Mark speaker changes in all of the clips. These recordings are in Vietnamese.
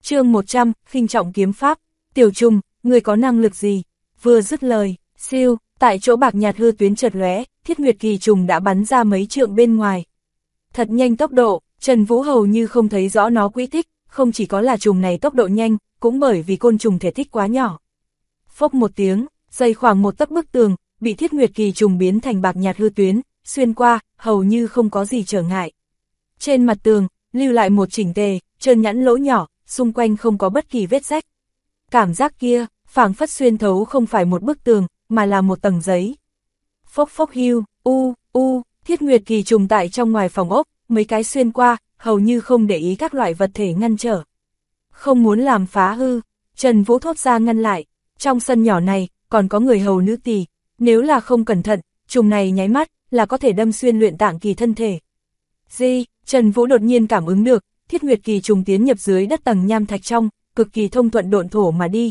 Speaker 1: Chương 100, khinh trọng kiếm pháp. Tiểu Trùng, người có năng lực gì? Vừa dứt lời, siêu, tại chỗ bạc nhạt hư tuyến chợt lóe, Thiết Nguyệt Kỳ trùng đã bắn ra mấy trượng bên ngoài. Thật nhanh tốc độ, Trần Vũ hầu như không thấy rõ nó quỹ tích, không chỉ có là trùng này tốc độ nhanh, cũng bởi vì côn trùng thể tích quá nhỏ. Phốc một tiếng, dày khoảng một tấc bức tường, bị Thiết Nguyệt Kỳ trùng biến thành bạc nhạt hư tuyến, xuyên qua, hầu như không có gì trở ngại. Trên mặt tường, lưu lại một chỉnh tề, trơn nhẵn lỗ nhỏ, xung quanh không có bất kỳ vết rách. Cảm giác kia, phảng phất xuyên thấu không phải một bức tường, mà là một tầng giấy. Phốc phốc hiu, Thiết Nguyệt Kỳ trùng tại trong ngoài phòng ốc, mấy cái xuyên qua, hầu như không để ý các loại vật thể ngăn trở. Không muốn làm phá hư, Trần Vũ thốt ra ngăn lại. Trong sân nhỏ này, còn có người hầu nữ tỳ, nếu là không cẩn thận, trùng này nháy mắt, là có thể đâm xuyên luyện tạng kỳ thân thể. Trần Vũ đột nhiên cảm ứng được, Thiết Nguyệt Kỳ trùng tiến nhập dưới đất tầng nham thạch trong, cực kỳ thông thuận độn thổ mà đi.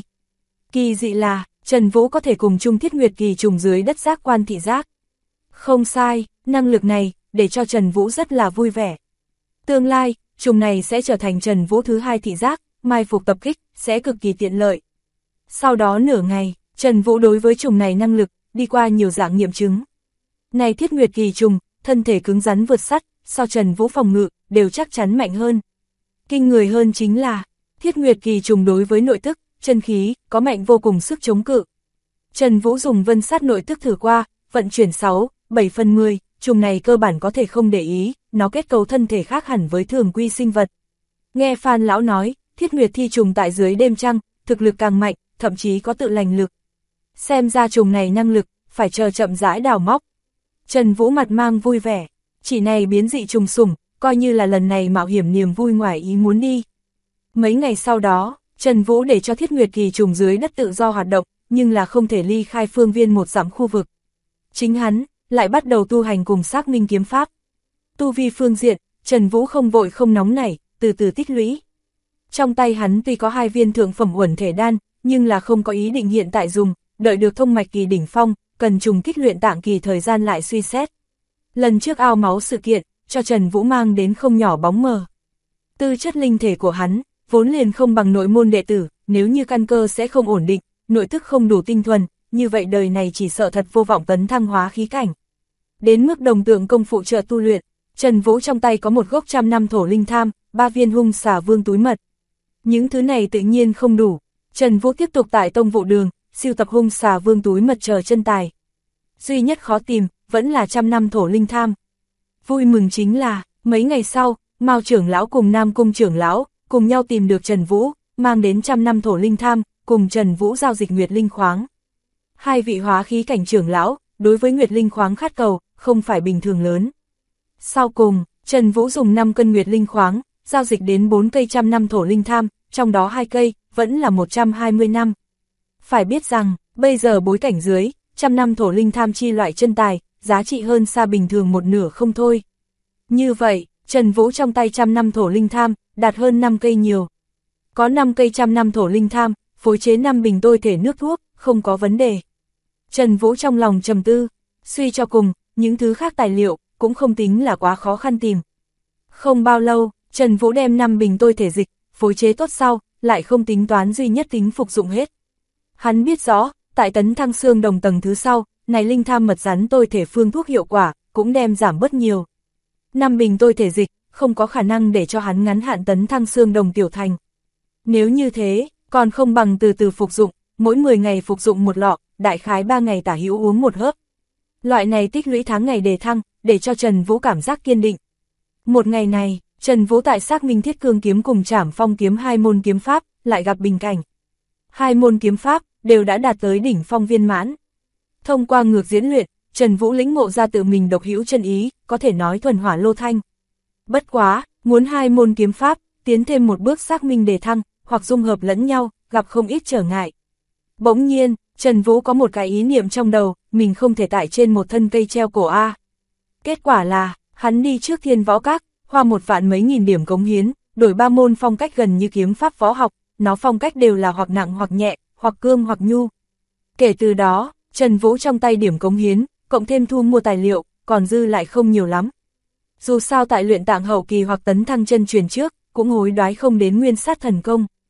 Speaker 1: Kỳ dị là, Trần Vũ có thể cùng chung Thiết Nguyệt Kỳ trùng dưới đất giác quan thị giác. Không sai, năng lực này, để cho Trần Vũ rất là vui vẻ. Tương lai, trùng này sẽ trở thành Trần Vũ thứ hai thị giác, mai phục tập kích, sẽ cực kỳ tiện lợi. Sau đó nửa ngày, Trần Vũ đối với trùng này năng lực, đi qua nhiều dạng nghiệm chứng. Này Thiết Nguyệt Kỳ trùng, thân thể cứng rắn vượt sắt, so Trần Vũ phòng ngự, đều chắc chắn mạnh hơn. Kinh người hơn chính là, Thiết Nguyệt Kỳ trùng đối với nội tức, chân khí, có mạnh vô cùng sức chống cự. Trần Vũ dùng vân sát nội tức thử qua, vận chuyển 6/7/10, trùng này cơ bản có thể không để ý, nó kết cấu thân thể khác hẳn với thường quy sinh vật. Nghe Phan lão nói, Thiết Nguyệt thi trùng tại dưới đêm trăng, thực lực càng mạnh, thậm chí có tự lành lực. Xem ra trùng này năng lực, phải chờ chậm rãi đào móc. Trần Vũ mặt mang vui vẻ, chỉ này biến dị trùng sủng, coi như là lần này mạo hiểm niềm vui ngoài ý muốn đi. Mấy ngày sau đó, Trần Vũ để cho Thiết Nguyệt Kỳ trùng dưới đất tự do hoạt động, nhưng là không thể ly khai phương viên một dặm khu vực. Chính hắn, lại bắt đầu tu hành cùng Xác Minh kiếm pháp. Tu vi phương diện, Trần Vũ không vội không nóng nảy, từ từ tích lũy. Trong tay hắn tuy có 2 viên thượng phẩm uẩn thể đan, nhưng là không có ý định hiện tại dùng, đợi được thông mạch kỳ đỉnh phong, cần trùng kích luyện tạng kỳ thời gian lại suy xét. Lần trước ao máu sự kiện, cho Trần Vũ mang đến không nhỏ bóng mờ. Tư chất linh thể của hắn, vốn liền không bằng nội môn đệ tử, nếu như căn cơ sẽ không ổn định, nội tức không đủ tinh thuần, như vậy đời này chỉ sợ thật vô vọng tấn thăng hóa khí cảnh. Đến mức đồng tượng công phụ trợ tu luyện, Trần Vũ trong tay có một gốc 100 năm thổ linh tham, 3 viên hung xà vương túi mật. Những thứ này tự nhiên không đủ, Trần Vũ tiếp tục tại tông vụ đường, sưu tập hung xà vương túi mật chờ chân tài. Duy nhất khó tìm, vẫn là 100 năm thổ linh tham. Vui mừng chính là, mấy ngày sau, Mao trưởng lão cùng Nam Cung trưởng lão, cùng nhau tìm được Trần Vũ, mang đến 100 năm thổ linh tham, cùng Trần Vũ giao dịch Nguyệt Linh khoáng. 2 vị hóa khí cảnh trưởng lão, đối với Nguyệt Linh khoáng khát cầu, không phải bình thường lớn. Sau cùng, Trần Vũ dùng 5 cân Nguyệt Linh khoáng, giao dịch đến 4 cây 100 năm thổ linh tham, trong đó 2 cây, vẫn là 120 năm. Phải biết rằng, bây giờ bối cảnh dưới, 100 năm thổ linh tham chi loại chân tài, giá trị hơn xa bình thường một nửa không thôi. Như vậy, Trần Vũ trong tay 100 năm thổ linh tham, đạt hơn 5 cây nhiều. Có 5 cây 100 năm thổ linh tham, phối chế 5 bình tôi thể nước thuốc, không có vấn đề. Trần Vũ trong lòng trầm tư, suy cho cùng, những thứ khác tài liệu, cũng không tính là quá khó khăn tìm. Không bao lâu, Trần Vũ đem 5 bình tôi thể dịch, phối chế tốt sau, lại không tính toán duy nhất tính phục dụng hết. Hắn biết rõ, tại tấn thăng xương đồng tầng thứ sau, này linh tham mật rắn tôi thể phương thuốc hiệu quả, cũng đem giảm bớt nhiều. 5 bình tôi thể dịch, không có khả năng để cho hắn ngắn hạn tấn thăng xương đồng tiểu thành. Nếu như thế, còn không bằng từ từ phục dụng, mỗi 10 ngày phục dụng một lọ, đại khái 3 ngày tả hữu uống một hớp. Loại này tích lũy tháng ngày đề thăng, để cho Trần Vũ cảm giác kiên định. Một ngày này, Trần Vũ tại Xác Minh Thiết Cương kiếm cùng Trảm Phong kiếm 2 môn kiếm pháp, lại gặp bình cảnh. 2 môn kiếm pháp, đều đã đạt tới đỉnh phong viên mãn. Thông qua ngược diễn luyện, Trần Vũ lĩnh ngộ ra tự mình độc hữu chân ý, có thể nói thuần hỏa lô thanh. Bất quá, muốn 2 môn kiếm pháp, tiến thêm một bước xác minh đề thăng, hoặc dung hợp lẫn nhau, gặp không ít trở ngại. Bỗng nhiên, Trần Vũ có một cái ý niệm trong đầu, mình không thể tại trên một thân cây treo cổ A. Kết quả là, hắn đi trước Thiên Võ Các, hoa 1 vạn mấy nghìn điểm cống hiến, đổi 3 môn phong cách gần như kiếm pháp võ học, nó phong cách đều là hoặc nặng hoặc nhẹ, hoặc cương hoặc nhu. Kể từ đó, Trần Vũ trong tay điểm cống hiến, cộng thêm thu mua tài liệu, còn dư lại không nhiều lắm. Dù sao tại luyện tạng hậu kỳ hoặc tấn thăng chân truyền trước, cũng hối đoái không đến nguyên sát thần công.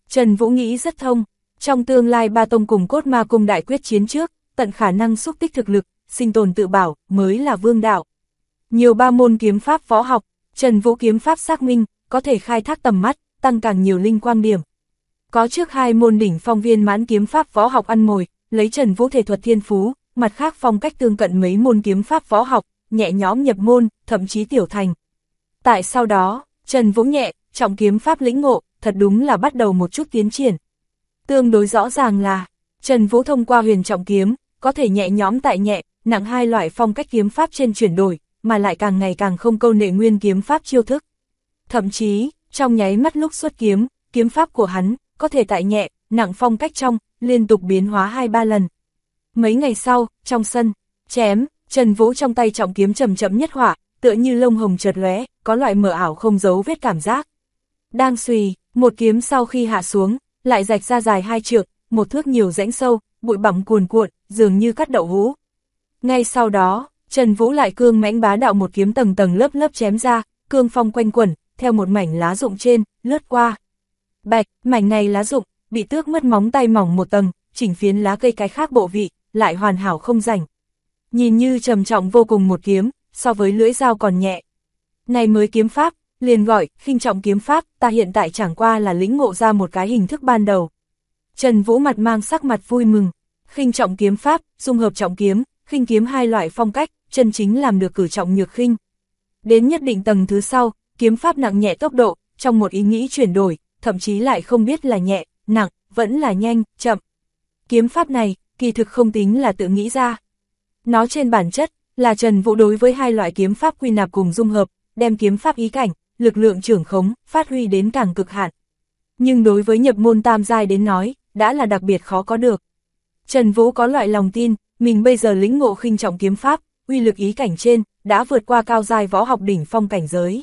Speaker 1: Trần Vũ nghĩ rất thông, trong tương lai ba tông cùng Cốt Ma Cung đại quyết chiến trước, tận khả năng xúc tích thực lực, sinh tồn tự bảo, mới là vương đạo. Nhiều ba môn kiếm pháp võ học, Trần Vũ kiếm pháp xác minh, có thể khai thác tầm mắt, tăng càng nhiều linh quang điểm. Có trước hai môn đỉnh phong viên mãn kiếm pháp võ học ăn mồi, lấy Trần Vũ thể thuật thiên phú, mặt khác phong cách tương cận mấy môn kiếm pháp võ học, nhẹ nhõm nhập môn, thậm chí tiểu thành. Tại sau đó, Trần Vũ nhẹ, trọng kiếm pháp lĩnh ngộ, thật đúng là bắt đầu một chút tiến triển. Tương đối rõ ràng là, Trần Vũ thông qua huyền trọng kiếm, có thể nhẹ nhõm tại nhẹ, nặng hai loại phong cách kiếm pháp trên chuyển đổi, mà lại càng ngày càng không câu nệ nguyên kiếm pháp chiêu thức. Thậm chí, trong nháy mắt lúc xuất kiếm, kiếm pháp của hắn, có thể tại nhẹ, nặng phong cách trong, liên tục biến hóa 2-3 lần. Mấy ngày sau, trong sân, chém, Trần Vũ trong tay trọng kiếm chậm chậm nhất hỏa, tựa như lông hồng chợt lóe, có loại mờ ảo không giấu vết cảm giác. Đang xùy, một kiếm sau khi hạ xuống, lại rạch ra dài 2 trượng, một thước nhiều rãnh sâu, bụi bặm cuồn cuộn, dường như cắt đậu hũ. Ngay sau đó, Trần Vũ lại cương mãnh bá đạo một kiếm tầng tầng lớp lớp chém ra, cương phong quanh quẩn, theo một mảnh lá rụng trên, lướt qua. Bạch, mảnh này lá rụng, bị tước mất móng tay mỏng một tầng, chỉnh phiến lá cây cái khác bộ vị, lại hoàn hảo không rảnh. Nhìn như trầm trọng vô cùng một kiếm, so với lưỡi dao còn nhẹ. Này mới kiếm pháp, liền gọi, khinh trọng kiếm pháp, ta hiện tại chẳng qua là lĩnh ngộ ra một cái hình thức ban đầu. Trần Vũ mặt mang sắc mặt vui mừng, khinh trọng kiếm pháp, dung hợp trọng kiếm, khinh kiếm hai loại phong cách, chân chính làm được cử trọng nhược khinh. Đến nhất định tầng thứ sau, kiếm pháp nặng nhẹ tốc độ, trong một ý nghĩ chuyển đổi, thậm chí lại không biết là nhẹ, nặng, vẫn là nhanh, chậm. Kiếm pháp này, kỳ thực không tính là tự nghĩ ra. Nó trên bản chất, là Trần Vũ đối với hai loại kiếm pháp quy nạp cùng dung hợp, đem kiếm pháp ý cảnh, lực lượng trưởng khống, phát huy đến càng cực hạn. Nhưng đối với nhập môn tam giai đến nói, đã là đặc biệt khó có được. Trần Vũ có loại lòng tin, mình bây giờ lĩnh ngộ khinh trọng kiếm pháp, uy lực ý cảnh trên, đã vượt qua cao giai võ học đỉnh phong cảnh giới.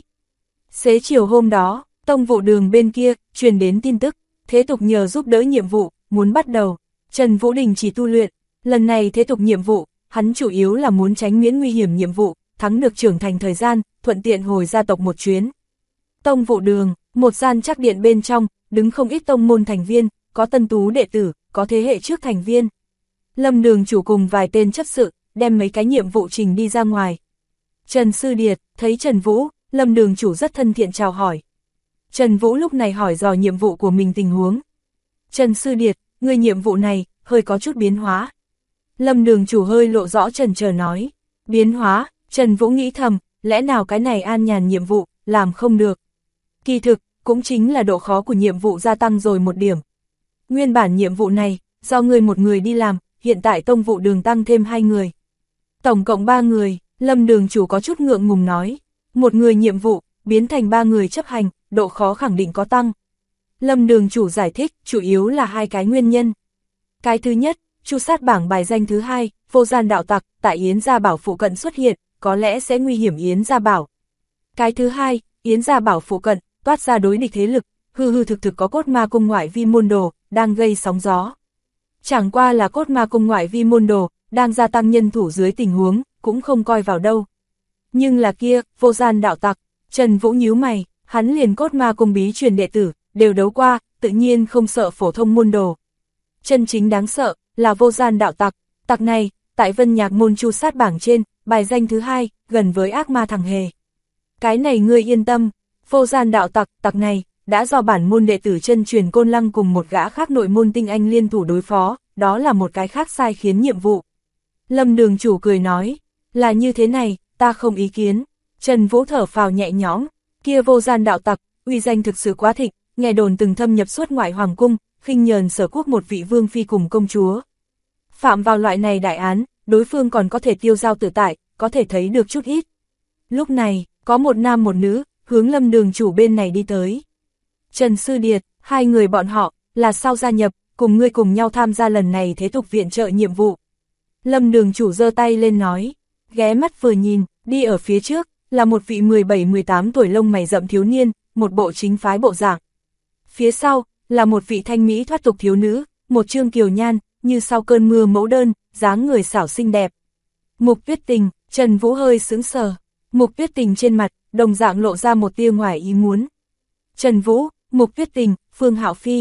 Speaker 1: Xế chiều hôm đó, tông vụ đường bên kia, truyền đến tin tức, thế tục nhờ giúp đỡ nhiệm vụ, muốn bắt đầu. Trần Vũ đình chỉ tu luyện, lần này thế tục nhiệm vụ, hắn chủ yếu là muốn tránh miễn nguy hiểm nhiệm vụ, thắng được trưởng thành thời gian, thuận tiện hồi gia tộc một chuyến. Tông vụ đường, một gian chắc điện bên trong, đứng không ít tông môn thành viên, có tân tú đệ tử, có thế hệ trước thành viên. Lâm đường chủ cùng vài tên chấp sự, đem mấy cái nhiệm vụ trình đi ra ngoài. Trần Sư Điệt, thấy Trần Vũ, Lâm đường chủ rất thân thiện chào hỏi. Trần Vũ lúc này hỏi dò nhiệm vụ của mình tình huống. Trần Sư Điệt, người nhiệm vụ này, hơi có chút biến hóa. Lâm đường chủ hơi lộ rõ chần chờ nói. Biến hóa, Trần Vũ nghĩ thầm, lẽ nào cái này an nhàn nhiệm vụ, làm không được. Kỳ thực, cũng chính là độ khó của nhiệm vụ gia tăng rồi một điểm. Nguyên bản nhiệm vụ này, do người một người đi làm, hiện tại tông vụ đường tăng thêm 2 người. Tổng cộng 3 người, Lâm đường chủ có chút ngượng ngùng nói. Một người nhiệm vụ, biến thành 3 người chấp hành, độ khó khẳng định có tăng. Lâm đường chủ giải thích, chủ yếu là 2 cái nguyên nhân. Cái thứ nhất, chu sát bảng bài danh thứ 2, vô gian đạo tặc, tại Yến Gia Bảo phụ cận xuất hiện, có lẽ sẽ nguy hiểm Yến Gia Bảo. Cái thứ hai, Yến Gia Bảo phụ cận, toát ra đối địch thế lực, hư hư thực thực có Cốt Ma Cung ngoại vi môn đồ, đang gây sóng gió. Chẳng qua là Cốt Ma Cung ngoại vi môn đồ, đang gia tăng nhân thủ dưới tình huống, cũng không coi vào đâu. Nhưng là kia, vô gian đạo tặc, Trần Vũ nhíu mày, hắn liền Cốt Ma Cung bí truyền đệ tử, đều đấu qua, tự nhiên không sợ phổ thông môn đồ. Chân chính đáng sợ, là vô gian đạo tặc, tặc này, tại Vân Nhạc môn chu sát bảng trên, bài danh thứ 2, gần với ác ma thằng hề. Cái này ngươi yên tâm, vô gian đạo tặc, tặc này, đã do bản môn đệ tử chân truyền Côn Lăng cùng một gã khác nội môn tinh anh liên thủ đối phó, đó là một cái khác sai khiến nhiệm vụ. Lâm đường chủ cười nói, là như thế này, ta không ý kiến. Trần Vũ thở phào nhẹ nhõm, kia vô gian đạo tặc, uy danh thực sự quá thịnh, nghe đồn từng thâm nhập suốt ngoại hoàng cung, khinh nhờn Sở Quốc một vị vương phi cùng công chúa. Phạm vào loại này đại án, đối phương còn có thể tiêu dao tự tại, có thể thấy được chút ít. Lúc này, có một nam một nữ, hướng Lâm đường chủ bên này đi tới. Trần Sư Điệt, 2 người bọn họ, là sao gia nhập, cùng ngươi cùng nhau tham gia lần này thế tục viện trợ nhiệm vụ. Lâm đường chủ giơ tay lên nói, ghé mắt vừa nhìn, đi ở phía trước, là một vị 17-18 tuổi lông mày rậm thiếu niên, một bộ chính phái bộ dạng. Phía sau, là một vị thanh mỹ thoát tục thiếu nữ, một trương kiều nhan, như sau cơn mưa mẫu đơn, dáng người xảo xinh đẹp. Mục Tuyết Tình, Trần Vũ hơi sững sờ. Mục Tuyết Tình trên mặt, đồng dạng lộ ra một tia ngoài ý muốn. Trần Vũ, Mục Tuyết Tình, Phương Hạo Phi,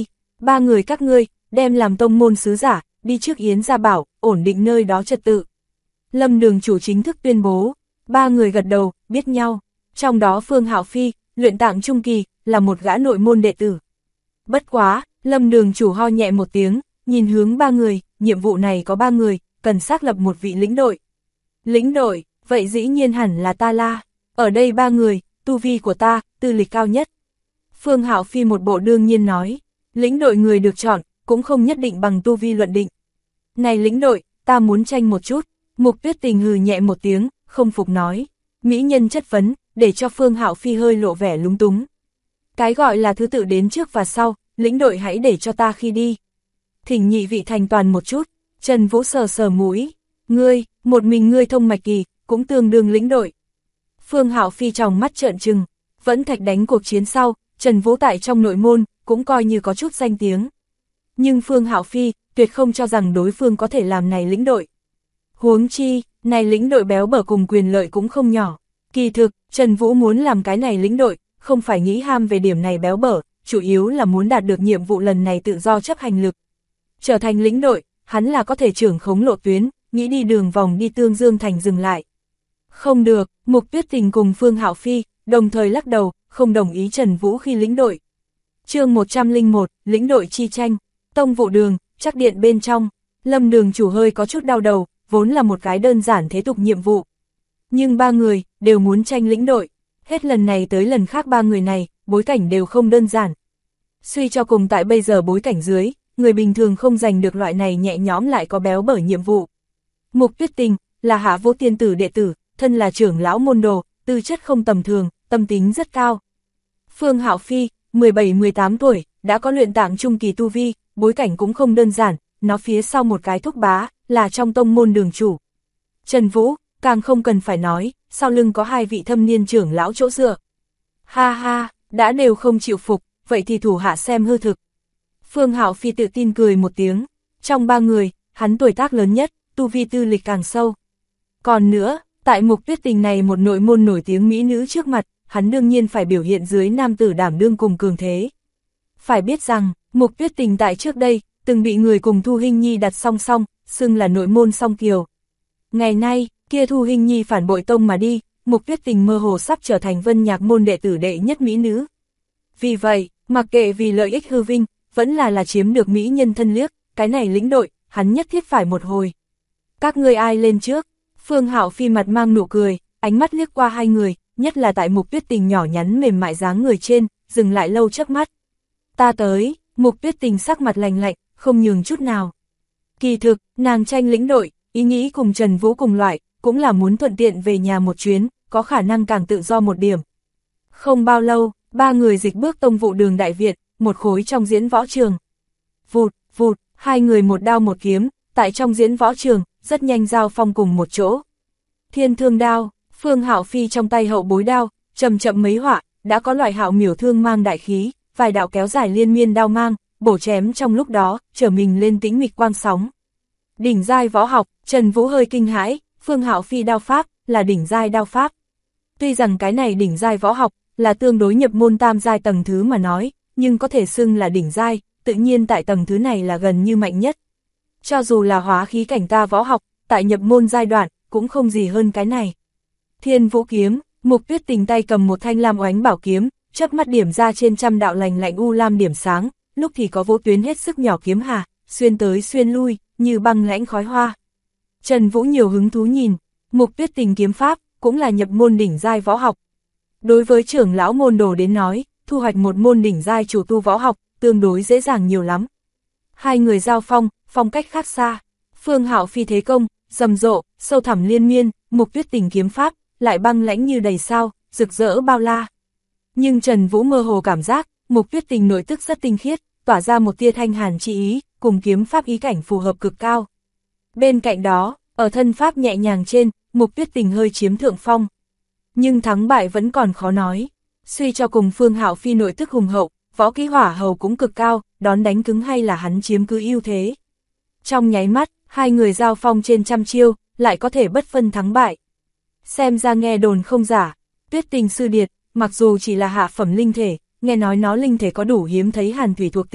Speaker 1: ba người các ngươi, đem làm tông môn sứ giả, đi trước Yến Gia Bảo, ổn định nơi đó trật tự. Lâm đường chủ chính thức tuyên bố, ba người gật đầu, biết nhau, trong đó Phương Hạo Phi, luyện tạng trung kỳ, là một gã nội môn đệ tử. Bất quá, Lâm đường chủ ho nhẹ một tiếng, nhìn hướng ba người, nhiệm vụ này có ba người, cần xác lập một vị lĩnh đội. Lĩnh đội, vậy dĩ nhiên hẳn là ta la, ở đây ba người, tu vi của ta, tư lịch cao nhất. Phương Hạo Phi một bộ đương nhiên nói, lĩnh đội người được chọn, cũng không nhất định bằng tu vi luận định. Này lĩnh đội, ta muốn tranh một chút, Mục Tuyết Tình hừ nhẹ một tiếng, không phục nói, mỹ nhân chất vấn, để cho Phương Hạo Phi hơi lộ vẻ lúng túng. Cái gọi là thứ tự đến trước và sau, lĩnh đội hãy để cho ta khi đi. Thỉnh nhị vị thành toàn một chút, Trần Vũ sờ sờ mũi, ngươi, một mình ngươi thông mạch kỳ, cũng tương đương lĩnh đội. Phương Hạo Phi tròng mắt trợn trừng, vẫn thạch đánh cuộc chiến sau, Trần Vũ tại trong nội môn, cũng coi như có chút danh tiếng. Nhưng Phương Hạo Phi, tuyệt không cho rằng đối phương có thể làm này lĩnh đội. Huống chi, này lĩnh đội béo bở cùng quyền lợi cũng không nhỏ. Kỳ thực, Trần Vũ muốn làm cái này lĩnh đội, không phải nghĩ ham về điểm này béo bở, chủ yếu là muốn đạt được nhiệm vụ lần này tự do chấp hành lực. Trở thành lĩnh đội, hắn là có thể trưởng khống lộ tuyến, nghĩ đi đường vòng đi Tương Dương Thành dừng lại. Không được, Mục Tuyết Tình cùng Phương Hạo Phi, đồng thời lắc đầu, không đồng ý Trần Vũ khi lĩnh đội. Chương 101, lĩnh đội chi tranh, Tông Vụ Đường, Trắc Điện bên trong, Lâm đường chủ hơi có chút đau đầu, vốn là một cái đơn giản thế tục nhiệm vụ. Nhưng ba người, đều muốn tranh lĩnh đội, hết lần này tới lần khác ba người này, bối cảnh đều không đơn giản. Suy cho cùng tại bây giờ bối cảnh dưới, người bình thường không giành được loại này nhẹ nhõm lại có béo bở nhiệm vụ. Mục Tuyết Tình, là Hạ Vô Tiên tử đệ tử, thân là trưởng lão môn đồ, tư chất không tầm thường, tâm tính rất cao. Phương Hạo Phi, 17-18 tuổi, đã có luyện tạng trung kỳ tu vi, bối cảnh cũng không đơn giản, nó phía sau một cái thúc bá, là trong tông môn đường chủ. Trần Vũ, càng không cần phải nói, sau lưng có hai vị thâm niên trưởng lão chỗ dựa. Ha ha, đã đều không chịu phục, vậy thì thủ hạ xem hư thực. Phương Hạo Phi tự tin cười một tiếng, trong ba người, hắn tuổi tác lớn nhất, tu vi tư lịch càng sâu. Còn nữa, tại Mục Tuyết Tình này một nội môn nổi tiếng mỹ nữ trước mặt, hắn đương nhiên phải biểu hiện dưới nam tử đảm đương cùng cường thế. Phải biết rằng, Mục Tuyết Tình tại trước đây, từng bị người cùng Thu Hinh Nhi đặt song song, xưng là nội môn song kiều. Ngày nay, kia Thu Hinh Nhi phản bội tông mà đi, Mục Tuyết Tình mơ hồ sắp trở thành Vân Nhạc môn đệ tử đệ nhất mỹ nữ. Vì vậy, mặc kệ vì lợi ích hư vinh, vẫn là chiếm được mỹ nhân thân liếc, cái này lĩnh đội, hắn nhất thiết phải một hồi. Các ngươi ai lên trước? Phương Hạo Phi mặt mang nụ cười, ánh mắt liếc qua hai người, nhất là tại Mục Tuyết Tình nhỏ nhắn mềm mại dáng người trên, dừng lại lâu chớp mắt. Ta tới, Mục Tuyết Tình sắc mặt lành lạnh, không nhường chút nào. Kỳ thực, nàng tranh lĩnh đội, ý nghĩ cùng Trần Vũ cùng loại, cũng là muốn thuận tiện về nhà một chuyến, có khả năng càng tự do một điểm. Không bao lâu, ba người dịch bước Tông Vụ Đường đại viện, một khối trong diễn võ trường. Vụt, vụt, hai người một đao một kiếm, tại trong diễn võ trường, rất nhanh giao phong cùng một chỗ. Thiên Thương đao, Phương Hạo Phi trong tay hậu bối đao, chậm chậm mấy họa, đã có loại hạo miểu thương mang đại khí, vài đạo kéo dài liên miên đao mang, bổ chém trong lúc đó, trở mình lên tĩnh mịch quang sóng. Đỉnh giai võ học, Trần Vũ hơi kinh hãi, Phương Hạo Phi đao pháp, là đỉnh giai đao pháp. Tuy rằng cái này đỉnh giai võ học, là tương đối nhập môn tam giai tầng thứ mà nói, nhưng có thể xưng là đỉnh giai, tự nhiên tại tầng thứ này là gần như mạnh nhất. Cho dù là hóa khí cảnh ta võ học, tại nhập môn giai đoạn, cũng không gì hơn cái này. Thiên Vũ kiếm, Mục Tuyết Tình tay cầm một thanh lam oánh bảo kiếm, chớp mắt điểm ra trên trăm đạo lành lạnh u lam điểm sáng, lúc thì có vô tuyến hết sức nhỏ kiếm hà, xuyên tới xuyên lui, như băng lãnh khói hoa. Trần Vũ nhiều hứng thú nhìn, Mục Tuyết Tình kiếm pháp, cũng là nhập môn đỉnh giai võ học. Đối với trưởng lão môn đồ đến nói, thu hoạch một môn đỉnh giai chủ tu võ học, tương đối dễ dàng nhiều lắm. Hai người giao phong, phong cách khác xa. Phương Hạo Phi thế công, rầm rộ, sâu thẳm liên miên, Mục Tuyết Tình kiếm pháp, lại băng lãnh như đầy sao, rực rỡ bao la. Nhưng Trần Vũ mơ hồ cảm giác, Mục Tuyết Tình nội tức rất tinh khiết, tỏa ra một tia thanh hàn chi ý, cùng kiếm pháp ý cảnh phù hợp cực cao. Bên cạnh đó, ở thân pháp nhẹ nhàng trên, Mục Tuyết Tình hơi chiếm thượng phong. Nhưng thắng bại vẫn còn khó nói. Suy cho cùng Phương Hạo Phi nội tức hùng hậu, võ kỹ hỏa hầu cũng cực cao, đón đánh cứng hay là hắn chiếm cứ ưu thế. Trong nháy mắt, hai người giao phong trên trăm chiêu, lại có thể bất phân thắng bại. Xem ra nghe đồn không giả, Tuyết Tình sư điệt, mặc dù chỉ là hạ phẩm linh thể, nghe nói nó linh thể có đủ hiếm thấy hàn thủy thuộc tính,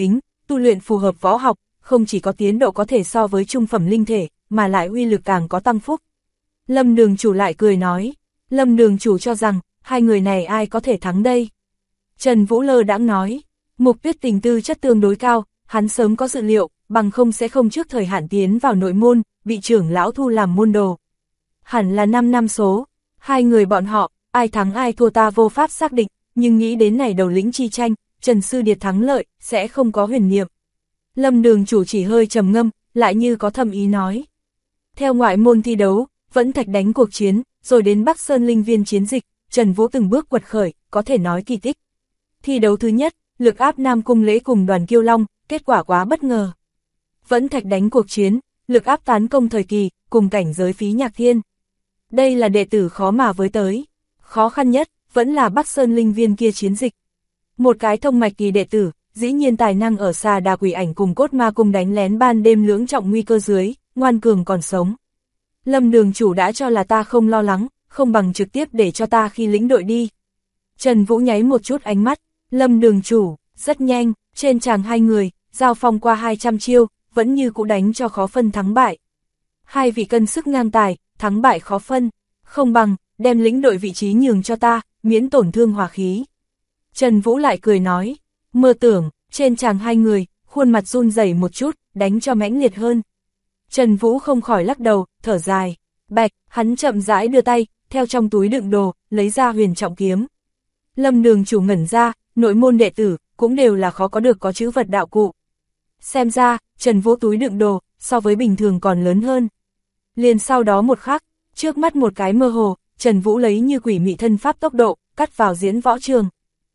Speaker 1: tu luyện phù hợp võ học, không chỉ có tiến độ có thể so với trung phẩm linh thể, mà lại uy lực càng có tăng phúc. Lâm đường chủ lại cười nói, Lâm đường chủ cho rằng, hai người này ai có thể thắng đây? Trần Vũ lơ đãng nói, Mục Tuyết Tình tư chất tương đối cao, hắn sớm có dự liệu, bằng không sẽ không trước thời hạn tiến vào nội môn, bị trưởng lão thu làm môn đồ. Hẳn là 5 năm số, hai người bọn họ, ai thắng ai thua ta vô pháp xác định, nhưng nghĩ đến này đầu lĩnh chi tranh, Trần Sư Điệt thắng lợi, sẽ không có huyền niệm. Lâm đường chủ chỉ hơi trầm ngâm, lại như có thầm ý nói. Theo ngoại môn thi đấu, Vẫn Thạch đánh cuộc chiến, rồi đến Bắc Sơn Linh Viên chiến dịch, Trần Vũ từng bước quật khởi, có thể nói kỳ tích. Thi đấu thứ nhất, lực áp Nam Cung Lễ cùng Đoàn Kiêu Long, kết quả quá bất ngờ. Vẫn Thạch đánh cuộc chiến, lực áp tán công thời kỳ, cùng cảnh giới Phí Nhạc Thiên. Đây là đệ tử khó mà với tới. Khó khăn nhất, vẫn là Bắc Sơn Linh Viên kia chiến dịch. Một cái thông mạch kỳ đệ tử, dĩ nhiên tài năng ở Xà Đà Quỷ Ảnh cùng Cốt Ma Cung đánh lén ban đêm lưỡng trọng nguy cơ dưới, ngoan cường còn sống. Lâm đường chủ đã cho là ta không lo lắng, không bằng trực tiếp để cho ta khi lĩnh đội đi. Trần Vũ nháy một chút ánh mắt, Lâm đường chủ, rất nhanh, trên tràng hai người, giao phong qua 200 chiêu, vẫn như cũ đánh cho khó phân thắng bại. Hai vị cân sức ngang tài, thắng bại khó phân, không bằng, đem lĩnh đội vị trí nhường cho ta, miễn tổn thương hòa khí. Trần Vũ lại cười nói, mơ tưởng, trên tràng hai người, khuôn mặt run rẩy một chút, đánh cho mãnh liệt hơn. Trần Vũ không khỏi lắc đầu, thở dài, bạch, hắn chậm rãi đưa tay, theo trong túi đựng đồ, lấy ra huyền trọng kiếm. Lâm đường chủ ngẩn ra, nội môn đệ tử, cũng đều là khó có được có chữ vật đạo cụ. Xem ra, Trần Vũ túi đựng đồ, so với bình thường còn lớn hơn. Liền sau đó một khắc, trước mắt một cái mơ hồ, Trần Vũ lấy như quỷ mị thân pháp tốc độ, cắt vào diễn võ trường.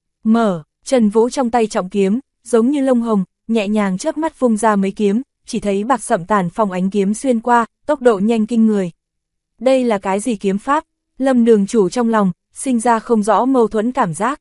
Speaker 1: Trần Vũ trong tay trọng kiếm, giống như lông hồng, nhẹ nhàng chớp mắt vung ra mấy kiếm, chỉ thấy bạc sậm tàn phong ánh kiếm xuyên qua, tốc độ nhanh kinh người. Đây là cái gì kiếm pháp? Lâm đường chủ trong lòng, sinh ra không rõ mâu thuẫn cảm giác.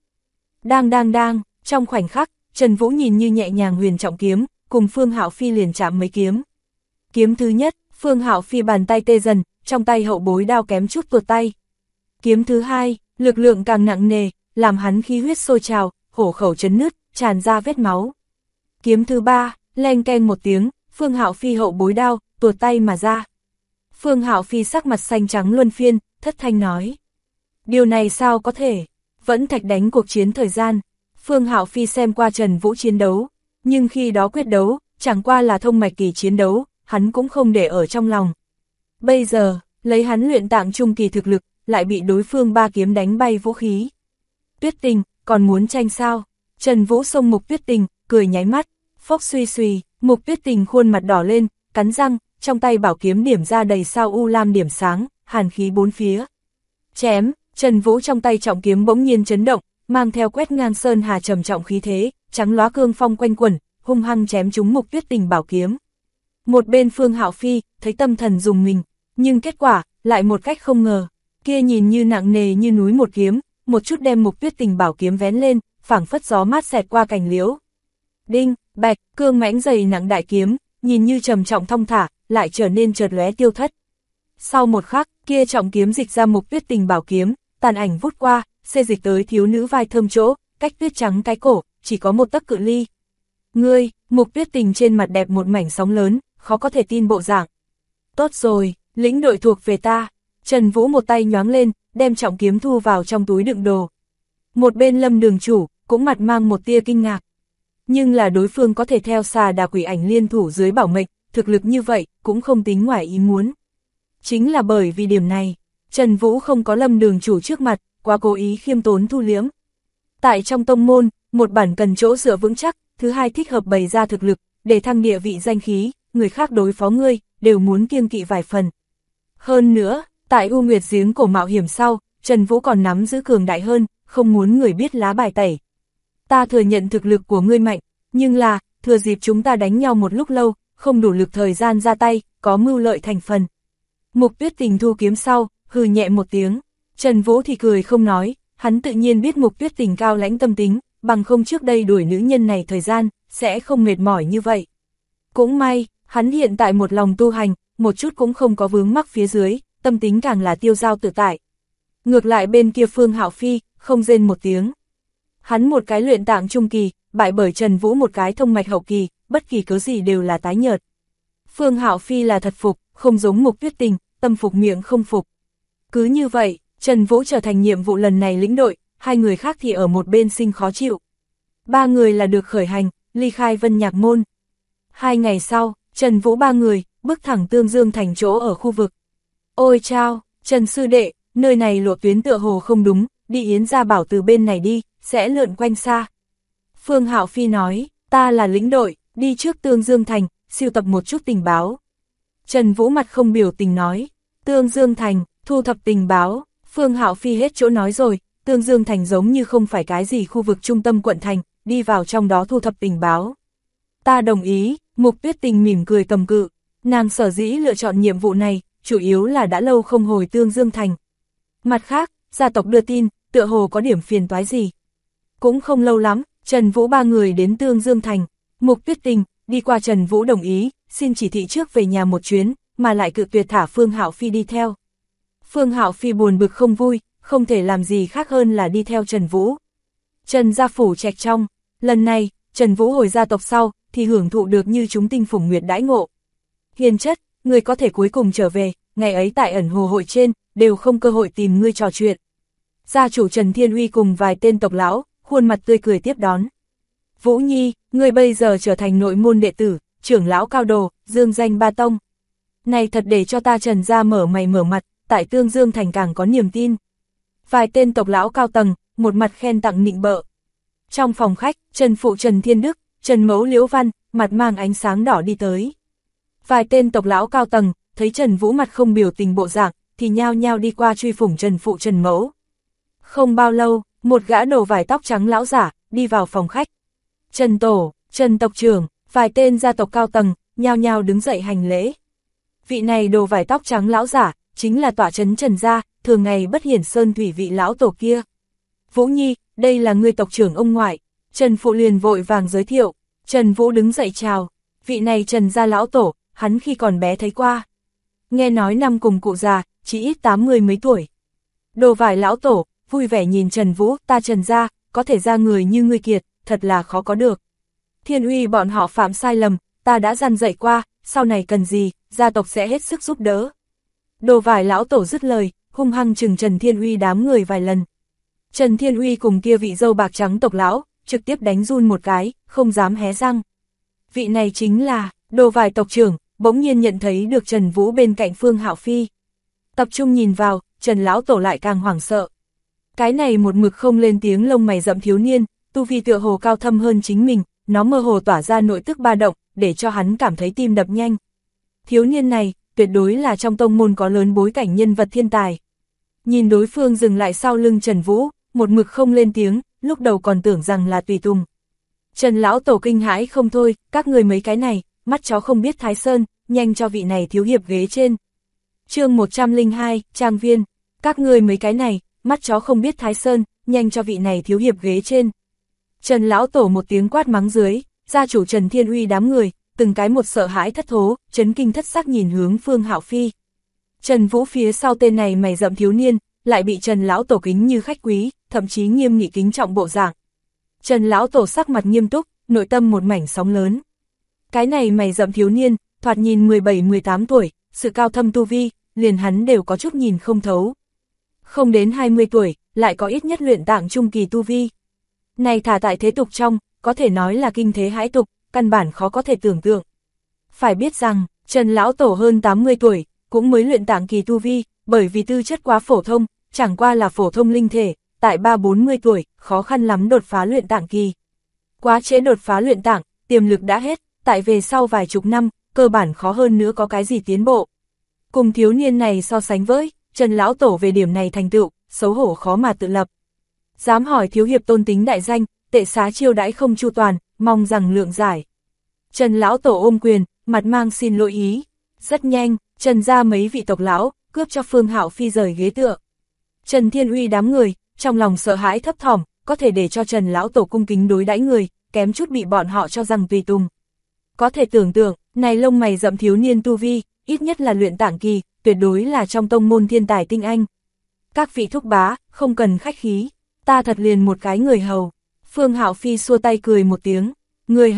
Speaker 1: Đang, trong khoảnh khắc, Trần Vũ nhìn như nhẹ nhàng huyền trọng kiếm, cùng Phương Hạo Phi liền chạm mấy kiếm. Kiếm thứ nhất, Phương Hạo Phi bàn tay tê dần, trong tay hậu bối đao kém chút tuột tay. Kiếm thứ hai, lực lượng càng nặng nề, làm hắn khí huyết sôi trào, hổ khẩu chấn nứt, tràn ra vết máu. Kiếm thứ ba, leng keng một tiếng, Phương Hạo Phi hậu bối đao, tuột tay mà ra. Phương Hạo Phi sắc mặt xanh trắng luân phiên, thất thanh nói. Điều này sao có thể? Vẫn Thạch đánh cuộc chiến thời gian. Phương Hạo Phi xem qua Trần Vũ chiến đấu, nhưng khi đó quyết đấu, chẳng qua là thông mạch kỳ chiến đấu, hắn cũng không để ở trong lòng. Bây giờ, lấy hắn luyện tạng trung kỳ thực lực, lại bị đối phương ba kiếm đánh bay vũ khí. Tuyết Tình, còn muốn tranh sao? Trần Vũ xông Mục Tuyết Tình, cười nháy mắt, phốc suy suy, Mục Tuyết Tình khuôn mặt đỏ lên, cắn răng, trong tay bảo kiếm điểm ra đầy sao u lam điểm sáng, hàn khí bốn phía. Chém, Trần Vũ trong tay trọng kiếm bỗng nhiên chấn động, mang theo quét ngang sơn hà trầm trọng khí thế, trắng lóa cương phong quanh quẩn, hung hăng chém trúng Mục Tuyết Tình bảo kiếm. Một bên Phương Hạo Phi, thấy tâm thần rùng mình, nhưng kết quả, lại một cách không ngờ, kia nhìn như nặng nề như núi một kiếm, một chút đem Mục Tuyết Tình bảo kiếm vén lên, phảng phất gió mát xẹt qua cành liễu. Đinh, bạch, cương mãnh dày nặng đại kiếm, nhìn như trầm trọng thong thả, lại trở nên chợt lóe tiêu thất. Sau một khắc, kia trọng kiếm dịch ra Mục Tuyết Tình bảo kiếm, tàn ảnh vút qua, xê dịch tới thiếu nữ vai thơm chỗ, cách tuyết trắng cái cổ, chỉ có một tấc cự ly. Ngươi, Mục Tuyết Tình trên mặt đẹp một mảnh sóng lớn, khó có thể tin bộ dạng. Tốt rồi, lĩnh đội thuộc về ta. Trần Vũ một tay nhoáng lên, đem trọng kiếm thu vào trong túi đựng đồ. Một bên Lâm đường chủ, cũng mặt mang một tia kinh ngạc. Nhưng là đối phương có thể theo Xà Đà Quỷ Ảnh liên thủ dưới bảo mệnh, thực lực như vậy, cũng không tính ngoài ý muốn. Chính là bởi vì điểm này, Trần Vũ không có Lâm đường chủ trước mặt, quá cố ý khiêm tốn thu liếm. Tại trong tông môn, một bản cần chỗ dựa vững chắc, thứ hai thích hợp bày ra thực lực, để thăng địa vị danh khí, người khác đối phó ngươi, đều muốn kiêng kỵ vài phần. Hơn nữa, tại U Nguyệt giếng cổ mạo hiểm sau, Trần Vũ còn nắm giữ cường đại hơn, không muốn người biết lá bài tẩy. Ta thừa nhận thực lực của ngươi mạnh, nhưng là, thừa dịp chúng ta đánh nhau một lúc lâu, không đủ lực thời gian ra tay, có mưu lợi thành phần. Mục Tuyết Tình thu kiếm sau, hừ nhẹ một tiếng, Trần Vũ thì cười không nói, hắn tự nhiên biết Mục Tuyết Tình cao lãnh tâm tính, bằng không trước đây đuổi nữ nhân này thời gian, sẽ không mệt mỏi như vậy. Cũng may, hắn hiện tại một lòng tu hành, một chút cũng không có vướng mắc phía dưới, tâm tính càng là tiêu dao tự tại. Ngược lại bên kia Phương Hạo Phi, không rên một tiếng. Hắn một cái luyện tạng trung kỳ, bại bởi Trần Vũ một cái thông mạch hậu kỳ, bất kỳ cớ gì đều là tái nhợt. Phương Hạo Phi là thật phục, không giống Mục Tuyết Tình, tâm phục miệng không phục. Cứ như vậy, Trần Vũ trở thành nhiệm vụ lần này lĩnh đội, hai người khác thì ở một bên sinh khó chịu. Ba người là được khởi hành, ly khai Vân Nhạc Môn. 2 ngày sau, Trần Vũ ba người, bước thẳng Tương Dương thành chỗ ở khu vực. Ôi chao, Trần Sư Đệ, nơi này lộ tuyến tựa hồ không đúng, đi Yến Gia Bảo từ bên này đi, sẽ lượn quanh xa. Phương Hạo Phi nói, ta là lĩnh đội, đi trước Tương Dương thành, sưu tập một chút tình báo. Trần Vũ mặt không biểu tình nói, Tương Dương thành, thu thập tình báo. Phương Hạo Phi hết chỗ nói rồi, Tương Dương thành giống như không phải cái gì khu vực trung tâm quận thành, đi vào trong đó thu thập tình báo. Ta đồng ý, Mục Tuyết Tình mỉm cười cầm cự, nàng sở dĩ lựa chọn nhiệm vụ này, chủ yếu là đã lâu không hồi Tương Dương thành. Mặt khác, gia tộc đưa tin, tựa hồ có điểm phiền toái gì. Cũng không lâu lắm, Trần Vũ ba người đến Tương Dương thành, Mục Tuyết Tình, đi qua Trần Vũ đồng ý, xin chỉ thị trước về nhà một chuyến, mà lại cự tuyệt thả Phương Hạo Phi đi theo. Phương Hạo Phi buồn bực không vui, không thể làm gì khác hơn là đi theo Trần Vũ. Trần gia phủ Trạch trong, lần này, Trần Vũ hồi gia tộc sau, thì hưởng thụ được như chúng tinh phủng nguyệt đãi ngộ. Hiền chất, người có thể cuối cùng trở về, ngày ấy tại ẩn hồ hội trên, đều không cơ hội tìm ngươi trò chuyện. Gia chủ Trần Thiên Uy cùng vài tên tộc lão, khuôn mặt tươi cười tiếp đón. Vũ Nhi, ngươi bây giờ trở thành nội môn đệ tử, trưởng lão cao đồ, dương danh ba tông. Này thật để cho ta Trần gia mở mày mở mặt, tại Tương Dương thành càng có niềm tin. Vài tên tộc lão cao tầng, một mặt khen tặng nịnh bợ. Trong phòng khách, Trần Phụ Trần Thiên Đức, Trần Mẫu Liễu Văn, mặt mang ánh sáng đỏ đi tới. Vài tên tộc lão cao tầng, thấy Trần Vũ mặt không biểu tình bộ dạng, thì nhao nhao đi qua truy phủng Trần Phụ Trần Mẫu. Không bao lâu, một gã đầu vải tóc trắng lão giả, đi vào phòng khách. Trần Tổ, Trần Tộc trưởng, vài tên gia tộc cao tầng, nhao nhao đứng dậy hành lễ. Vị này đồ vải tóc trắng lão giả, chính là tọa trấn Trần gia, thường ngày bất hiển sơn thủy vị lão tổ kia. Vũ Nhi, đây là người tộc trưởng ông ngoại. Trần Phụ liền vội vàng giới thiệu. Trần Vũ đứng dậy chào. Vị này Trần gia lão tổ, hắn khi còn bé thấy qua. Nghe nói năm cùng cụ già, chỉ ít 80 mấy tuổi. Đồ vải lão tổ, vui vẻ nhìn Trần Vũ, ta Trần gia, có thể ra người như ngươi kiệt, thật là khó có được. Thiên Uy bọn họ phạm sai lầm, ta đã dặn dạy qua, sau này cần gì, gia tộc sẽ hết sức giúp đỡ. Đồ vải lão tổ dứt lời, hung hăng chừng Trần Thiên Uy đám người vài lần. Trần Thiên Uy cùng kia vị dâu bạc trắng tộc lão, trực tiếp đánh run một cái, không dám hé răng. Vị này chính là, đồ vải tộc trưởng, bỗng nhiên nhận thấy được Trần Vũ bên cạnh Phương Hạo Phi. Tập trung nhìn vào, Trần lão tổ lại càng hoảng sợ. Cái này một mực không lên tiếng lông mày rậm thiếu niên, tu vi tựa hồ cao thâm hơn chính mình, nó mơ hồ tỏa ra nội tức ba động, để cho hắn cảm thấy tim đập nhanh. Thiếu niên này, tuyệt đối là trong tông môn có lớn bối cảnh nhân vật thiên tài. Nhìn đối phương dừng lại sau lưng Trần Vũ, một mực không lên tiếng, lúc đầu còn tưởng rằng là tùy tùng. Trần lão tổ kinh hãi không thôi, các người mấy cái này, mắt chó không biết Thái Sơn, nhanh cho vị này thiếu hiệp ghế trên. Chương 102, Trang Viên, các người mấy cái này, mắt chó không biết Thái Sơn, nhanh cho vị này thiếu hiệp ghế trên. Trần lão tổ một tiếng quát mắng dưới, gia chủ Trần Thiên Uy đám người, từng cái một sợ hãi thất thố, chấn kinh thất sắc nhìn hướng Phương Hạo Phi. Trần Vũ phía sau tên này mày rậm thiếu niên, lại bị Trần lão tổ kính như khách quý, thậm chí nghiêm nghị kính trọng bộ dạng. Trần lão tổ sắc mặt nghiêm túc, nội tâm một mảnh sóng lớn. Cái này mày rậm thiếu niên, thoạt nhìn 17-18 tuổi, sự cao thâm tu vi, liền hắn đều có chút nhìn không thấu. Không đến 20 tuổi, lại có ít nhất luyện tạng trung kỳ tu vi. Này thả tại thế tục trong, có thể nói là kinh thế hãi tục, căn bản khó có thể tưởng tượng. Phải biết rằng, Trần lão tổ hơn 80 tuổi, cũng mới luyện tạng kỳ tu vi, bởi vì tư chất quá phổ thông, chẳng qua là phổ thông linh thể, tại 30-40 tuổi, khó khăn lắm đột phá luyện tạng kỳ. Quá trễ đột phá luyện tạng, tiềm lực đã hết, tại về sau vài chục năm, cơ bản khó hơn nữa có cái gì tiến bộ. Cùng thiếu niên này so sánh với, Trần lão tổ về điểm này thành tựu, xấu hổ khó mà tự lập. Dám hỏi thiếu hiệp tôn tính đại danh, tệ xá chiêu đãi không chu toàn, mong rằng lượng giải. Trần lão tổ ôm quyền, mặt mang xin lỗi ý. Rất nhanh, Trần ra mấy vị tộc lão, cướp cho Phương Hạo Phi rời ghế tựa. Trần Thiên Uy đám người, trong lòng sợ hãi thấp thỏm, có thể để cho Trần lão tổ cung kính đối đãi người, kém chút bị bọn họ cho rằng tùy tùng. Có thể tưởng tượng, này lông mày rậm thiếu niên tu vi, ít nhất là luyện tạng kỳ, tuyệt đối là trong tông môn thiên tài tinh anh. Các vị thúc bá, không cần khách khí, ta thật liền một cái người hầu. Phương Hạo Phi xua tay cười một tiếng, người hầu,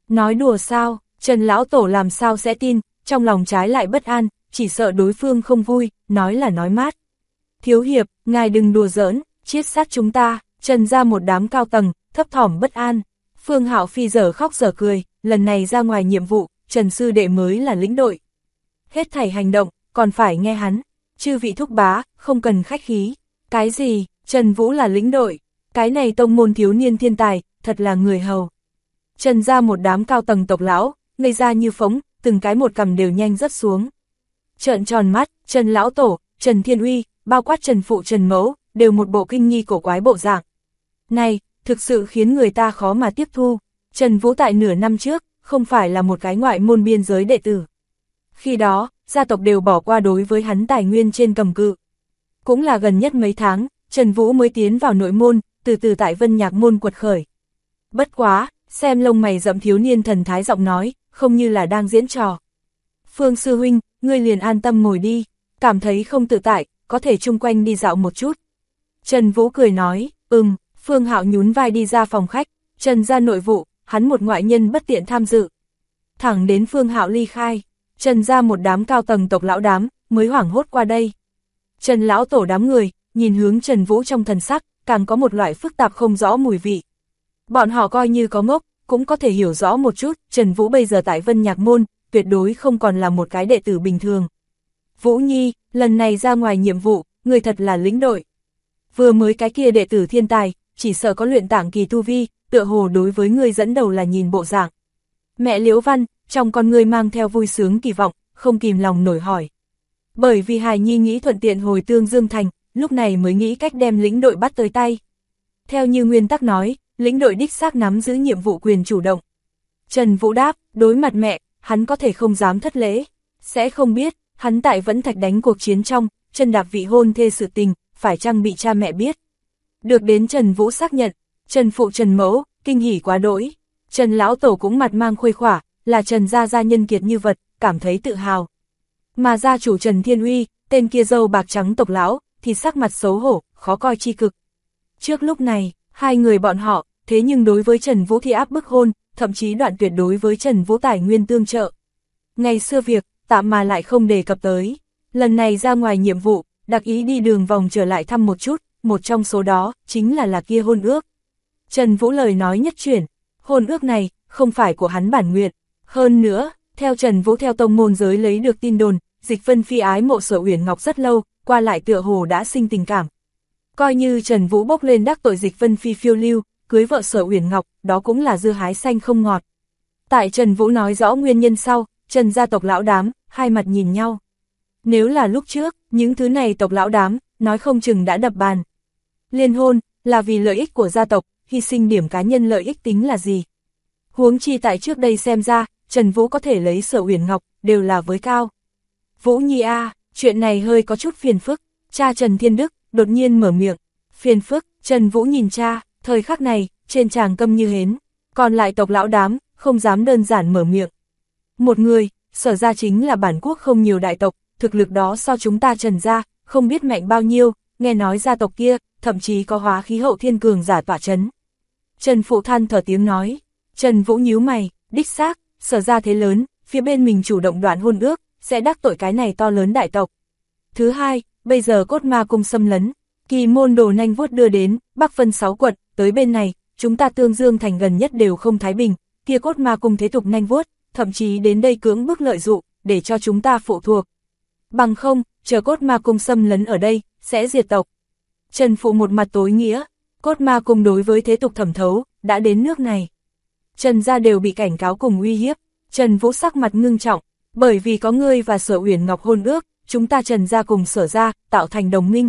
Speaker 1: Nói đùa sao, Trần lão tổ làm sao sẽ tin, trong lòng trái lại bất an, chỉ sợ đối phương không vui, nói là nói mát. Thiếu hiệp, ngài đừng đùa giỡn, chiết sát chúng ta, Trần ra một đám cao tầng, thấp thỏm bất an. Phương Hạo Phi dở khóc dở cười, lần này ra ngoài nhiệm vụ, Trần sư đệ mới là lĩnh đội. Hết thảy hành động, còn phải nghe hắn. Chư vị thúc bá, không cần khách khí. Cái gì, Trần Vũ là lĩnh đội? Cái này tông môn thiếu niên thiên tài, thật là người hầu. Trần ra một đám cao tầng tộc lão, ngây ra như phóng, từng cái một cầm đều nhanh rớt xuống. Trợn tròn mắt, Trần lão tổ, Trần Thiên Uy, bao quát Trần Phụ Trần Mẫu, đều một bộ kinh nghi cổ quái bộ dạng. Này, thực sự khiến người ta khó mà tiếp thu. Trần Vũ tại nửa năm trước, không phải là một cái ngoại môn biên giới đệ tử. Khi đó, gia tộc đều bỏ qua đối với hắn tài nguyên trên cầm cự. Cũng là gần nhất mấy tháng, Trần Vũ mới tiến vào nội môn, từ từ tại Vân Nhạc môn quật khởi. Bất quá, xem lông mày rậm thiếu niên thần thái giọng nói, không như là đang diễn trò. Phương sư huynh, ngươi liền an tâm ngồi đi, cảm thấy không tự tại, có thể chung quanh đi dạo một chút. Trần Vũ cười nói, Phương Hạo nhún vai đi ra phòng khách, Trần ra nội vụ, hắn một ngoại nhân bất tiện tham dự. Thẳng đến Phương Hạo ly khai, Trần ra một đám cao tầng tộc lão đám, mới hoảng hốt qua đây. Trần lão tổ đám người, nhìn hướng Trần Vũ trong thần sắc, càng có một loại phức tạp không rõ mùi vị. Bọn họ coi như có ngốc, cũng có thể hiểu rõ một chút, Trần Vũ bây giờ tại Vân Nhạc môn, tuyệt đối không còn là một cái đệ tử bình thường. Vũ Nhi, lần này ra ngoài nhiệm vụ, người thật là lĩnh đội. Vừa mới cái kia đệ tử thiên tài, chỉ sợ có luyện tạng kỳ tu vi, tựa hồ đối với người dẫn đầu là nhìn bộ dạng. Mẹ Liễu Văn, trong con người mang theo vui sướng kỳ vọng, không kìm lòng nổi hỏi. Bởi vì hài nhi nghĩ thuận tiện hồi tương Dương Thành, lúc này mới nghĩ cách đem lĩnh đội bắt tới tay. Theo như nguyên tắc nói, lĩnh đội đích xác nắm giữ nhiệm vụ quyền chủ động. Trần Vũ đáp, đối mặt mẹ, hắn có thể không dám thất lễ, sẽ không biết, hắn tại Vẫn Thạch đánh cuộc chiến trong, chân đạp vị hôn thê sự tình, phải chăng bị cha mẹ biết. Được đến Trần Vũ xác nhận, Trần Phụ Trần Mẫu, kinh hỉ quá đỗi. Trần lão tổ cũng mặt mang khuây khỏa, là Trần gia gia nhân kiệt như vật, cảm thấy tự hào. Mà gia chủ Trần Thiên Uy, tên kia râu bạc trắng tộc lão, thì sắc mặt xấu hổ, khó coi chi cực. Trước lúc này, hai người bọn họ, thế nhưng đối với Trần Vũ thì áp bức hôn, thậm chí đoạn tuyệt đối với Trần Vũ tài nguyên tương trợ. Ngày xưa việc, tạm mà lại không đề cập tới. Lần này ra ngoài nhiệm vụ, đặc ý đi đường vòng trở lại thăm một chút, một trong số đó, chính là kia hôn ước. Trần Vũ lời nói nhất chuyển, hôn ước này, không phải của hắn bản nguyện. Hơn nữa, theo Trần Vũ theo tông môn giới lấy được tin đồn, Dịch Vân Phi ái mộ Sở Uyển Ngọc rất lâu, qua lại tựa hồ đã sinh tình cảm. Coi như Trần Vũ bốc lên đắc tội Dịch Vân Phi phiêu lưu, cưới vợ Sở Uyển Ngọc, đó cũng là dưa hái xanh không ngọt. Tại Trần Vũ nói rõ nguyên nhân sau, Trần gia tộc lão đám, hai mặt nhìn nhau. Nếu là lúc trước, những thứ này tộc lão đám, nói không chừng đã đập bàn. Liên hôn, là vì lợi ích của gia tộc, hy sinh điểm cá nhân lợi ích tính là gì? Huống chi tại trước đây xem ra, Trần Vũ có thể lấy Sở Uyển Ngọc, đều là với cao. Vũ Nhi a, chuyện này hơi có chút phiền phức, cha Trần Thiên Đức, đột nhiên mở miệng. Phiền phức, Trần Vũ nhìn cha, thời khắc này, trên tràng câm như hến, còn lại tộc lão đám, không dám đơn giản mở miệng. Một người, Sở gia chính là bản quốc không nhiều đại tộc, thực lực đó so chúng ta Trần gia, không biết mạnh bao nhiêu, nghe nói gia tộc kia, thậm chí có hóa khí hậu thiên cường giả tỏa chấn. Trần Phụ than thở tiếng nói, Trần Vũ nhíu mày, đích xác, Sở gia thế lớn, phía bên mình chủ động đoạn hôn ước, sẽ đắc tội cái này to lớn đại tộc. Thứ hai, bây giờ Cốt Ma Cung xâm lấn, kỳ môn đồ nanh vuốt đưa đến, Bắc phân 6 quận, tới bên này, chúng ta Tương Dương Thành gần nhất đều không thái bình, kia Cốt Ma Cung thế tục nanh vuốt, thậm chí đến đây cưỡng bức lợi dụ, để cho chúng ta phụ thuộc. Bằng không, chờ Cốt Ma Cung xâm lấn ở đây, sẽ diệt tộc. Trần Phụ một mặt tối nghĩa, Cốt Ma Cung đối với thế tục thẩm thấu, đã đến nước này. Trần gia đều bị cảnh cáo cùng uy hiếp, Trần Vũ sắc mặt ngưng trọng, bởi vì có ngươi và Sở Uyển Ngọc hôn ước, chúng ta Trần gia cùng Sở gia, tạo thành đồng minh.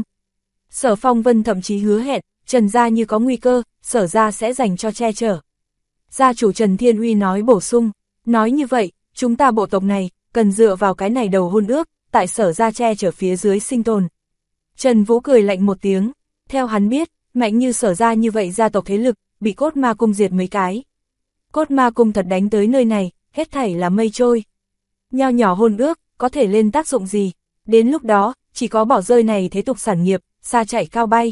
Speaker 1: Sở Phong Vân thậm chí hứa hẹn, Trần gia như có nguy cơ, Sở gia sẽ dành cho che chở. Gia chủ Trần Thiên Uy nói bổ sung, nói như vậy, chúng ta bộ tộc này, cần dựa vào cái này đầu hôn ước, tại Sở gia che chở phía dưới sinh tồn. Trần Vũ cười lạnh một tiếng, theo hắn biết, mạnh như Sở gia như vậy gia tộc thế lực, bị Cốt Ma Cung diệt mấy cái. Cốt Ma Cung thật đánh tới nơi này, hết thảy là mây trôi. Nho nhỏ hôn ước, có thể lên tác dụng gì? Đến lúc đó, chỉ có bỏ rơi này thế tục sản nghiệp, xa chạy cao bay.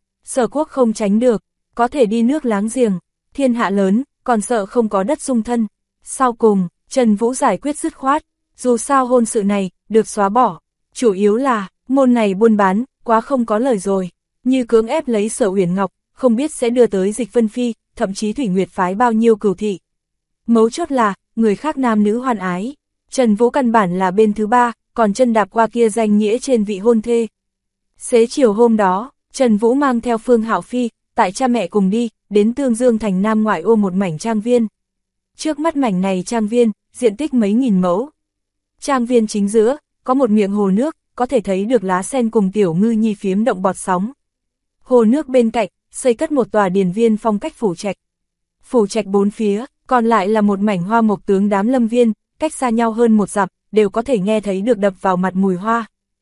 Speaker 1: Sở quốc không tránh được, có thể đi nước láng giềng, thiên hạ lớn, còn sợ không có đất dung thân. Sau cùng, Trần Vũ giải quyết dứt khoát, dù sao hôn sự này, được xóa bỏ. Chủ yếu là, môn này buôn bán, quá không có lời rồi. Như cưỡng ép lấy Sở Uyển Ngọc, không biết sẽ đưa tới Dịch Vân Phi, thậm chí Thủy Nguyệt phái bao nhiêu cừu thị. Mấu chốt là, người khác nam nữ hoan ái. Trần Vũ căn bản là bên thứ ba, còn chân đạp qua kia danh nghĩa trên vị hôn thê. Xế chiều hôm đó, Trần Vũ mang theo Phương Hạo Phi, tại cha mẹ cùng đi, đến Tương Dương thành Nam ngoại ô một mảnh trang viên. Trước mắt mảnh này trang viên, diện tích mấy nghìn mẫu. Trang viên chính giữa, có một miệng hồ nước, có thể thấy được lá sen cùng tiểu ngư nhi phiếm động bọt sóng. Hồ nước bên cạnh, xây cất một tòa điền viên phong cách phủ trạch. Phủ trạch bốn phía, còn lại là một mảnh hoa mộc tướng đám lâm viên, cách xa nhau hơn một dặm, đều có thể nghe thấy được đập vào mặt mùi hoa.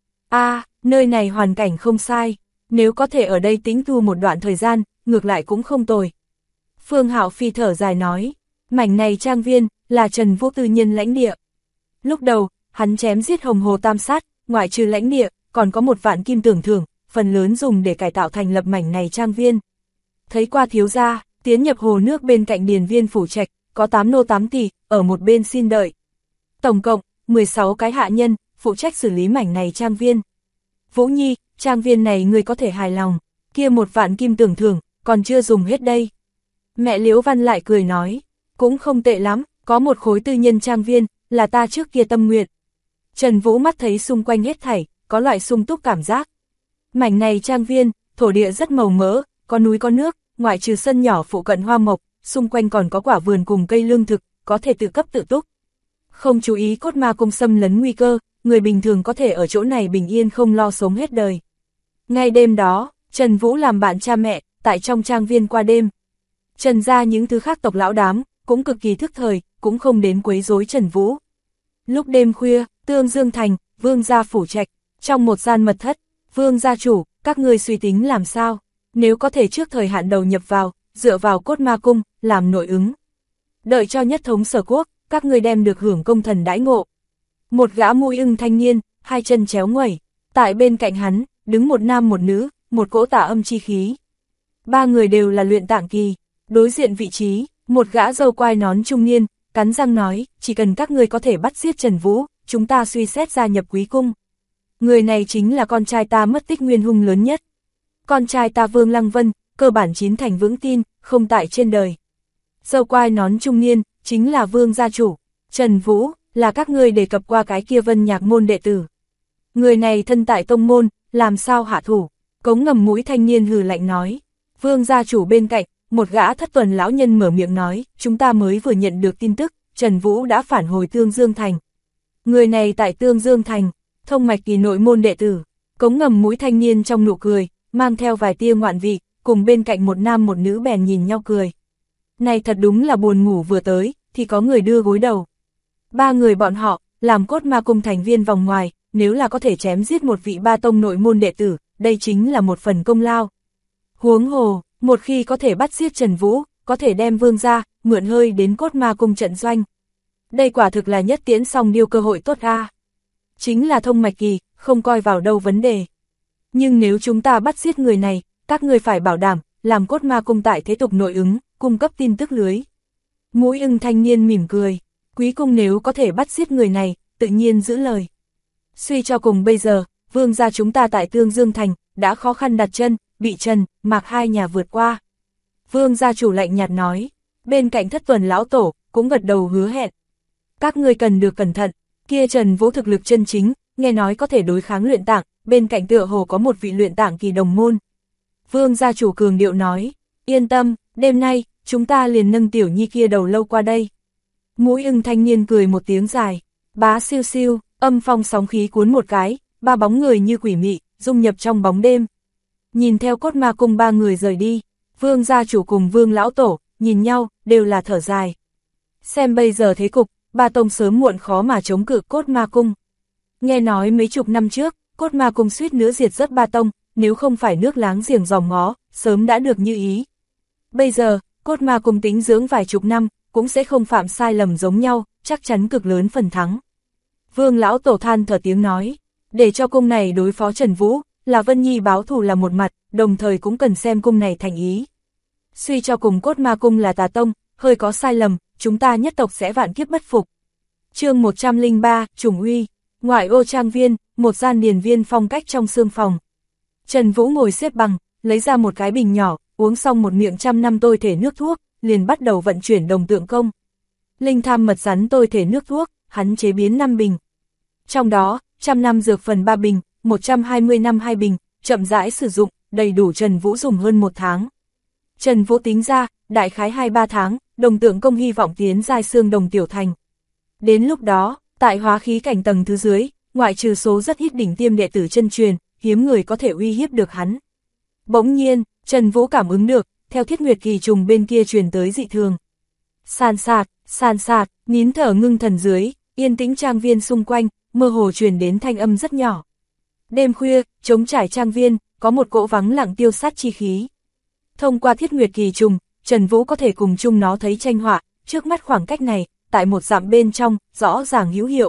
Speaker 1: Nơi này hoàn cảnh không sai, nếu có thể ở đây tĩnh tu một đoạn thời gian, ngược lại cũng không tồi. Phương Hạo Phi thở dài nói, mảnh này trang viên, là Trần Vũ tư nhân lãnh địa. Lúc đầu, hắn chém giết Hồng Hồ Tam Sát, ngoại trừ lãnh địa, còn có 1 vạn kim tưởng thưởng, phần lớn dùng để cải tạo thành lập mảnh này trang viên. Thấy qua thiếu gia, tiến nhập hồ nước bên cạnh điền viên phủ trạch, có 8 nô 8 tỳ, ở một bên xin đợi. Tổng cộng, 16 cái hạ nhân, phụ trách xử lý mảnh này trang viên. Vũ Nhi, trang viên này ngươi có thể hài lòng, kia 1 vạn kim tưởng thưởng, còn chưa dùng hết đây. Mẹ Liễu Văn lại cười nói, cũng không tệ lắm, có một khối tư nhân trang viên, là ta trước kia tâm nguyện. Trần Vũ mắt thấy xung quanh hết thảy, có loại sung túc cảm giác. Mảnh này trang viên, thổ địa rất màu mỡ, có núi có nước, ngoại trừ sân nhỏ phụ cận hoa mộc, xung quanh còn có quả vườn cùng cây lương thực, có thể tự cấp tự túc. Không chú ý cốt ma cung xâm lấn nguy cơ, người bình thường có thể ở chỗ này bình yên không lo sống hết đời. Ngay đêm đó, Trần Vũ làm bạn cha mẹ, tại trong trang viên qua đêm. Trần gia những thứ khác tộc lão đám, cũng cực kỳ thức thời, cũng không đến quấy rối Trần Vũ. Lúc đêm khuya, Tương Dương thành, Vương gia phủ trạch, trong một gian mật thất, Vương gia chủ, các ngươi suy tính làm sao? Nếu có thể trước thời hạn đầu nhập vào, dựa vào cốt ma cung, làm nội ứng. Đợi cho nhất thống Sở quốc, các ngươi đem được hưởng công thần đãi ngộ. Một gã mũi ưng thanh niên, 2 chân chéo nguẩy, tại bên cạnh hắn, đứng một nam một nữ, một cỗ tà âm chi khí. 3 người đều là luyện tạng kỳ, đối diện vị trí, một gã râu quai nón trung niên, cắn răng nói, chỉ cần các ngươi có thể bắt giết Trần Vũ, chúng ta suy xét gia nhập quý cung. Người này chính là con trai ta mất tích nguyên hung lớn nhất. Con trai ta Vương Lăng Vân, cơ bản chín thành vững tin, không tại trên đời. Râu quai nón trung niên, chính là Vương gia chủ. Trần Vũ, là các ngươi đề cập qua cái kia Vân Nhạc môn đệ tử. Người này thân tại tông môn, làm sao hạ thủ? Cống ngầm mũi thanh niên hừ lạnh nói. Vương gia chủ bên cạnh, một gã thất tuần lão nhân mở miệng nói, chúng ta mới vừa nhận được tin tức, Trần Vũ đã phản hồi Tương Dương thành. Người này tại Tương Dương thành, thông mạch kỳ nội môn đệ tử. Cống ngầm mũi thanh niên trong nụ cười, mang theo vài tia ngoạn vị, cùng bên cạnh một nam một nữ bèn nhìn nhau cười. Này thật đúng là buồn ngủ vừa tới, thì có người đưa gối đầu. 3 người bọn họ, làm cốt ma cung thành viên vòng ngoài, nếu là có thể chém giết một vị ba tông nội môn đệ tử, đây chính là một phần công lao. Huống hồ, một khi có thể bắt giết Trần Vũ, có thể đem Vương gia, mượn hơi đến cốt ma cung trận doanh. Đây quả thực là nhất tiễn song điêu cơ hội tốt a. Chính là thông mạch kỳ, không coi vào đâu vấn đề. Nhưng nếu chúng ta bắt giết người này, các ngươi phải bảo đảm, làm cốt ma cung tại thế tục nội ứng, cung cấp tin tức lưới. Mũi ưng thanh niên mỉm cười, quý cung nếu có thể bắt giết người này, tự nhiên giữ lời. Suy cho cùng bây giờ, Vương gia chúng ta tại Tương Dương thành, đã khó khăn đặt chân, bị Trần, Mạc 2 nhà vượt qua. Vương gia chủ lạnh nhạt nói, bên cạnh thất tuần lão tổ, cũng gật đầu hứa hẹn. Các ngươi cần được cẩn thận, kia Trần Vũ thực lực chân chính, nghe nói có thể đối kháng luyện tạng, bên cạnh tựa hồ có một vị luyện tạng kỳ đồng môn. Vương gia chủ cường điệu nói, yên tâm, đêm nay, chúng ta liền nâng tiểu nhi kia đầu lâu qua đây. Mũi ưng thanh niên cười một tiếng dài, bá siêu siêu, âm phong sóng khí cuốn một cái, 3 bóng người như quỷ mị, dung nhập trong bóng đêm. Nhìn theo cốt ma cung 3 người rời đi, Vương gia chủ cùng Vương lão tổ, nhìn nhau, đều là thở dài. Xem bây giờ thế cục, 3 tông sớm muộn khó mà chống cự cốt ma cung. Nghe nói mấy chục năm trước, cốt ma cung suýt nữa diệt rất 3 tông, nếu không phải nước láng giềng dòm ngó, sớm đã được như ý. Bây giờ, cốt ma cung tính dưỡng vài chục năm, cũng sẽ không phạm sai lầm giống nhau, chắc chắn cực lớn phần thắng. Vương lão tổ than thở tiếng nói, để cho cung này đối phó Trần Vũ, là Vân Nhi báo thù là một mặt, đồng thời cũng cần xem cung này thành ý. Suy cho cùng cốt ma cung là tà tông, hơi có sai lầm, chúng ta nhất tộc sẽ vạn kiếp bất phục. Chương 103, Trùng Uy, ngoại ô trang viên, một gian điền viên phong cách trong sương phòng. Trần Vũ ngồi xếp bằng, lấy ra một cái bình nhỏ, uống xong một miệng 100 năm tôi thể nước thuốc, liền bắt đầu vận chuyển đồng tượng công. Linh tham mật rắn tôi thể nước thuốc, hắn chế biến 5 bình. Trong đó, 100 năm dược phần 3 bình, 120 năm 2 bình, chậm rãi sử dụng, đầy đủ Trần Vũ dùng hơn 1 tháng. Trần Vũ tính ra, đại khái 2-3 tháng, đồng tượng công hy vọng tiến giai xương đồng tiểu thành. Đến lúc đó, tại hóa khí cảnh tầng thứ dưới, ngoại trừ số rất ít đỉnh tiêm đệ tử chân truyền, hiếm người có thể uy hiếp được hắn. Bỗng nhiên, Trần Vũ cảm ứng được, theo thiết nguyệt kỳ trùng bên kia truyền tới dị thường. San sạt, nín thở ngưng thần dưới, yên tĩnh trang viên xung quanh, mơ hồ truyền đến thanh âm rất nhỏ. Đêm khuya, trống trải trang viên, có một cỗ vắng lặng tiêu sát chi khí. Thông qua thiết nguyệt kỳ trùng, Trần Vũ có thể cùng chung nó thấy tranh họa, trước mắt khoảng cách này, tại một dặm bên trong, rõ ràng hữu hiệu.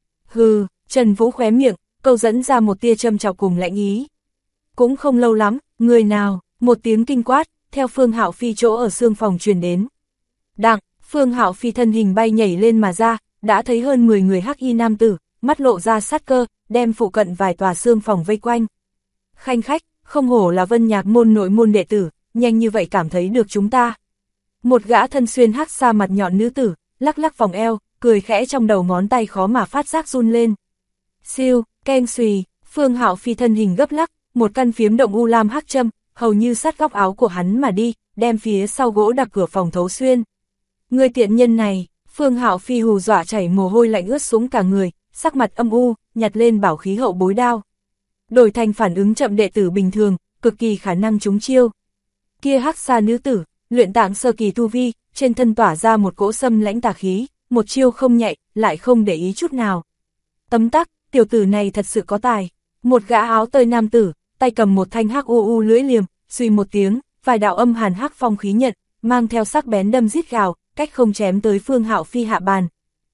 Speaker 1: Hừ, Trần Vũ khóe miệng, câu dẫn ra một tia châm chọc cùng lạnh ý. Cũng không lâu lắm, người nào, một tiếng kinh quát, theo Phương Hạo Phi chỗ ở xương phòng truyền đến. Đặng, Phương Hạo Phi thân hình bay nhảy lên mà ra, đã thấy hơn 10 người hắc y nam tử, mắt lộ ra sát cơ, đem phụ cận vài tòa xương phòng vây quanh. Khanh khách, không hổ là Vân Nhạc môn nội môn đệ tử, nhanh như vậy cảm thấy được chúng ta. Một gã thân xuyên hắc sa mặt nhọn nữ tử, lắc lắc vòng eo, cười khẽ trong đầu ngón tay khó mà phát giác run lên. Siêu, keng xùy, Phương Hạo Phi thân hình gấp lắc, một căn phiếm động u lam hắc châm, hầu như sát góc áo của hắn mà đi, đem phía sau gỗ đặc cửa phòng thấu xuyên. Người tiện nhân này, Phương Hạo Phi hù dọa chảy mồ hôi lạnh ướt xuống cả người, sắc mặt âm u, nhặt lên bảo khí hậu bối đao. Đổi thành phản ứng chậm đệ tử bình thường, cực kỳ khả năng trúng chiêu. Kia hắc sa nữ tử, luyện tạng sơ kỳ tu vi, trên thân tỏa ra một cỗ xâm lãnh tà khí, một chiêu không nhạy, lại không để ý chút nào. Tấm tắc, tiểu tử này thật sự có tài. Một gã áo tơi nam tử, tay cầm một thanh hắc u lưỡi liềm, suy một tiếng, vài đạo âm hàn hắc phong khí nhận, mang theo sắc bén đâm rít gào, cách không chém tới Phương Hạo Phi hạ bàn.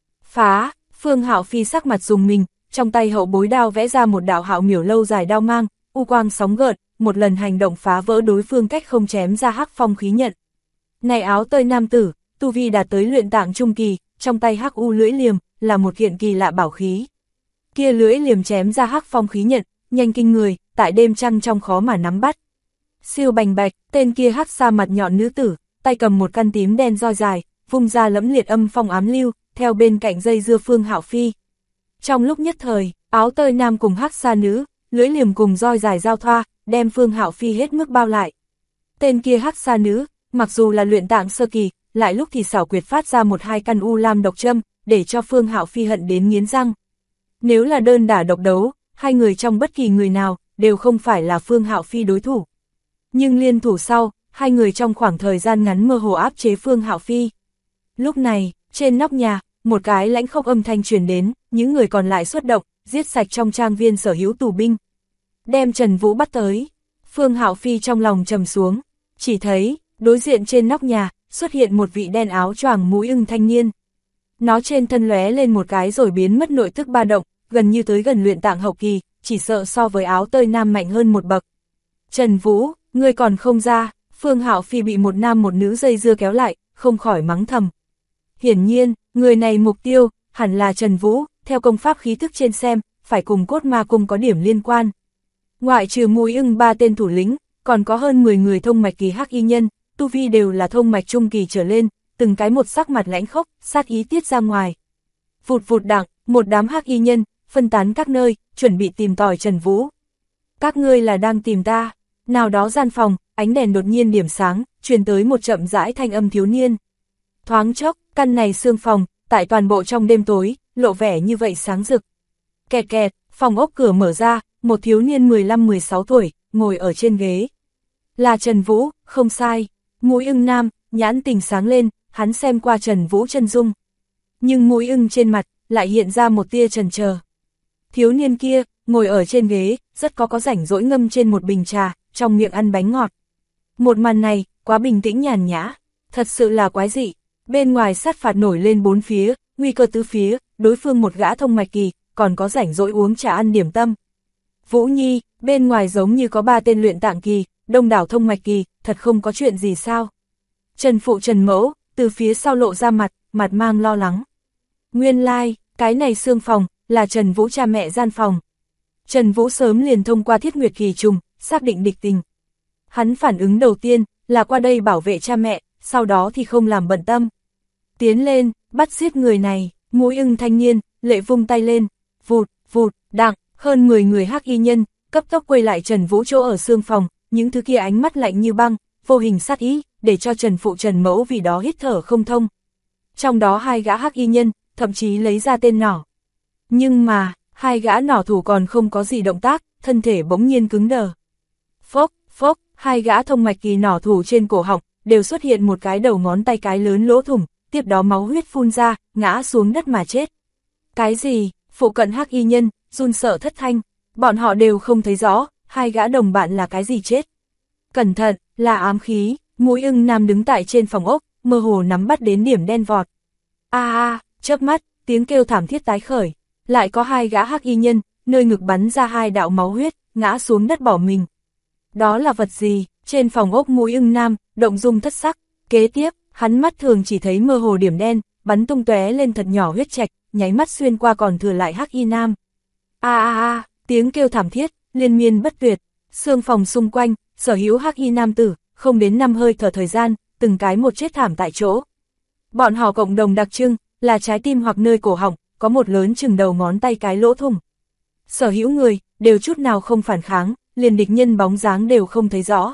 Speaker 1: Phá, Phương Hạo Phi sắc mặt rùng mình, trong tay hậu bối đao vẽ ra một đạo hạo miểu lâu dài đao mang, u quang sóng gợn, một lần hành động phá vỡ đối phương cách không chém ra hắc phong khí nhận. Này áo tơi nam tử, tu vi đạt tới luyện tạng trung kỳ, trong tay hắc lưỡi liềm, là một kiện kỳ lạ bảo khí. Kia lưỡi liềm chém ra hắc phong khí nhận, nhanh kinh người, tại đêm trăng trong khó mà nắm bắt. Siêu bành bạch, tên kia hắc sa mặt nhọn nữ tử, tay cầm một căn tím đen roi dài, vung ra lẫm liệt âm phong ám lưu, theo bên cạnh dây dưa Phương Hạo Phi. Trong lúc nhất thời, áo tơi nam cùng hắc sa nữ, lưỡi liềm cùng roi dài giao thoa, đem Phương Hạo Phi hết mức bao lại. Tên kia hắc sa nữ, mặc dù là luyện tạng sơ kỳ, lại lúc thì xảo quyệt phát ra một hai căn u lam độc châm, để cho Phương Hạo Phi hận đến nghiến răng. Nếu là đơn đả độc đấu, hai người trong bất kỳ người nào, đều không phải là Phương Hạo Phi đối thủ. Nhưng liên thủ sau, hai người trong khoảng thời gian ngắn mơ hồ áp chế Phương Hạo Phi. Lúc này, trên nóc nhà, một cái lãnh khốc âm thanh truyền đến, những người còn lại xuất động, giết sạch trong trang viên sở hữu tù binh. Đem Trần Vũ bắt tới. Phương Hạo Phi trong lòng trầm xuống, chỉ thấy, đối diện trên nóc nhà, xuất hiện một vị đen áo choàng mũi ưng thanh niên. Nó trên thân lóe lên một cái rồi biến mất nội tức ba động, gần như tới gần luyện tạng hậu kỳ, chỉ sợ so với áo tơi nam mạnh hơn một bậc. Trần Vũ, ngươi còn không ra, Phương Hạo Phi bị một nam một nữ dây dưa kéo lại, không khỏi mắng thầm. Hiển nhiên, người này mục tiêu, hẳn là Trần Vũ, theo công pháp khí thức trên xem, phải cùng cốt ma cung có điểm liên quan. Ngoại trừ mũi ưng 3 tên thủ lĩnh, còn có hơn 10 người thông mạch kỳ hắc y nhân, tu vi đều là thông mạch trung kỳ trở lên, từng cái một sắc mặt lãnh khốc, sát ý tiết ra ngoài. Vụt vụt đặng, một đám hắc y nhân, phân tán các nơi, chuẩn bị tìm tòi Trần Vũ. Các ngươi là đang tìm ta. Nào đó gian phòng, ánh đèn đột nhiên điểm sáng, truyền tới một chậm rãi thanh âm thiếu niên. Thoáng chốc, căn này xương phòng, tại toàn bộ trong đêm tối, lộ vẻ như vậy sáng rực. Kẹt kẹt, phòng ốc cửa mở ra, một thiếu niên 15-16 tuổi, ngồi ở trên ghế. Là Trần Vũ, không sai. Mũi ưng nam, nhãn tình sáng lên, hắn xem qua Trần Vũ chân dung. Nhưng mũi ưng trên mặt, lại hiện ra một tia chần chờ. Thiếu niên kia, ngồi ở trên ghế, rất có rảnh rỗi ngâm trên một bình trà, trong miệng ăn bánh ngọt. Một màn này, quá bình tĩnh nhàn nhã, thật sự là quái dị. Bên ngoài sát phạt nổi lên bốn phía, nguy cơ tứ phía, đối phương một gã thông mạch kỳ, còn có rảnh rỗi uống trà ăn điểm tâm. Vũ Nhi, bên ngoài giống như có 3 tên luyện tạng kỳ, đông đảo thông mạch kỳ, thật không có chuyện gì sao? Trần Phụ Trần Mẫu, từ phía sau lộ ra mặt mang lo lắng. Nguyên lai, cái này xương phòng, là Trần Vũ cha mẹ gian phòng. Trần Vũ sớm liền thông qua Thiết Nguyệt Kỳ Trùng, xác định địch tình. Hắn phản ứng đầu tiên, là qua đây bảo vệ cha mẹ, sau đó thì không làm bận tâm. Tiến lên, bắt giết người này, Mũi Ưng thanh niên, lệ vung tay lên, vụt, vụt, đặng, hơn 10 người hắc y nhân, cấp tốc quay lại Trần Vũ chỗ ở xương phòng, những thứ kia ánh mắt lạnh như băng, vô hình sát ý, để cho Trần Phụ Trần Mẫu vì đó hít thở không thông. Trong đó 2 gã hắc y nhân, thậm chí lấy ra tên nỏ. Nhưng mà, 2 gã nỏ thủ còn không có gì động tác, thân thể bỗng nhiên cứng đờ. Phốc, phốc, 2 gã thông mạch kỳ nỏ thủ trên cổ họng, đều xuất hiện một cái đầu ngón tay cái lớn lỗ thủng, tiếp đó máu huyết phun ra, ngã xuống đất mà chết. Cái gì? Phụ cận hắc y nhân, run sợ thất thanh, bọn họ đều không thấy rõ, 2 gã đồng bạn là cái gì chết. Cẩn thận, là ám khí, Mũi Ưng Nam đứng tại trên phòng ốc, mơ hồ nắm bắt đến điểm đen vọt. Chớp mắt, tiếng kêu thảm thiết tái khởi, lại có 2 gã hắc y nhân, nơi ngực bắn ra 2 đạo máu huyết, ngã xuống đất bỏ mình. Đó là vật gì? Trên phòng ốc Mũi Ưng Nam, động dung thất sắc, kế tiếp, hắn mắt thường chỉ thấy mơ hồ điểm đen, bắn tung tóe lên thật nhỏ huyết trạch, nháy mắt xuyên qua còn thừa lại hắc y nam. Tiếng kêu thảm thiết, liên miên bất tuyệt, xương phòng xung quanh, sở hữu hắc y nam tử, không đến 5 hơi thở thời gian, từng cái một chết thảm tại chỗ. Bọn họ cộng đồng đặc trưng, là trái tim hoặc nơi cổ họng, có một lớn chừng đầu ngón tay cái lỗ thủng. Sở hữu người, đều chút nào không phản kháng, liền địch nhân bóng dáng đều không thấy rõ.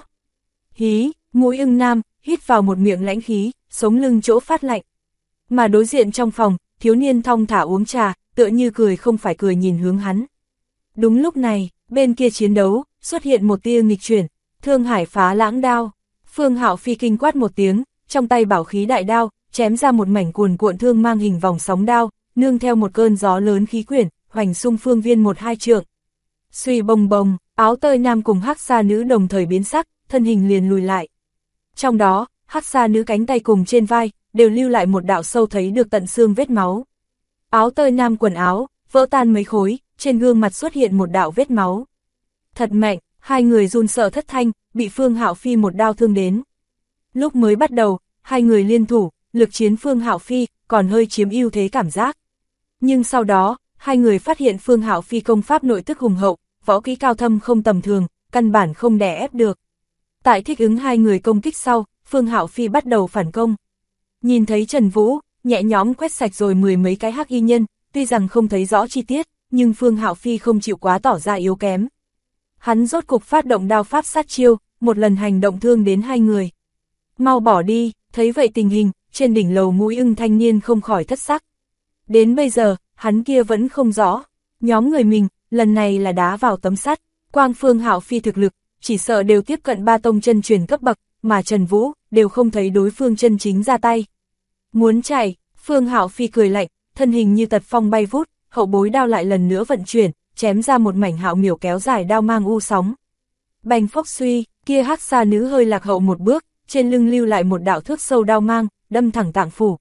Speaker 1: Hí, Mũi Ưng Nam, hít vào một miệng lãnh khí, sống lưng chỗ phát lạnh. Mà đối diện trong phòng, thiếu niên thong thả uống trà, tựa như cười không phải cười nhìn hướng hắn. Đúng lúc này, bên kia chiến đấu, xuất hiện một tia nghịch chuyển, Thương Hải phá lãng đao. Phương Hạo Phi kinh quát một tiếng, trong tay bảo khí đại đao, chém ra một mảnh cuồn cuộn thương mang hình vòng sóng đao, nương theo một cơn gió lớn khí quyển, hoành xung phương viên 1-2 trượng. Suy bồng bồng, Áo Tơi Nam cùng Hắc Sa Nữ đồng thời biến sắc, thân hình liền lùi lại. Trong đó, Hắc Sa Nữ cánh tay cùng trên vai, đều lưu lại một đạo sâu thấy được tận xương vết máu. Áo Tơi Nam quần áo, vỡ tan mấy khối, trên gương mặt xuất hiện một đạo vết máu. Thật mạnh, 2 người run sợ thất thanh, bị Phương Hạo Phi một đao thương đến. Lúc mới bắt đầu, 2 người liên thủ, lực chiến Phương Hạo Phi, còn hơi chiếm ưu thế cảm giác. Nhưng sau đó, 2 người phát hiện Phương Hạo Phi công pháp nội tức hùng hậu, võ kỹ cao thâm không tầm thường, căn bản không đè ép được. Tại thích ứng 2 người công kích sau, Phương Hạo Phi bắt đầu phản công. Nhìn thấy Trần Vũ, nhẹ nhõm quét sạch rồi 10 mấy cái hắc y nhân, tuy rằng không thấy rõ chi tiết, nhưng Phương Hạo Phi không chịu quá tỏ ra yếu kém. Hắn rốt cục phát động đao pháp sát chiêu, một lần hành động thương đến 2 người. Mau bỏ đi, thấy vậy tình hình, trên đỉnh lầu Mũi Ưng thanh niên không khỏi thất sắc. Đến bây giờ, hắn kia vẫn không rõ, nhóm người mình, lần này là đá vào tấm sắt, quang Phương Hạo Phi thực lực, chỉ sợ đều tiếp cận 3 tông chân truyền cấp bậc, mà Trần Vũ, đều không thấy đối phương chân chính ra tay. Muốn chạy, Phương Hạo Phi cười lạnh, thân hình như tật phong bay vút, hậu bối đao lại lần nữa vận chuyển, chém ra một mảnh hạo miểu kéo dài đao mang u sóng. Bành phốc suy, kia Hắc Sa Nữ hơi lạc hậu một bước, trên lưng lưu lại một đạo thước sâu đao mang, đâm thẳng tạng phủ.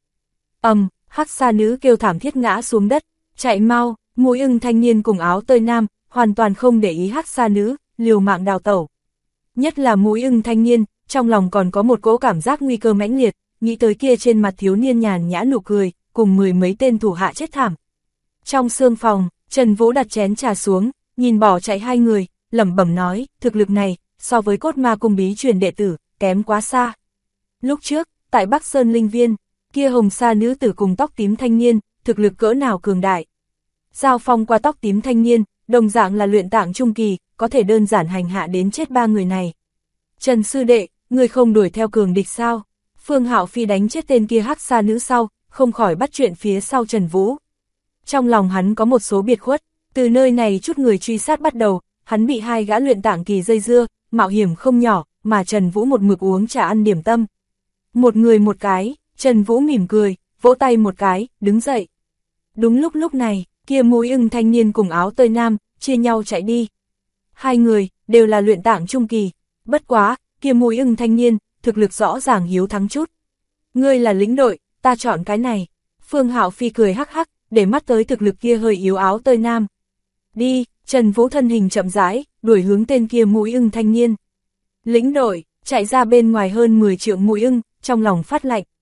Speaker 1: Hắc Sa Nữ kêu thảm thiết ngã xuống đất, chạy mau, Mũi Ưng thanh niên cùng Áo Tơi Nam, hoàn toàn không để ý Hắc Sa Nữ, liều mạng đào tẩu. Nhất là Mũi Ưng thanh niên, trong lòng còn có một cỗ cảm giác nguy cơ mãnh liệt, nghĩ tới kia trên mặt thiếu niên nhàn nhã nụ cười, cùng 10 mấy tên thủ hạ chết thảm. Trong xương phòng, Trần Vũ đặt chén trà xuống, nhìn bỏ chạy 2 người, lẩm bẩm nói, thực lực này, so với Cốt Ma Cung bí truyền đệ tử, kém quá xa. Lúc trước, tại Bắc Sơn Linh Viên, kia Hồng Sa nữ tử cùng tóc tím thanh niên, thực lực cỡ nào cường đại. Giao phong qua tóc tím thanh niên, đồng dạng là luyện tạng trung kỳ, có thể đơn giản hành hạ đến chết 3 người này. Trần sư đệ, người không đuổi theo cường địch sao? Phương Hạo Phi đánh chết tên kia Hắc Sa nữ sau, không khỏi bắt chuyện phía sau Trần Vũ. Trong lòng hắn có một số biệt khuất, từ nơi này chút người truy sát bắt đầu, hắn bị 2 gã luyện tạng kỳ dây dưa, mạo hiểm không nhỏ, mà Trần Vũ một mực uống trà ăn điểm tâm. Một người một cái, Trần Vũ mỉm cười, vỗ tay một cái, đứng dậy. Đúng lúc này, kia Mũi Ưng thanh niên cùng Áo Tơi Nam, chia nhau chạy đi. 2 người, đều là luyện tạng trung kỳ, bất quá, kia Mũi Ưng thanh niên, thực lực rõ ràng hiếu thắng chút. Ngươi là lĩnh đội, ta chọn cái này. Phương Hạo Phi cười hắc hắc, để mắt tới thực lực kia hơi yếu Áo Tơi Nam. Đi, Trần Vũ thân hình chậm rãi, đuổi hướng tên kia Mũi Ưng thanh niên. Lĩnh đội, chạy ra bên ngoài hơn 10 trượng Mũi Ưng, trong lòng phát lạnh.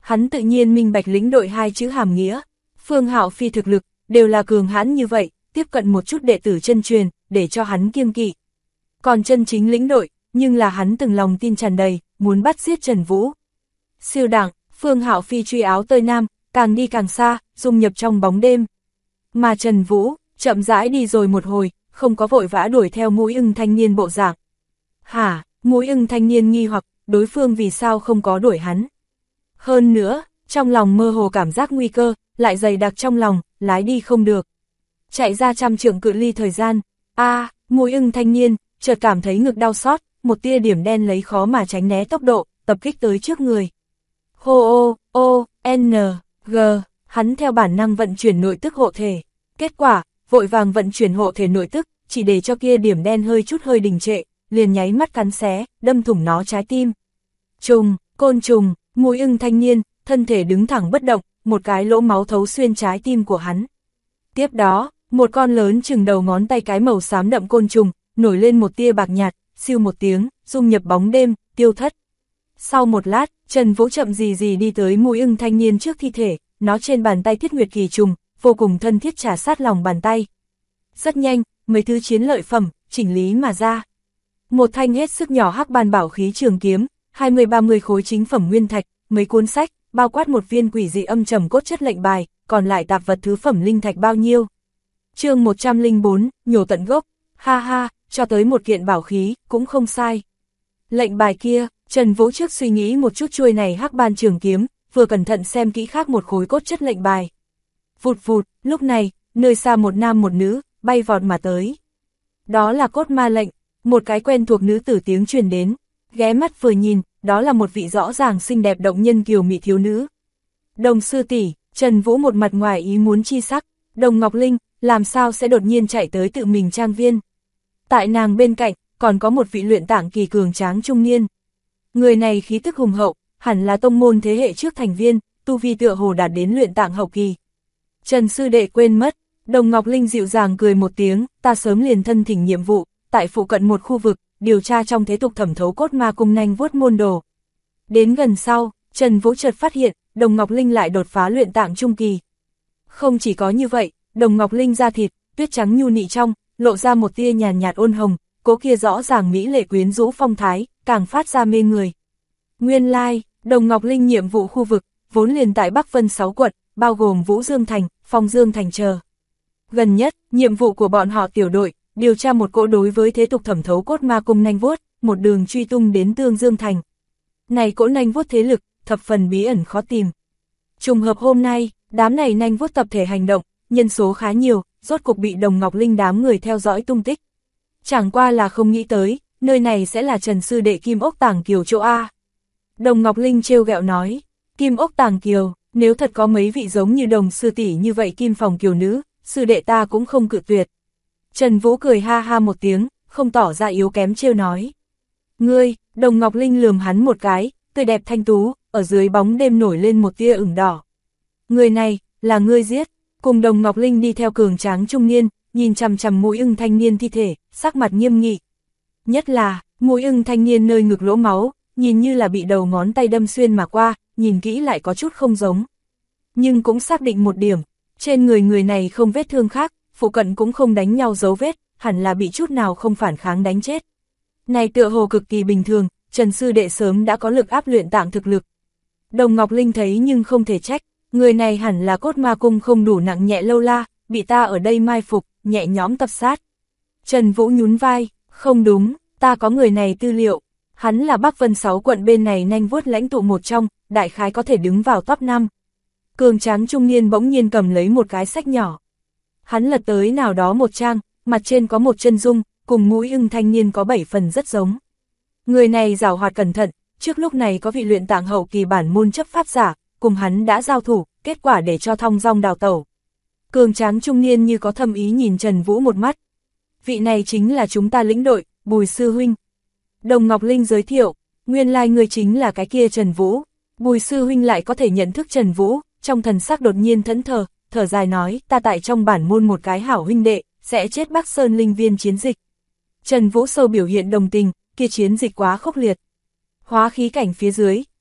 Speaker 1: hắn tự nhiên minh bạch lĩnh đội hai chữ hàm nghĩa. Phương Hạo Phi thực lực, đều là cường hãn như vậy, tiếp cận một chút đệ tử chân truyền, để cho hắn kiêng kỵ. Còn chân chính lĩnh đội, nhưng là hắn từng lòng tin tràn đầy, muốn bắt giết Trần Vũ. Siêu đẳng, Phương Hạo Phi truy áo tơi nam, càng đi càng xa, dung nhập trong bóng đêm. Mà Trần Vũ, chậm rãi đi rồi một hồi, không có vội vã đuổi theo Mũi Ưng thanh niên bộ dạng. Hả, Mũi Ưng thanh niên nghi hoặc, đối phương vì sao không có đuổi hắn. Hơn nữa, trong lòng mơ hồ cảm giác nguy cơ, lại dày đặc trong lòng, lái đi không được. Chạy ra 100 trượng cự ly thời gian, Mũi Ưng thanh niên, chợt cảm thấy ngực đau xót, một tia điểm đen lấy khó mà tránh né tốc độ, tập kích tới trước người. Hô G, hắn theo bản năng vận chuyển nội tức hộ thể. Kết quả, vội vàng vận chuyển hộ thể nội tức, chỉ để cho kia điểm đen hơi đình trệ, liền nháy mắt cắn xé, đâm thủng nó trái tim. Côn trùng, Mũi Ưng thanh niên, thân thể đứng thẳng bất động, một cái lỗ máu thấu xuyên trái tim của hắn. Tiếp đó, một con lớn chừng đầu ngón tay cái màu xám đậm côn trùng, nổi lên một tia bạc nhạt, siêu một tiếng, dung nhập bóng đêm, tiêu thất. Sau một lát, Trần Vũ chậm gì đi tới Mũi Ưng thanh niên trước thi thể, nó trên bàn tay Thiết Nguyệt Kỳ trùng, vô cùng thân thiết trà sát lòng bàn tay. Rất nhanh, mấy thứ chiến lợi phẩm, chỉnh lý mà ra. Một thanh hết sức nhỏ hắc bàn bảo khí trường kiếm, 20-30 khối chính phẩm nguyên thạch, mấy cuốn sách, bao quát một viên quỷ dị âm trầm cốt chất lệnh bài, còn lại tạp vật thứ phẩm linh thạch bao nhiêu. Chương 104, nhổ tận gốc, ha, cho tới một kiện bảo khí, cũng không sai. Lệnh bài kia, Trần Vũ trước suy nghĩ một chút chuôi này hắc ban trường kiếm, vừa cẩn thận xem kỹ khác một khối cốt chất lệnh bài. Vụt, lúc này, nơi xa một nam một nữ, bay vọt mà tới. Đó là cốt ma lệnh, một cái quen thuộc nữ tử tiếng truyền đến, ghé mắt vừa nhìn, đó là một vị rõ ràng xinh đẹp động nhân kiều mị thiếu nữ. Đồng sư tỷ, Trần Vũ một mặt ngoài ý muốn chi sắc, Đồng Ngọc Linh, làm sao sẽ đột nhiên chạy tới tự mình trang viên. Tại nàng bên cạnh, còn có một vị luyện tạng kỳ cường tráng trung niên. Người này khí tức hùng hậu, hẳn là tông môn thế hệ trước thành viên, tu vi tựa hồ đạt đến luyện tạng hậu kỳ. Trần sư đệ quên mất, Đồng Ngọc Linh dịu dàng cười một tiếng, ta sớm liền thân thỉnh nhiệm vụ, tại phụ cận một khu vực, điều tra trong thế tục thẩm thấu cốt ma cung nanh vuốt môn đồ. Đến gần sau, Trần Vũ chợt phát hiện, Đồng Ngọc Linh lại đột phá luyện tạng trung kỳ. Không chỉ có như vậy, Đồng Ngọc Linh da thịt, tuyết trắng nhu nị trong, lộ ra một tia nhàn nhạt ôn hồng, cố kia rõ ràng mỹ lệ quyến rũ phong thái, càng phát ra mê người. Nguyên lai, Đồng Ngọc Linh nhiệm vụ khu vực, vốn liền tại Bắc Vân 6 quận, bao gồm Vũ Dương Thành, Phong Dương Thành chờ. Gần nhất, nhiệm vụ của bọn họ tiểu đội, điều tra một cỗ đối với thế tục thẩm thấu cốt ma cung nanh vuốt, một đường truy tung đến Tương Dương Thành. Này cỗ nanh vuốt thế lực, thập phần bí ẩn khó tìm. Trùng hợp hôm nay, đám này nanh vuốt tập thể hành động, nhân số khá nhiều, rốt cục bị Đồng Ngọc Linh đám người theo dõi tung tích. Chẳng qua là không nghĩ tới, nơi này sẽ là Trần sư đệ Kim Ốc Tàng Kiều chỗ A. Đồng Ngọc Linh trêu ghẹo nói, Kim Ốc Tàng Kiều, nếu thật có mấy vị giống như Đồng sư tỷ như vậy Kim Phòng Kiều nữ, sư đệ ta cũng không cự tuyệt. Trần Vũ cười ha một tiếng, không tỏ ra yếu kém trêu nói. Ngươi, Đồng Ngọc Linh lườm hắn một cái, tươi đẹp thanh tú, ở dưới bóng đêm nổi lên một tia ửng đỏ. Người này, là ngươi giết. Cùng Đồng Ngọc Linh đi theo cường tráng trung niên, nhìn chằm Mũi Ưng thanh niên thi thể, sắc mặt nghiêm nghị. Nhất là, Mũi Ưng thanh niên nơi ngực lỗ máu, nhìn như là bị đầu ngón tay đâm xuyên mà qua, nhìn kỹ lại có chút không giống. Nhưng cũng xác định một điểm, trên người này không vết thương khác, phụ cận cũng không đánh nhau dấu vết, hẳn là bị chút nào không phản kháng đánh chết. Này tựa hồ cực kỳ bình thường, Trần sư đệ sớm đã có lực áp luyện tạng thực lực. Đồng Ngọc Linh thấy nhưng không thể trách, người này hẳn là cốt ma cung không đủ nặng nhẹ lâu la, bị ta ở đây mai phục, nhẹ nhõm tập sát. Trần Vũ nhún vai, không đúng, ta có người này tư liệu, hắn là Bắc Vân 6 quận bên này nanh vuốt lãnh tụ một trong, đại khái có thể đứng vào top 5. Cường tráng trung niên bỗng nhiên cầm lấy một cái sách nhỏ. Hắn lật tới nào đó một trang, mặt trên có một chân dung, cùng Mũi Ưng thanh niên có 7 phần rất giống. Người này giảo hoạt cẩn thận, trước lúc này có vị luyện tạng hậu kỳ bản môn chấp pháp giả, cùng hắn đã giao thủ, kết quả để cho thong dong đào tẩu. Cường tráng trung niên như có thâm ý nhìn Trần Vũ một mắt. Vị này chính là chúng ta lĩnh đội, Bùi sư huynh. Đồng Ngọc Linh giới thiệu, nguyên lai người chính là cái kia Trần Vũ. Bùi sư huynh lại có thể nhận thức Trần Vũ, trong thần sắc đột nhiên thẫn thờ, thở dài nói, ta tại trong bản môn một cái hảo huynh đệ, sẽ chết Bắc Sơn linh viên chiến dịch. Trần Vũ sâu biểu hiện đồng tình, kia chiến dịch quá khốc liệt. Hóa khí cảnh phía dưới,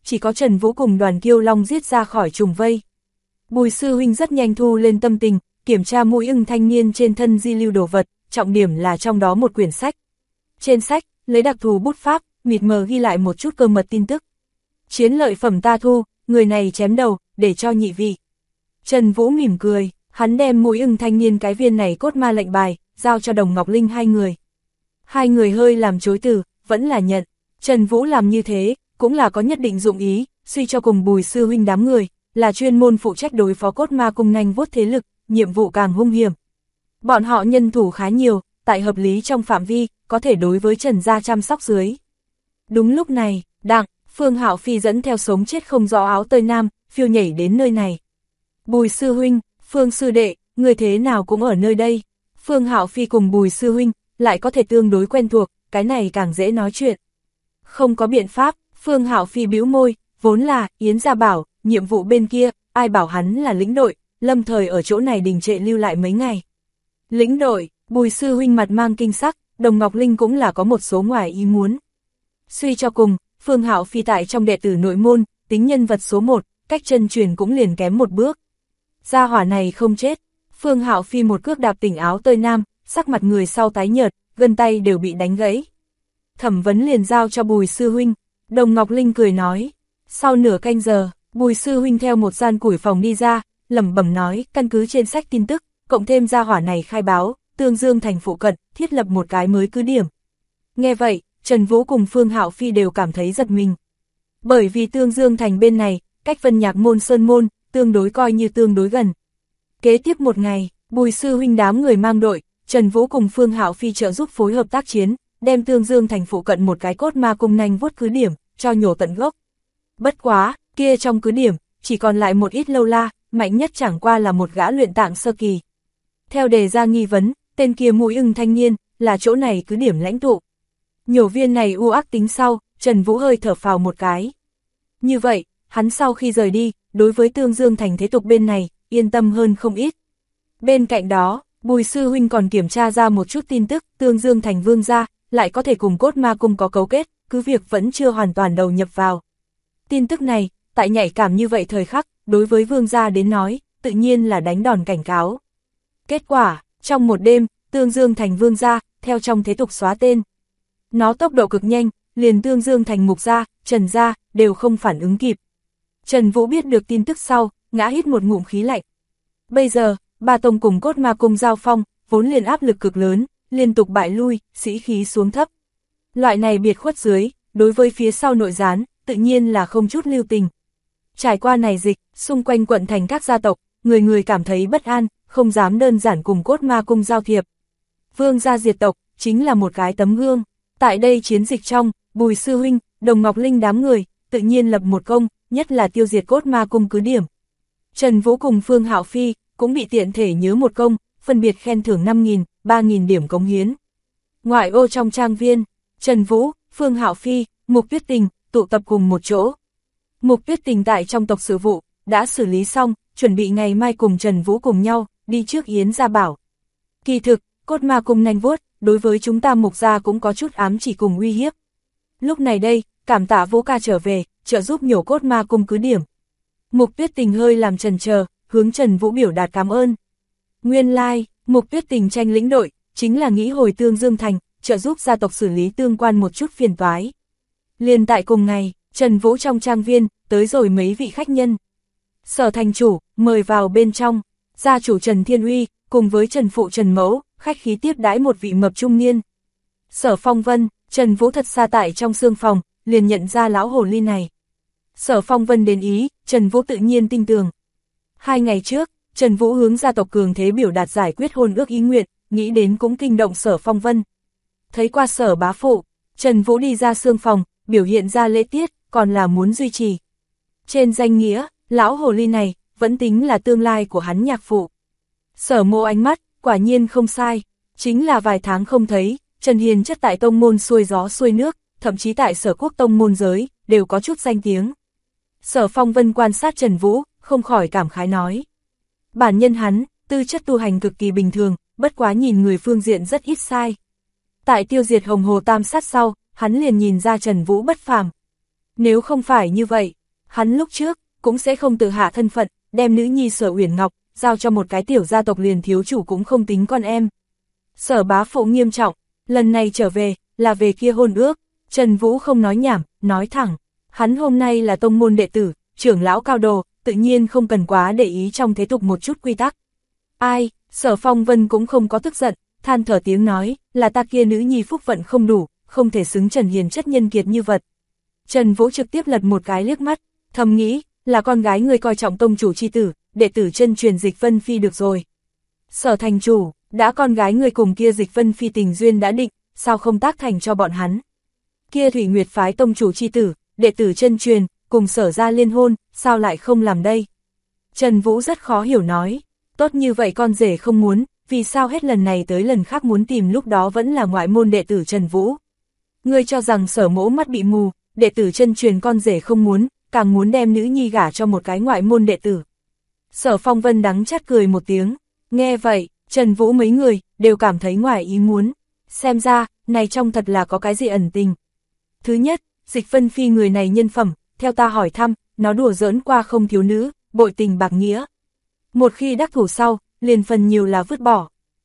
Speaker 1: chỉ có Trần Vũ cùng Đoàn Kiêu Long giết ra khỏi trùng vây. Bùi sư huynh rất nhanh thu lên tâm tình, kiểm tra mũi ưng thanh niên trên thân di lưu đồ vật, trọng điểm là trong đó một quyển sách. Trên sách, lấy đặc thù bút pháp, mịt mờ ghi lại một chút cơ mật tin tức. Chiến lợi phẩm ta thu, người này chém đầu, để cho nhị vị. Trần Vũ mỉm cười, hắn đem mũi ưng thanh niên cái viên này cốt ma lệnh bài, giao cho Đồng Ngọc Linh hai người. Hai người hơi làm chối từ, vẫn là nhận. Trần Vũ làm như thế, cũng là có nhất định dụng ý, suy cho cùng Bùi sư huynh đám người, là chuyên môn phụ trách đối phó cốt ma cung nanh vuốt thế lực, nhiệm vụ càng hung hiểm. Bọn họ nhân thủ khá nhiều, tại hợp lý trong phạm vi, có thể đối với Trần gia chăm sóc dưới. Đúng lúc này, Phương Hạo Phi dẫn theo sống chết không rõ áo tơi nam, phiêu nhảy đến nơi này. Bùi sư huynh, Phương sư đệ, người thế nào cũng ở nơi đây. Phương Hạo Phi cùng Bùi sư huynh, lại có thể tương đối quen thuộc, cái này càng dễ nói chuyện. Không có biện pháp, Phương Hạo Phi bĩu môi, vốn là, Yến Gia bảo, nhiệm vụ bên kia, ai bảo hắn là lĩnh đội, lâm thời ở chỗ này đình trệ lưu lại mấy ngày. Lĩnh đội, Bùi sư huynh mặt mang kinh sắc, Đồng Ngọc Linh cũng là có một số ngoài ý muốn. Suy cho cùng, Phương Hạo Phi tại trong đệ tử nội môn, tính nhân vật số 1, cách chân truyền cũng liền kém một bước. Gia hỏa này không chết, Phương Hạo Phi một cước đạp tỉnh áo tơi nam, sắc mặt người sau tái nhợt, gân tay đều bị đánh gãy. Thẩm vấn liền giao cho Bùi sư huynh, Đồng Ngọc Linh cười nói. Sau nửa canh giờ, Bùi sư huynh theo một gian củi phòng đi ra, lẩm bẩm nói, căn cứ trên sách tin tức, cộng thêm gia hỏa này khai báo, Tương Dương thành phụ cận, thiết lập một cái mới cứ điểm. Nghe vậy, Trần Vũ cùng Phương Hạo Phi đều cảm thấy giật mình. Bởi vì Tương Dương thành bên này, cách Vân Nhạc môn Sơn môn, tương đối coi như tương đối gần. Kế tiếp một ngày, Bùi sư huynh đám người mang đội, Trần Vũ cùng Phương Hạo Phi trợ giúp phối hợp tác chiến, đem Tương Dương thành phụ cận một cái cốt ma cung nanh vuốt cứ điểm, cho nhổ tận gốc. Bất quá, kia trong cứ điểm, chỉ còn lại một ít lâu la, mạnh nhất chẳng qua là một gã luyện tạng sơ kỳ. Theo đề ra nghi vấn, tên kia mũi ưng thanh niên, là chỗ này cứ điểm lãnh tụ. Nhổ viên này u ác tính sau, Trần Vũ hơi thở phào một cái. Như vậy, hắn sau khi rời đi, đối với Tương Dương thành thế tục bên này, yên tâm hơn không ít. Bên cạnh đó, Bùi sư huynh còn kiểm tra ra một chút tin tức, Tương Dương thành vương gia, lại có thể cùng cốt ma cung có cấu kết, cứ việc vẫn chưa hoàn toàn đầu nhập vào. Tin tức này, tại nhạy cảm như vậy thời khắc, đối với vương gia đến nói, tự nhiên là đánh đòn cảnh cáo. Kết quả, trong một đêm, Tương Dương thành vương gia, theo trong thế tục xóa tên. Nó tốc độ cực nhanh, liền Tương Dương thành mục gia, Trần gia, đều không phản ứng kịp. Trần Vũ biết được tin tức sau, ngã hít một ngụm khí lạnh. Bây giờ, ba tông cùng cốt ma cung giao phong, vốn liền áp lực cực lớn, liên tục bại lui, sĩ khí xuống thấp. Loại này biệt khuất dưới, đối với phía sau nội gián, tự nhiên là không chút lưu tình. Trải qua này dịch, xung quanh quận thành các gia tộc, người người cảm thấy bất an, không dám đơn giản cùng cốt ma cung giao thiệp. Vương gia diệt tộc, chính là một cái tấm gương. Tại đây chiến dịch trong, Bùi sư huynh, Đồng Ngọc Linh đám người, tự nhiên lập một công, nhất là tiêu diệt cốt ma cung cứ điểm. Trần Vũ cùng Phương Hạo Phi, cũng bị tiện thể nhớ một công, phân biệt khen thưởng 5.000, 3.000 điểm cống hiến. Ngoại ô trong trang viên, Trần Vũ, Phương Hạo Phi, Mục Tuyết Tình, tụ tập cùng một chỗ. Mục Tuyết Tình tại trong tộc sự vụ, đã xử lý xong, chuẩn bị ngày mai cùng Trần Vũ cùng nhau, đi trước Yến Gia bảo. Kỳ thực, cốt ma cung nanh vuốt, đối với chúng ta Mục gia cũng có chút ám chỉ cùng uy hiếp. Lúc này đây, cảm tạ Vũ ca trở về, trợ giúp nhổ cốt ma cung cứ điểm. Mục Tuyết Tình hơi làm chần chờ, hướng Trần Vũ biểu đạt cảm ơn. Nguyên lai, Mục Tuyết Tình tranh lĩnh đội, chính là nghĩ hồi Tương Dương thành, trợ giúp gia tộc xử lý tương quan một chút phiền toái. Liền tại cùng ngày, Trần Vũ trong trang viên, tới rồi mấy vị khách nhân. Sở thành chủ, mời vào bên trong, gia chủ Trần Thiên Uy, cùng với Trần phụ Trần Mẫu, khách khí tiếp đãi một vị mập trung niên. Sở Phong Vân, Trần Vũ thật xa tại trong xương phòng, liền nhận ra lão hồ ly này. Sở Phong Vân đến ý, Trần Vũ tự nhiên tin tưởng. 2 ngày trước, Trần Vũ hướng gia tộc cường thế biểu đạt giải quyết hôn ước ý nguyện, nghĩ đến cũng kinh động Sở Phong Vân. Thấy qua Sở bá phụ, Trần Vũ đi ra xương phòng, biểu hiện ra lễ tiết, còn là muốn duy trì. Trên danh nghĩa, lão hồ ly này, vẫn tính là tương lai của hắn nhạc phụ. Sở Mộ ánh mắt, quả nhiên không sai, chính là vài tháng không thấy, Trần Hiền chất tại tông môn xuôi gió xuôi nước, thậm chí tại Sở Quốc tông môn giới, đều có chút danh tiếng. Sở Phong Vân quan sát Trần Vũ, không khỏi cảm khái nói. Bản nhân hắn, tư chất tu hành cực kỳ bình thường, bất quá nhìn người phương diện rất ít sai. Tại tiêu diệt Hồng Hồ Tam sát sau, hắn liền nhìn ra Trần Vũ bất phàm. Nếu không phải như vậy, hắn lúc trước cũng sẽ không tự hạ thân phận, đem nữ nhi Sở Uyển Ngọc giao cho một cái tiểu gia tộc liền thiếu chủ cũng không tính con em. Sở bá phụ nghiêm trọng, lần này trở về là về kia hôn ước. Trần Vũ không nói nhảm, nói thẳng, hắn hôm nay là tông môn đệ tử, trưởng lão cao đồ, tự nhiên không cần quá để ý trong thế tục một chút quy tắc. Ai, Sở Phong Vân cũng không có tức giận, than thở tiếng nói, là ta kia nữ nhi phúc vận không đủ, không thể xứng Trần Hiền chất nhân kiệt như vật. Trần Vũ trực tiếp lật một cái liếc mắt, thầm nghĩ, là con gái người coi trọng tông chủ chi tử, đệ tử chân truyền Dịch Vân Phi được rồi. Sở thành chủ, đã con gái người cùng kia Dịch Vân Phi tình duyên đã định, sao không tác thành cho bọn hắn? Kia Thủy Nguyệt phái tông chủ chi tử, đệ tử chân truyền, cùng Sở gia liên hôn, sao lại không làm đây? Trần Vũ rất khó hiểu nói, tốt như vậy con rể không muốn, vì sao hết lần này tới lần khác muốn tìm lúc đó vẫn là ngoại môn đệ tử Trần Vũ? Ngươi cho rằng Sở mỗ mắt bị mù, đệ tử chân truyền con rể không muốn, càng muốn đem nữ nhi gả cho một cái ngoại môn đệ tử. Sở Phong Vân đắng chát cười một tiếng, nghe vậy, Trần Vũ mấy người đều cảm thấy ngoài ý muốn, xem ra, này trong thật là có cái gì ẩn tình. Thứ nhất, Dịch Vân Phi người này nhân phẩm, theo ta hỏi thăm, nó đùa giỡn qua không thiếu nữ, bội tình bạc nghĩa. Một khi đắc thủ sau, liền phần nhiều là vứt bỏ.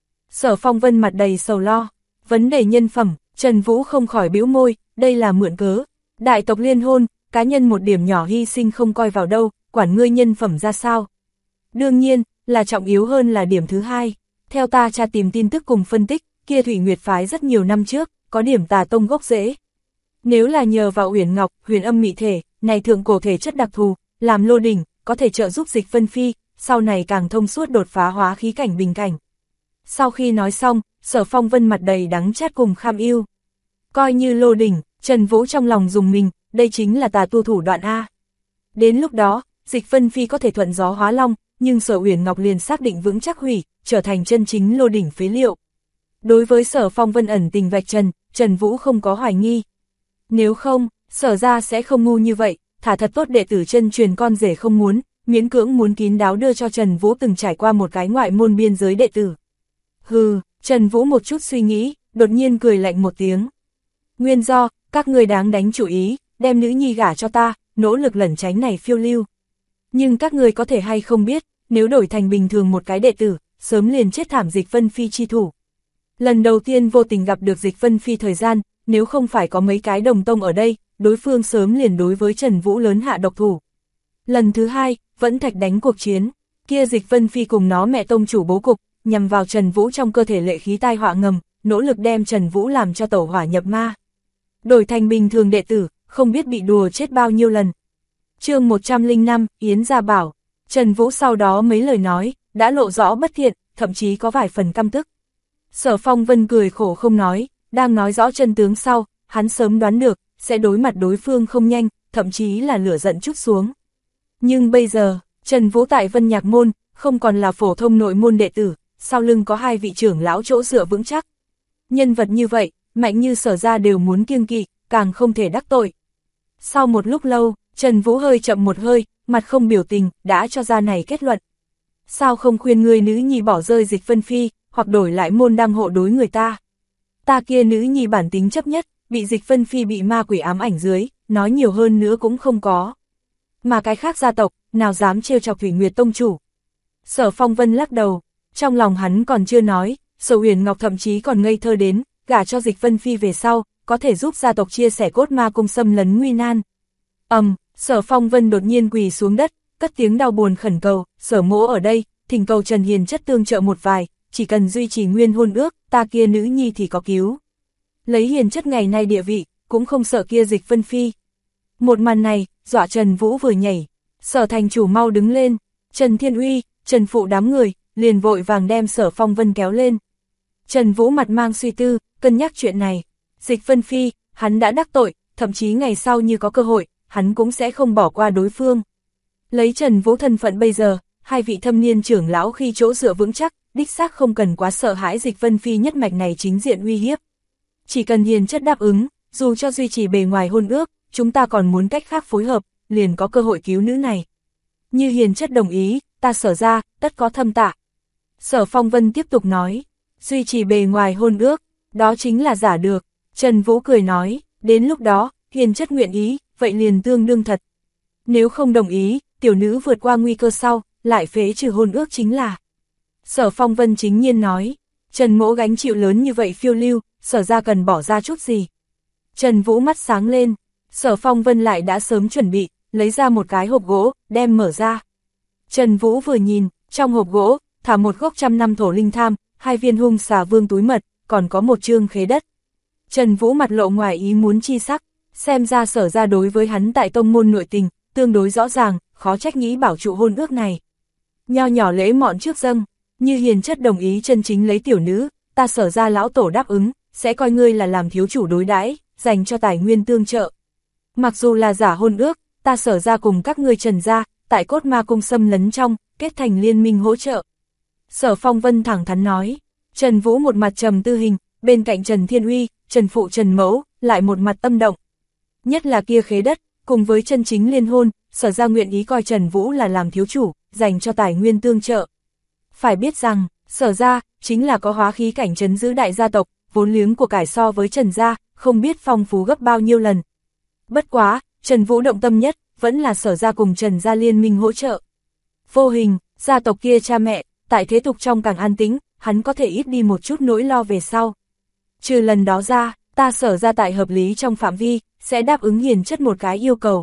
Speaker 1: Sở Phong Vân mặt đầy sầu lo, vấn đề nhân phẩm, Trần Vũ không khỏi bĩu môi, đây là mượn cớ. Đại tộc liên hôn, cá nhân một điểm nhỏ hy sinh không coi vào đâu, quản ngươi nhân phẩm ra sao. Đương nhiên, là trọng yếu hơn là điểm thứ hai. Theo ta tra tìm tin tức cùng phân tích, kia Thủy Nguyệt phái rất nhiều năm trước, có điểm tà tông gốc rễ. Nếu là nhờ vào Uyển Ngọc, huyền âm mị thể, này thượng cổ thể chất đặc thù, làm lô đỉnh, có thể trợ giúp Dịch Vân Phi, sau này càng thông suốt đột phá hóa khí cảnh bình cảnh. Sau khi nói xong, Sở Phong Vân mặt đầy đắng chát cùng kham yêu. Coi như lô đỉnh, Trần Vũ trong lòng dùng mình, đây chính là tà tu thủ đoạn A. Đến lúc đó, Dịch Vân Phi có thể thuận gió hóa long, nhưng Sở Uyển Ngọc liền xác định vững chắc hủy, trở thành chân chính lô đỉnh phế liệu. Đối với Sở Phong Vân ẩn tình vạch trần, Trần Vũ không có hoài nghi. Nếu không, Sở ra sẽ không ngu như vậy, thả thật tốt đệ tử chân truyền con rể không muốn, miễn cưỡng muốn kín đáo đưa cho Trần Vũ từng trải qua một cái ngoại môn biên giới đệ tử. Hừ, Trần Vũ một chút suy nghĩ, đột nhiên cười lạnh một tiếng. Nguyên do, các người đáng đánh chủ ý, đem nữ nhi gả cho ta, nỗ lực lẩn tránh này phiêu lưu. Nhưng các người có thể hay không biết, nếu đổi thành bình thường một cái đệ tử, sớm liền chết thảm Dịch Vân Phi chi thủ. Lần đầu tiên vô tình gặp được Dịch Vân Phi thời gian, nếu không phải có mấy cái đồng tông ở đây, đối phương sớm liền đối với Trần Vũ lớn hạ độc thủ. Lần thứ hai, vẫn thạch đánh cuộc chiến, kia Dịch Vân Phi cùng nó mẹ tông chủ bố cục, nhằm vào Trần Vũ trong cơ thể lệ khí tai họa ngầm, nỗ lực đem Trần Vũ làm cho tẩu hỏa nhập ma. Đổi thành bình thường đệ tử, không biết bị đùa chết bao nhiêu lần. Chương 105, Yến Gia Bảo. Trần Vũ sau đó mấy lời nói, đã lộ rõ bất thiện, thậm chí có vài phần căm tức. Sở Phong Vân cười khổ không nói, đang nói rõ chân tướng sau, hắn sớm đoán được, sẽ đối mặt đối phương không nhanh, thậm chí là lửa giận trút xuống. Nhưng bây giờ, Trần Vũ tại Vân Nhạc Môn, không còn là phổ thông nội môn đệ tử, sau lưng có hai vị trưởng lão chỗ dựa vững chắc. Nhân vật như vậy, mạnh như Sở ra đều muốn kiêng kỵ, càng không thể đắc tội. Sau một lúc lâu, Trần Vũ hơi chậm một hơi, mặt không biểu tình, đã cho ra này kết luận. Sao không khuyên người nữ nhi bỏ rơi Dịch Vân Phi, hoặc đổi lại môn đăng hộ đối người ta? Ta kia nữ nhi bản tính chấp nhất, bị Dịch Vân Phi bị ma quỷ ám ảnh dưới, nói nhiều hơn nữa cũng không có. Mà cái khác gia tộc, nào dám trêu chọc Thủy Nguyệt tông chủ? Sở Phong Vân lắc đầu, trong lòng hắn còn chưa nói, Sở Uyển Ngọc thậm chí còn ngây thơ đến, gả cho Dịch Vân Phi về sau, có thể giúp gia tộc chia sẻ cốt ma cung xâm lấn nguy nan. Sở Phong Vân đột nhiên quỳ xuống đất, cất tiếng đau buồn khẩn cầu, Sở mỗ ở đây, thỉnh cầu Trần Hiền chất tương trợ một vài, chỉ cần duy trì nguyên hôn ước, ta kia nữ nhi thì có cứu. Lấy Hiền chất ngày nay địa vị, cũng không sợ kia Dịch Vân Phi. Một màn này, dọa Trần Vũ vừa nhảy, Sở thành chủ mau đứng lên, Trần Thiên Uy, Trần Phụ đám người, liền vội vàng đem Sở Phong Vân kéo lên. Trần Vũ mặt mang suy tư, cân nhắc chuyện này, Dịch Vân Phi, hắn đã đắc tội, thậm chí ngày sau như có cơ hội, hắn cũng sẽ không bỏ qua đối phương. Lấy Trần Vũ thân phận bây giờ, hai vị thâm niên trưởng lão khi chỗ dựa vững chắc, đích xác không cần quá sợ hãi Dịch Vân Phi nhất mạch này chính diện uy hiếp. Chỉ cần Hiền chất đáp ứng, dù cho duy trì bề ngoài hôn ước, chúng ta còn muốn cách khác phối hợp, liền có cơ hội cứu nữ này. Như Hiền chất đồng ý, ta Sở ra, tất có thâm tạ. Sở Phong Vân tiếp tục nói, duy trì bề ngoài hôn ước, đó chính là giả được. Trần Vũ cười nói, đến lúc đó, hiền chất nguyện ý, vậy liền tương đương thật. Nếu không đồng ý, tiểu nữ vượt qua nguy cơ sau, lại phế trừ hôn ước chính là. Sở Phong Vân chính nhiên nói, Trần Mỗ gánh chịu lớn như vậy phiêu lưu, Sở ra cần bỏ ra chút gì. Trần Vũ mắt sáng lên, Sở Phong Vân lại đã sớm chuẩn bị, lấy ra một cái hộp gỗ, đem mở ra. Trần Vũ vừa nhìn, trong hộp gỗ, thả một gốc 100 năm thổ linh tham, 2 viên hung xà vương túi mật, còn có một chương khế đất. Trần Vũ mặt lộ ngoài ý muốn chi sắc, xem ra Sở ra đối với hắn tại tông môn nội tình, tương đối rõ ràng, khó trách nghĩ bảo trụ hôn ước này. Nho nhỏ lễ mọn trước dâng, như hiền chất đồng ý chân chính lấy tiểu nữ, ta Sở ra lão tổ đáp ứng, sẽ coi ngươi là làm thiếu chủ đối đãi, dành cho tài nguyên tương trợ. Mặc dù là giả hôn ước, ta Sở ra cùng các ngươi Trần gia, tại cốt ma cung xâm lấn trong, kết thành liên minh hỗ trợ. Sở Phong Vân thẳng thắn nói, Trần Vũ một mặt trầm tư hình, bên cạnh Trần Thiên Uy, Trần Phụ Trần Mẫu, lại một mặt tâm động. Nhất là kia khế đất, cùng với chân chính liên hôn, Sở ra nguyện ý coi Trần Vũ là làm thiếu chủ, dành cho tài nguyên tương trợ. Phải biết rằng, Sở ra, chính là có hóa khí cảnh trấn giữ đại gia tộc, vốn liếng của cải so với Trần gia, không biết phong phú gấp bao nhiêu lần. Bất quá, Trần Vũ động tâm nhất, vẫn là Sở ra cùng Trần gia liên minh hỗ trợ. Vô hình, gia tộc kia cha mẹ, tại thế tục trong càng an tĩnh, hắn có thể ít đi một chút nỗi lo về sau. Trừ lần đó ra, ta Sở ra tại hợp lý trong phạm vi, sẽ đáp ứng hiền chất một cái yêu cầu.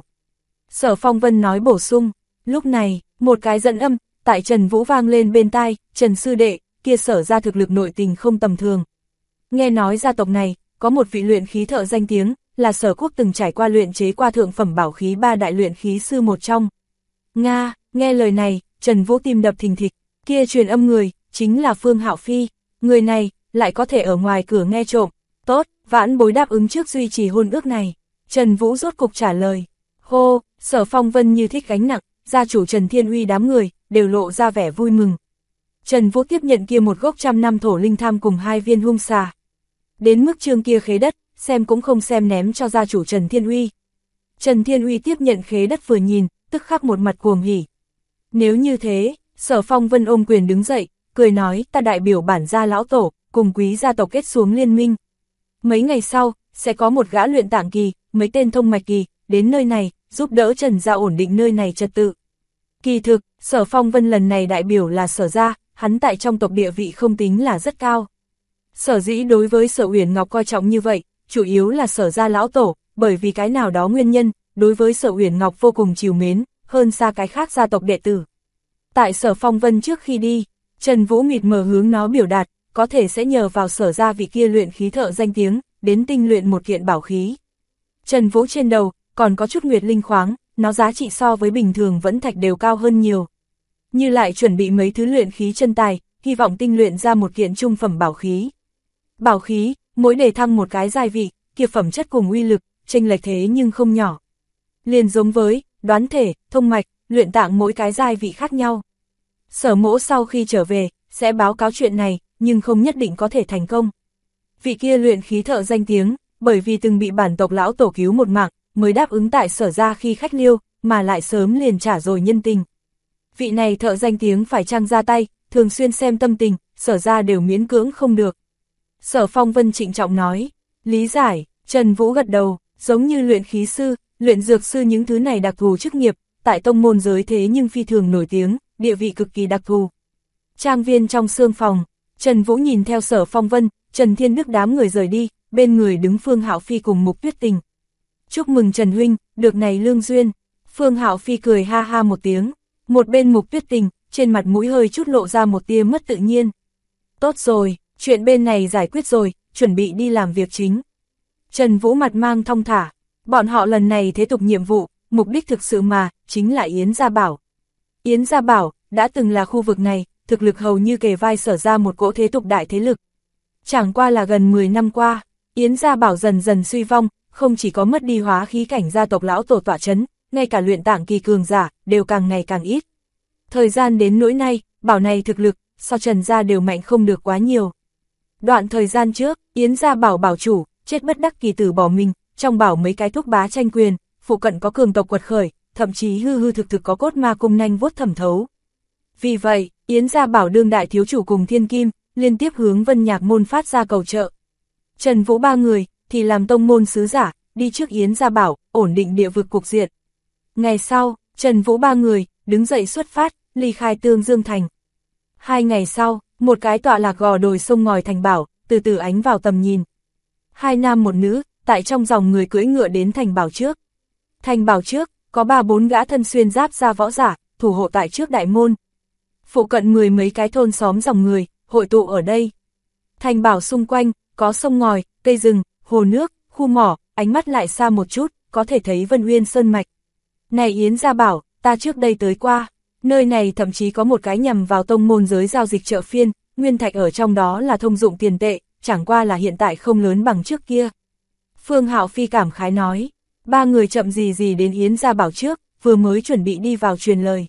Speaker 1: Sở Phong Vân nói bổ sung, lúc này, một cái dẫn âm, tại Trần Vũ vang lên bên tai, Trần Sư Đệ, kia Sở ra thực lực nội tình không tầm thường. Nghe nói gia tộc này, có một vị luyện khí thợ danh tiếng, là Sở Quốc từng trải qua luyện chế qua thượng phẩm bảo khí 3 đại luyện khí sư một trong. Nga, nghe lời này, Trần Vũ tim đập thình thịch, kia truyền âm người, chính là Phương Hạo Phi, người này, lại có thể ở ngoài cửa nghe trộm, tốt, vãn bối đáp ứng trước duy trì hôn ước này. Trần Vũ rốt cục trả lời, hô, Sở Phong Vân như thích gánh nặng, gia chủ Trần Thiên Uy đám người, đều lộ ra vẻ vui mừng. Trần Vũ tiếp nhận kia một gốc 100 năm thổ linh tham cùng 2 viên hung xà. Đến mức chương kia khế đất, xem cũng không xem ném cho gia chủ Trần Thiên Uy. Trần Thiên Uy tiếp nhận khế đất vừa nhìn, tức khắc một mặt cuồng hỉ. Nếu như thế, Sở Phong Vân ôm quyền đứng dậy, cười nói ta đại biểu bản gia lão tổ, cùng quý gia tộc kết xuống liên minh. Mấy ngày sau, sẽ có một gã luyện tạng kỳ, mấy tên thông mạch kỳ, đến nơi này, giúp đỡ Trần gia ổn định nơi này trật tự. Kỳ thực, Sở Phong Vân lần này đại biểu là Sở gia, hắn tại trong tộc địa vị không tính là rất cao. Sở dĩ đối với Sở Uyển Ngọc coi trọng như vậy, chủ yếu là Sở gia lão tổ, bởi vì cái nào đó nguyên nhân, đối với Sở Uyển Ngọc vô cùng trìu mến, hơn xa cái khác gia tộc đệ tử. Tại Sở Phong Vân trước khi đi, Trần Vũ mịt mờ hướng nó biểu đạt, có thể sẽ nhờ vào Sở gia vị kia luyện khí thợ danh tiếng, đến tinh luyện một kiện bảo khí. Trần Vũ trên đầu, còn có chút nguyệt linh khoáng, nó giá trị so với bình thường vẫn thạch đều cao hơn nhiều. Như lại chuẩn bị mấy thứ luyện khí chân tài, hy vọng tinh luyện ra một kiện trung phẩm bảo khí. Bảo khí, mỗi đề thăng một cái giai vị, kia phẩm chất cùng uy lực, chênh lệch thế nhưng không nhỏ. Liền giống với, đoán thể, thông mạch, luyện tạng mỗi cái giai vị khác nhau. Sở Mỗ sau khi trở về, sẽ báo cáo chuyện này, nhưng không nhất định có thể thành công. Vị kia luyện khí thợ danh tiếng, bởi vì từng bị bản tộc lão tổ cứu một mạng, mới đáp ứng tại Sở ra khi khách liêu, mà lại sớm liền trả rồi nhân tình. Vị này thợ danh tiếng phải chăng ra tay, thường xuyên xem tâm tình, Sở ra đều miễn cưỡng không được. Sở Phong Vân trịnh trọng nói, lý giải, Trần Vũ gật đầu, giống như luyện khí sư, luyện dược sư những thứ này đặc thù chức nghiệp, tại tông môn giới thế nhưng phi thường nổi tiếng, địa vị cực kỳ đặc thù. Trang viên trong xương phòng, Trần Vũ nhìn theo Sở Phong Vân, Trần Thiên Đức đám người rời đi, bên người đứng Phương Hạo Phi cùng Mục Tuyết Tình. Chúc mừng Trần huynh, được này lương duyên. Phương Hạo Phi cười ha ha một tiếng, một bên Mục Tuyết Tình, trên mặt mũi hơi chút lộ ra một tia mất tự nhiên. Tốt rồi, chuyện bên này giải quyết rồi, chuẩn bị đi làm việc chính. Trần Vũ mặt mang thong thả, bọn họ lần này thế tục nhiệm vụ, mục đích thực sự mà, chính là Yến Gia Bảo. Yến Gia Bảo, đã từng là khu vực này, thực lực hầu như kề vai Sở ra một cỗ thế tục đại thế lực. Chẳng qua là gần 10 năm qua, Yến Gia Bảo dần dần suy vong, không chỉ có mất đi hóa khí cảnh gia tộc lão tổ tọa chấn, ngay cả luyện tạng kỳ cường giả, đều càng ngày càng ít. Thời gian đến nỗi nay, Bảo này thực lực, so Trần gia đều mạnh không được quá nhiều. Đoạn thời gian trước, Yến Gia Bảo bảo chủ, chết bất đắc kỳ tử bỏ mình, trong Bảo mấy cái thúc bá tranh quyền, phụ cận có cường tộc quật khởi, thậm chí hư hư thực thực có cốt ma cung nanh vuốt thẩm thấu. Vì vậy, Yến Gia Bảo đương đại thiếu chủ cùng Thiên Kim, liên tiếp hướng Vân Nhạc môn phát ra cầu trợ. Trần Vũ ba người, thì làm tông môn sứ giả, đi trước Yến Gia Bảo, ổn định địa vực cục diện. Ngày sau, Trần Vũ ba người, đứng dậy xuất phát, ly khai Tương Dương Thành. 2 ngày sau, một cái tọa lạc gò đồi sông ngòi thành bảo, từ từ ánh vào tầm nhìn. 2 nam một nữ, tại trong dòng người cưỡi ngựa đến thành bảo trước. Thành bảo trước, có 3-4 gã thân xuyên giáp ra võ giả, thủ hộ tại trước đại môn. Phụ cận 10 mấy cái thôn xóm dòng người, hội tụ ở đây. Thành bảo xung quanh, có sông ngòi, cây rừng, hồ nước, khu mỏ, ánh mắt lại xa một chút, có thể thấy Vân Uyên Sơn Mạch. Này Yến Gia Bảo, ta trước đây tới qua, nơi này thậm chí có một cái nhằm vào tông môn giới giao dịch chợ phiên, nguyên thạch ở trong đó là thông dụng tiền tệ, chẳng qua là hiện tại không lớn bằng trước kia. Phương Hạo Phi cảm khái nói, 3 người chậm gì đến Yến Gia Bảo trước, vừa mới chuẩn bị đi vào truyền lời.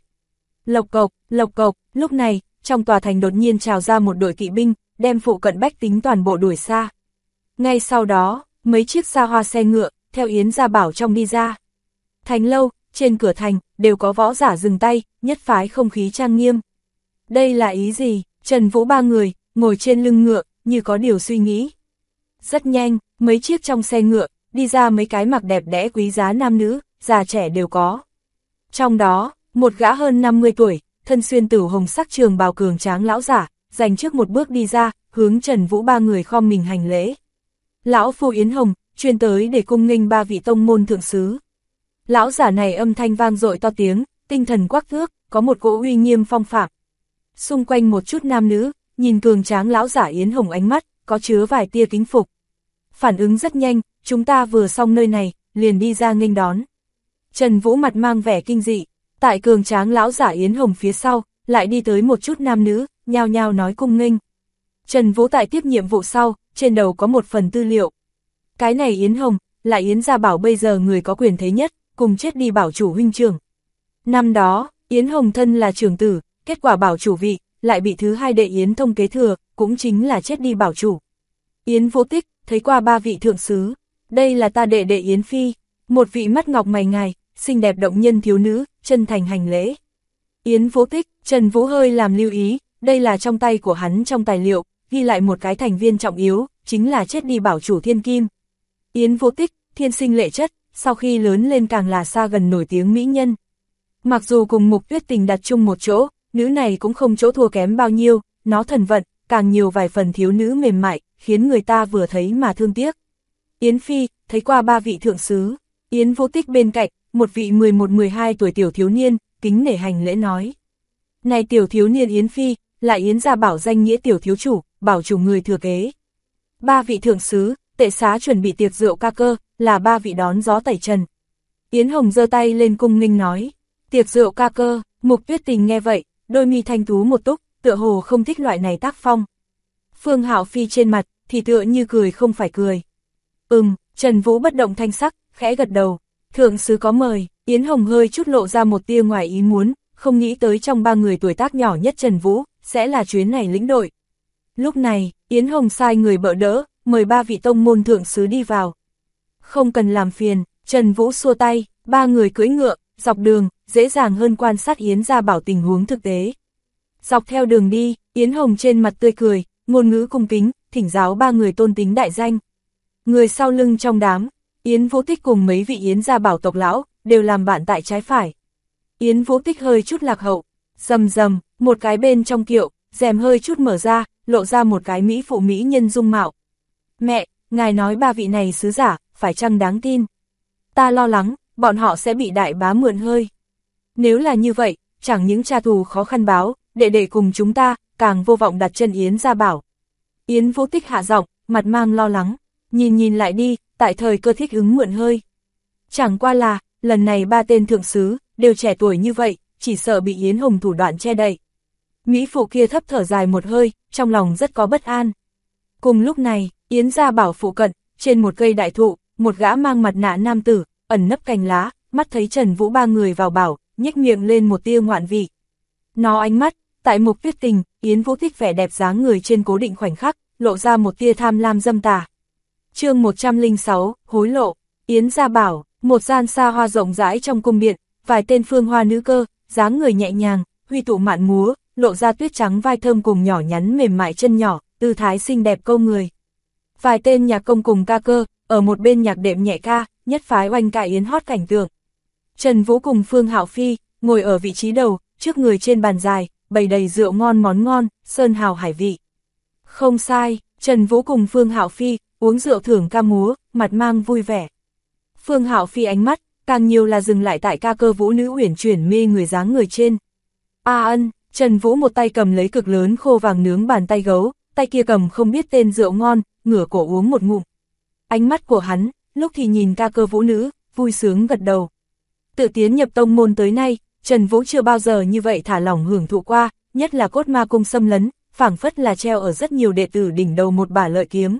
Speaker 1: Lộc cộc, lúc này, trong tòa thành đột nhiên trào ra một đội kỵ binh, đem phụ cận bách tính toàn bộ đuổi xa. Ngay sau đó, mấy chiếc xa hoa xe ngựa, theo Yến Gia Bảo trong đi ra. Thành lâu, trên cửa thành, đều có võ giả dừng tay, nhất phái không khí trang nghiêm. Đây là ý gì? Trần Vũ ba người, ngồi trên lưng ngựa, như có điều suy nghĩ. Rất nhanh, mấy chiếc trong xe ngựa, đi ra mấy cái mặc đẹp đẽ quý giá nam nữ, già trẻ đều có. Trong đó, một gã hơn 50 tuổi, thân xuyên tử hồng sắc trường bào cường tráng lão giả, dành trước một bước đi ra, hướng Trần Vũ ba người khom mình hành lễ. Lão phu Yến Hồng, chuyên tới để cung nghênh 3 vị tông môn thượng sứ. Lão giả này âm thanh vang dội to tiếng, tinh thần quắc thước, có một cỗ uy nghiêm phong phạm. Xung quanh một chút nam nữ, nhìn cường tráng lão giả Yến Hồng ánh mắt, có chứa vài tia kính phục. Phản ứng rất nhanh, chúng ta vừa xong nơi này, liền đi ra nghênh đón. Trần Vũ mặt mang vẻ kinh dị, tại cường tráng lão giả Yến Hồng phía sau, lại đi tới một chút nam nữ, nhao nhao nói cung nghênh. Trần Vũ tại tiếp nhiệm vụ sau, trên đầu có một phần tư liệu. Cái này Yến Hồng, là Yến Gia Bảo bây giờ người có quyền thế nhất, cùng chết đi bảo chủ huynh trưởng. Năm đó, Yến Hồng thân là trưởng tử, kết quả bảo chủ vị, lại bị thứ 2 đệ Yến Thông kế thừa, cũng chính là chết đi bảo chủ. Yến Vô Tích, thấy qua 3 vị thượng sứ, đây là ta đệ đệ Yến Phi, một vị mắt ngọc mày ngài, xinh đẹp động nhân thiếu nữ, chân thành hành lễ. Yến Vô Tích, Trần Vũ hơi làm lưu ý, đây là trong tay của hắn trong tài liệu, ghi lại một cái thành viên trọng yếu, chính là chết đi bảo chủ Thiên Kim. Yến Vô Tích, thiên sinh lệ chất, sau khi lớn lên càng là xa gần nổi tiếng mỹ nhân. Mặc dù cùng Mục Tuyết Tình đặt chung một chỗ, nữ này cũng không chỗ thua kém bao nhiêu, nó thần vận, càng nhiều vài phần thiếu nữ mềm mại, khiến người ta vừa thấy mà thương tiếc. Yến Phi, thấy qua 3 vị thượng sứ, Yến Vô Tích bên cạnh, một vị 11-12 tuổi tiểu thiếu niên, kính nể hành lễ nói. Này tiểu thiếu niên Yến Phi, là Yến Gia Bảo danh nghĩa tiểu thiếu chủ, bảo chủ người thừa kế. 3 vị thượng sứ, tệ xá chuẩn bị tiệc rượu ca cơ, là 3 vị đón gió tẩy trần. Yến Hồng giơ tay lên cung nghênh nói, tiệc rượu ca cơ. Mục Tuyết Tình nghe vậy, đôi mi thanh tú một túc, tựa hồ không thích loại này tác phong. Phương Hạo Phi trên mặt, thì tựa như cười không phải cười. Trần Vũ bất động thanh sắc, khẽ gật đầu, thượng sứ có mời. Yến Hồng hơi chút lộ ra một tia ngoài ý muốn, không nghĩ tới trong 3 người tuổi tác nhỏ nhất Trần Vũ, sẽ là chuyến này lĩnh đội. Lúc này, Yến Hồng sai người bợ đỡ, mời 3 vị tông môn thượng sứ đi vào. Không cần làm phiền, Trần Vũ xua tay, 3 người cưỡi ngựa, dọc đường, dễ dàng hơn quan sát Yến Gia Bảo tình huống thực tế. Dọc theo đường đi, Yến Hồng trên mặt tươi cười, ngôn ngữ cung kính, thỉnh giáo 3 người tôn tính đại danh. Người sau lưng trong đám, Yến Vô Tích cùng mấy vị Yến Gia Bảo tộc lão, đều làm bạn tại trái phải. Yến Vô Tích hơi chút lạc hậu, rầm rầm, một cái bên trong kiệu, rèm hơi chút mở ra, lộ ra một cái mỹ phụ mỹ nhân dung mạo. Mẹ, ngài nói 3 vị này sứ giả, phải chăng đáng tin? Ta lo lắng, bọn họ sẽ bị đại bá mượn hơi. Nếu là như vậy, chẳng những tra thù khó khăn báo, đệ cùng chúng ta, càng vô vọng đặt chân Yến Gia Bảo. Yến Vô Tích hạ giọng, mặt mang lo lắng, nhìn lại đi, tại thời cơ thích ứng mượn hơi. Chẳng qua là, lần này 3 tên thượng sứ, đều trẻ tuổi như vậy, chỉ sợ bị Yến Hồng thủ đoạn che đậy. Mỹ phụ kia thấp thở dài một hơi, trong lòng rất có bất an. Cùng lúc này, Yến Gia Bảo phụ cận, trên một cây đại thụ, một gã mang mặt nạ nam tử, ẩn nấp cành lá, mắt thấy Trần Vũ 3 người vào bảo, nhếch miệng lên một tia ngoạn vị. Nó ánh mắt, tại Mục Tuyết Tình, Yến Vô Tích vẻ đẹp dáng người trên cố định khoảnh khắc, lộ ra một tia tham lam dâm tà. Chương 106, hối lộ. Yến Gia Bảo, một gian xa hoa rộng rãi trong cung điện, vài tên phương hoa nữ cơ, dáng người nhẹ nhàng, huy tụ mạn múa, lộ ra tuyết trắng vai thơm cùng nhỏ nhắn mềm mại chân nhỏ, tư thái xinh đẹp câu người. Vài tên nhạc công cùng ca cơ, ở một bên nhạc đệm nhẹ ca, nhất phái oanh cải yến hót cảnh tượng. Trần Vũ cùng Phương Hạo Phi, ngồi ở vị trí đầu, trước người trên bàn dài, bày đầy rượu ngon món ngon, sơn hào hải vị. Không sai, Trần Vũ cùng Phương Hạo Phi, uống rượu thưởng ca múa, mặt mang vui vẻ. Phương Hạo Phi ánh mắt, càng nhiều là dừng lại tại ca cơ vũ nữ uyển chuyển mê người dáng người trên. Ân, Trần Vũ một tay cầm lấy cực lớn khô vàng nướng bàn tay gấu, tay kia cầm không biết tên rượu ngon, ngửa cổ uống một ngụm. Ánh mắt của hắn, lúc thì nhìn ca cơ vũ nữ, vui sướng gật đầu. Tự tiến nhập tông môn tới nay, Trần Vũ chưa bao giờ như vậy thả lỏng hưởng thụ qua, nhất là cốt ma cung xâm lấn, phảng phất là treo ở rất nhiều đệ tử đỉnh đầu một bả lợi kiếm.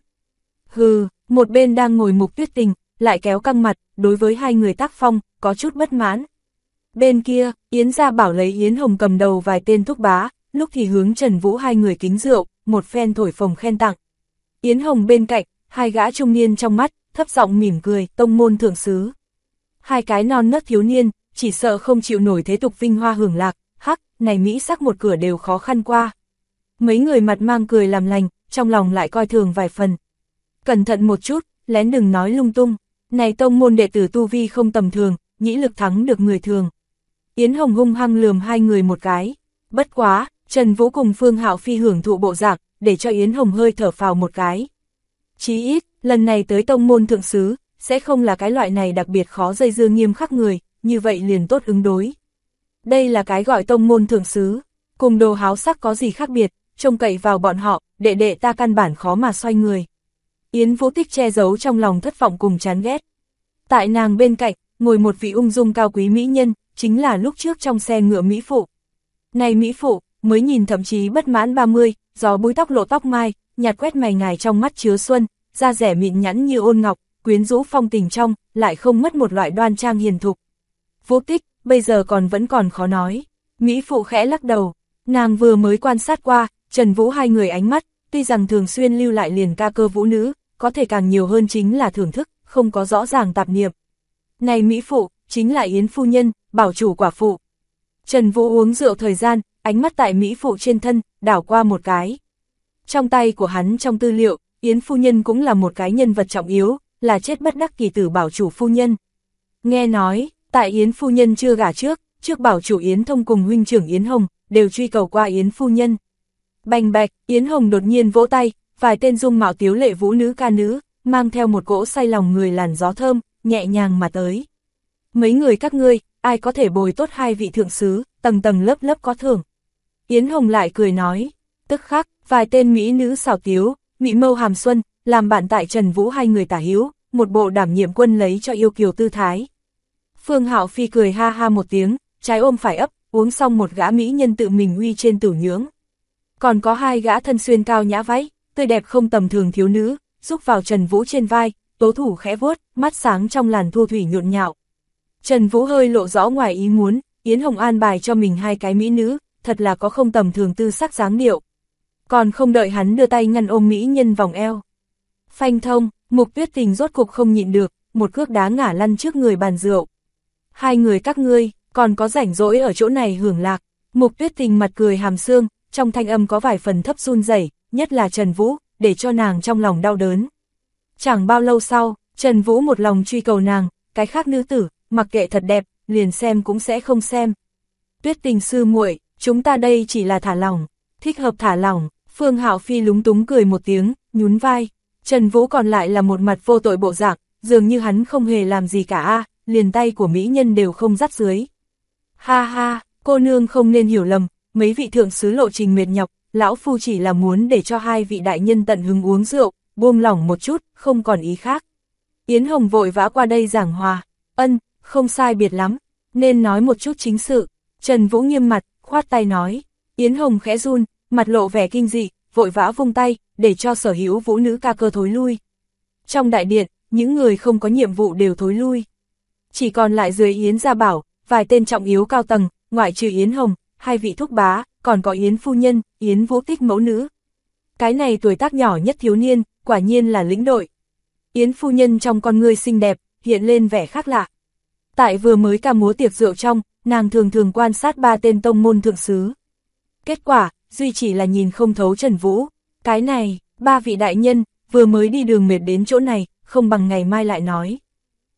Speaker 1: Hừ, một bên đang ngồi Mục Tuyết Tình, lại kéo căng mặt, đối với hai người tác phong, có chút bất mãn. Bên kia, Yến Gia Bảo lấy Yến Hồng cầm đầu vài tên thúc bá, lúc thì hướng Trần Vũ hai người kính rượu, một phen thổi phồng khen tặng. Yến Hồng bên cạnh, hai gã trung niên trong mắt, thấp giọng mỉm cười, tông môn thượng sứ. Hai cái non nớt thiếu niên, chỉ sợ không chịu nổi thế tục vinh hoa hưởng lạc, hắc, này mỹ sắc một cửa đều khó khăn qua. Mấy người mặt mang cười làm lành, trong lòng lại coi thường vài phần. Cẩn thận một chút, lén đừng nói lung tung, này tông môn đệ tử tu vi không tầm thường, nhĩ lực thắng được người thường. Yến Hồng hung hăng lườm hai người một cái, bất quá, Trần Vũ cùng Phương Hạo Phi hưởng thụ bộ dạng, để cho Yến Hồng hơi thở phào một cái. Chí ít, lần này tới tông môn thượng sứ, sẽ không là cái loại này đặc biệt khó dây dưa nghiêm khắc người, như vậy liền tốt ứng đối. Đây là cái gọi tông môn thượng sứ, cùng đồ háo sắc có gì khác biệt, trông cậy vào bọn họ, đệ đệ ta căn bản khó mà xoay người. Yến Vũ Tích che giấu trong lòng thất vọng cùng chán ghét. Tại nàng bên cạnh, ngồi một vị ung dung cao quý mỹ nhân, chính là lúc trước trong xe ngựa mỹ phụ. Này mỹ phụ, mới nhìn thậm chí bất mãn 30, gió búi tóc lộ tóc mai, nhạt quét mày ngài trong mắt chứa xuân, da rẻ mịn nhẵn như ôn ngọc, quyến rũ phong tình trong, lại không mất một loại đoan trang hiền thục. Vũ Tích, bây giờ vẫn còn khó nói. Mỹ phụ khẽ lắc đầu, nàng vừa mới quan sát qua, Trần Vũ hai người ánh mắt, tuy rằng thường xuyên lưu lại liền ca cơ vũ nữ, có thể càng nhiều hơn chính là thưởng thức, không có rõ ràng tạp niệm. Này Mỹ phụ, chính là Yến phu nhân, bảo chủ quả phụ. Trần Vũ uống rượu thời gian, ánh mắt tại Mỹ phụ trên thân, đảo qua một cái. Trong tay của hắn trong tư liệu, Yến phu nhân cũng là một cái nhân vật trọng yếu, là chết bất đắc kỳ tử bảo chủ phu nhân. Nghe nói, tại Yến phu nhân chưa gả trước bảo chủ Yến Thông cùng huynh trưởng Yến Hồng, đều truy cầu qua Yến phu nhân. Bành bạch, Yến Hồng đột nhiên vỗ tay, vài tên dung mạo tiếu lệ vũ nữ ca nữ, mang theo một cỗ say lòng người làn gió thơm, nhẹ nhàng mà tới. Mấy người các ngươi, ai có thể bồi tốt hai vị thượng sứ, tầng tầng lớp lớp có thưởng. Yến Hồng lại cười nói, tức khắc, vài tên mỹ nữ xảo tiếu, mỹ mâu hàm xuân, làm bạn tại Trần Vũ hai người tả hữu, một bộ đảm nhiệm quân lấy cho yêu kiều tư thái. Phương Hạo Phi cười ha ha một tiếng, trái ôm phải ấp, uống xong một gã mỹ nhân tự mình uy trên tửu nhưỡng. Còn có hai gã thân xuyên cao nhã váy, tươi đẹp không tầm thường thiếu nữ, rúc vào Trần Vũ trên vai, tố thủ khẽ vuốt, mắt sáng trong làn thu thủy nhộn nhạo. Trần Vũ hơi lộ rõ ngoài ý muốn, Yến Hồng an bài cho mình hai cái mỹ nữ, thật là có không tầm thường tư sắc dáng điệu. Còn không đợi hắn đưa tay ngăn ôm mỹ nhân vòng eo. Phanh thông, Mục Tuyết Tình rốt cục không nhịn được, một cước đá ngã lăn trước người bàn rượu. Hai người các ngươi, còn có rảnh rỗi ở chỗ này hưởng lạc. Mục Tuyết Tình mặt cười hàm xương, trong thanh âm có vài phần thấp run rẩy, nhất là Trần Vũ, để cho nàng trong lòng đau đớn. Chẳng bao lâu sau, Trần Vũ một lòng truy cầu nàng, cái khác nữ tử, mặc kệ thật đẹp, liền xem cũng sẽ không xem. Tuyết Tình sư muội, chúng ta đây chỉ là thả lỏng, thích hợp thả lỏng. Phương Hạo Phi lúng túng cười một tiếng, nhún vai. Trần Vũ còn lại là một mặt vô tội bộ dạng, dường như hắn không hề làm gì cả liền tay của mỹ nhân đều không dắt dưới. Ha ha, cô nương không nên hiểu lầm, mấy vị thượng sứ lộ trình mệt nhọc, lão phu chỉ là muốn để cho hai vị đại nhân tận hứng uống rượu, buông lỏng một chút, không còn ý khác. Yến Hồng vội vã qua đây giảng hòa, không sai biệt lắm, nên nói một chút chính sự. Trần Vũ nghiêm mặt, khoát tay nói. Yến Hồng khẽ run, mặt lộ vẻ kinh dị, vội vã vung tay, để cho sở hữu vũ nữ ca cơ thối lui. Trong đại điện, những người không có nhiệm vụ đều thối lui. Chỉ còn lại dưới Yến Gia Bảo, vài tên trọng yếu cao tầng, ngoại trừ Yến Hồng, hai vị thúc bá, còn có Yến phu nhân, Yến Vũ Tích mẫu nữ. Cái này tuổi tác nhỏ nhất thiếu niên, quả nhiên là lĩnh đội. Yến phu nhân trong con ngươi xinh đẹp, hiện lên vẻ khác lạ. Tại vừa mới ca múa tiệc rượu trong, nàng thường thường quan sát ba tên tông môn thượng sứ. Kết quả, duy chỉ là nhìn không thấu Trần Vũ. Cái này, ba vị đại nhân, vừa mới đi đường mệt đến chỗ này, không bằng ngày mai lại nói.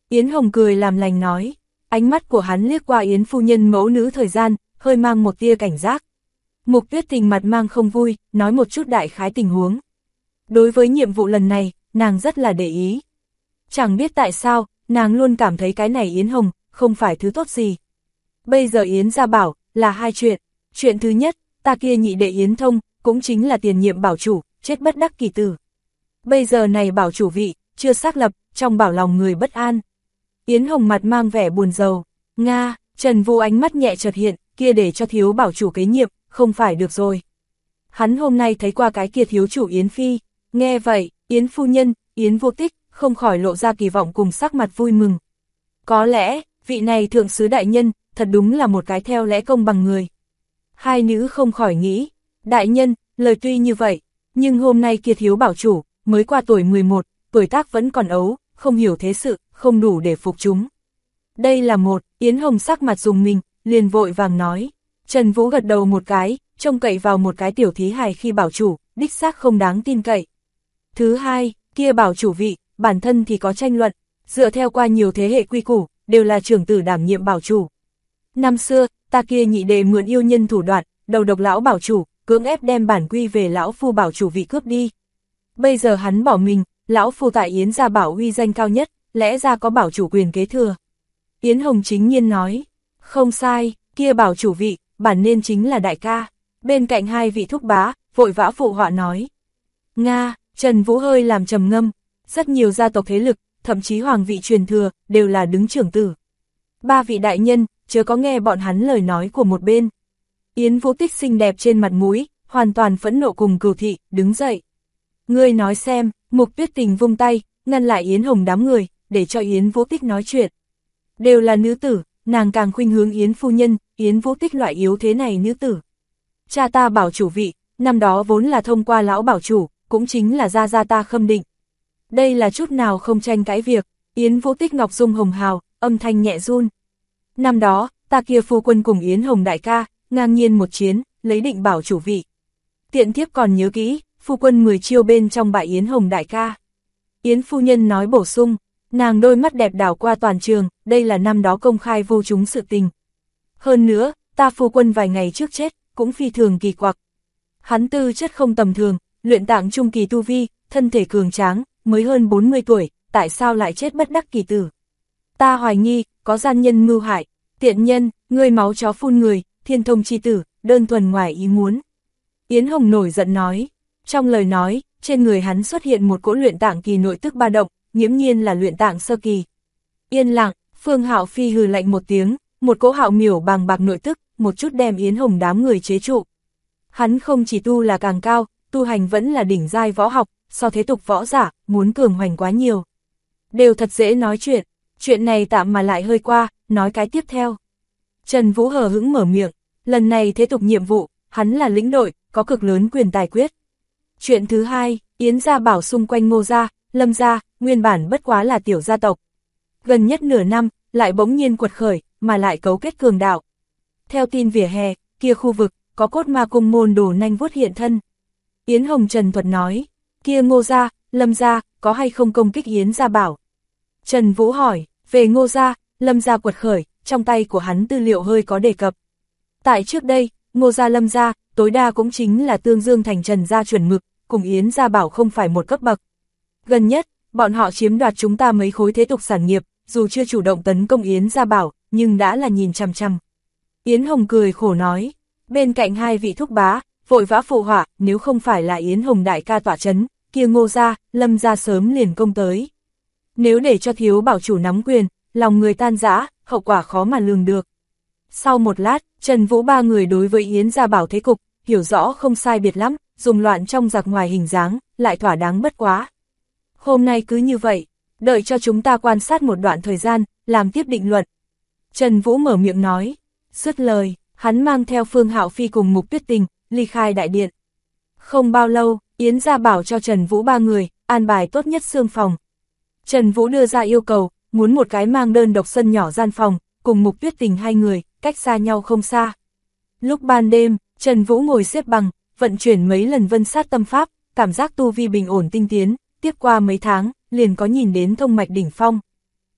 Speaker 1: Yến Hồng cười làm lành nói, ánh mắt của hắn liếc qua Yến phu nhân mẫu nữ thời gian, hơi mang một tia cảnh giác. Mục Tuyết Tình mặt mang không vui, nói một chút đại khái tình huống. Đối với nhiệm vụ lần này, nàng rất là để ý. Chẳng biết tại sao, nàng luôn cảm thấy cái này Yến Hồng, không phải thứ tốt gì. Bây giờ Yến gia bảo, là hai chuyện. Chuyện thứ nhất, ta kia nhị đệ Yến Thông, cũng chính là tiền nhiệm bảo chủ, chết bất đắc kỳ tử. Bây giờ này bảo chủ vị, chưa xác lập, trong bảo lòng người bất an. Yến Hồng mặt mang vẻ buồn rầu. Nga, Trần Vũ ánh mắt nhẹ chợt hiện, kia để cho thiếu bảo chủ kế nhiệm, không phải được rồi. Hắn hôm nay thấy qua cái kia thiếu chủ Yến Phi, nghe vậy, Yến phu nhân, Yến Vô Tích, không khỏi lộ ra kỳ vọng cùng sắc mặt vui mừng. Có lẽ, vị này thượng sứ đại nhân, thật đúng là một cái theo lẽ công bằng người. Hai nữ không khỏi nghĩ, đại nhân, lời tuy như vậy, nhưng hôm nay kia thiếu bảo chủ, mới qua tuổi 11, tuổi tác vẫn còn ấu, không hiểu thế sự, không đủ để phục chúng. Đây là một, Yến Hồng sắc mặt rùng mình, liền vội vàng nói. Trần Vũ gật đầu một cái, trông cậy vào một cái tiểu thí hài khi bảo chủ, đích xác không đáng tin cậy. Thứ hai, kia bảo chủ vị, bản thân thì có tranh luận, dựa theo qua nhiều thế hệ quy củ, đều là trưởng tử đảm nhiệm bảo chủ. Năm xưa, ta kia nhị đệ mượn yêu nhân thủ đoạn, đầu độc lão bảo chủ, cưỡng ép đem bản quy về lão phu bảo chủ vị cướp đi. Bây giờ hắn bỏ mình, lão phu tại Yến gia bảo uy danh cao nhất, lẽ ra có bảo chủ quyền kế thừa. Yến Hồng chính nhiên nói, không sai, kia bảo chủ vị, bản nên chính là đại ca. Bên cạnh hai vị thúc bá, vội vã phụ họa nói. Nga, Trần Vũ hơi làm trầm ngâm, rất nhiều gia tộc thế lực, thậm chí hoàng vị truyền thừa, đều là đứng trưởng tử. Ba vị đại nhân, chớ có nghe bọn hắn lời nói của một bên. Yến Vô Tích xinh đẹp trên mặt mũi, hoàn toàn phẫn nộ cùng cừu thị, đứng dậy. Ngươi nói xem, Mục Tuyết Tình vung tay, ngăn lại Yến Hồng đám người, để cho Yến Vô Tích nói chuyện. Đều là nữ tử, nàng càng khuynh hướng Yến phu nhân, Yến Vô Tích loại yếu thế này nữ tử. Cha ta bảo chủ vị, năm đó vốn là thông qua lão bảo chủ, cũng chính là gia ta khâm định. Đây là chút nào không tranh cãi việc, Yến Vô Tích ngọc dung hồng hào, âm thanh nhẹ run. Năm đó, ta kia phu quân cùng Yến Hồng đại ca, ngang nhiên một chiến, lấy định bảo chủ vị. Tiện thiếp còn nhớ kỹ, phu quân 10 chiêu bên trong bại Yến Hồng đại ca. Yến phu nhân nói bổ sung, nàng đôi mắt đẹp đảo qua toàn trường, đây là năm đó công khai vô chúng sự tình. Hơn nữa, ta phu quân vài ngày trước chết, cũng phi thường kỳ quặc. Hắn tư chất không tầm thường, luyện tạng trung kỳ tu vi, thân thể cường tráng, mới hơn 40 tuổi, tại sao lại chết bất đắc kỳ tử? Ta hoài nghi, có gian nhân mưu hại, tiện nhân, ngươi máu chó phun người, thiên thông chi tử, đơn thuần ngoài ý muốn. Yến Hồng nổi giận nói, trong lời nói, trên người hắn xuất hiện một cỗ luyện tạng kỳ nội tức ba động, nghiễm nhiên là luyện tạng sơ kỳ. Yên lặng, Phương Hạo Phi hừ lạnh một tiếng, một cỗ hạo miểu bàng bạc nội tức, một chút đem Yến Hồng đám người chế trụ. Hắn không chỉ tu là càng cao, tu hành vẫn là đỉnh giai võ học, so thế tục võ giả, muốn cường hoành quá nhiều. Đều thật dễ nói chuyện này tạm mà lại hơi qua, nói cái tiếp theo. Trần Vũ hờ hững mở miệng, lần này thế tục nhiệm vụ, hắn là lĩnh đội, có cực lớn quyền tài quyết. Chuyện thứ hai, Yến gia bảo xung quanh Ngô gia, Lâm gia, nguyên bản bất quá là tiểu gia tộc. Gần nhất nửa năm, lại bỗng nhiên quật khởi, mà lại cấu kết cường đạo. Theo tin vỉa hè, kia khu vực, có cốt ma cung môn đồ nanh vuốt hiện thân. Yến Hồng Trần thuật nói, kia Ngô gia, Lâm gia, có hay không công kích Yến gia bảo? Trần Vũ hỏi, về Ngô gia, Lâm gia quật khởi, trong tay của hắn tư liệu hơi có đề cập. Tại trước đây, Ngô gia Lâm gia, tối đa cũng chính là tương dương thành Trần gia chuẩn mực, cùng Yến gia bảo không phải một cấp bậc. Gần nhất, bọn họ chiếm đoạt chúng ta mấy khối thế tục sản nghiệp, dù chưa chủ động tấn công Yến gia bảo, nhưng đã là nhìn chằm chằm. Yến Hồng cười khổ nói, bên cạnh hai vị thúc bá, vội vã phụ họa, nếu không phải là Yến Hồng đại ca tỏa chấn, kia Ngô gia, Lâm gia sớm liền công tới. Nếu để cho thiếu bảo chủ nắm quyền, lòng người tan rã, hậu quả khó mà lường được. Sau một lát, Trần Vũ ba người đối với Yến gia bảo thế cục, hiểu rõ không sai biệt lắm, dùng loạn trong giặc ngoài hình dáng, lại thỏa đáng bất quá. Hôm nay cứ như vậy, đợi cho chúng ta quan sát một đoạn thời gian, làm tiếp định luận. Trần Vũ mở miệng nói, dứt lời, hắn mang theo Phương Hạo Phi cùng Mục Tuyết Tình, ly khai đại điện. Không bao lâu, Yến gia bảo cho Trần Vũ ba người, an bài tốt nhất xương phòng. Trần Vũ đưa ra yêu cầu, muốn một cái mang đơn độc sân nhỏ gian phòng, cùng Mục Tuyết Tình hai người, cách xa nhau không xa. Lúc ban đêm, Trần Vũ ngồi xếp bằng, vận chuyển mấy lần vân sát tâm pháp, cảm giác tu vi bình ổn tinh tiến, tiếp qua mấy tháng, liền có nhìn đến thông mạch đỉnh phong.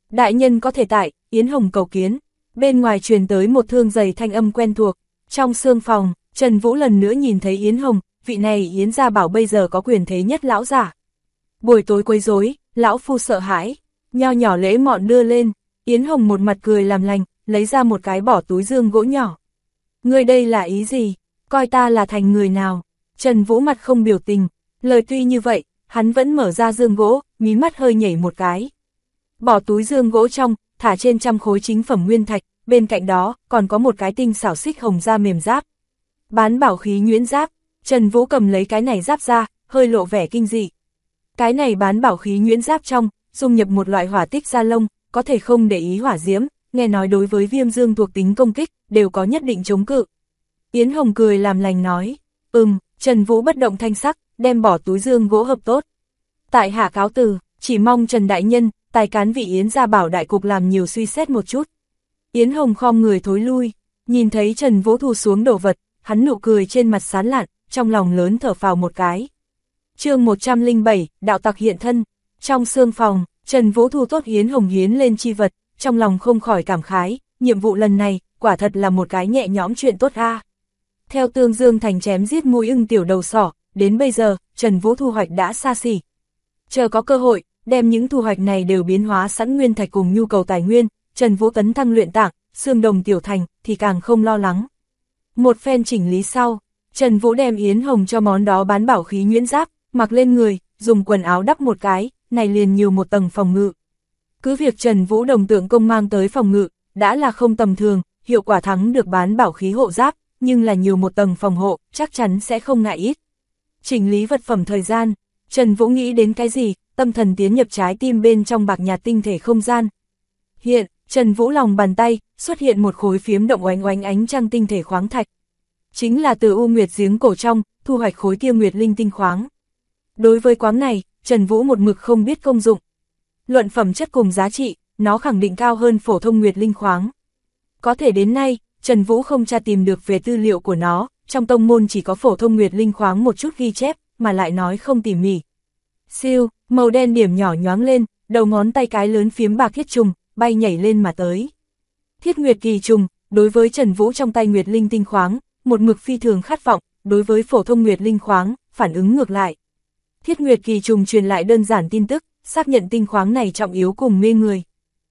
Speaker 1: Đại nhân có thể tại, Yến Hồng cầu kiến. Bên ngoài truyền tới một thương dày thanh âm quen thuộc. Trong xương phòng, Trần Vũ lần nữa nhìn thấy Yến Hồng, vị này Yến gia bảo bây giờ có quyền thế nhất lão giả. Buổi tối quấy rối, lão phu sợ hãi, nho nhỏ lễ mọn đưa lên, Yến Hồng một mặt cười làm lành, lấy ra một cái bỏ túi dương gỗ nhỏ. Ngươi đây là ý gì? Coi ta là thành người nào? Trần Vũ mặt không biểu tình, lời tuy như vậy, hắn vẫn mở ra dương gỗ, mí mắt hơi nhảy một cái. Bỏ túi dương gỗ trong, thả trên trăm khối chính phẩm nguyên thạch, bên cạnh đó còn có một cái tinh xảo xích hồng da mềm giáp. Bán bảo khí nhuyễn giáp, Trần Vũ cầm lấy cái này giáp ra, hơi lộ vẻ kinh dị. Cái này bán bảo khí nhuyễn giáp trong, dung nhập một loại hỏa tích da lông, có thể không để ý hỏa diễm, nghe nói đối với viêm dương thuộc tính công kích, đều có nhất định chống cự. Yến Hồng cười làm lành nói, Trần Vũ bất động thanh sắc, đem bỏ túi dương gỗ hợp tốt. Tại hạ cáo từ, chỉ mong Trần Đại Nhân, tài cán vị Yến gia bảo đại cục làm nhiều suy xét một chút. Yến Hồng khom người thối lui, nhìn thấy Trần Vũ thu xuống đồ vật, hắn nụ cười trên mặt sán lạn, trong lòng lớn thở phào một cái. Chương 107, đạo tặc hiện thân. Trong xương phòng, Trần Vũ thu tốt Yến Hồng hiến lên chi vật, trong lòng không khỏi cảm khái, nhiệm vụ lần này, quả thật là một cái nhẹ nhõm chuyện tốt a. Theo Tương Dương Thành chém giết mũi ưng tiểu đầu sỏ, đến bây giờ, Trần Vũ thu hoạch đã xa xỉ. Chờ có cơ hội, đem những thu hoạch này đều biến hóa sẵn nguyên thạch cùng nhu cầu tài nguyên, Trần Vũ tấn thăng luyện tạng, xương đồng tiểu thành, thì càng không lo lắng. Một phen chỉnh lý sau, Trần Vũ đem Yến Hồng cho món đó bán bảo khí nhuyễn giáp, mặc lên người, dùng quần áo đắp một cái, này liền nhiều một tầng phòng ngự. Cứ việc Trần Vũ đồng tượng công mang tới phòng ngự, đã là không tầm thường, hiệu quả thắng được bán bảo khí hộ giáp, nhưng là nhiều một tầng phòng hộ, chắc chắn sẽ không ngại ít. Chỉnh lý vật phẩm thời gian, Trần Vũ nghĩ đến cái gì, tâm thần tiến nhập trái tim bên trong bạc nhạt tinh thể không gian. Hiện, Trần Vũ lòng bàn tay, xuất hiện một khối phiếm động oánh oánh ánh trăng tinh thể khoáng thạch. Chính là từ U Nguyệt giếng cổ trong, thu hoạch khối kia Nguyệt linh tinh khoáng. Đối với khoáng này, Trần Vũ một mực không biết công dụng. Luận phẩm chất cùng giá trị, nó khẳng định cao hơn phổ thông Nguyệt linh khoáng. Có thể đến nay, Trần Vũ không tra tìm được về tư liệu của nó, trong tông môn chỉ có phổ thông Nguyệt linh khoáng một chút ghi chép, mà lại nói không tỉ mỉ. Siêu, màu đen điểm nhỏ nhoáng lên, đầu ngón tay cái lớn phiếm bạc thiết trùng, bay nhảy lên mà tới. Thiết Nguyệt kỳ trùng, đối với Trần Vũ trong tay Nguyệt linh tinh khoáng, một mực phi thường khát vọng, đối với phổ thông Nguyệt linh khoáng, phản ứng ngược lại. Thiết Nguyệt kỳ trùng truyền lại đơn giản tin tức, xác nhận tinh khoáng này trọng yếu cùng mê người.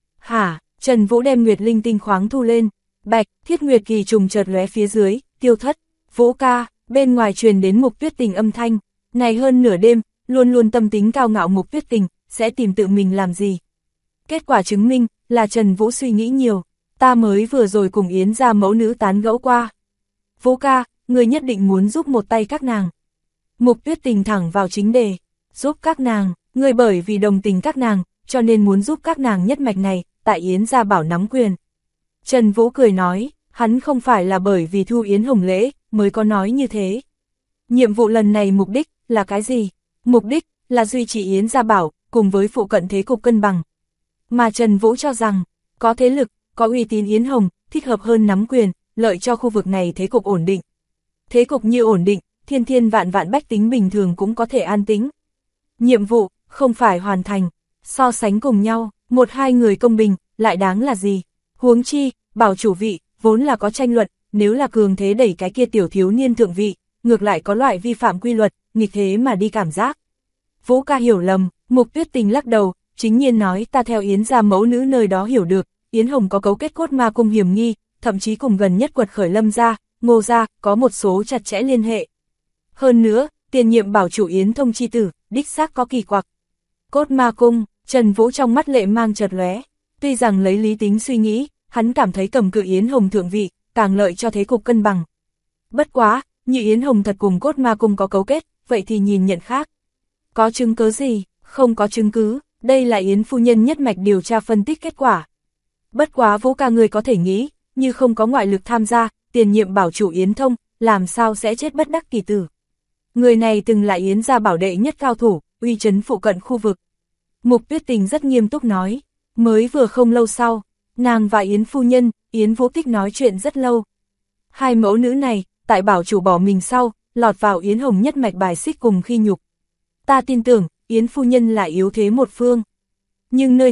Speaker 1: Hả, Trần Vũ đem Nguyệt linh tinh khoáng thu lên, bạch, Thiết Nguyệt kỳ trùng chợt lóe phía dưới, tiêu thất. Vũ ca, bên ngoài truyền đến Mục Tuyết Tình âm thanh, này hơn nửa đêm, luôn luôn tâm tính cao ngạo Mục Tuyết Tình, sẽ tìm tự mình làm gì? Kết quả chứng minh, là Trần Vũ suy nghĩ nhiều, ta mới vừa rồi cùng Yến gia mẫu nữ tán gẫu qua. Vũ ca, người nhất định muốn giúp một tay các nàng. Mục Tuyết Tình thẳng vào chính đề, giúp các nàng, người bởi vì đồng tình các nàng, cho nên muốn giúp các nàng nhất mạch này, tại Yến gia bảo nắm quyền. Trần Vũ cười nói, hắn không phải là bởi vì thu Yến Hồng lễ, mới có nói như thế. Nhiệm vụ lần này mục đích, là cái gì? Mục đích, là duy trì Yến gia bảo, cùng với phụ cận thế cục cân bằng. Mà Trần Vũ cho rằng, có thế lực, có uy tín Yến Hồng, thích hợp hơn nắm quyền, lợi cho khu vực này thế cục ổn định. Thế cục như ổn định, thiên thiên vạn vạn bách tính bình thường cũng có thể an tĩnh. Nhiệm vụ, không phải hoàn thành, so sánh cùng nhau, một hai người công bình, lại đáng là gì? Huống chi, bảo chủ vị, vốn là có tranh luận, nếu là cường thế đẩy cái kia tiểu thiếu niên thượng vị, ngược lại có loại vi phạm quy luật, nghịch thế mà đi cảm giác. Vũ ca hiểu lầm, Mục Tuyết Tình lắc đầu, chính nhiên nói ta theo Yến gia mẫu nữ nơi đó hiểu được, Yến Hồng có cấu kết cốt ma cung hiểm nghi, thậm chí cùng gần nhất Quật Khởi Lâm gia, Ngô gia, có một số chặt chẽ liên hệ. Hơn nữa, tiền nhiệm bảo chủ Yến Thông chi tử, đích xác có kỳ quặc. Cốt ma cung, Trần Vũ trong mắt lệ mang chợt lóe, tuy rằng lấy lý tính suy nghĩ, hắn cảm thấy cầm cự Yến Hồng thượng vị, càng lợi cho thế cục cân bằng. Bất quá, như Yến Hồng thật cùng cốt ma cung có cấu kết, vậy thì nhìn nhận khác. Có chứng cứ gì? Không có chứng cứ, đây là Yến phu nhân nhất mạch điều tra phân tích kết quả. Bất quá Vũ ca người có thể nghĩ, như không có ngoại lực tham gia, tiền nhiệm bảo chủ Yến Thông, làm sao sẽ chết bất đắc kỳ tử. Người này từng là Yến gia bảo đệ nhất cao thủ, uy chấn phụ cận khu vực. Mục Tuyết Tình rất nghiêm túc nói, mới vừa không lâu sau, nàng và Yến phu nhân, Yến Vũ Tích nói chuyện rất lâu. Hai mẫu nữ này, tại bảo chủ bỏ mình sau, lọt vào Yến Hồng nhất mạch bài xích cùng khi nhục. Ta tin tưởng, Yến phu nhân là yếu thế một phương. Nhưng nơi này,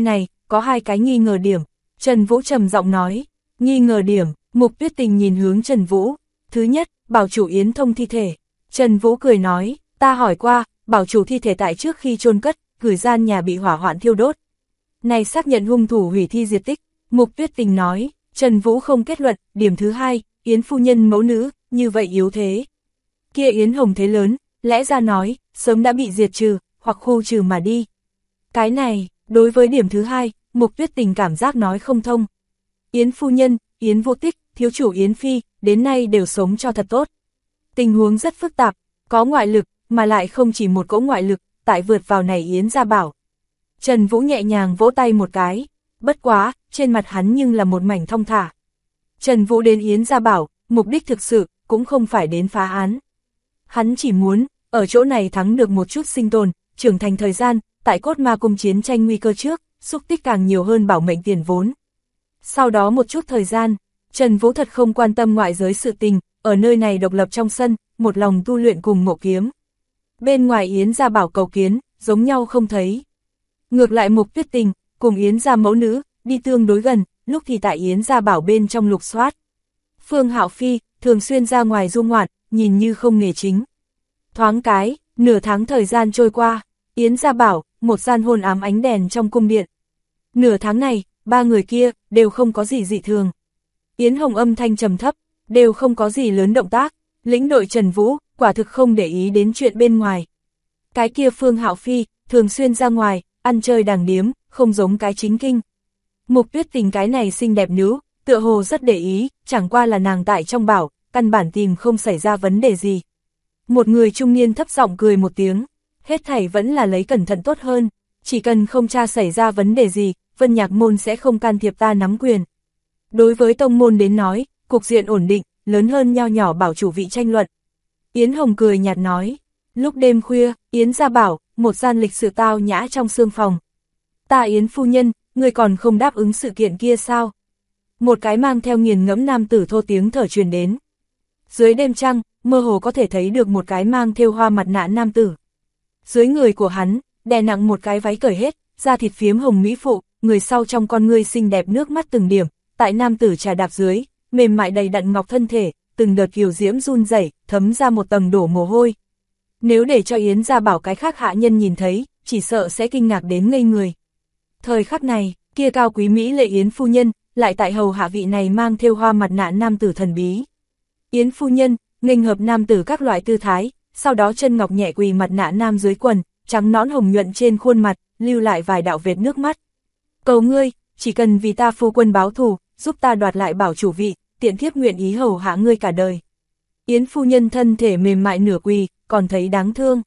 Speaker 1: có hai cái nghi ngờ điểm. Trần Vũ trầm giọng nói, nghi ngờ điểm, Mục Tuyết Tình nhìn hướng Trần Vũ. Thứ nhất, bảo chủ Yến Thông thi thể. Trần Vũ cười nói, ta hỏi qua, bảo chủ thi thể tại trước khi chôn cất, gửi gian nhà bị hỏa hoạn thiêu đốt. Này xác nhận hung thủ hủy thi diệt tích. Mục Tuyết Tình nói, Trần Vũ không kết luận. Điểm thứ hai, Yến phu nhân mẫu nữ, như vậy yếu thế. Kia Yến Hồng thế lớn, lẽ ra nói, sớm đã bị diệt trừ, hoặc khu trừ mà đi. Cái này, đối với điểm thứ hai, Mục Tuyết Tình cảm giác nói không thông. Yến phu nhân, Yến Vô Tích, thiếu chủ Yến Phi, đến nay đều sống cho thật tốt. Tình huống rất phức tạp, có ngoại lực, mà lại không chỉ một cỗ ngoại lực, tại vượt vào này Yến gia bảo. Trần Vũ nhẹ nhàng vỗ tay một cái, bất quá, trên mặt hắn nhưng là một mảnh thong thả. Trần Vũ đến Yến gia bảo, mục đích thực sự, cũng không phải đến phá án. Hắn chỉ muốn, ở chỗ này thắng được một chút sinh tồn, trưởng thành thời gian, tại cốt ma cung chiến tranh nguy cơ trước, xúc tích càng nhiều hơn bảo mệnh tiền vốn. Sau đó một chút thời gian, Trần Vũ thật không quan tâm ngoại giới sự tình, ở nơi này độc lập trong sân, một lòng tu luyện cùng ngộ kiếm. Bên ngoài Yến gia bảo cầu kiến, giống nhau không thấy. Ngược lại Mục Tuyết Tình, cùng Yến gia mẫu nữ, đi tương đối gần, lúc thì tại Yến gia bảo bên trong lục soát. Phương Hạo Phi, thường xuyên ra ngoài du ngoạn, nhìn như không nghề chính. Thoáng cái, nửa tháng thời gian trôi qua, Yến gia bảo, một gian hôn ám ánh đèn trong cung điện. Nửa tháng này, ba người kia, đều không có gì dị thường. Yến Hồng âm thanh trầm thấp, đều không có gì lớn động tác, lĩnh đội Trần Vũ, quả thực không để ý đến chuyện bên ngoài. Cái kia Phương Hạo Phi, thường xuyên ra ngoài, ăn chơi đàng điếm, không giống cái chính kinh. Mục Tuyết Tình cái này xinh đẹp nữ, tựa hồ rất để ý, chẳng qua là nàng tại trong bảo, căn bản tìm không xảy ra vấn đề gì. Một người trung niên thấp giọng cười một tiếng, hết thảy vẫn là lấy cẩn thận tốt hơn, chỉ cần không tra xảy ra vấn đề gì, Vân Nhạc môn sẽ không can thiệp ta nắm quyền. Đối với tông môn đến nói, cục diện ổn định, lớn hơn nho nhỏ bảo chủ vị tranh luận. Yến Hồng cười nhạt nói, lúc đêm khuya, Yến gia bảo, một gian lịch sự tao nhã trong sương phòng. Ta Yến phu nhân, người còn không đáp ứng sự kiện kia sao? Một cái mang theo nghiền ngẫm nam tử thô tiếng thở truyền đến. Dưới đêm trăng, mơ hồ có thể thấy được một cái mang thêu hoa mặt nạ nam tử. Dưới người của hắn, đè nặng một cái váy cởi hết, da thịt phiếm hồng mỹ phụ, người sau trong con ngươi xinh đẹp nước mắt từng điểm, tại nam tử trà đạp dưới, mềm mại đầy đặn ngọc thân thể, từng đợt kiều diễm run rẩy, thấm ra một tầng đổ mồ hôi. Nếu để cho Yến gia bảo cái khác hạ nhân nhìn thấy, chỉ sợ sẽ kinh ngạc đến ngây người. Thời khắc này, kia cao quý mỹ lệ Yến phu nhân, lại tại hầu hạ vị này mang thêu hoa mặt nạ nam tử thần bí. Yến phu nhân, nghênh hợp nam tử các loại tư thái, sau đó chân ngọc nhẹ quỳ mặt nạ nam dưới quần, trắng nõn hồng nhuận trên khuôn mặt, lưu lại vài đạo vệt nước mắt. Cầu ngươi, chỉ cần vì ta phu quân báo thù, giúp ta đoạt lại bảo chủ vị, tiện thiếp nguyện ý hầu hạ ngươi cả đời. Yến phu nhân thân thể mềm mại nửa quỳ, còn thấy đáng thương.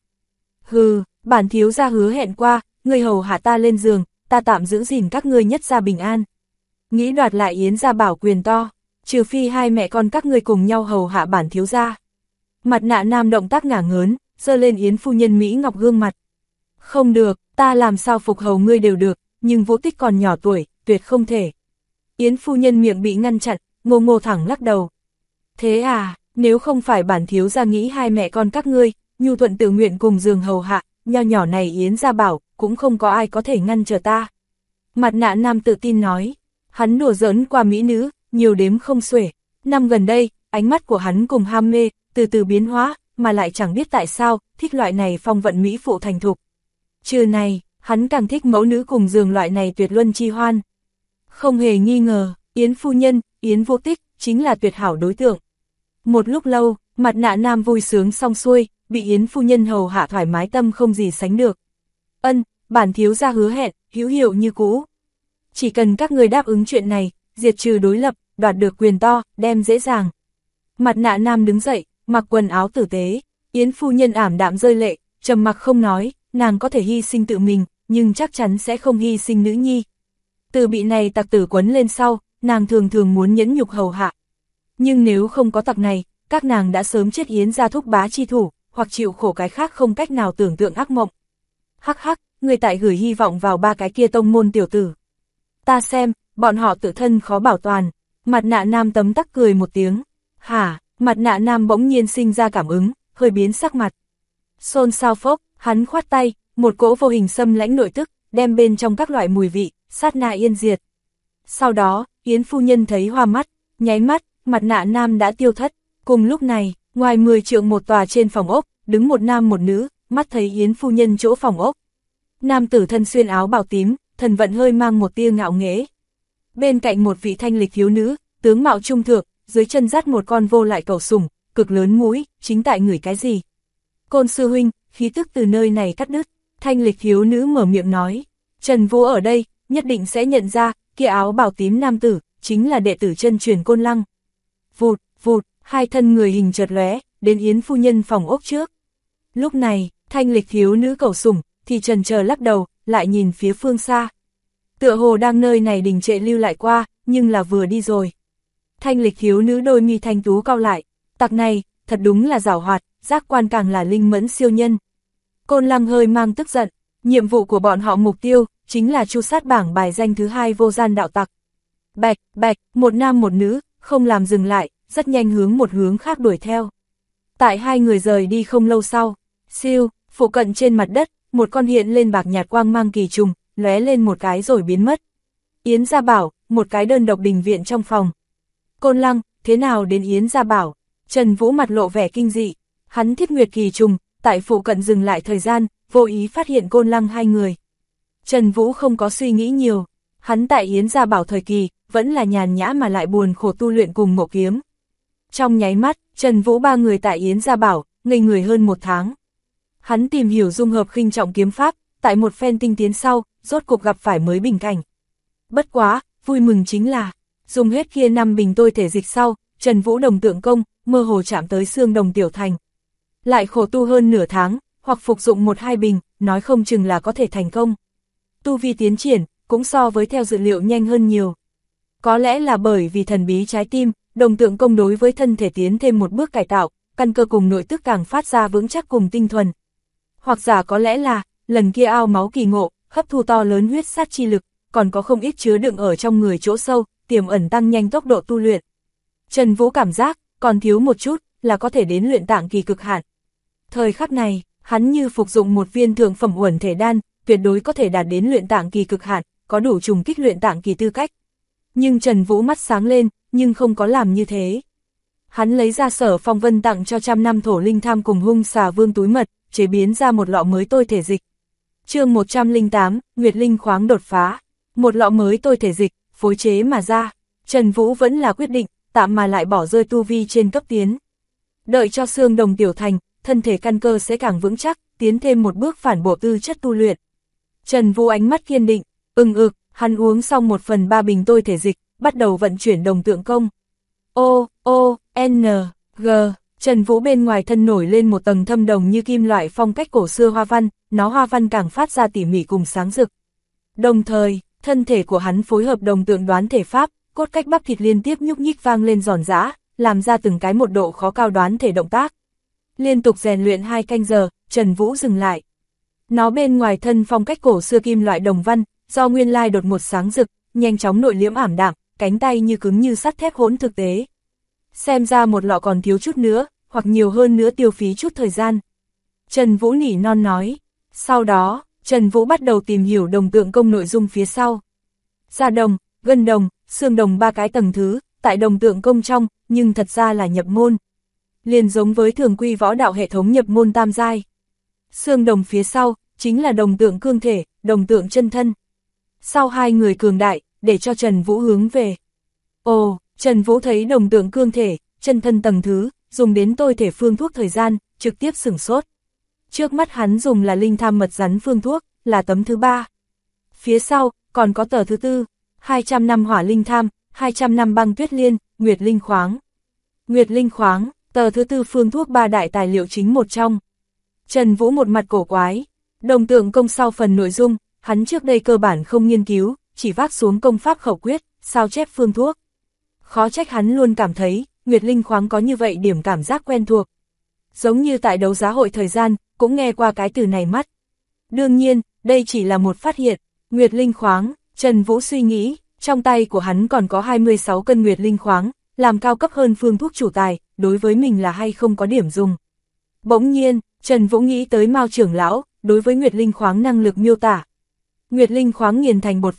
Speaker 1: Hừ, bản thiếu gia hứa hẹn qua, ngươi hầu hạ ta lên giường, ta tạm giữ gìn các ngươi nhất gia bình an. Nghĩ đoạt lại Yến gia bảo quyền to, trừ phi hai mẹ con các ngươi cùng nhau hầu hạ bản thiếu gia. Mặt nạ nam động tác ngả ngớn, giơ lên Yến phu nhân Mỹ ngọc gương mặt. Không được, ta làm sao phục hầu ngươi đều được, nhưng Vũ Tích còn nhỏ tuổi, tuyệt không thể. Yến phu nhân miệng bị ngăn chặn, ngô ngô thẳng lắc đầu. Thế à, nếu không phải bản thiếu gia nghĩ hai mẹ con các ngươi, nhu thuận tự nguyện cùng giường hầu hạ, nho nhỏ này Yến gia bảo, cũng không có ai có thể ngăn trở ta. Mặt nạ nam tự tin nói, hắn đùa giỡn qua mỹ nữ, nhiều đếm không xuể. Năm gần đây, ánh mắt của hắn cùng ham mê, từ từ biến hóa, mà lại chẳng biết tại sao, thích loại này phong vận mỹ phụ thành thục. Trừ này, hắn càng thích mẫu nữ cùng giường loại này tuyệt luân chi hoan. Không hề nghi ngờ, Yến phu nhân, Yến Vô Tích, chính là tuyệt hảo đối tượng. Một lúc lâu, mặt nạ nam vui sướng xong xuôi, bị Yến phu nhân hầu hạ thoải mái tâm không gì sánh được. Ân, bản thiếu gia hứa hẹn, hữu hiệu như cũ. Chỉ cần các người đáp ứng chuyện này, diệt trừ đối lập, đoạt được quyền to, đem dễ dàng. Mặt nạ nam đứng dậy, mặc quần áo tử tế, Yến phu nhân ảm đạm rơi lệ, trầm mặc không nói, nàng có thể hy sinh tự mình, nhưng chắc chắn sẽ không hy sinh nữ nhi. Từ bị này tặc tử quấn lên sau, nàng thường thường muốn nhẫn nhục hầu hạ. Nhưng nếu không có tặc này, các nàng đã sớm chết Yến gia thúc bá chi thủ, hoặc chịu khổ cái khác không cách nào tưởng tượng ác mộng. Hắc hắc, người tại gửi hy vọng vào ba cái kia tông môn tiểu tử. Ta xem, bọn họ tự thân khó bảo toàn. Mặt nạ nam tấm tắc cười một tiếng. Hả, mặt nạ nam bỗng nhiên sinh ra cảm ứng, hơi biến sắc mặt. Xôn xao phốc, hắn khoát tay, một cỗ vô hình xâm lãnh nội tức, đem bên trong các loại mùi vị, sát na yên diệt. Sau đó, Yến phu nhân thấy hoa mắt, nháy mắt, mặt nạ nam đã tiêu thất. Cùng lúc này, ngoài 10 trượng một tòa trên phòng ốc, đứng một nam một nữ, mắt thấy Yến phu nhân chỗ phòng ốc. Nam tử thân xuyên áo bào tím, thần vận hơi mang một tia ngạo nghễ. Bên cạnh một vị thanh lịch thiếu nữ, tướng mạo trung thượng, dưới chân dắt một con vô lại cẩu sủng, cực lớn mũi, chính tại ngửi cái gì. Côn sư huynh, khí tức từ nơi này cắt đứt, thanh lịch thiếu nữ mở miệng nói. Trần Vũ ở đây, nhất định sẽ nhận ra, kia áo bào tím nam tử, chính là đệ tử chân truyền Côn Lăng. Vụt, vụt, hai thân người hình chợt lóe, đến Yến phu nhân phòng ốc trước. Lúc này, thanh lịch thiếu nữ cẩu sủng, thì trần chờ lắc đầu, lại nhìn phía phương xa. Tựa hồ đang nơi này đình trệ lưu lại qua, nhưng là vừa đi rồi. Thanh lịch thiếu nữ đôi mi thanh tú cau lại, tặc này, thật đúng là giảo hoạt, giác quan càng là linh mẫn siêu nhân. Côn Lăng hơi mang tức giận, nhiệm vụ của bọn họ mục tiêu, chính là tru sát bảng bài danh thứ 2 vô gian đạo tặc. Bạch, bạch, một nam một nữ, không làm dừng lại, rất nhanh hướng một hướng khác đuổi theo. Tại hai người rời đi không lâu sau, siêu, phụ cận trên mặt đất, một con hiện lên bạc nhạt quang mang kỳ trùng, lóe lên một cái rồi biến mất. Yến Gia Bảo, một cái đơn độc đình viện trong phòng. Côn Lăng, thế nào đến Yến Gia Bảo? Trần Vũ mặt lộ vẻ kinh dị, hắn thiết nguyệt kỳ trùng, tại phụ cận dừng lại thời gian, vô ý phát hiện Côn Lăng hai người. Trần Vũ không có suy nghĩ nhiều, hắn tại Yến Gia Bảo thời kỳ, vẫn là nhàn nhã mà lại buồn khổ tu luyện cùng ngộ kiếm. Trong nháy mắt, Trần Vũ ba người tại Yến Gia Bảo, ngây người hơn 1 tháng. Hắn tìm hiểu dung hợp khinh trọng kiếm pháp, tại một phen tinh tiến sau, rốt cuộc gặp phải mới bình cảnh. Bất quá, vui mừng chính là, dùng hết kia 5 bình tôi thể dịch sau, Trần Vũ đồng tượng công, mơ hồ chạm tới xương đồng tiểu thành. Lại khổ tu hơn nửa tháng, hoặc phục dụng 1-2 bình, nói không chừng là có thể thành công. Tu vi tiến triển, cũng so với theo dự liệu nhanh hơn nhiều. Có lẽ là bởi vì thần bí trái tim, đồng tượng công đối với thân thể tiến thêm một bước cải tạo, căn cơ cùng nội tức càng phát ra vững chắc cùng tinh thuần. Hoặc giả có lẽ là, lần kia ao máu kỳ ngộ, hấp thu to lớn huyết sát chi lực, còn có không ít chứa đựng ở trong người chỗ sâu, tiềm ẩn tăng nhanh tốc độ tu luyện. Trần Vũ cảm giác, còn thiếu một chút, là có thể đến luyện tạng kỳ cực hạn. Thời khắc này, hắn như phục dụng một viên thượng phẩm uẩn thể đan, tuyệt đối có thể đạt đến luyện tạng kỳ cực hạn, có đủ trùng kích luyện tạng kỳ tư cách. Nhưng Trần Vũ mắt sáng lên, nhưng không có làm như thế. Hắn lấy ra Sở Phong Vân tặng cho 100 năm thổ linh tham cùng hung xà vương túi mật, chế biến ra một lọ mới tôi thể dịch. Chương 108, Nguyệt Linh khoáng đột phá. Một lọ mới tôi thể dịch, phối chế mà ra. Trần Vũ vẫn là quyết định, tạm mà lại bỏ rơi tu vi trên cấp tiến. Đợi cho xương đồng tiểu thành, thân thể căn cơ sẽ càng vững chắc, tiến thêm một bước phản bổ tư chất tu luyện. Trần Vũ ánh mắt kiên định, hắn uống xong 1/3 bình tôi thể dịch, bắt đầu vận chuyển đồng tượng công. N, G, Trần Vũ bên ngoài thân nổi lên một tầng thâm đồng như kim loại phong cách cổ xưa hoa văn, nó hoa văn càng phát ra tỉ mỉ cùng sáng rực. Đồng thời, thân thể của hắn phối hợp đồng tượng đoán thể pháp, cốt cách bắp thịt liên tiếp nhúc nhích vang lên giòn giã, làm ra từng cái một độ khó cao đoán thể động tác. Liên tục rèn luyện 2 canh giờ, Trần Vũ dừng lại. Nó bên ngoài thân phong cách cổ xưa kim loại đồng văn, do nguyên lai đột ngột sáng rực, nhanh chóng nội liễm ảm đạm, cánh tay như cứng như sắt thép hỗn thực tế. Xem ra một lọ còn thiếu chút nữa, hoặc nhiều hơn nữa tiêu phí chút thời gian. Trần Vũ nỉ non nói. Sau đó, Trần Vũ bắt đầu tìm hiểu đồng tượng công nội dung phía sau. Da đồng, gân đồng, xương đồng 3 cái tầng thứ, tại đồng tượng công trong, nhưng thật ra là nhập môn. Liền giống với thường quy võ đạo hệ thống nhập môn tam giai. Xương đồng phía sau, chính là đồng tượng cương thể, đồng tượng chân thân. Sau hai người cường đại, để cho Trần Vũ hướng về. Trần Vũ thấy đồng tượng cương thể, chân thân tầng thứ, dùng đến tôi thể phương thuốc thời gian, trực tiếp sửng sốt. Trước mắt hắn dùng là linh tham mật rắn phương thuốc, là tấm thứ 3. Phía sau, còn có tờ thứ 4, 200 năm hỏa linh tham, 200 năm băng tuyết liên, Nguyệt Linh khoáng. Nguyệt Linh khoáng, tờ thứ 4 phương thuốc 3 đại tài liệu chính một trong. Trần Vũ một mặt cổ quái, đồng tượng công sau phần nội dung, hắn trước đây cơ bản không nghiên cứu, chỉ vác xuống công pháp khẩu quyết, sao chép phương thuốc. Khó trách hắn luôn cảm thấy, Nguyệt Linh khoáng có như vậy điểm cảm giác quen thuộc. Giống như tại đấu giá hội thời gian, cũng nghe qua cái từ này mắt. Đương nhiên, đây chỉ là một phát hiện, Nguyệt Linh khoáng, Trần Vũ suy nghĩ, trong tay của hắn còn có 26 cân Nguyệt Linh khoáng, làm cao cấp hơn phương thuốc chủ tài, đối với mình là hay không có điểm dùng. Bỗng nhiên, Trần Vũ nghĩ tới Mao trưởng lão, đối với Nguyệt Linh khoáng năng lực miêu tả. Nguyệt Linh khoáng nghiền thành bột phấn,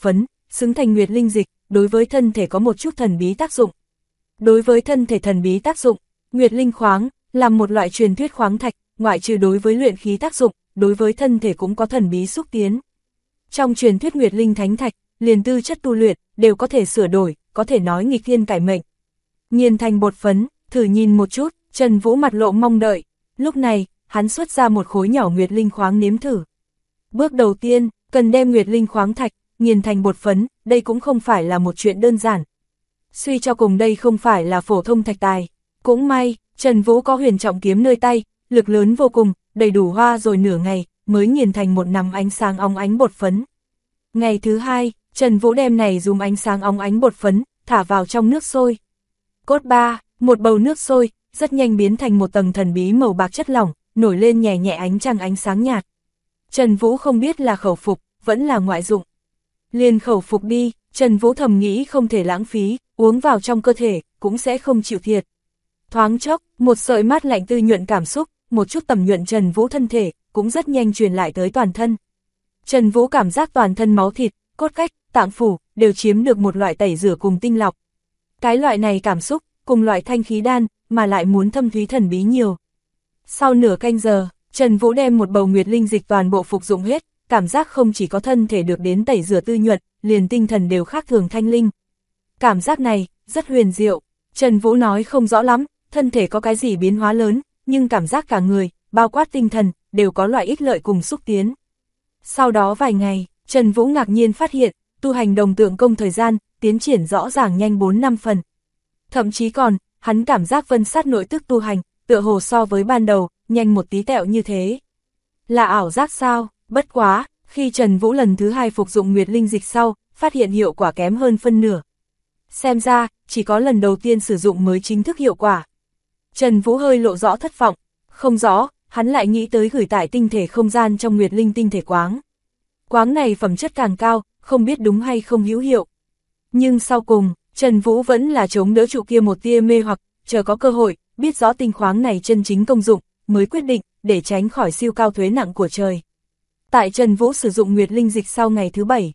Speaker 1: xứng thành nguyệt linh dịch, đối với thân thể có một chút thần bí tác dụng. Đối với thân thể thần bí tác dụng, nguyệt linh khoáng là một loại truyền thuyết khoáng thạch, ngoại trừ đối với luyện khí tác dụng, đối với thân thể cũng có thần bí xúc tiến. Trong truyền thuyết nguyệt linh thánh thạch, liền tư chất tu luyện đều có thể sửa đổi, có thể nói nghịch thiên cải mệnh. Nghiền thành bột phấn, thử nhìn một chút, Trần Vũ mặt lộ mong đợi. Lúc này, hắn xuất ra một khối nhỏ nguyệt linh khoáng nếm thử. Bước đầu tiên, cần đem nguyệt linh khoáng thạch nghiền thành bột phấn, đây cũng không phải là một chuyện đơn giản. Suy cho cùng đây không phải là phổ thông thạch tài. Cũng may, Trần Vũ có huyền trọng kiếm nơi tay, lực lớn vô cùng, đầy đủ hoa rồi nửa ngày, mới nghiền thành một nắm ánh sáng óng ánh bột phấn. Ngày thứ hai, Trần Vũ đem này dùng ánh sáng óng ánh bột phấn, thả vào trong nước sôi. Cốt ba, một bầu nước sôi, rất nhanh biến thành một tầng thần bí màu bạc chất lỏng, nổi lên nhẹ nhẹ ánh trăng ánh sáng nhạt. Trần Vũ không biết là khẩu phục, vẫn là ngoại dụng. Liền khẩu phục đi, Trần Vũ thầm nghĩ không thể lãng phí, uống vào trong cơ thể, cũng sẽ không chịu thiệt. Thoáng chốc, một sợi mát lạnh tư nhuận cảm xúc, một chút tầm nhuận Trần Vũ thân thể, cũng rất nhanh truyền lại tới toàn thân. Trần Vũ cảm giác toàn thân máu thịt, cốt cách, tạng phủ, đều chiếm được một loại tẩy rửa cùng tinh lọc. Cái loại này cảm xúc, cùng loại thanh khí đan, mà lại muốn thâm thúy thần bí nhiều. Sau nửa canh giờ, Trần Vũ đem một bầu nguyệt linh dịch toàn bộ phục dụng hết, cảm giác không chỉ có thân thể được đến tẩy rửa tư nhuận, liền tinh thần đều khác thường thanh linh. Cảm giác này, rất huyền diệu. Trần Vũ nói không rõ lắm, thân thể có cái gì biến hóa lớn, nhưng cảm giác cả người, bao quát tinh thần, đều có loại ích lợi cùng xúc tiến. Sau đó vài ngày, Trần Vũ ngạc nhiên phát hiện, tu hành đồng tượng công thời gian, tiến triển rõ ràng nhanh 4-5 phần. Thậm chí còn, hắn cảm giác vân sát nội tức tu hành, tựa hồ so với ban đầu, nhanh một tí tẹo như thế. Là ảo giác sao? Bất quá, khi Trần Vũ lần thứ hai phục dụng nguyệt linh dịch sau, phát hiện hiệu quả kém hơn phân nửa. Xem ra, chỉ có lần đầu tiên sử dụng mới chính thức hiệu quả. Trần Vũ hơi lộ rõ thất vọng, không rõ, hắn lại nghĩ tới gửi tải tinh thể không gian trong nguyệt linh tinh thể quáng. Quáng này phẩm chất càng cao, không biết đúng hay không hữu hiệu. Nhưng sau cùng, Trần Vũ vẫn là chống đỡ trụ kia một tia mê hoặc, chờ có cơ hội, biết rõ tinh khoáng này chân chính công dụng, mới quyết định, để tránh khỏi siêu cao thuế nặng của trời. Tại Trần Vũ sử dụng nguyệt linh dịch sau ngày thứ 7.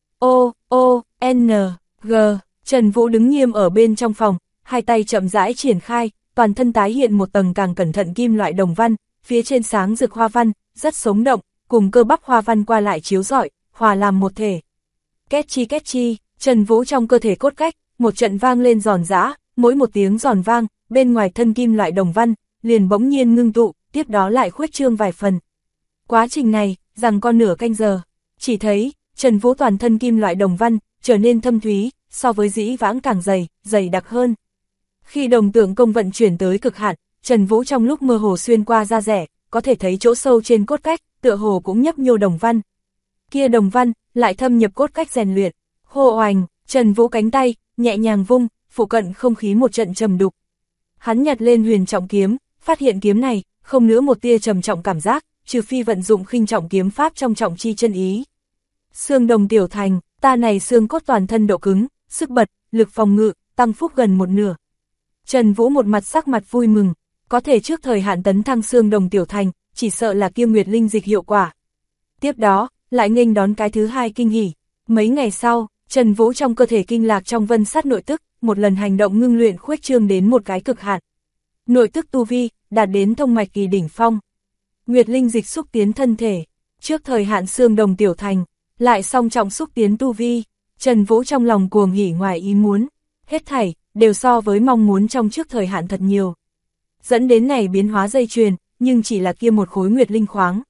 Speaker 1: N, G, Trần Vũ đứng nghiêm ở bên trong phòng, hai tay chậm rãi triển khai, toàn thân tái hiện một tầng càng cẩn thận kim loại đồng văn, phía trên sáng rực hoa văn, rất sống động, cùng cơ bắp hoa văn qua lại chiếu rọi, hòa làm một thể. Két chi, Trần Vũ trong cơ thể cốt cách, một trận vang lên giòn giã, mỗi một tiếng giòn vang, bên ngoài thân kim loại đồng văn, liền bỗng nhiên ngưng tụ, tiếp đó lại khuếch trương vài phần. Quá trình này, rằng con nửa canh giờ, chỉ thấy, Trần Vũ toàn thân kim loại đồng văn, trở nên thâm thúy, so với dĩ vãng càng dày đặc hơn. Khi đồng tượng công vận chuyển tới cực hạn, Trần Vũ trong lúc mơ hồ xuyên qua da rẻ, có thể thấy chỗ sâu trên cốt cách, tựa hồ cũng nhấp nhô đồng văn. Kia đồng văn, lại thâm nhập cốt cách rèn luyện. Hô oành, Trần Vũ cánh tay, nhẹ nhàng vung, phụ cận không khí một trận trầm đục. Hắn nhặt lên huyền trọng kiếm, phát hiện kiếm này, không nữa một tia trầm trọng cảm giác, trừ phi vận dụng khinh trọng kiếm pháp trong trọng chi chân ý. Xương đồng tiểu thành, ta này xương cốt toàn thân độ cứng, sức bật, lực phòng ngự, tăng phúc gần một nửa. Trần Vũ một mặt sắc mặt vui mừng, có thể trước thời hạn tấn thăng xương đồng tiểu thành, chỉ sợ là kia nguyệt linh dịch hiệu quả. Tiếp đó, lại nghênh đón cái thứ hai kinh hỉ. Mấy ngày sau, Trần Vũ trong cơ thể kinh lạc trong vân sát nội tức, một lần hành động ngưng luyện khuếch trương đến một cái cực hạn. Nội tức tu vi, đạt đến thông mạch kỳ đỉnh phong. Nguyệt linh dịch xúc tiến thân thể, trước thời hạn xương đồng tiểu thành, lại song trọng xúc tiến tu vi. Trần Vũ trong lòng cuồng hỉ ngoài ý muốn, hết thảy, đều so với mong muốn trong trước thời hạn thật nhiều. Dẫn đến này biến hóa dây chuyền, nhưng chỉ là kia một khối nguyệt linh khoáng.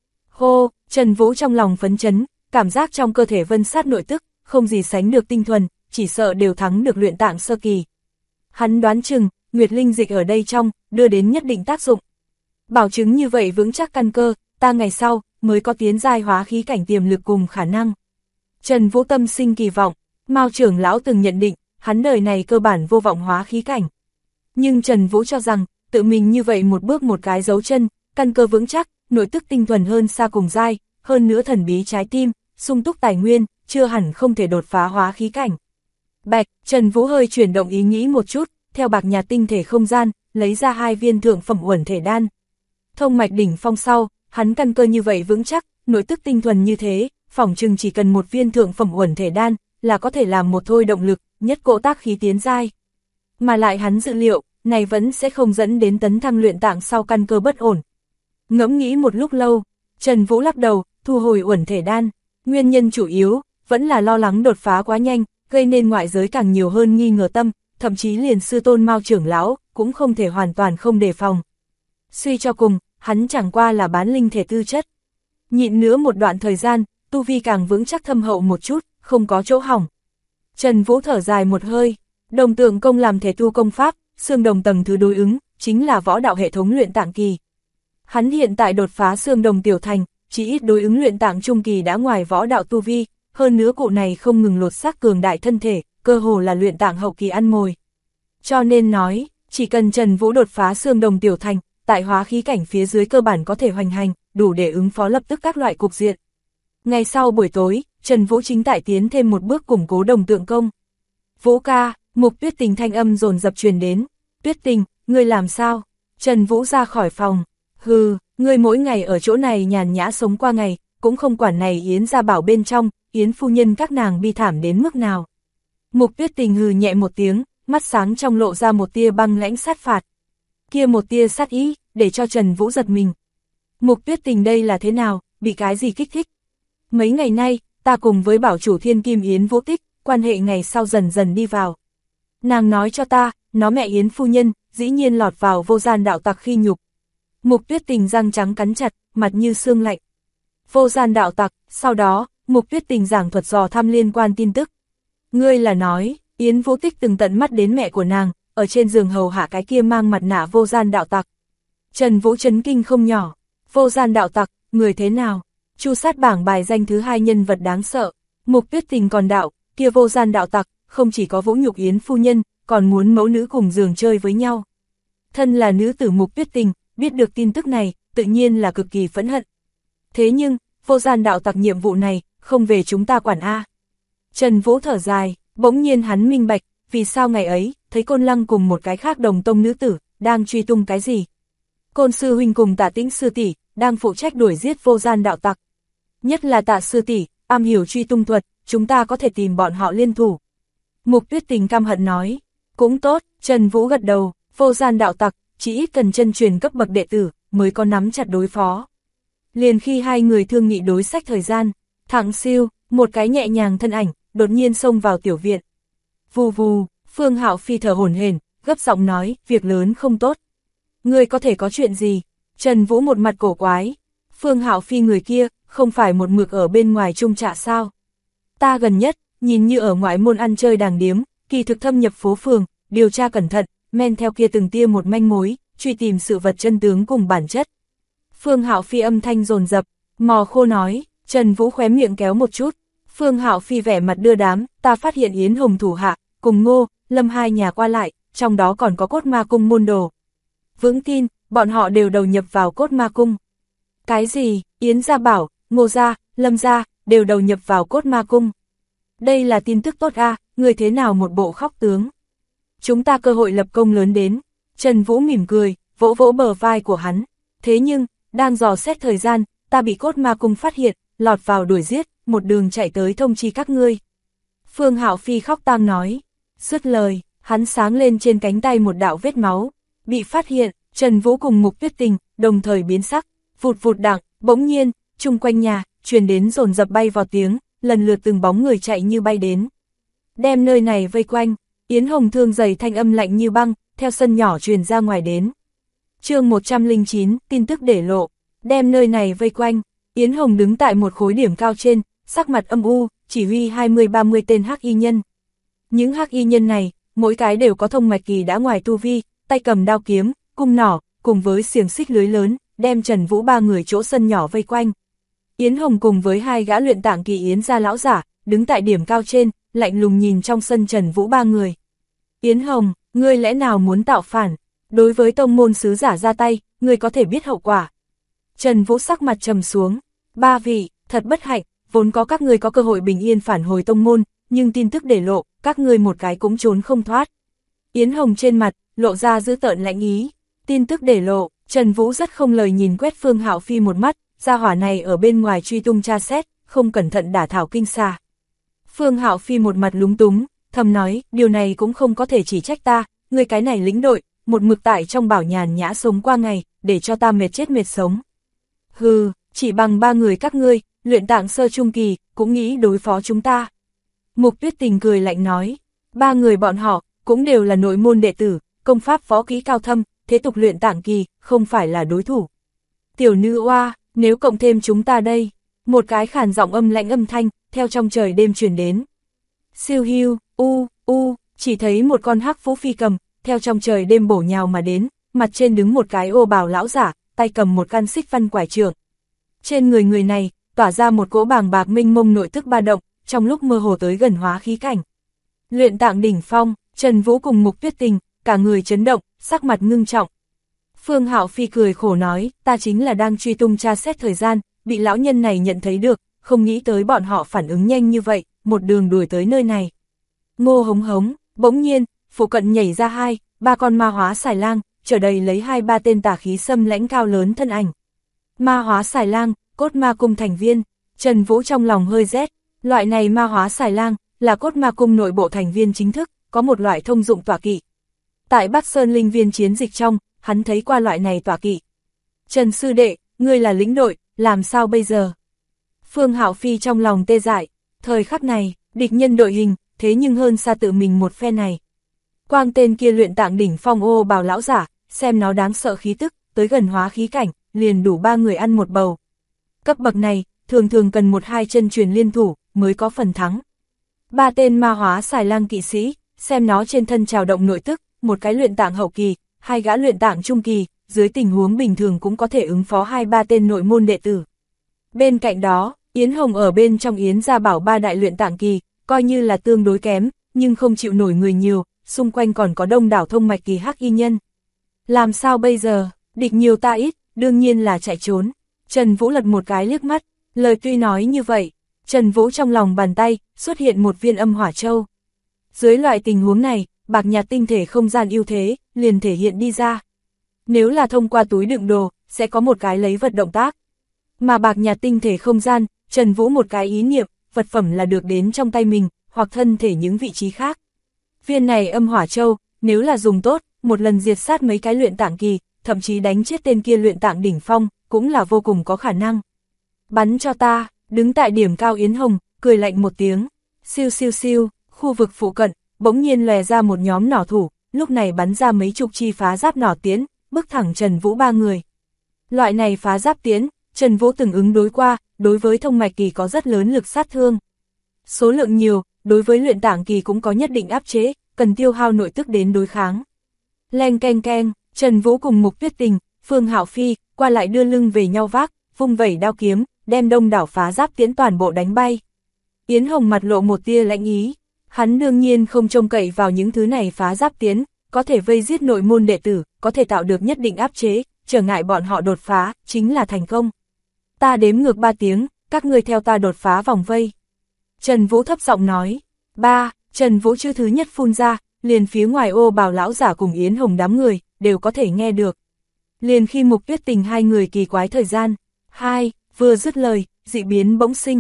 Speaker 1: Hô, Trần Vũ trong lòng phấn chấn, cảm giác trong cơ thể vân sát nội tức, không gì sánh được tinh thuần, chỉ sợ đều thắng được luyện tạng sơ kỳ. Hắn đoán chừng, nguyệt linh dịch ở đây trong, đưa đến nhất định tác dụng. Bảo chứng như vậy vững chắc căn cơ, ta ngày sau, mới có tiến giai hóa khí cảnh tiềm lực cùng khả năng. Trần Vũ tâm sinh kỳ vọng, Mao trưởng lão từng nhận định, hắn đời này cơ bản vô vọng hóa khí cảnh. Nhưng Trần Vũ cho rằng, tự mình như vậy một bước một cái dấu chân, căn cơ vững chắc, nội tức tinh thuần hơn xa cùng giai, hơn nữa thần bí trái tim, sung túc tài nguyên, chưa hẳn không thể đột phá hóa khí cảnh. Bạch, Trần Vũ hơi chuyển động ý nghĩ một chút, theo bạc nhạt tinh thể không gian, lấy ra 2 viên thượng phẩm uẩn thể đan. Thông mạch đỉnh phong sau, hắn căn cơ như vậy vững chắc, nội tức tinh thuần như thế, phỏng chừng chỉ cần 1 viên thượng phẩm uẩn thể đan, là có thể làm một thôi động lực, nhất cỗ tác khí tiến giai. Mà lại hắn dự liệu, này vẫn sẽ không dẫn đến tấn thăng luyện tạng sau căn cơ bất ổn. Ngẫm nghĩ một lúc lâu, Trần Vũ lắc đầu, thu hồi uẩn thể đan. Nguyên nhân chủ yếu, vẫn là lo lắng đột phá quá nhanh, gây nên ngoại giới càng nhiều hơn nghi ngờ tâm, thậm chí liền sư tôn Mao trưởng lão, cũng không thể hoàn toàn không đề phòng. Suy cho cùng, hắn chẳng qua là bán linh thể tư chất. Nhịn nữa một đoạn thời gian, tu vi càng vững chắc thâm hậu một chút, không có chỗ hỏng. Trần Vũ thở dài một hơi, đồng tượng công làm thể tu công pháp, xương đồng tầng thứ đối ứng, chính là võ đạo hệ thống luyện tạng kỳ. Hắn hiện tại đột phá xương đồng tiểu thành, chỉ ít đối ứng luyện tạng trung kỳ đã ngoài võ đạo tu vi, hơn nữa cụ này không ngừng lột xác cường đại thân thể, cơ hồ là luyện tạng hậu kỳ ăn mồi. Cho nên nói, chỉ cần Trần Vũ đột phá xương đồng tiểu thành, tại hóa khí cảnh phía dưới cơ bản có thể hoành hành, đủ để ứng phó lập tức các loại cục diện. Ngày sau buổi tối, Trần Vũ chính tại tiến thêm một bước củng cố đồng tượng công. Vũ ca, Mục Tuyết Tình thanh âm dồn dập truyền đến. Tuyết Tình, ngươi làm sao? Trần Vũ ra khỏi phòng. Hừ, ngươi mỗi ngày ở chỗ này nhàn nhã sống qua ngày, cũng không quản này Yến gia bảo bên trong, Yến phu nhân các nàng bi thảm đến mức nào. Mục Tuyết Tình hừ nhẹ một tiếng, mắt sáng trong lộ ra một tia băng lãnh sát phạt. Kia một tia sát ý, để cho Trần Vũ giật mình. Mục Tuyết Tình đây là thế nào, bị cái gì kích thích? Mấy ngày nay, ta cùng với bảo chủ Thiên Kim Yến Vũ Tích, quan hệ ngày sau dần dần đi vào. Nàng nói cho ta, nó mẹ Yến phu nhân, dĩ nhiên lọt vào vô gian đạo tặc khi nhục. Mục Tuyết Tình răng trắng cắn chặt, mặt như xương lạnh. Vô gian đạo tặc, sau đó, Mục Tuyết Tình giảng thuật dò thăm liên quan tin tức. Ngươi là nói, Yến Vũ Tích từng tận mắt đến mẹ của nàng, ở trên giường hầu hạ cái kia mang mặt nạ vô gian đạo tặc. Trần Vũ chấn kinh không nhỏ, vô gian đạo tặc, người thế nào? Chu sát bảng bài danh thứ 2 nhân vật đáng sợ, Mục Tuyết Tình còn đạo, kia vô gian đạo tặc, không chỉ có vũ nhục Yến phu nhân, còn muốn mẫu nữ cùng giường chơi với nhau. Thân là nữ tử Mục Tuyết Tình, biết được tin tức này, tự nhiên là cực kỳ phẫn hận. Thế nhưng, vô gian đạo tặc nhiệm vụ này, không về chúng ta quản a. Trần Vũ thở dài, bỗng nhiên hắn minh bạch, vì sao ngày ấy, thấy Côn Lăng cùng một cái khác đồng tông nữ tử, đang truy tung cái gì. Côn sư huynh cùng Tạ Tĩnh sư tỷ đang phụ trách đuổi giết vô gian đạo tặc. Nhất là Tạ sư tỷ, am hiểu truy tung thuật, chúng ta có thể tìm bọn họ liên thủ. Mục Tuyết Tình căm hận nói, cũng tốt, Trần Vũ gật đầu, vô gian đạo tặc, chỉ ít cần chân truyền cấp bậc đệ tử, mới có nắm chặt đối phó. Liền khi hai người thương nghị đối sách thời gian, thẳng siêu, một cái nhẹ nhàng thân ảnh, đột nhiên xông vào tiểu viện. Vù vù, Phương Hạo Phi thở hổn hển, gấp giọng nói, việc lớn không tốt. Ngươi có thể có chuyện gì? Trần Vũ một mặt cổ quái. Phương Hạo Phi người kia, không phải một mực ở bên ngoài trung trạ sao? Ta gần nhất, nhìn như ở ngoại môn ăn chơi đàng điếm, kỳ thực thâm nhập phố phường, điều tra cẩn thận, men theo kia từng tia một manh mối, truy tìm sự vật chân tướng cùng bản chất. Phương Hạo Phi âm thanh dồn dập, mò khô nói. Trần Vũ khóe miệng kéo một chút. Phương Hạo Phi vẻ mặt đưa đám, ta phát hiện Yến Hồng thủ hạ, cùng Ngô, Lâm hai nhà qua lại, trong đó còn có Cốt Ma Cung môn đồ. Vững tin, bọn họ đều đầu nhập vào Cốt Ma Cung. Cái gì, Yến gia bảo, Ngô gia, Lâm gia, đều đầu nhập vào Cốt Ma Cung. Đây là tin tức tốt a, người thế nào một bộ khóc tướng. Chúng ta cơ hội lập công lớn đến. Trần Vũ mỉm cười, vỗ vỗ bờ vai của hắn. Thế nhưng, đang dò xét thời gian, ta bị Cốt Ma Cung phát hiện, lọt vào đuổi giết, một đường chạy tới thông chi các ngươi. Phương Hạo Phi khóc tang nói. Dứt lời, hắn sáng lên trên cánh tay một đạo vết máu. Bị phát hiện, Trần Vũ cùng Mục Tuyết Tình, đồng thời biến sắc, vụt vụt đặng, bỗng nhiên, chung quanh nhà, truyền đến dồn dập bay vào tiếng, lần lượt từng bóng người chạy như bay đến. Đem nơi này vây quanh, Yến Hồng thương dày thanh âm lạnh như băng, theo sân nhỏ truyền ra ngoài đến. Chương 109, tin tức để lộ, đem nơi này vây quanh, Yến Hồng đứng tại một khối điểm cao trên, sắc mặt âm u, chỉ huy 20-30 tên hắc y nhân. Những hắc y nhân này, mỗi cái đều có thông mạch kỳ đã ngoài tu vi, tay cầm đao kiếm, cung nỏ, cùng với xiềng xích lưới lớn, đem Trần Vũ ba người chỗ sân nhỏ vây quanh. Yến Hồng cùng với hai gã luyện tạng kỳ Yến gia lão giả, đứng tại điểm cao trên, lạnh lùng nhìn trong sân Trần Vũ ba người. Yến Hồng, ngươi lẽ nào muốn tạo phản? Đối với tông môn sứ giả ra tay, ngươi có thể biết hậu quả. Trần Vũ sắc mặt trầm xuống. Ba vị, thật bất hạnh, vốn có các ngươi có cơ hội bình yên phản hồi tông môn, nhưng tin tức để lộ, các ngươi một cái cũng trốn không thoát. Yến Hồng trên mặt, lộ ra dữ tợn lạnh ý. Tin tức để lộ, Trần Vũ rất không lời nhìn quét Phương Hạo Phi một mắt, gia hỏa này ở bên ngoài truy tung tra xét, không cẩn thận đả thảo kinh xà. Phương Hạo Phi một mặt lúng túng, thầm nói, điều này cũng không có thể chỉ trách ta, người cái này lĩnh đội, một mực tại trong bảo nhàn nhã sống qua ngày, để cho ta mệt chết mệt sống. Hừ, chỉ bằng 3 người các ngươi, luyện tạng sơ trung kỳ, cũng nghĩ đối phó chúng ta. Mục Tuyết Tình cười lạnh nói, 3 người bọn họ, cũng đều là nội môn đệ tử, công pháp võ kỹ cao thâm, thế tục luyện tạng kỳ, không phải là đối thủ. Tiểu nữ oa, nếu cộng thêm chúng ta đây, một cái khàn giọng âm lãnh âm thanh, theo trong trời đêm truyền đến. Siêu hiu, chỉ thấy một con hắc vũ phi cầm, theo trong trời đêm bổ nhào mà đến, mặt trên đứng một cái ô bào lão giả, tay cầm một căn xích văn quải trượng. Trên người này, tỏa ra một cỗ bàng bạc minh mông nội tức ba động, trong lúc mơ hồ tới gần hóa khí cảnh. Luyện tạng đỉnh phong, Trần Vũ cùng Mục Tuyết Tình, cả người chấn động, sắc mặt ngưng trọng. Phương Hạo Phi cười khổ nói, ta chính là đang truy tung tra xét thời gian, bị lão nhân này nhận thấy được, không nghĩ tới bọn họ phản ứng nhanh như vậy, một đường đuổi tới nơi này. Ngô hống hống, bỗng nhiên, phụ cận nhảy ra 2-3 con ma hóa xài lang, chở đầy lấy 2-3 tên tà khí xâm lãnh cao lớn thân ảnh. Ma hóa xài lang, cốt ma cung thành viên, Trần Vũ trong lòng hơi rét, loại này ma hóa xài lang, là cốt ma cung nội bộ thành viên chính thức, có một loại thông dụng tọa kỵ. Tại Bắc Sơn Linh Viên chiến dịch trong, hắn thấy qua loại này tọa kỵ. Trần sư đệ, ngươi là lĩnh đội, làm sao bây giờ? Phương Hạo Phi trong lòng tê dại, thời khắc này, địch nhân đội hình, thế nhưng hơn xa tự mình một phe này. Quang tên kia luyện tạng đỉnh phong ô bào lão giả, xem nó đáng sợ khí tức, tới gần hóa khí cảnh, liền đủ 3 người ăn một bầu. Cấp bậc này, thường thường cần 1-2 chân truyền liên thủ, mới có phần thắng. 3 tên ma hóa xài lang kỵ sĩ, xem nó trên thân trào động nội tức, một cái luyện tạng hậu kỳ, 2 gã luyện tạng trung kỳ, dưới tình huống bình thường cũng có thể ứng phó 2-3 tên nội môn đệ tử. Bên cạnh đó, Yến Hồng ở bên trong Yến gia bảo 3 đại luyện tạng kỳ, coi như là tương đối kém, nhưng không chịu nổi người nhiều, xung quanh còn có đông đảo thông mạch kỳ hắc y nhân. Làm sao bây giờ, địch nhiều ta ít, đương nhiên là chạy trốn. Trần Vũ lật một cái liếc mắt, lời tuy nói như vậy, Trần Vũ trong lòng bàn tay, xuất hiện một viên âm hỏa châu. Dưới loại tình huống này, bạc nhạt tinh thể không gian ưu thế, liền thể hiện đi ra. Nếu là thông qua túi đựng đồ, sẽ có một cái lấy vật động tác. Mà bạc nhạt tinh thể không gian, Trần Vũ một cái ý niệm, vật phẩm là được đến trong tay mình, hoặc thân thể những vị trí khác. Viên này âm hỏa châu, nếu là dùng tốt, một lần diệt sát mấy cái luyện tạng kỳ, thậm chí đánh chết tên kia luyện tạng đỉnh phong, cũng là vô cùng có khả năng. Bắn cho ta, đứng tại điểm cao Yến Hồng, cười lạnh một tiếng. Siêu siêu siêu, khu vực phụ cận, bỗng nhiên lòe ra một nhóm nỏ thủ, lúc này bắn ra mấy chục chi phá giáp nỏ tiến, bức thẳng Trần Vũ 3 người. Loại này phá giáp tiến, Trần Vũ từng ứng đối qua, đối với thông mạch kỳ có rất lớn lực sát thương. Số lượng nhiều, đối với luyện tạng kỳ cũng có nhất định áp chế, cần tiêu hao nội tức đến đối kháng. Leng keng keng, Trần Vũ cùng Mục Tuyết Tình, Phương Hạo Phi, qua lại đưa lưng về nhau vác, vung vẩy đao kiếm, đem đông đảo phá giáp tiến toàn bộ đánh bay. Yến Hồng mặt lộ một tia lãnh ý, hắn đương nhiên không trông cậy vào những thứ này phá giáp tiến, có thể vây giết nội môn đệ tử, có thể tạo được nhất định áp chế, trở ngại bọn họ đột phá, chính là thành công. Ta đếm ngược 3 tiếng, các ngươi theo ta đột phá vòng vây. Trần Vũ thấp giọng nói. 3, Trần Vũ chữ thứ nhất phun ra, liền phía ngoài ô bào lão giả cùng Yến Hồng đám người, đều có thể nghe được. Liền khi Mục Tuyết Tình 2 người kỳ quái thời gian. 2, vừa dứt lời, dị biến bỗng sinh.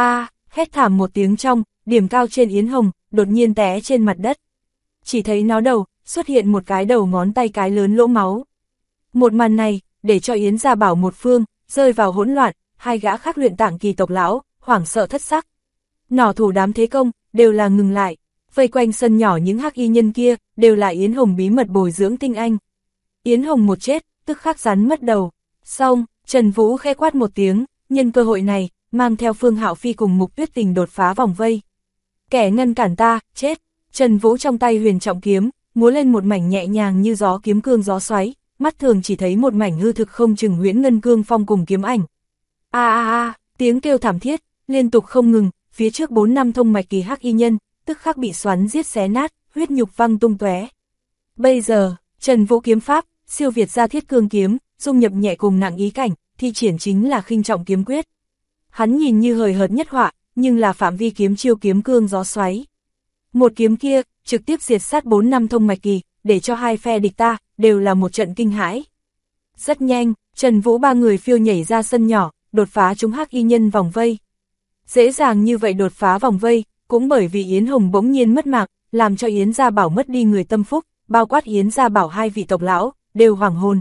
Speaker 1: Hét thảm một tiếng trong, điểm cao trên Yến Hồng, đột nhiên té trên mặt đất. Chỉ thấy nó đầu, xuất hiện một cái đầu ngón tay cái lớn lỗ máu. Một màn này, để cho Yến gia bảo một phương, rơi vào hỗn loạn, 2 gã khác luyện tạng kỳ tộc lão, hoảng sợ thất sắc. Nỏ thủ đám thế công, đều là ngừng lại, vây quanh sân nhỏ những hắc y nhân kia, đều là Yến Hồng bí mật bồi dưỡng tinh anh. Yến Hồng một chết, tức khắc rắn mất đầu. Xong, Trần Vũ khẽ quát một tiếng, nhân cơ hội này, mang theo Phương Hạo Phi cùng Mục Tuyết Tình đột phá vòng vây. Kẻ ngăn cản ta, chết. Trần Vũ trong tay huyền trọng kiếm, múa lên một mảnh nhẹ nhàng như gió kiếm cương gió xoáy, mắt thường chỉ thấy một mảnh hư thực không chừng huyễn ngân cương phong cùng kiếm ảnh. Tiếng kêu thảm thiết, liên tục không ngừng, phía trước 4 năm thông mạch kỳ hắc y nhân, tức khắc bị xoắn giết xé nát, huyết nhục văng tung tóe. Bây giờ, Trần Vũ kiếm pháp, siêu việt ra thiết cương kiếm, dung nhập nhẹ cùng nặng ý cảnh, thi triển chính là khinh trọng kiếm quyết. Hắn nhìn như hời hợt nhất họa, nhưng là phạm vi kiếm chiêu kiếm cương gió xoáy. Một kiếm kia, trực tiếp diệt sát 4 năm thông mạch kỳ, để cho 2 phe địch ta, đều là một trận kinh hãi. Rất nhanh, Trần Vũ 3 người phiêu nhảy ra sân nhỏ, đột phá chúng hắc y nhân vòng vây. Dễ dàng như vậy đột phá vòng vây, cũng bởi vì Yến Hồng bỗng nhiên mất mạng, làm cho Yến Gia Bảo mất đi người tâm phúc, bao quát Yến Gia Bảo hai vị tộc lão, đều hoảng hồn.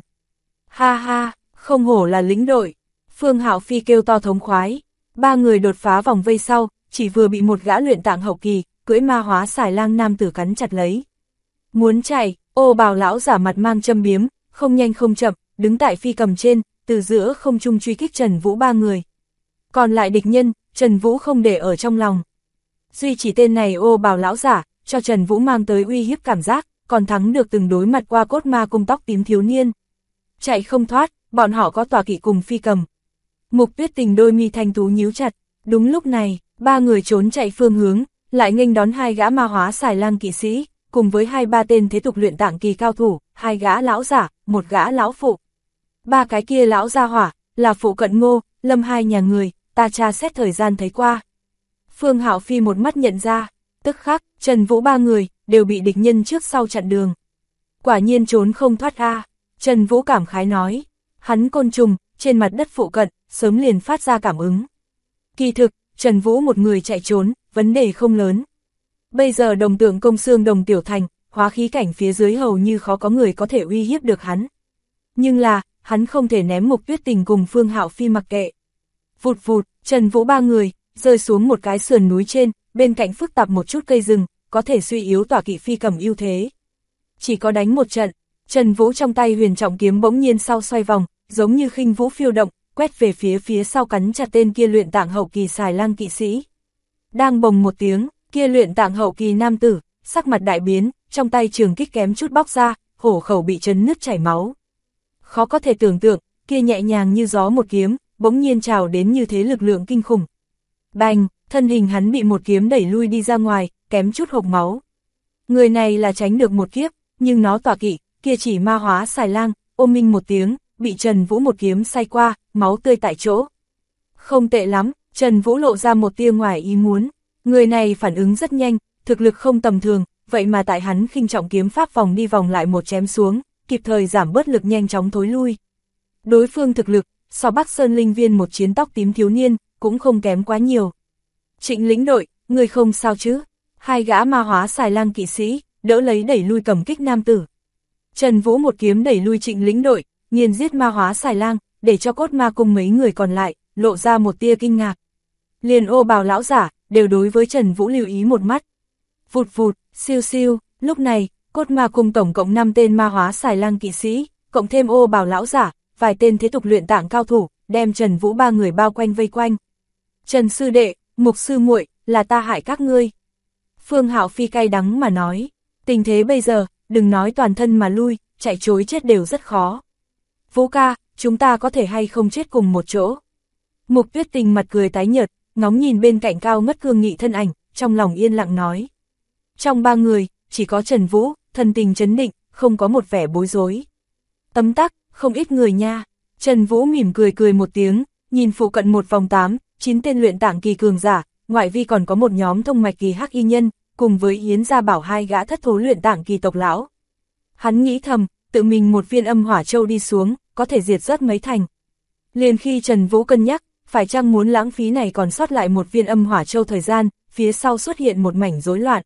Speaker 1: Ha ha, không hổ là lĩnh đội. Phương Hạo Phi kêu to thống khoái. Ba người đột phá vòng vây sau, chỉ vừa bị một gã luyện tạng hậu kỳ, cưỡi ma hóa xài lang nam tử cắn chặt lấy. Muốn chạy, Ô Bào lão giả mặt mang châm biếm, không nhanh không chậm, đứng tại phi cầm trên, từ giữa không trung truy kích Trần Vũ ba người. Còn lại địch nhân, Trần Vũ không để ở trong lòng. Duy chỉ tên này Ô Bào lão giả, cho Trần Vũ mang tới uy hiếp cảm giác, còn thắng được từng đối mặt qua cốt ma cung tóc tím thiếu niên. Chạy không thoát, bọn họ có tòa kỵ cùng phi cầm. Mục Tuyết Tình đôi mi thanh tú nhíu chặt, đúng lúc này, ba người trốn chạy phương hướng, lại nghênh đón hai gã ma hóa xài lang kỵ sĩ, cùng với hai ba tên thế tục luyện tạng kỳ cao thủ, hai gã lão giả, một gã lão phụ. Ba cái kia lão gia hỏa, là phụ cận Ngô, Lâm hai nhà người, ta tra xét thời gian thấy qua. Phương Hạo Phi một mắt nhận ra, tức khắc, Trần Vũ ba người, đều bị địch nhân trước sau chặn đường. Quả nhiên trốn không thoát a. Trần Vũ cảm khái nói, hắn côn trùng, trên mặt đất phụ cận, sớm liền phát ra cảm ứng. Kỳ thực, Trần Vũ một người chạy trốn, vấn đề không lớn. Bây giờ đồng tượng công xương đồng tiểu thành, hóa khí cảnh phía dưới hầu như khó có người có thể uy hiếp được hắn. Nhưng là, hắn không thể ném Mục Tuyết Tình cùng Phương Hạo Phi mặc kệ. Vụt vụt, Trần Vũ ba người, rơi xuống một cái sườn núi trên, bên cạnh phức tạp một chút cây rừng, có thể suy yếu tỏa kỵ phi cầm ưu thế. Chỉ có đánh một trận, Trần Vũ trong tay huyền trọng kiếm bỗng nhiên sau xoay vòng, giống như khinh vũ phiêu động, quét về phía sau cắn chặt tên kia luyện tạng hậu kỳ xài lang kỵ sĩ. Đang bồng một tiếng, kia luyện tạng hậu kỳ nam tử, sắc mặt đại biến, trong tay trường kích kém chút bóc ra, hổ khẩu bị chấn nứt chảy máu. Khó có thể tưởng tượng, kia nhẹ nhàng như gió một kiếm, bỗng nhiên trào đến như thế lực lượng kinh khủng. Bành, thân hình hắn bị một kiếm đẩy lui đi ra ngoài, kém chút hộc máu. Người này là tránh được một kiếp, nhưng nó tỏa kỵ, kia chỉ ma hóa xài lang, ôm minh một tiếng, bị Trần Vũ một kiếm xay qua, máu tươi tại chỗ. Không tệ lắm, Trần Vũ lộ ra một tia ngoài ý muốn. Người này phản ứng rất nhanh, thực lực không tầm thường, vậy mà tại hắn khinh trọng kiếm pháp vòng đi vòng lại một chém xuống, kịp thời giảm bớt lực nhanh chóng thối lui. Đối phương thực lực, so Bắc Sơn Linh Viên một chiến tóc tím thiếu niên, cũng không kém quá nhiều. Trịnh lĩnh đội, người không sao chứ? Hai gã ma hóa xài lang kỵ sĩ, đỡ lấy đẩy lui cầm kích nam tử. Trần Vũ một kiếm đẩy lui Trịnh lĩnh đội, nghiền giết ma hóa xài lang, để cho cốt ma cung mấy người còn lại, lộ ra một tia kinh ngạc. Liền Ô Bào lão giả, đều đối với Trần Vũ lưu ý một mắt. Vụt vụt, siêu siêu, lúc này, cốt ma cung tổng cộng 5 tên ma hóa xài lang kỵ sĩ, cộng thêm Ô Bào lão giả, vài tên thế tục luyện tạng cao thủ, đem Trần Vũ ba người bao quanh vây quanh. Trần sư đệ, Mục sư muội, là ta hại các ngươi. Phương Hạo Phi cay đắng mà nói, tình thế bây giờ, đừng nói toàn thân mà lui, chạy trối chết đều rất khó. Vũ ca, chúng ta có thể hay không chết cùng một chỗ. Mục Tuyết Tình mặt cười tái nhợt, ngóng nhìn bên cạnh cao ngất cương nghị thân ảnh, trong lòng yên lặng nói. Trong ba người, chỉ có Trần Vũ, thần tình trấn định, không có một vẻ bối rối. Tấm tắc, không ít người nha. Trần Vũ mỉm cười một tiếng, nhìn phụ cận một vòng 9 tên luyện tạng kỳ cường giả, ngoại vi còn có một nhóm thông mạch kỳ hắc y nhân, cùng với Yến Gia Bảo hai gã thất thố luyện tạng kỳ tộc lão. Hắn nghĩ thầm, tự mình một viên âm hỏa châu đi xuống, có thể diệt rất mấy thành. Liền khi Trần Vũ cân nhắc, phải chăng muốn lãng phí này còn sót lại một viên âm hỏa châu thời gian, phía sau xuất hiện một mảnh rối loạn.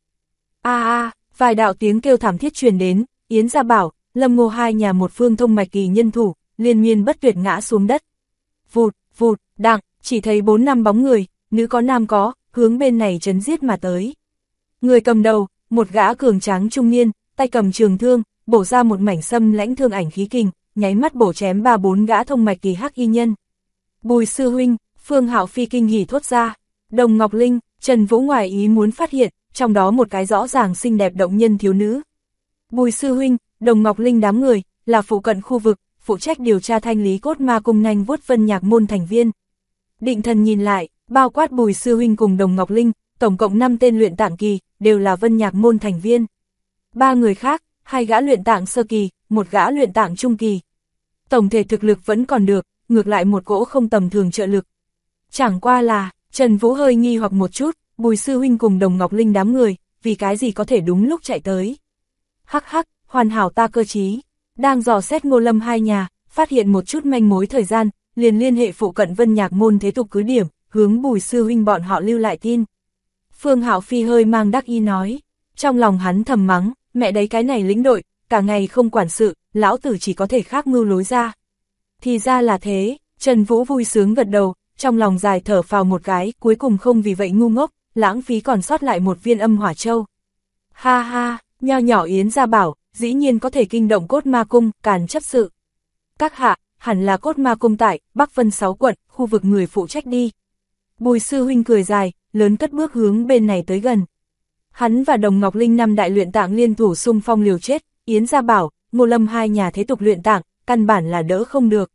Speaker 1: Vài đạo tiếng kêu thảm thiết truyền đến, Yến Gia Bảo, Lâm Ngô hai nhà một phương thông mạch kỳ nhân thủ, liên miên bất tuyệt ngã xuống đất. Vụt, vụt, đặng, chỉ thấy 4 năm bóng người, nữ có nam có, hướng bên này trấn giết mà tới. Người cầm đầu, một gã cường tráng trung niên, tay cầm trường thương, bổ ra một mảnh xâm lãnh thương ảnh khí kình, nháy mắt bổ chém 3-4 gã thông mạch kỳ hắc y nhân. Bùi sư huynh, Phương Hạo Phi kinh hỉ thốt ra. Đồng Ngọc Linh, Trần Vũ ngoài ý muốn phát hiện, trong đó một cái rõ ràng xinh đẹp động nhân thiếu nữ. Bùi sư huynh, Đồng Ngọc Linh đám người, là phụ cận khu vực, phụ trách điều tra thanh lý cốt ma cung nanh vuốt Vân Nhạc môn thành viên. Định Thần nhìn lại, bao quát Bùi sư huynh cùng Đồng Ngọc Linh, tổng cộng 5 tên luyện tạng kỳ, đều là Vân Nhạc môn thành viên. 3 người khác, 2 gã luyện tạng sơ kỳ, 1 gã luyện tạng trung kỳ. Tổng thể thực lực vẫn còn được, ngược lại một cỗ không tầm thường trợ lực. Chẳng qua là, Trần Vũ hơi nghi hoặc một chút, Bùi sư huynh cùng Đồng Ngọc Linh đám người, vì cái gì có thể đúng lúc chạy tới. Hắc hắc, hoàn hảo ta cơ trí. Đang dò xét Ngô Lâm hai nhà, phát hiện một chút manh mối thời gian, liền liên hệ phụ cận Vân Nhạc môn thế tục cứ điểm, hướng Bùi sư huynh bọn họ lưu lại tin. Phương Hạo Phi hơi mang đắc ý nói. Trong lòng hắn thầm mắng, mẹ đấy cái này lĩnh đội, cả ngày không quản sự, lão tử chỉ có thể khác mưu lối ra. Thì ra là thế, Trần Vũ vui sướng gật đầu, trong lòng dài thở phào một cái, cuối cùng không vì vậy ngu ngốc, lãng phí còn sót lại một viên âm hỏa châu. Ha ha, nho nhỏ Yến Gia Bảo, dĩ nhiên có thể kinh động Cốt Ma Cung, càn chấp sự. Các hạ, hẳn là Cốt Ma Cung tại Bắc Vân 6 quận, khu vực người phụ trách đi. Bùi sư huynh cười dài, lớn cất bước hướng bên này tới gần. Hắn và Đồng Ngọc Linh năm đại luyện tạng liên thủ xung phong liều chết, Yến Gia Bảo, Ngô Lâm hai nhà thế tục luyện tạng, căn bản là đỡ không được.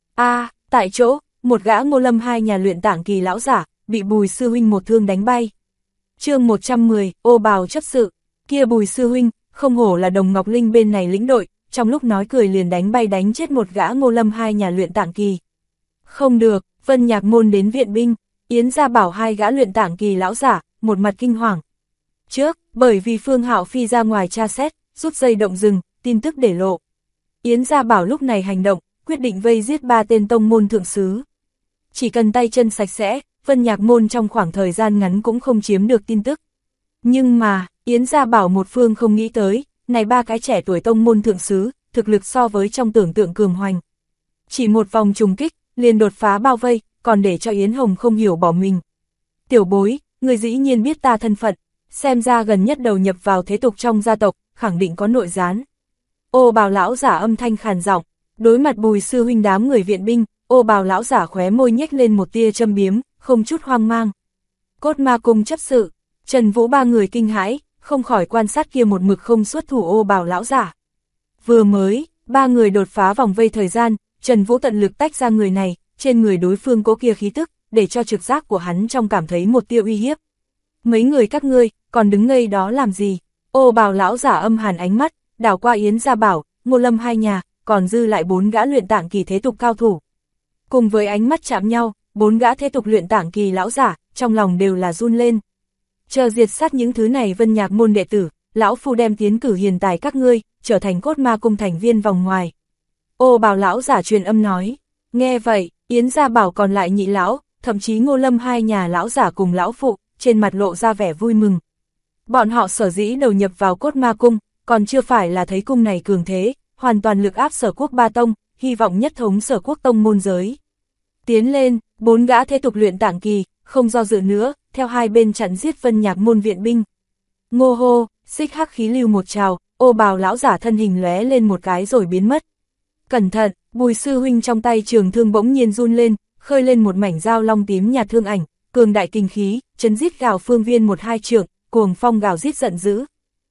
Speaker 1: Tại chỗ, một gã Ngô Lâm hai nhà luyện tạng kỳ lão giả, bị Bùi sư huynh một thương đánh bay. Chương 110, ô bào chấp sự, kia Bùi sư huynh, không hổ là Đồng Ngọc Linh bên này lĩnh đội, trong lúc nói cười liền đánh bay đánh chết một gã Ngô Lâm hai nhà luyện tạng kỳ. Không được, Vân Nhạc Môn đến viện binh, Yến Gia Bảo hai gã luyện tạng kỳ lão giả, một mặt kinh hoàng. Trước, bởi vì Phương Hạo Phi ra ngoài tra xét, rút dây động rừng, tin tức để lộ. Yến Gia Bảo lúc này hành động, quyết định vây giết 3 tên tông môn thượng sứ. Chỉ cần tay chân sạch sẽ, Vân Nhạc Môn trong khoảng thời gian ngắn cũng không chiếm được tin tức. Nhưng mà, Yến Gia Bảo một phương không nghĩ tới, này 3 cái trẻ tuổi tông môn thượng sứ, thực lực so với trong tưởng tượng cường hoành. Chỉ một vòng trùng kích, liền đột phá bao vây, còn để cho Yến Hồng không hiểu bỏ mình. Tiểu bối, người dĩ nhiên biết ta thân phận, xem ra gần nhất đầu nhập vào thế tục trong gia tộc, khẳng định có nội gián. Ô bào lão giả âm thanh khàn giọng, đối mặt Bùi sư huynh đám người viện binh, ô bào lão giả khóe môi nhếch lên một tia châm biếm, không chút hoang mang. Cốt Ma Cung chấp sự, Trần Vũ ba người kinh hãi, không khỏi quan sát kia một mực không xuất thủ ô bào lão giả. Vừa mới, 3 người đột phá vòng vây thời gian, Trần Vũ tận lực tách ra người này, trên người đối phương có kia khí tức, để cho trực giác của hắn trong cảm thấy một tia uy hiếp. Mấy người các ngươi, còn đứng ngây đó làm gì? Ô bào lão giả âm hàn ánh mắt, đảo qua Yến Gia Bảo, Ngô Lâm hai nhà, còn dư lại 4 gã luyện tạng kỳ thế tục cao thủ. Cùng với ánh mắt chạm nhau, 4 gã thế tục luyện tạng kỳ lão giả, trong lòng đều là run lên. Chờ diệt sát những thứ này Vân Nhạc Môn đệ tử, lão phu đem tiến cử hiền tài các ngươi, trở thành Cốt Ma Cung thành viên vòng ngoài. Ô bào lão giả truyền âm nói. Nghe vậy, Yến Gia Bảo còn lại nhị lão, thậm chí Ngô Lâm hai nhà lão giả cùng lão phụ, trên mặt lộ ra vẻ vui mừng. Bọn họ sở dĩ đầu nhập vào Cốt Ma Cung, còn chưa phải là thấy cung này cường thế, hoàn toàn lực áp Sở Quốc ba tông, hy vọng nhất thống Sở Quốc tông môn giới. Tiến lên, 4 gã thế tục luyện tạng kỳ, không do dự nữa, theo hai bên chặn giết Vân Nhạc Môn viện binh. Ngô hô, xích hắc khí lưu một trào, ô bào lão giả thân hình lóe lên một cái rồi biến mất. Cẩn thận, Bùi sư huynh trong tay trường thương bỗng nhiên run lên, khơi lên một mảnh dao long tím nhạt thương ảnh, cường đại kinh khí, chấn giết gào phương viên 1-2 trượng, cuồng phong gào rít giận dữ.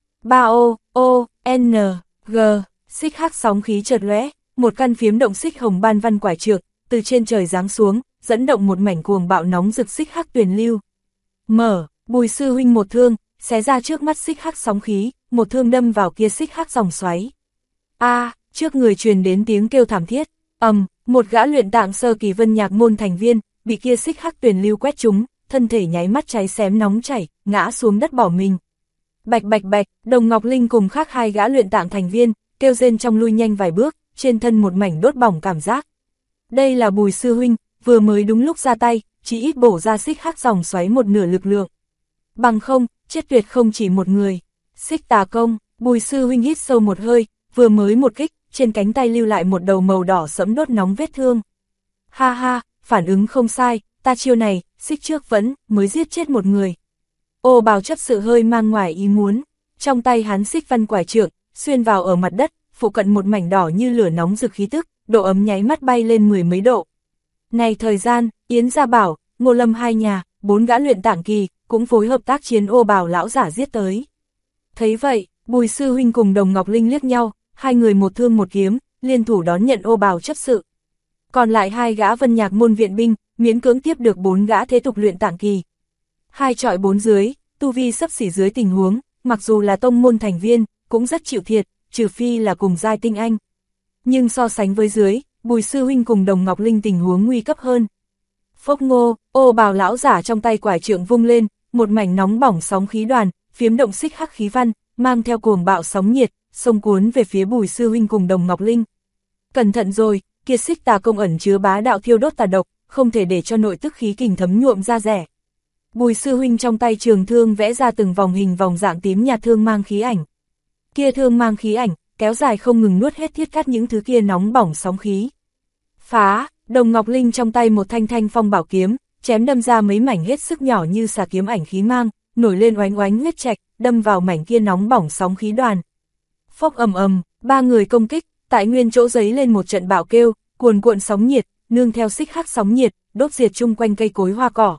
Speaker 1: 3 xích hắc sóng khí chợt lóe, một căn phiếm động xích hồng ban văn quải trượng, từ trên trời giáng xuống, dẫn động một mảnh cuồng bạo nóng rực xích hắc tuyền lưu. Bùi sư huynh một thương, xé ra trước mắt xích hắc sóng khí, một thương đâm vào kia xích hắc dòng xoáy. Trước người truyền đến tiếng kêu thảm thiết, một gã luyện tạng sơ kỳ Vân Nhạc Môn thành viên, bị kia xích hắc tuyền lưu quét trúng, thân thể nháy mắt cháy xém nóng chảy, ngã xuống đất bỏ mình. Bạch bạch bạch, Đồng Ngọc Linh cùng khác 2 gã luyện tạng thành viên, kêu rên trong lui nhanh vài bước, trên thân một mảnh đốt bỏng cảm giác. Đây là Bùi sư huynh, vừa mới đúng lúc ra tay, chỉ ít bổ ra xích hắc dòng xoáy một nửa lực lượng. Bằng không, chết tuyệt không chỉ một người. Xích tà công, Bùi sư huynh hít sâu một hơi, vừa mới một kích, trên cánh tay lưu lại một đầu màu đỏ sẫm đốt nóng vết thương. Ha ha, phản ứng không sai, ta chiêu này, xích trước vẫn, mới giết chết một người. Ô bào chấp sự hơi mang ngoài ý muốn, trong tay hắn xích văn quải trượng, xuyên vào ở mặt đất, phụ cận một mảnh đỏ như lửa nóng rực khí tức, độ ấm nháy mắt bay lên 10 mấy độ. Này thời gian, Yến Gia Bảo, Ngô Lâm hai nhà, 4 gã luyện tạng kỳ, cũng phối hợp tác chiến ô bào lão giả giết tới. Thấy vậy, Bùi sư huynh cùng Đồng Ngọc Linh liếc nhau, hai người một thương một kiếm, liên thủ đón nhận ô bào chấp sự. Còn lại 2 gã Vân Nhạc Môn viện binh, miễn cưỡng tiếp được 4 gã thế tục luyện tạng kỳ. 2 chọi 4 dưới, tu vi sấp xỉ dưới tình huống, mặc dù là tông môn thành viên, cũng rất chịu thiệt, trừ phi là cùng giai tinh anh. Nhưng so sánh với dưới, Bùi sư huynh cùng Đồng Ngọc Linh tình huống nguy cấp hơn. Phốc ngô, ô bào lão giả trong tay quải trượng vung lên, một mảnh nóng bỏng sóng khí đoàn, phiếm động xích hắc khí văn, mang theo cuồng bạo sóng nhiệt, xông cuốn về phía Bùi sư huynh cùng Đồng Ngọc Linh. Cẩn thận rồi, kia xích tà công ẩn chứa bá đạo thiêu đốt tà độc, không thể để cho nội tức khí kình thấm nhuộm ra rẻ. Bùi sư huynh trong tay trường thương vẽ ra từng vòng hình vòng dạng tím nhạt thương mang khí ảnh. Kia thương mang khí ảnh, kéo dài không ngừng nuốt hết thiết cắt những thứ kia nóng bỏng sóng khí. Phá, Đồng Ngọc Linh trong tay một thanh thanh phong bảo kiếm, chém đâm ra mấy mảnh hết sức nhỏ như xà kiếm ảnh khí mang, nổi lên oánh oánh huyết trạch, đâm vào mảnh kia nóng bỏng sóng khí đoàn. Phốc ầm ầm, ba người công kích, tại nguyên chỗ giấy lên một trận bão kêu, cuồn cuộn sóng nhiệt, nương theo xích hắc sóng nhiệt, đốt diệt chung quanh cây cối hoa cỏ.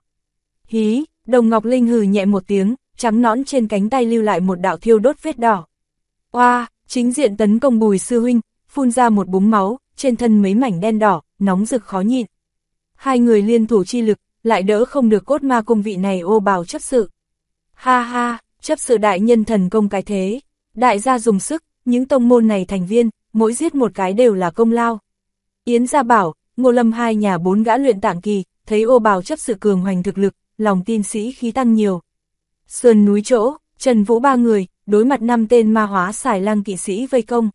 Speaker 1: Hí, Đồng Ngọc Linh hừ nhẹ một tiếng, trắng nõn trên cánh tay lưu lại một đạo thiêu đốt vết đỏ. Oa, chính diện tấn công Bùi sư huynh, phun ra một búng máu, trên thân mấy mảnh đen đỏ, nóng rực khó nhịn. Hai người liên thủ chi lực, lại đỡ không được Cốt Ma Cung vị này ô bào chấp sự. Ha ha, chấp sự đại nhân thần công cái thế. Đại gia dùng sức, những tông môn này thành viên, mỗi giết một cái đều là công lao. Yến Gia Bảo, Ngô Lâm hai nhà bốn gã luyện tạng kỳ, thấy ô bào chấp sự cường hoành thực lực, lòng tin sĩ khí tăng nhiều. Sườn núi chỗ, Trần Vũ ba người, đối mặt 5 tên ma hóa xài lang kỵ sĩ vây công.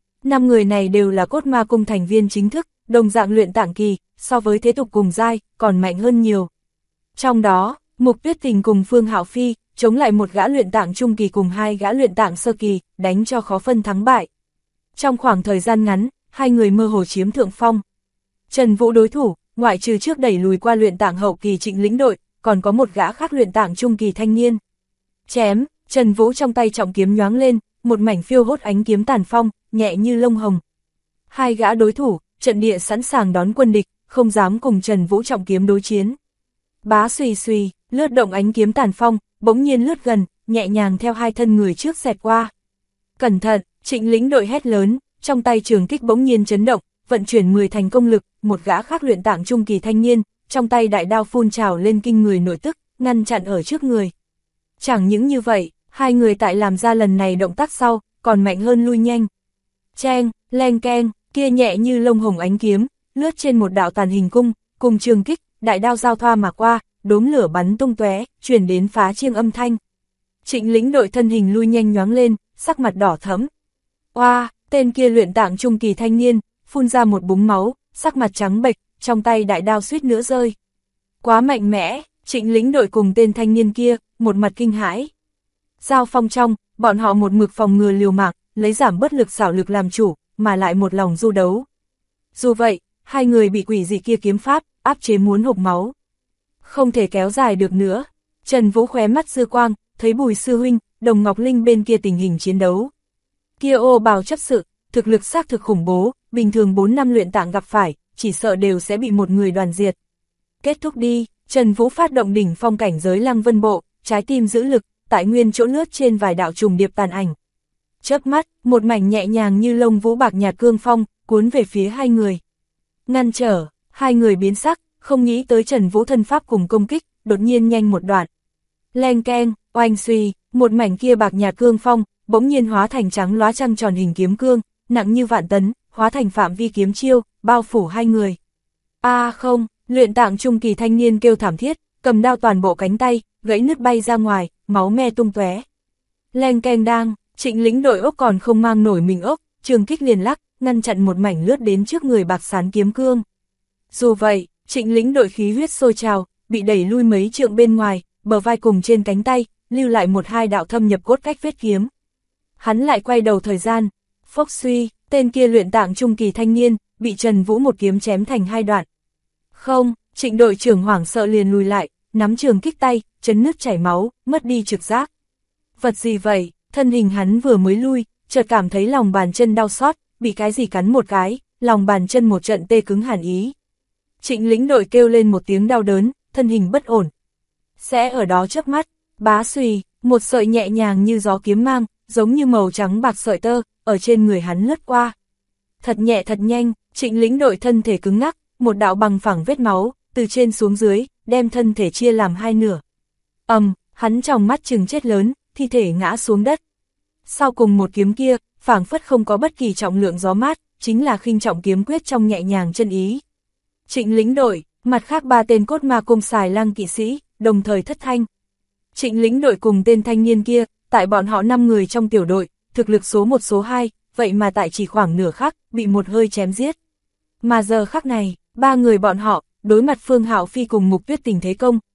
Speaker 1: 5 người này đều là Cốt Ma Cung thành viên chính thức, đồng dạng luyện tạng kỳ, so với thế tục cùng giai, còn mạnh hơn nhiều. Trong đó, Mục Tuyết Tình cùng Phương Hạo Phi, chống lại một gã luyện tạng trung kỳ cùng 2 gã luyện tạng sơ kỳ, đánh cho khó phân thắng bại. Trong khoảng thời gian ngắn, hai người mơ hồ chiếm thượng phong. Trần Vũ đối thủ, ngoại trừ trước đẩy lùi qua luyện tạng hậu kỳ Trịnh lĩnh đội, còn có một gã khác luyện tạng trung kỳ thanh niên. Chém, Trần Vũ trong tay trọng kiếm nhoáng lên, một mảnh phiêu hốt ánh kiếm tàn phong, nhẹ như lông hồng. Hai gã đối thủ, trận địa sẵn sàng đón quân địch, không dám cùng Trần Vũ trọng kiếm đối chiến. Bá xùy xùy, lướt động ánh kiếm tàn phong, bỗng nhiên lướt gần, nhẹ nhàng theo hai thân người trước xẹt qua. Cẩn thận, Trịnh lĩnh đội hét lớn, trong tay trường kích bỗng nhiên chấn động, vận chuyển 10 thành công lực, một gã khác luyện tạng trung kỳ thanh niên, trong tay đại đao phun trào lên kinh người nội tức, ngăn chặn ở trước người. Chẳng những như vậy, hai người tại làm ra lần này động tác sau, còn mạnh hơn lui nhanh. Cheng, leng keng, kia nhẹ như lông hồng ánh kiếm, lướt trên một đạo tàn hình cung, cùng trường kích, đại đao giao thoa mà qua, đốm lửa bắn tung tóe, truyền đến phá chiêng âm thanh. Trịnh lĩnh đội thân hình lui nhanh nhoáng lên, sắc mặt đỏ thẫm. Oa, tên kia luyện tạng trung kỳ thanh niên, phun ra một búng máu, sắc mặt trắng bệch, trong tay đại đao suýt nữa rơi. Quá mạnh mẽ, Trịnh lĩnh đội cùng tên thanh niên kia, một mặt kinh hãi. Giao phong trong, bọn họ một mực phòng ngừa liều mạng, lấy giảm bất lực xảo lực làm chủ, mà lại một lòng du đấu. Dù vậy, hai người bị quỷ dị kia kiếm pháp, áp chế muốn hộc máu. Không thể kéo dài được nữa. Trần Vũ khóe mắt dư quang, thấy Bùi sư huynh, Đồng Ngọc Linh bên kia tình hình chiến đấu. Kia ô bào chấp sự, thực lực xác thực khủng bố, bình thường 4 năm luyện tạng gặp phải, chỉ sợ đều sẽ bị một người đoàn diệt. Kết thúc đi, Trần Vũ phát động đỉnh phong cảnh giới Lăng Vân Bộ, trái tim giữ lực, tại nguyên chỗ lướt trên vài đạo trùng điệp tàn ảnh. Chớp mắt, một mảnh nhẹ nhàng như lông vũ bạc nhạt cương phong, cuốn về phía hai người. Ngăn trở, hai người biến sắc, không nghĩ tới Trần Vũ thân pháp cùng công kích, đột nhiên nhanh một đoạn. Leng keng, oanh suy, một mảnh kia bạc nhạt cương phong, bỗng nhiên hóa thành trắng lóa trăng tròn hình kiếm cương, nặng như vạn tấn, hóa thành phạm vi kiếm chiêu, bao phủ hai người. Không, luyện tạng trung kỳ thanh niên kêu thảm thiết, cầm đao toàn bộ cánh tay, gãy nứt bay ra ngoài, máu me tung tóe. Leng keng đang, Trịnh lĩnh đội ốc còn không mang nổi mình ốc, trường kích liền lắc, ngăn chặn một mảnh lướt đến trước người bạc sán kiếm cương. Dù vậy, Trịnh lĩnh đội khí huyết sôi trào, bị đẩy lui mấy trượng bên ngoài, bờ vai cùng trên cánh tay, lưu lại một hai đạo thâm nhập cốt cách vết kiếm. Hắn lại quay đầu thời gian, phốc suy, tên kia luyện tạng trung kỳ thanh niên, bị Trần Vũ một kiếm chém thành hai đoạn. Không, Trịnh đội trưởng hoảng sợ liền lùi lại, nắm trường kích tay, chấn nứt chảy máu, mất đi trực giác. Vật gì vậy? Thân hình hắn vừa mới lui, chợt cảm thấy lòng bàn chân đau xót, bị cái gì cắn một cái, lòng bàn chân một trận tê cứng hẳn ý. Trịnh lĩnh đội kêu lên một tiếng đau đớn, thân hình bất ổn. Sẽ ở đó chớp mắt, bá xùy, một sợi nhẹ nhàng như gió kiếm mang, giống như màu trắng bạc sợi tơ, ở trên người hắn lướt qua. Thật nhẹ thật nhanh, Trịnh lĩnh đội thân thể cứng ngắc, một đạo bằng phẳng vết máu, từ trên xuống dưới, đem thân thể chia làm hai nửa. Hắn trong mắt trừng chết lớn, thi thể ngã xuống đất. Sau cùng một kiếm kia, phảng phất không có bất kỳ trọng lượng gió mát, chính là khinh trọng kiếm quyết trong nhẹ nhàng chân ý. Trịnh lĩnh đội, mặt khác ba tên Cốt Ma Cung xài lang kỵ sĩ, đồng thời thất thanh. Trịnh lĩnh đội cùng tên thanh niên kia, tại bọn họ 5 người trong tiểu đội, thực lực số 1 số 2, vậy mà tại chỉ khoảng nửa khắc, bị một hơi chém giết. Mà giờ khắc này, ba người bọn họ, đối mặt Phương Hạo Phi cùng Mục Tuyết Tình thế công,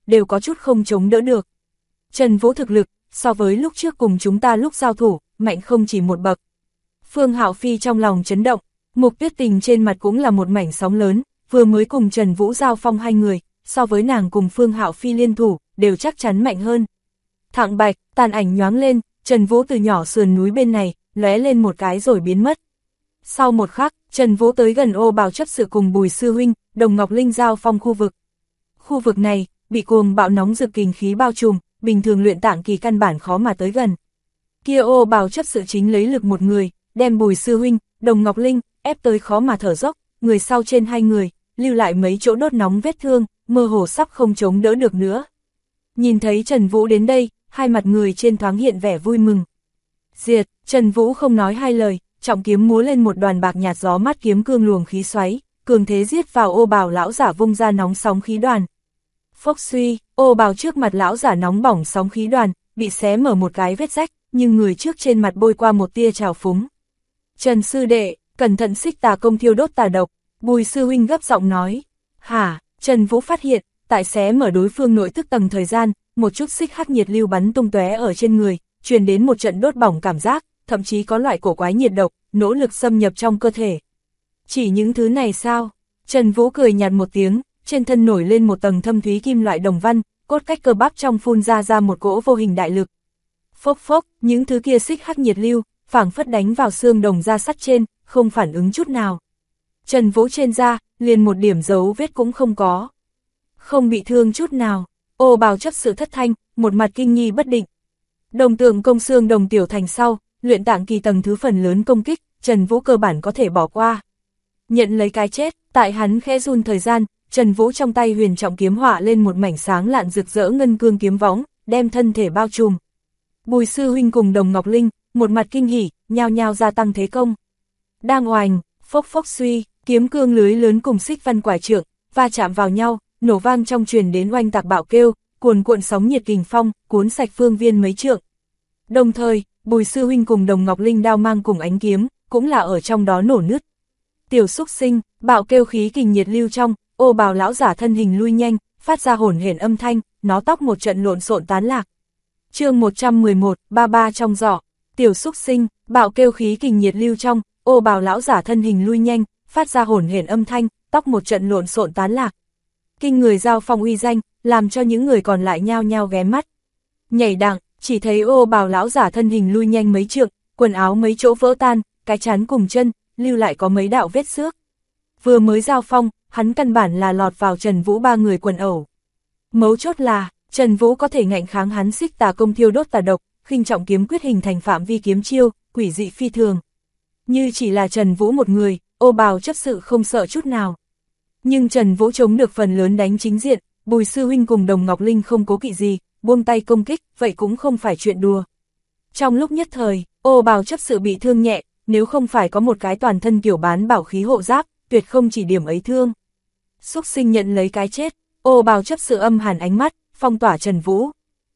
Speaker 1: đều có chút không chống đỡ được. Trần Vũ thực lực, so với lúc trước cùng chúng ta lúc giao thủ, mạnh không chỉ một bậc. Phương Hạo Phi trong lòng chấn động, Mục Tuyết Tình trên mặt cũng là một mảnh sóng lớn, vừa mới cùng Trần Vũ giao phong hai người, so với nàng cùng Phương Hạo Phi liên thủ, đều chắc chắn mạnh hơn. Thạng bạch, tàn ảnh nhoáng lên, Trần Vũ từ nhỏ sườn núi bên này, lóe lên một cái rồi biến mất. Sau một khắc, Trần Vũ tới gần Ô Bào chấp sự cùng Bùi Sư Huynh, Đồng Ngọc Linh giao phong khu vực. Khu vực này, bị cuồng bạo nóng rực kình khí bao trùm, bình thường luyện tạng kỳ căn bản khó mà tới gần. Kia Ô Bào chấp sự chính lấy lực một người, đem Bùi Sư Huynh, Đồng Ngọc Linh, ép tới khó mà thở dốc, người sau trên hai người, lưu lại mấy chỗ đốt nóng vết thương, mơ hồ sắp không chống đỡ được nữa. Nhìn thấy Trần Vũ đến đây, hai mặt người trên thoáng hiện vẻ vui mừng. Diệt, Trần Vũ không nói hai lời, trọng kiếm múa lên một đoàn bạc nhạt gió mát kiếm cương luồng khí xoáy, cường thế giết vào Ô Bào lão giả vung ra nóng sóng khí đoàn. Phốc suy, Ô Bào trước mặt lão giả nóng bỏng sóng khí đoàn, bị xé mở một cái vết rách, nhưng người trước trên mặt bôi qua một tia trào phúng. Trần sư đệ, cẩn thận xích tà công thiêu đốt tà độc, Bùi Sư Huynh gấp giọng nói. Hả, Trần Vũ phát hiện, tại xé mở đối phương nội tức tầng thời gian, một chút xích hắc nhiệt lưu bắn tung tóe ở trên người, truyền đến một trận đốt bỏng cảm giác, thậm chí có loại cổ quái nhiệt độc, nỗ lực xâm nhập trong cơ thể. Chỉ những thứ này sao? Trần Vũ cười nhạt một tiếng, trên thân nổi lên một tầng thâm thúy kim loại đồng văn, cốt cách cơ bắp trong phun ra một cỗ vô hình đại lực. Phốc phốc, những thứ kia xích hắc nhiệt lưu, phảng phất đánh vào xương đồng da sắt trên, không phản ứng chút nào. Trần Vũ trên da, liền một điểm dấu vết cũng không có. Không bị thương chút nào, Ô Bào chấp sự thất thanh, một mặt kinh nghi bất định. Đồng tượng công xương đồng tiểu thành sau, luyện tạng kỳ tầng thứ phần lớn công kích, Trần Vũ cơ bản có thể bỏ qua. Nhận lấy cái chết, tại hắn khẽ run thời gian, Trần Vũ trong tay huyền trọng kiếm họa lên một mảnh sáng lạn rực rỡ ngân cương kiếm võng, đem thân thể bao trùm. Bùi Sư Huynh cùng Đồng Ngọc Linh, một mặt kinh hỉ, nhao nhao gia tăng thế công. Đang oành, phốc phốc suy, kiếm cương lưới lớn cùng xích văn quải trượng, va chạm vào nhau, nổ vang trong truyền đến oanh tạc bạo kêu, cuồn cuộn sóng nhiệt kình phong, cuốn sạch phương viên mấy trượng. Đồng thời, Bùi Sư Huynh cùng Đồng Ngọc Linh đao mang cùng ánh kiếm, cũng là ở trong đó nổ nứt. Tiểu xúc sinh, bạo kêu khí kình nhiệt lưu trong, Ô Bào lão giả thân hình lui nhanh, phát ra hổn hển âm thanh, nó tóc một trận lộn xộn tán lạc. Chương 111, ba ba trong giỏ. Tiểu xúc sinh, bạo kêu khí kình nhiệt lưu trong, Ô Bào lão giả thân hình lui nhanh, phát ra hổn hển âm thanh, tóc một trận lộn xộn tán lạc. Kinh người giao phong uy danh, làm cho những người còn lại nhao nhao ghé mắt. Nhảy đặng, chỉ thấy Ô Bào lão giả thân hình lui nhanh mấy trượng, quần áo mấy chỗ vỡ tan, cái trán cùng chân, lưu lại có mấy đạo vết xước. Vừa mới giao phong, hắn căn bản là lọt vào Trần Vũ ba người quần ẩu. Mấu chốt là, Trần Vũ có thể ngạnh kháng hắn xích tà công thiêu đốt tà độc, khinh trọng kiếm quyết hình thành phạm vi kiếm chiêu, quỷ dị phi thường. Như chỉ là Trần Vũ một người, Ô Bào chấp sự không sợ chút nào. Nhưng Trần Vũ chống được phần lớn đánh chính diện, Bùi Sư Huynh cùng Đồng Ngọc Linh không cố kỵ gì, buông tay công kích, vậy cũng không phải chuyện đùa. Trong lúc nhất thời, Ô Bào chấp sự bị thương nhẹ, nếu không phải có một cái toàn thân kiểu bán bảo khí hộ giáp, tuyệt không chỉ điểm ấy thương. Xúc sinh nhận lấy cái chết, Ô Bào chấp sự âm hàn ánh mắt, phong tỏa Trần Vũ.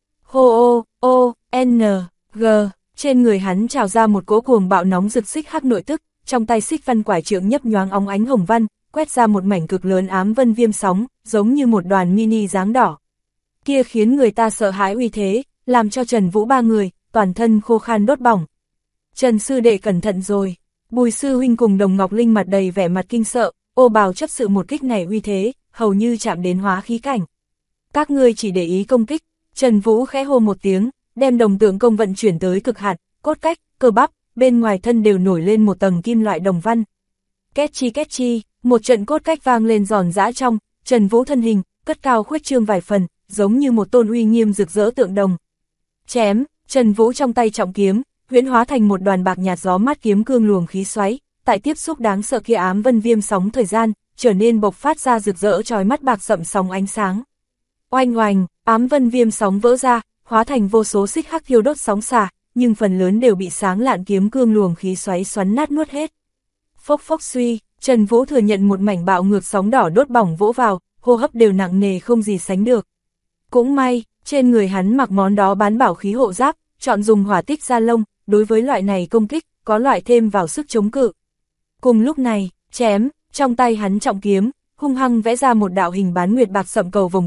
Speaker 1: Hô ô, n, g, trên người hắn trào ra một cỗ cuồng bạo nóng rực xích hắc nội tức, trong tay xích văn quải trượng nhấp nhoáng óng ánh hồng văn, quét ra một mảnh cực lớn ám vân viêm sóng, giống như một đoàn mini dáng đỏ. Kia khiến người ta sợ hãi uy thế, làm cho Trần Vũ ba người, toàn thân khô khan đốt bỏng. Trần sư đệ cẩn thận rồi, Bùi Sư Huynh cùng Đồng Ngọc Linh mặt đầy vẻ mặt kinh sợ, Ô Bào chấp sự một kích này uy thế, hầu như chạm đến hóa khí cảnh. Các ngươi chỉ để ý công kích, Trần Vũ khẽ hô một tiếng, đem đồng tượng công vận chuyển tới cực hạn, cốt cách, cơ bắp, bên ngoài thân đều nổi lên một tầng kim loại đồng văn. Két chi, một trận cốt cách vang lên giòn giã trong, Trần Vũ thân hình, cất cao khuếch trương vài phần, giống như một tôn uy nghiêm rực rỡ tượng đồng. Chém, Trần Vũ trong tay trọng kiếm, huyễn hóa thành một đoàn bạc nhạt gió mát kiếm cương luồng khí xoáy, tại tiếp xúc đáng sợ kia ám vân viêm sóng thời gian, trở nên bộc phát ra rực rỡ chói mắt bạc sậm sóng ánh sáng. Oanh oanh, ám vân viêm sóng vỡ ra, hóa thành vô số xích hắc thiêu đốt sóng xả, nhưng phần lớn đều bị sáng lạn kiếm cương luồng khí xoáy xoắn nát nuốt hết. Phốc phốc suy, Trần Vũ thừa nhận một mảnh bạo ngược sóng đỏ đốt bỏng vỗ vào, hô hấp đều nặng nề không gì sánh được. Cũng may, trên người hắn mặc món đó bán bảo khí hộ giáp, chọn dùng hỏa tích da lông, đối với loại này công kích, có loại thêm vào sức chống cự. Cùng lúc này, chém, trong tay hắn trọng kiếm, hung hăng vẽ ra một đạo hình bán nguyệt bạc sậm cầu vòng kiếm,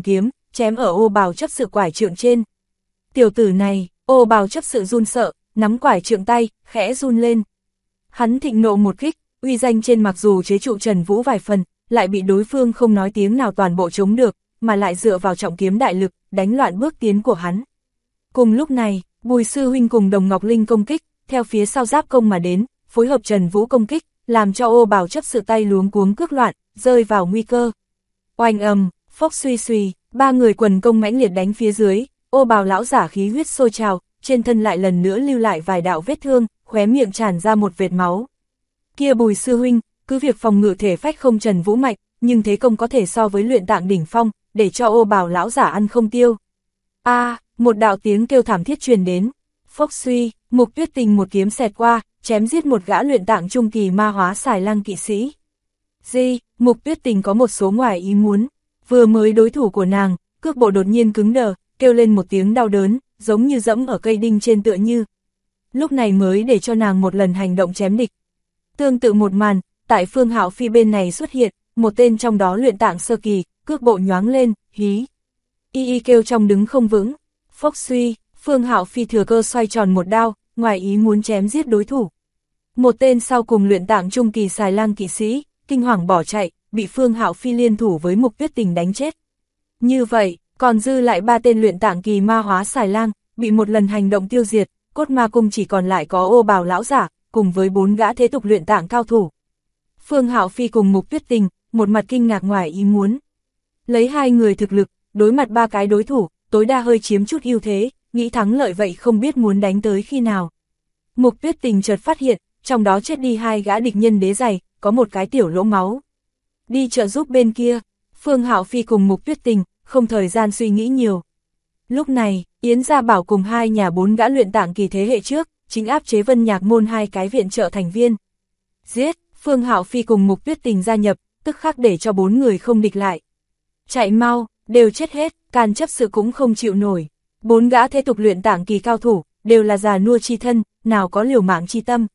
Speaker 1: chém ở ô bào chấp sự quải trượng trên. Tiểu tử này, ô bào chấp sự run sợ, nắm quải trượng tay, khẽ run lên. Hắn thịnh nộ một kích, uy danh trên mặc dù chế trụ Trần Vũ vài phần, lại bị đối phương không nói tiếng nào toàn bộ chống được, mà lại dựa vào trọng kiếm đại lực, đánh loạn bước tiến của hắn. Cùng lúc này, Bùi sư huynh cùng Đồng Ngọc Linh công kích, theo phía sau giáp công mà đến, phối hợp Trần Vũ công kích, làm cho ô bào chấp sự tay luống cuống cước loạn, rơi vào nguy cơ. Oanh ầm, phốc suy suy, ba người quần công mãnh liệt đánh phía dưới, ô bào lão giả khí huyết sôi trào, trên thân lại lần nữa lưu lại vài đạo vết thương, khóe miệng tràn ra một vệt máu. Kia Bùi sư huynh, cứ việc phòng ngự thể phách không Trần Vũ mạnh, nhưng thế công có thể so với luyện tạng đỉnh phong, để cho ô bào lão giả ăn không tiêu. Một đạo tiếng kêu thảm thiết truyền đến. Phốc suy, Mục Tuyết Tình một kiếm xẹt qua, chém giết một gã luyện tạng trung kỳ ma hóa xài lang kỵ sĩ. Mục Tuyết Tình có một số ngoài ý muốn. Vừa mới đối thủ của nàng, cước bộ đột nhiên cứng đờ, kêu lên một tiếng đau đớn, giống như dẫm ở cây đinh trên tựa như. Lúc này mới để cho nàng một lần hành động chém địch. Tương tự một màn, tại Phương Hạo Phi bên này xuất hiện, một tên trong đó luyện tạng sơ kỳ, cước bộ nhoáng lên, hí. Y kêu trong đứng không vững. Phốc suy, Phương Hạo Phi thừa cơ xoay tròn một đao, ngoài ý muốn chém giết đối thủ. Một tên sau cùng luyện tạng trung kỳ xài lang kỵ sĩ, kinh hoàng bỏ chạy, bị Phương Hạo Phi liên thủ với Mục Tuyết Tình đánh chết. Như vậy, còn dư lại 3 tên luyện tạng kỳ ma hóa xài lang, bị một lần hành động tiêu diệt, cốt ma cung chỉ còn lại có ô bào lão giả, cùng với 4 gã thế tục luyện tạng cao thủ. Phương Hạo Phi cùng Mục Tuyết Tình, một mặt kinh ngạc ngoài ý muốn. Lấy 2 người thực lực, đối mặt 3 cái đối thủ, tối đa hơi chiếm chút ưu thế, nghĩ thắng lợi vậy không biết muốn đánh tới khi nào. Mục Tuyết Tình chợt phát hiện, trong đó chết đi 2 gã địch nhân đế giày, có một cái tiểu lỗ máu. Đi trợ giúp bên kia, Phương Hạo Phi cùng Mục Tuyết Tình, không thời gian suy nghĩ nhiều. Lúc này, Yến Gia Bảo cùng 2 nhà 4 gã luyện tạng kỳ thế hệ trước, chính áp chế Vân Nhạc môn 2 cái viện trợ thành viên. Giết, Phương Hạo Phi cùng Mục Tuyết Tình gia nhập, tức khắc để cho 4 người không địch lại. Chạy mau, đều chết hết, Càn chấp sự cũng không chịu nổi. 4 gã thế tục luyện tạng kỳ cao thủ, đều là già nua chi thân, nào có liều mạng chi tâm.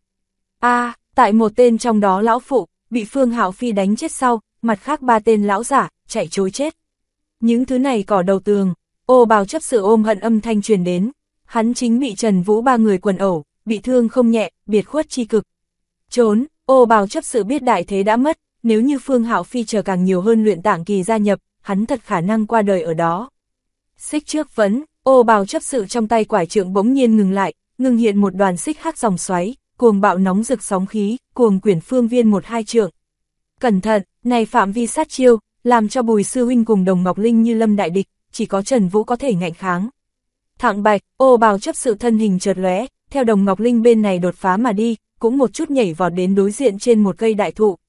Speaker 1: Tại một tên trong đó lão phụ, bị Phương Hạo Phi đánh chết sau, mặt khác 3 tên lão giả, chạy trối chết. Những thứ này cỏ đầu tường, ô bào chấp sự ôm hận âm thanh truyền đến. Hắn chính bị Trần Vũ 3 người quần ẩu, bị thương không nhẹ, biệt khuất chi cực. Trốn, ô bào chấp sự biết đại thế đã mất, nếu như Phương Hạo Phi chờ càng nhiều hơn luyện tạng kỳ gia nhập, hắn thật khả năng qua đời ở đó. Xích trước vấn, ô bào chấp sự trong tay quải trượng bỗng nhiên ngừng lại, ngừng hiện một đoàn xích hắc dòng xoáy, cuồng bạo nóng rực sóng khí, cuồng quyển phương viên 1-2 trượng. Cẩn thận, này phạm vi sát chiêu, làm cho Bùi sư huynh cùng Đồng Ngọc Linh như lâm đại địch, chỉ có Trần Vũ có thể ngạnh kháng. Thạng Bạch, ô bào chấp sự thân hình chợt lóe, theo Đồng Ngọc Linh bên này đột phá mà đi, cũng một chút nhảy vọt đến đối diện trên một cây đại thụ.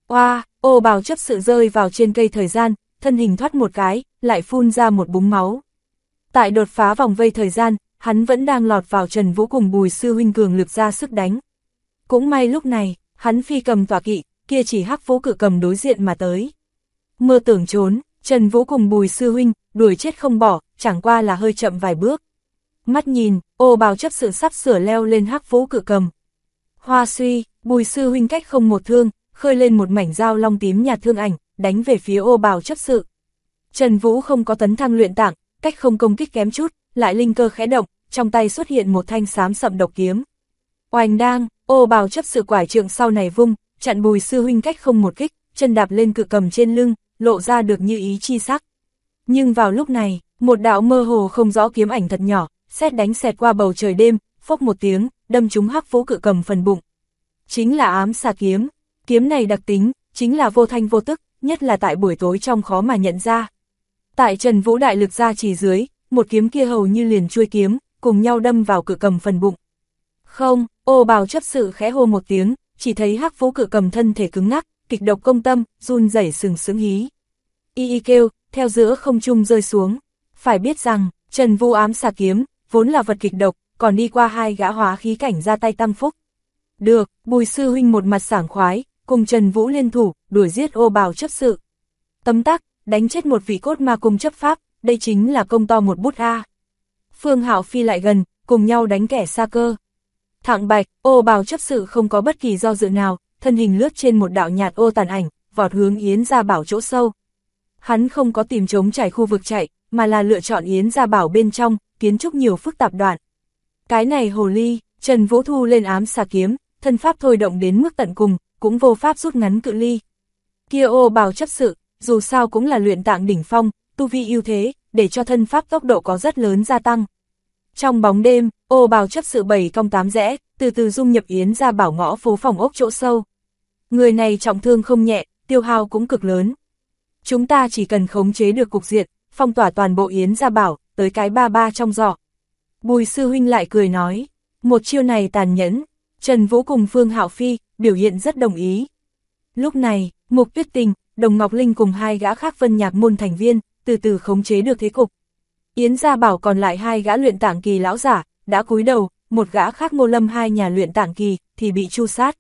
Speaker 1: Ô bào chấp sự rơi vào trên cây thời gian, thân hình thoát một cái, lại phun ra một búng máu. Tại đột phá vòng vây thời gian, hắn vẫn đang lọt vào Trần Vũ cùng Bùi sư huynh cường lực ra sức đánh. Cũng may lúc này, hắn phi cầm tọa kỵ, kia chỉ hắc vũ cự cầm đối diện mà tới. Mơ tưởng trốn, Trần Vũ cùng Bùi sư huynh, đuổi chết không bỏ, chẳng qua là hơi chậm vài bước. Mắt nhìn, ô bào chấp sự sắp sửa leo lên hắc vũ cự cầm. Hoa suy, Bùi sư huynh cách không một thương, khơi lên một mảnh dao long tím nhạt thương ảnh, đánh về phía ô bào chấp sự. Trần Vũ không có tấn thăng luyện tạng, cách không công kích kém chút, lại linh cơ khẽ động, trong tay xuất hiện một thanh xám sậm độc kiếm. Oanh đang, ô bào chấp sự quải trượng sau này vung, chặn Bùi sư huynh cách không một kích, chân đạp lên cự cầm trên lưng, lộ ra được như ý chi sắc. Nhưng vào lúc này, một đạo mơ hồ không rõ kiếm ảnh thật nhỏ, sét đánh xẹt qua bầu trời đêm, phốc một tiếng, đâm trúng hắc vũ cự cầm phần bụng. Chính là ám xà kiếm. Kiếm này đặc tính, chính là vô thanh vô tức, nhất là tại buổi tối trong khó mà nhận ra. Tại Trần Vũ đại lực ra chỉ dưới, một kiếm kia hầu như liền chuôi kiếm, cùng nhau đâm vào cự cầm phần bụng. Không, ô bào chấp sự khẽ hô một tiếng, chỉ thấy hắc vũ cự cầm thân thể cứng ngắc, kịch độc công tâm, run rẩy sừng sững hí. Y kêu, theo giữa không trung rơi xuống. Phải biết rằng, Trần Vũ ám xà kiếm, vốn là vật kịch độc, còn đi qua 2 gã hóa khí cảnh ra tay tăng phúc. Được, Bùi sư huynh một mặt sảng khoái, cùng Trần Vũ liên thủ, đuổi giết ô bào chấp sự. Tấm tắc, đánh chết một vị cốt ma cung chấp pháp, đây chính là công to một bút a. Phương Hạo Phi lại gần, cùng nhau đánh kẻ xa cơ. Thạng Bạch, ô bào chấp sự không có bất kỳ do dự nào, thân hình lướt trên một đạo nhạt ô tàn ảnh, vọt hướng Yến Gia Bảo chỗ sâu. Hắn không có tìm trống trải khu vực chạy, mà là lựa chọn Yến Gia Bảo bên trong, kiến trúc nhiều phức tạp đoạn. Cái này hồ ly, Trần Vũ thu lên ám xà kiếm, thân pháp thôi động đến mức tận cùng, cũng vô pháp rút ngắn cự ly. Kia Ô Bào chấp sự, dù sao cũng là luyện tạng đỉnh phong, tu vi ưu thế, để cho thân pháp tốc độ có rất lớn gia tăng. Trong bóng đêm, Ô Bào chấp sự 7 cong 8 rẽ, từ từ dung nhập Yến Gia Bảo ngõ phố phòng ốc chỗ sâu. Người này trọng thương không nhẹ, tiêu hao cũng cực lớn. Chúng ta chỉ cần khống chế được cục diện, phong tỏa toàn bộ Yến Gia Bảo, tới cái ba ba trong giỏ. Bùi sư huynh lại cười nói, một chiêu này tàn nhẫn. Trần Vũ cùng Phương Hạo Phi biểu hiện rất đồng ý. Lúc này, Mục Tuyết Tình, Đồng Ngọc Linh cùng 2 gã khác Vân Nhạc môn thành viên, từ từ khống chế được thế cục. Yến Gia Bảo còn lại 2 gã luyện tạng kỳ lão giả, đã cúi đầu, một gã khác Ngô Lâm 2 nhà luyện tạng kỳ, thì bị tru sát.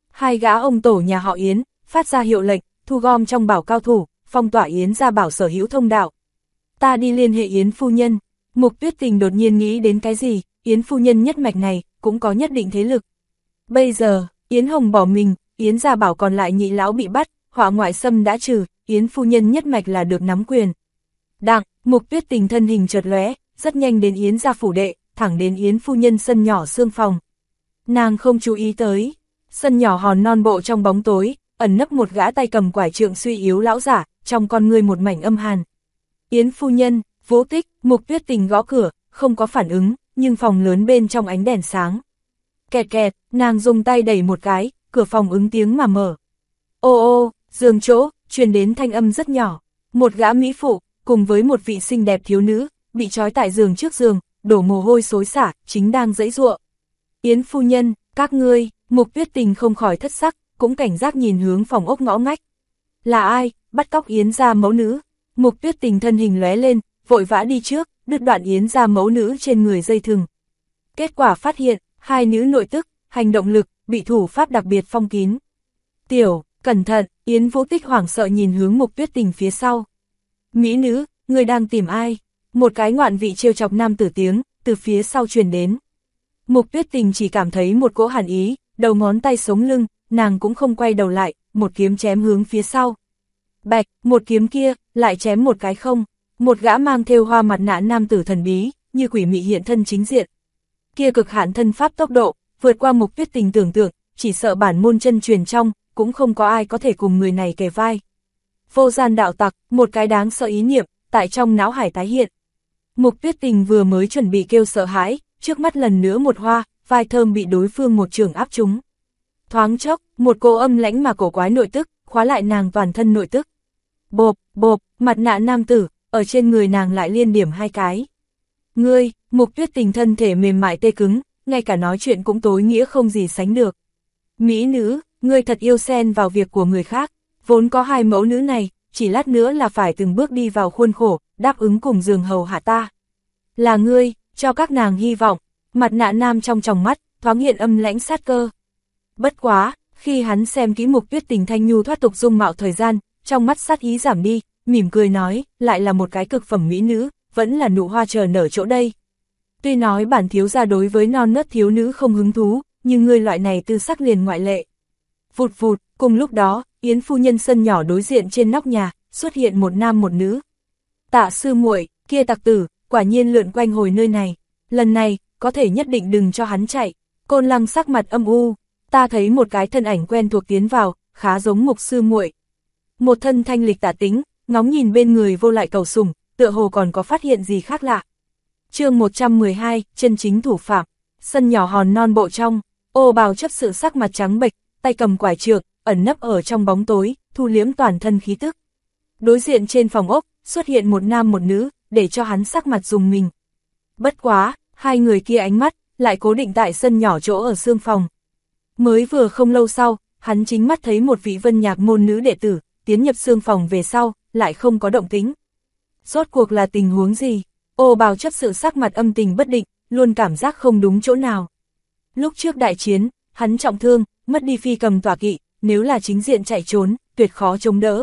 Speaker 1: 2 gã ông tổ nhà họ Yến, phát ra hiệu lệnh, thu gom trong bảo cao thủ, phong tỏa Yến Gia Bảo sở hữu thông đạo. Ta đi liên hệ Yến phu nhân. Mục Tuyết Tình đột nhiên nghĩ đến cái gì, Yến phu nhân nhất mạch này, cũng có nhất định thế lực. Bây giờ, Yến Hồng bỏ mình, Yến Gia Bảo còn lại nhị lão bị bắt, họa ngoại xâm đã trừ, Yến phu nhân nhất mạch là được nắm quyền. Đặng, Mục Tuyết Tình thân hình chợt lóe, rất nhanh đến Yến gia phủ đệ, thẳng đến Yến phu nhân sân nhỏ xương phòng. Nàng không chú ý tới, sân nhỏ hòn non bộ trong bóng tối, ẩn nấp một gã tay cầm quải trượng suy yếu lão giả, trong con người một mảnh âm hàn. Yến phu nhân, Vũ Tích, Mục Tuyết Tình gõ cửa, không có phản ứng, nhưng phòng lớn bên trong ánh đèn sáng. Kẹt kẹt, nàng dùng tay đẩy một cái, cửa phòng ứng tiếng mà mở. Ô ô, giường chỗ, truyền đến thanh âm rất nhỏ. Một gã mỹ phụ, cùng với một vị xinh đẹp thiếu nữ, bị trói tại giường trước giường, đổ mồ hôi xối xả, chính đang giãy giụa. Yến phu nhân, các ngươi, Mục Tuyết Tình không khỏi thất sắc, cũng cảnh giác nhìn hướng phòng ốc ngõ ngách. Là ai, bắt cóc Yến gia mẫu nữ? Mục Tuyết Tình thân hình lóe lên, vội vã đi trước, đứt đoạn Yến gia mẫu nữ trên người dây thừng. Kết quả phát hiện, 2 nữ nội tức, hành động lực, bị thủ pháp đặc biệt phong kín. Tiểu, cẩn thận, Yến Vũ Tích hoảng sợ nhìn hướng Mục Tuyết Tình phía sau. Mỹ nữ, người đang tìm ai? Một cái ngoạn vị trêu chọc nam tử tiếng, từ phía sau truyền đến. Mục Tuyết Tình chỉ cảm thấy một cỗ hàn ý, đầu ngón tay sống lưng, nàng cũng không quay đầu lại, một kiếm chém hướng phía sau. Bạch, một kiếm kia, lại chém một cái không. Một gã mang thêu hoa mặt nạ nam tử thần bí, như quỷ mị hiện thân chính diện. Kia cực hạn thân pháp tốc độ, vượt qua Mục Tuyết Tình tưởng tượng, chỉ sợ bản môn chân truyền trong, cũng không có ai có thể cùng người này kề vai. Vô gian đạo tặc, một cái đáng sợ ý niệm, tại trong não hải tái hiện. Mục Tuyết Tình vừa mới chuẩn bị kêu sợ hãi, trước mắt lần nữa một hoa, vai thơm bị đối phương một trường áp trúng. Thoáng chốc, một cô âm lãnh mà cổ quái nội tức, khóa lại nàng toàn thân nội tức. Bộp, bộp, mặt nạ nam tử, ở trên người nàng lại liên điểm 2 cái. Ngươi, Mục Tuyết Tình thân thể mềm mại tê cứng, ngay cả nói chuyện cũng tối nghĩa không gì sánh được. Mỹ nữ, ngươi thật yêu xen vào việc của người khác, vốn có 2 mẫu nữ này, chỉ lát nữa là phải từng bước đi vào khuôn khổ, đáp ứng cùng giường hầu hạ ta. Là ngươi, cho các nàng hy vọng, mặt nạ nam trong tròng mắt, thoáng hiện âm lãnh sát cơ. Bất quá, khi hắn xem kỹ Mục Tuyết Tình thanh nhu thoát tục dung mạo thời gian, trong mắt sát ý giảm đi, mỉm cười nói, lại là một cái cực phẩm mỹ nữ, vẫn là nụ hoa chờ nở chỗ đây. Tuy nói bản thiếu gia đối với non nớt thiếu nữ không hứng thú, nhưng người loại này tư sắc liền ngoại lệ. Vụt vụt, cùng lúc đó, Yến phu nhân sân nhỏ đối diện trên nóc nhà, xuất hiện một nam một nữ. Tạ sư muội, kia tặc tử, quả nhiên lượn quanh hồi nơi này. Lần này, có thể nhất định đừng cho hắn chạy. Côn Lăng sắc mặt âm u, ta thấy một cái thân ảnh quen thuộc tiến vào, khá giống Mục sư muội. Một thân thanh lịch tả tính, ngóng nhìn bên người vô lại cầu sủng, tựa hồ còn có phát hiện gì khác lạ. Chương 112, chân chính thủ phạm. Sân nhỏ hòn non bộ trong, Ô Bào chấp sự sắc mặt trắng bệch, tay cầm quải trượng, ẩn nấp ở trong bóng tối, thu liếm toàn thân khí tức. Đối diện trên phòng ốc, xuất hiện một nam một nữ, để cho hắn sắc mặt rùng mình. Bất quá, 2 người kia ánh mắt, lại cố định tại sân nhỏ chỗ ở xương phòng. Mới vừa không lâu sau, hắn chính mắt thấy một vị Vân Nhạc môn nữ đệ tử, tiến nhập xương phòng về sau, lại không có động tĩnh. Rốt cuộc là tình huống gì? Ô Bào chấp sự sắc mặt âm tình bất định, luôn cảm giác không đúng chỗ nào. Lúc trước đại chiến, hắn trọng thương, mất đi phi cầm tọa kỵ, nếu là chính diện chạy trốn, tuyệt khó chống đỡ.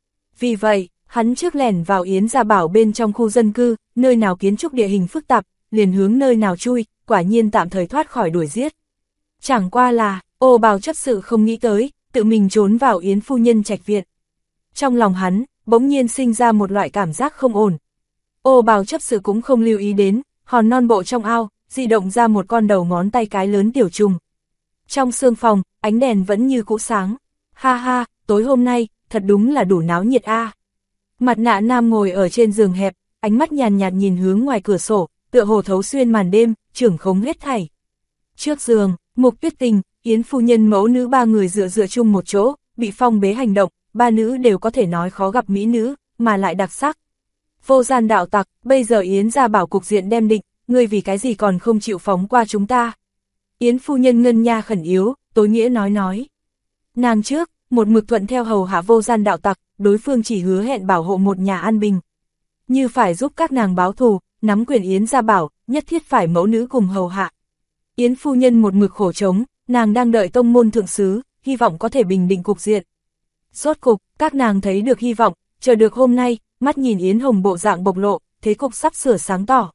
Speaker 1: Vì vậy, hắn trước lẻn vào Yến Gia Bảo bên trong khu dân cư, nơi nào kiến trúc địa hình phức tạp, liền hướng nơi nào chui, quả nhiên tạm thời thoát khỏi đuổi giết. Chẳng qua là, Ô Bào chấp sự không nghĩ tới, tự mình trốn vào Yến phu nhân trạch viện. Trong lòng hắn, bỗng nhiên sinh ra một loại cảm giác không ổn. Ô Bào chấp sự cũng không lưu ý đến, hòn non bộ trong ao, di động ra một con đầu ngón tay cái lớn tiểu trùng. Trong sương phòng, ánh đèn vẫn như cũ sáng. Ha ha, tối hôm nay, thật đúng là đủ náo nhiệt a. Mặt nạ nam ngồi ở trên giường hẹp, ánh mắt nhàn nhạt nhìn hướng ngoài cửa sổ, tựa hồ thấu xuyên màn đêm, trưởng khống hết thảy. Trước giường, Mục Tuyết Tình, Yến phu nhân mẫu nữ ba người dựa chung một chỗ, bị phong bế hành động, ba nữ đều có thể nói khó gặp mỹ nữ, mà lại đặc sắc. Vô gian đạo tặc, bây giờ Yến gia bảo cục diện đem định, ngươi vì cái gì còn không chịu phóng qua chúng ta. Yến phu nhân ngân nha khẩn yếu, tối nghĩa nói. Nàng trước, một mực thuận theo hầu hạ vô gian đạo tặc, đối phương chỉ hứa hẹn bảo hộ một nhà an bình. Như phải giúp các nàng báo thù, nắm quyền Yến gia bảo, nhất thiết phải mẫu nữ cùng hầu hạ. Yến phu nhân một mực khổ trống, nàng đang đợi tông môn thượng sứ, hy vọng có thể bình định cục diện. Rốt cục, các nàng thấy được hy vọng, chờ được hôm nay, mắt nhìn Yến Hồng bộ dạng bộc lộ, thế cục sắp sửa sáng tỏ.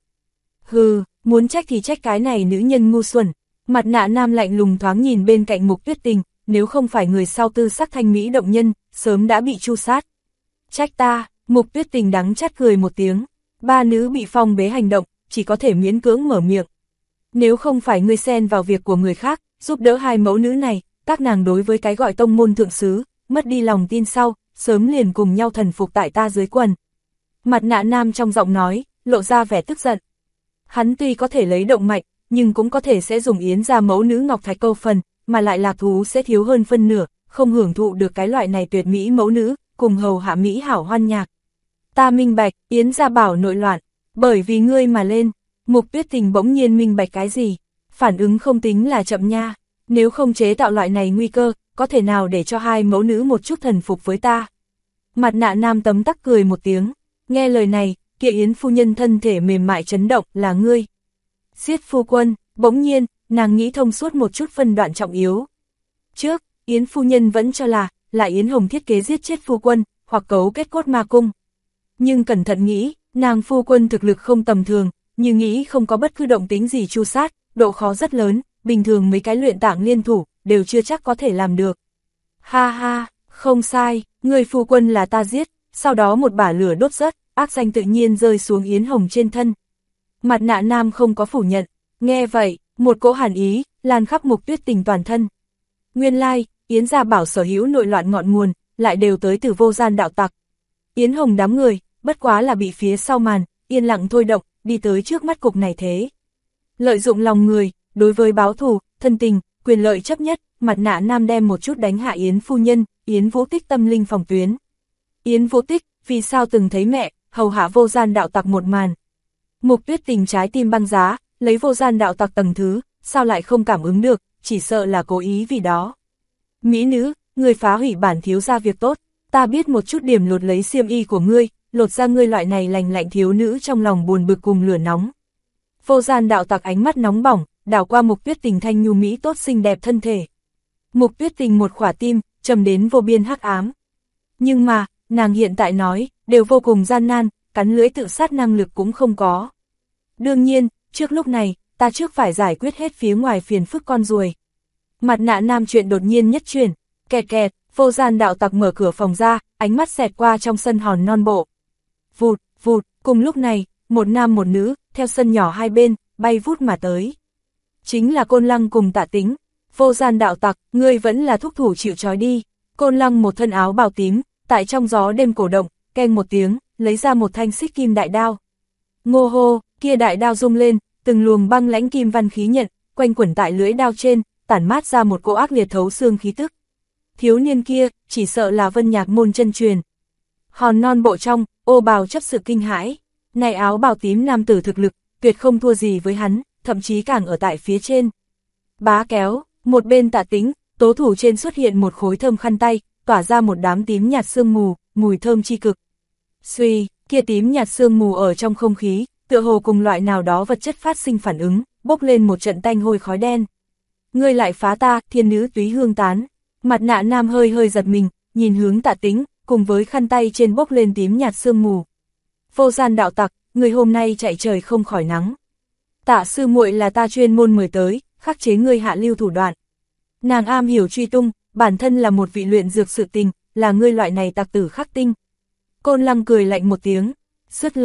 Speaker 1: Hừ, muốn trách thì trách cái này nữ nhân ngu xuẩn. Mặt nạ nam lạnh lùng thoáng nhìn bên cạnh Mục Tuyết Tình, nếu không phải người sau tư sắc thanh mỹ động nhân, sớm đã bị tru sát. Trách ta, Mục Tuyết Tình đắng chát cười một tiếng, ba nữ bị phong bế hành động, chỉ có thể miễn cưỡng mở miệng. Nếu không phải ngươi xen vào việc của người khác, giúp đỡ hai mẫu nữ này, các nàng đối với cái gọi tông môn thượng sứ, mất đi lòng tin sau, sớm liền cùng nhau thần phục tại ta dưới quần. Mặt nạ nam trong giọng nói, lộ ra vẻ tức giận. Hắn tuy có thể lấy động mạch, nhưng cũng có thể sẽ dùng Yến gia mẫu nữ ngọc thạch câu phần, mà lại lạc thú sẽ thiếu hơn phân nửa, không hưởng thụ được cái loại này tuyệt mỹ mẫu nữ, cùng hầu hạ mỹ hảo hoan nhạc. Ta minh bạch, Yến gia bảo nội loạn, bởi vì ngươi mà lên. Mục Tuyết Tình bỗng nhiên minh bạch cái gì, phản ứng không tính là chậm nha, nếu không chế tạo loại này nguy cơ, có thể nào để cho hai mẫu nữ một chút thần phục với ta. Mặt nạ nam tấm tắc cười một tiếng, nghe lời này, kia Yến phu nhân thân thể mềm mại chấn động, là ngươi. Giết phu quân, bỗng nhiên, nàng nghĩ thông suốt một chút phân đoạn trọng yếu. Trước, Yến phu nhân vẫn cho là Yến Hồng thiết kế giết chết phu quân, hoặc cấu kết cốt ma cung. Nhưng cẩn thận nghĩ, nàng phu quân thực lực không tầm thường, như nghĩ không có bất cứ động tính gì tru sát, độ khó rất lớn, bình thường mấy cái luyện tạng liên thủ, đều chưa chắc có thể làm được. Ha ha, không sai, người phu quân là ta giết, sau đó một bả lửa đốt rớt, ác danh tự nhiên rơi xuống Yến Hồng trên thân. Mặt nạ nam không có phủ nhận, nghe vậy, một cỗ hàn ý, lan khắp Mục Tuyết Tình toàn thân. Nguyên lai, Yến gia bảo sở hữu nội loạn ngọn nguồn, lại đều tới từ vô gian đạo tặc. Yến Hồng đám người, bất quá là bị phía sau màn, yên lặng thôi động, đi tới trước mắt cục này thế. Lợi dụng lòng người, đối với báo thù, thân tình, quyền lợi chấp nhất, mặt nạ nam đem một chút đánh hạ Yến phu nhân, Yến Vũ Tích tâm linh phòng tuyến. Yến Vũ Tích, vì sao từng thấy mẹ, hầu hạ vô gian đạo tặc một màn. Mục Tuyết Tình trái tim băng giá, lấy vô gian đạo tặc tầng thứ, sao lại không cảm ứng được, chỉ sợ là cố ý vì đó. Mỹ nữ, người phá hủy bản thiếu gia việc tốt, ta biết một chút điểm lột lấy xiêm y của ngươi, lột ra ngươi loại này lành lạnh thiếu nữ trong lòng buồn bực cùng lửa nóng. Vô gian đạo tặc ánh mắt nóng bỏng, đảo qua Mục Tuyết Tình thanh nhu mỹ tốt xinh đẹp thân thể. Mục Tuyết Tình một khỏa tim, trầm đến vô biên hắc ám. Nhưng mà, nàng hiện tại nói, đều vô cùng gian nan, cắn lưỡi tự sát năng lực cũng không có. Đương nhiên, trước lúc này, ta trước phải giải quyết hết phía ngoài phiền phức con ruồi. Mặt nạ nam chuyện đột nhiên nhất chuyển, kẹt kẹt, vô gian đạo tặc mở cửa phòng ra, ánh mắt xẹt qua trong sân hòn non bộ. Vụt, vụt, cùng lúc này, một nam một nữ, theo sân nhỏ hai bên, bay vút mà tới. Chính là Côn Lăng cùng Tạ Tính. Vô gian đạo tặc, ngươi vẫn là thúc thủ chịu trói đi. Côn Lăng một thân áo bào tím, tại trong gió đêm cổ động, keng một tiếng, lấy ra một thanh xích kim đại đao. Ngô hô, kia đại đao rung lên, từng luồng băng lãnh kim văn khí nhận, quanh quẩn tại lưỡi đao trên, tản mát ra một cỗ ác liệt thấu xương khí tức. Thiếu niên kia, chỉ sợ là Vân Nhạc môn chân truyền. Hòn non bộ trong, Ô Bào chấp sự kinh hãi. Này áo bào tím nam tử thực lực, tuyệt không thua gì với hắn, thậm chí càng ở tại phía trên. Bá kéo, một bên Tạ Tính, tố thủ trên xuất hiện một khối thơm khăn tay, tỏa ra một đám tím nhạt sương mù, mùi thơm chi cực. Suy, kia tím nhạt sương mù ở trong không khí, tựa hồ cùng loại nào đó vật chất phát sinh phản ứng, bốc lên một trận tanh hôi khói đen. Ngươi lại phá ta, thiên nữ túy hương tán. Mặt nạ nam hơi hơi giật mình, nhìn hướng Tạ Tính, cùng với khăn tay trên bốc lên tím nhạt sương mù. Vô gian đạo tặc, người hôm nay chạy trời không khỏi nắng. Tạ sư muội là ta chuyên môn mời tới, khắc chế ngươi hạ lưu thủ đoạn. Nàng am hiểu truy tung, bản thân là một vị luyện dược sự tình, là ngươi loại này tặc tử khắc tinh. Côn Lăng cười lạnh một tiếng, dứt lời,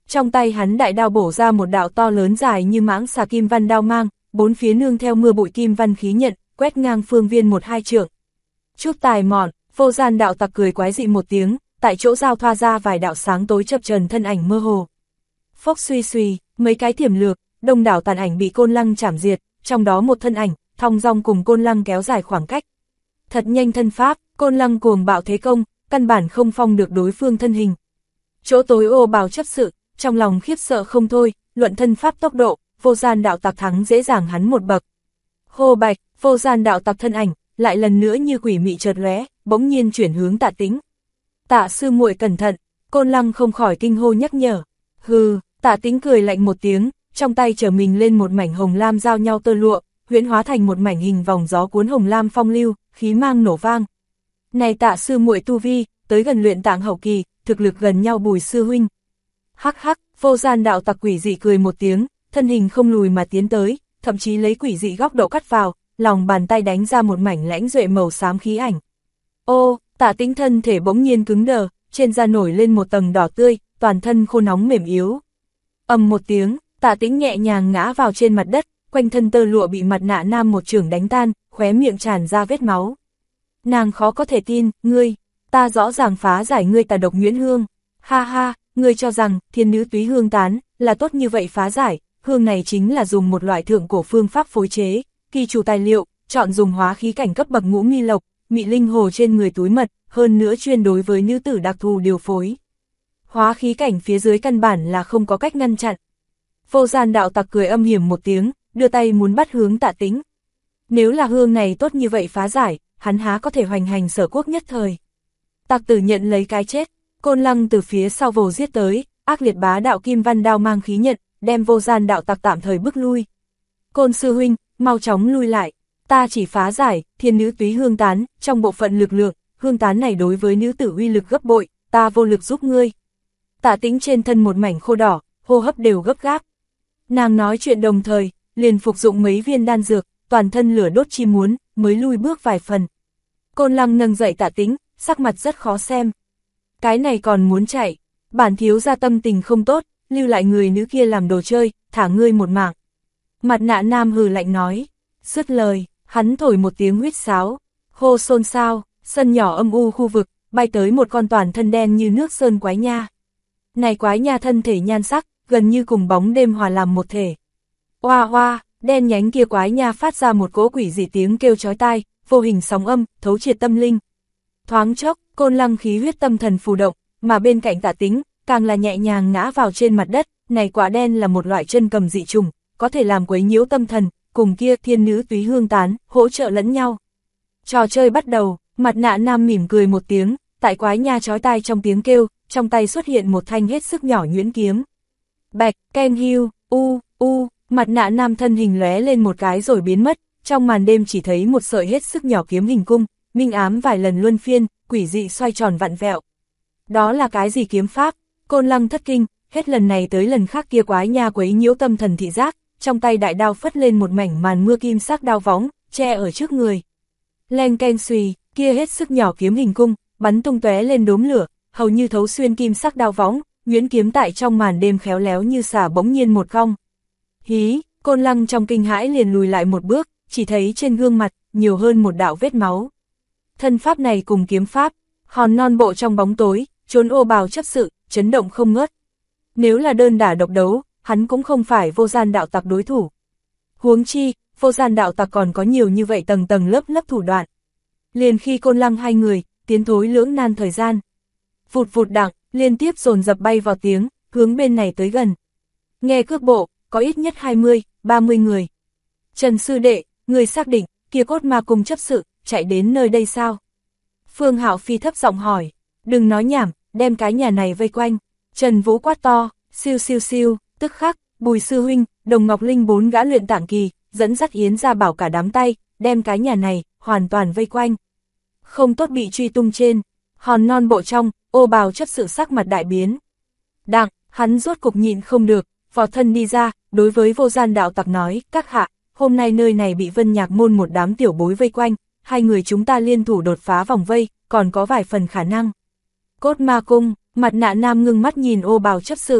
Speaker 1: Trong tay hắn đại đao bổ ra một đạo to lớn dài như mãng xà kim văn đao mang, bốn phía nương theo mưa bụi kim văn khí nhận, quét ngang phương viên 1-2 trượng. Chút tài mọn, Vô Gian đạo tặc cười quái dị một tiếng, tại chỗ giao thoa ra vài đạo sáng tối chập chờn thân ảnh mơ hồ. Phốc suy suy, mấy cái thiểm lược, đông đảo tàn ảnh bị Côn Lăng chảm diệt, trong đó một thân ảnh, thong dong cùng Côn Lăng kéo dài khoảng cách. Thật nhanh thân pháp, Côn Lăng cuồng bạo thế công, căn bản không phong được đối phương thân hình. Chỗ tối Ô Bào chấp sự, trong lòng khiếp sợ không thôi, luận thân pháp tốc độ, Vô Gian đạo tặc thắng dễ dàng hắn một bậc. Hô bạch, Vô Gian đạo tặc thân ảnh, lại lần nữa như quỷ mị chợt lóe, bỗng nhiên chuyển hướng Tạ Tĩnh. Tạ sư muội cẩn thận, Côn Lăng không khỏi kinh hô nhắc nhở. Hừ, Tạ Tĩnh cười lạnh một tiếng, trong tay trở mình lên một mảnh hồng lam giao nhau tơ lụa, huyễn hóa thành một mảnh hình vòng gió cuốn hồng lam phong lưu, khí mang nổ vang. Này Tạ sư muội tu vi, tới gần luyện tạng hậu kỳ, thực lực gần nhau Bùi sư huynh. Hắc hắc, Vô Gian đạo tặc quỷ dị cười một tiếng, thân hình không lùi mà tiến tới, thậm chí lấy quỷ dị góc độ cắt vào, lòng bàn tay đánh ra một mảnh lãnh duệ màu xám khí ảnh. Ô, Tạ Tĩnh thân thể bỗng nhiên cứng đờ, trên da nổi lên một tầng đỏ tươi, toàn thân khô nóng mềm yếu. Ầm một tiếng, Tạ Tĩnh nhẹ nhàng ngã vào trên mặt đất, quanh thân tơ lụa bị Mặt Nạ Nam một chưởng đánh tan, khóe miệng tràn ra vết máu. Nàng khó có thể tin, ngươi, ta rõ ràng phá giải ngươi tà độc nhuyễn hương. Ha ha, ngươi cho rằng thiên nữ túy hương tán là tốt như vậy phá giải, hương này chính là dùng một loại thượng cổ phương pháp phối chế, kỳ chủ tài liệu, chọn dùng hóa khí cảnh cấp bậc ngũ nghi lộc, mị linh hồ trên người túi mật, hơn nữa chuyên đối với nữ tử đặc thù điều phối. Hóa khí cảnh phía dưới căn bản là không có cách ngăn chặn. Vô Gian đạo tặc cười âm hiểm một tiếng, đưa tay muốn bắt hướng Tạ Tĩnh. Nếu là hương này tốt như vậy phá giải, hắn há có thể hoành hành Sở Quốc nhất thời. Tặc tử nhận lấy cái chết, Côn Lăng từ phía sau vồ giết tới, ác liệt bá đạo kim văn đao mang khí nhận, đem Vô Gian đạo tặc tạm thời bức lui. Côn sư huynh, mau chóng lui lại, ta chỉ phá giải thiên nữ túy hương tán, trong bộ phận lực lượng, hương tán này đối với nữ tử uy lực gấp bội, ta vô lực giúp ngươi. Tạ Tĩnh trên thân một mảnh khô đỏ, hô hấp đều gấp gáp. Nàng nói chuyện đồng thời, liền phục dụng mấy viên đan dược, toàn thân lửa đốt chi muốn, mới lui bước vài phần. Côn Lăng nâng dậy Tạ Tĩnh, sắc mặt rất khó xem. Cái này còn muốn chạy, bản thiếu gia tâm tình không tốt, lưu lại người nữ kia làm đồ chơi, thả ngươi một mạng. Mặt Nạ Nam hừ lạnh nói, dứt lời, hắn thổi một tiếng huýt sáo, hô xôn xao, sân nhỏ âm u khu vực, bay tới một con toàn thân đen như nước sơn quái nha. Này quái nha thân thể nhan sắc, gần như cùng bóng đêm hòa làm một thể. Oa oa, đen nhánh kia quái nha phát ra một cỗ quỷ dị tiếng kêu chói tai, vô hình sóng âm, thấu triệt tâm linh. Thoáng chốc, Côn Lăng khí huyết tâm thần phù động, mà bên cạnh Tạ Tĩnh, càng là nhẹ nhàng ngã vào trên mặt đất, này quả đen là một loại chân cầm dị trùng, có thể làm quấy nhiễu tâm thần, cùng kia thiên nữ túy hương tán, hỗ trợ lẫn nhau. Trò chơi bắt đầu, Mặt Nạ Nam mỉm cười một tiếng, tại quái nha chói tai trong tiếng kêu, trong tay xuất hiện một thanh hết sức nhỏ nhuyễn kiếm. Bạch, Ken Hiu, Mặt Nạ Nam thân hình lóe lên một cái rồi biến mất, trong màn đêm chỉ thấy một sợi hết sức nhỏ kiếm hình cung, minh ám vài lần luân phiên, quỷ dị xoay tròn vặn vẹo. Đó là cái gì kiếm pháp? Côn Lăng thất kinh, hết lần này tới lần khác kia quái nha quấy nhiễu tâm thần thị giác, trong tay đại đao phất lên một mảnh màn mưa kim sắc đao võng, che ở trước người. Leng keng xùy, kia hết sức nhỏ kiếm hình cung, bắn tung tóe lên đốm lửa, hầu như thấu xuyên kim sắc đao võng, nhuyễn kiếm tại trong màn đêm khéo léo như xả bỗng nhiên một cong. Hí, Côn Lăng trong kinh hãi liền lùi lại một bước, chỉ thấy trên gương mặt, nhiều hơn một đạo vết máu. Thân pháp này cùng kiếm pháp, hòn non bộ trong bóng tối, trốn Ô Bào chấp sự, chấn động không ngớt. Nếu là đơn đả độc đấu, hắn cũng không phải Vô Gian đạo tặc đối thủ. Huống chi, Vô Gian đạo tặc còn có nhiều như vậy tầng tầng lớp lớp thủ đoạn. Liền khi Côn Lăng hai người, tiến thối lưỡng nan thời gian. Vụt vụt đặng, liên tiếp dồn dập bay vào tiếng, hướng bên này tới gần. Nghe cước bộ, có ít nhất 20-30 người. Trần sư đệ, người xác định, kia Cốt Ma Cung chấp sự, chạy đến nơi đây sao? Phương Hạo Phi thấp giọng hỏi, đừng nói nhảm, đem cái nhà này vây quanh. Trần Vũ quát to, siêu siêu siêu, tức khắc, Bùi sư huynh, Đồng Ngọc Linh 4 gã luyện tạng kỳ, dẫn dắt Yến Gia Bảo cả đám tay, đem cái nhà này, hoàn toàn vây quanh. Không tốt bị truy tung trên, hòn non bộ trong, Ô Bào chấp sự sắc mặt đại biến. Đặng, hắn rốt cục nhịn không được, vò thân đi ra, đối với Vô Gian đạo tặc nói, các hạ, hôm nay nơi này bị Vân Nhạc môn một đám tiểu bối vây quanh, hai người chúng ta liên thủ đột phá vòng vây, còn có vài phần khả năng. Cốt Ma Cung, Mặt Nạ Nam ngưng mắt nhìn Ô Bào chấp sự,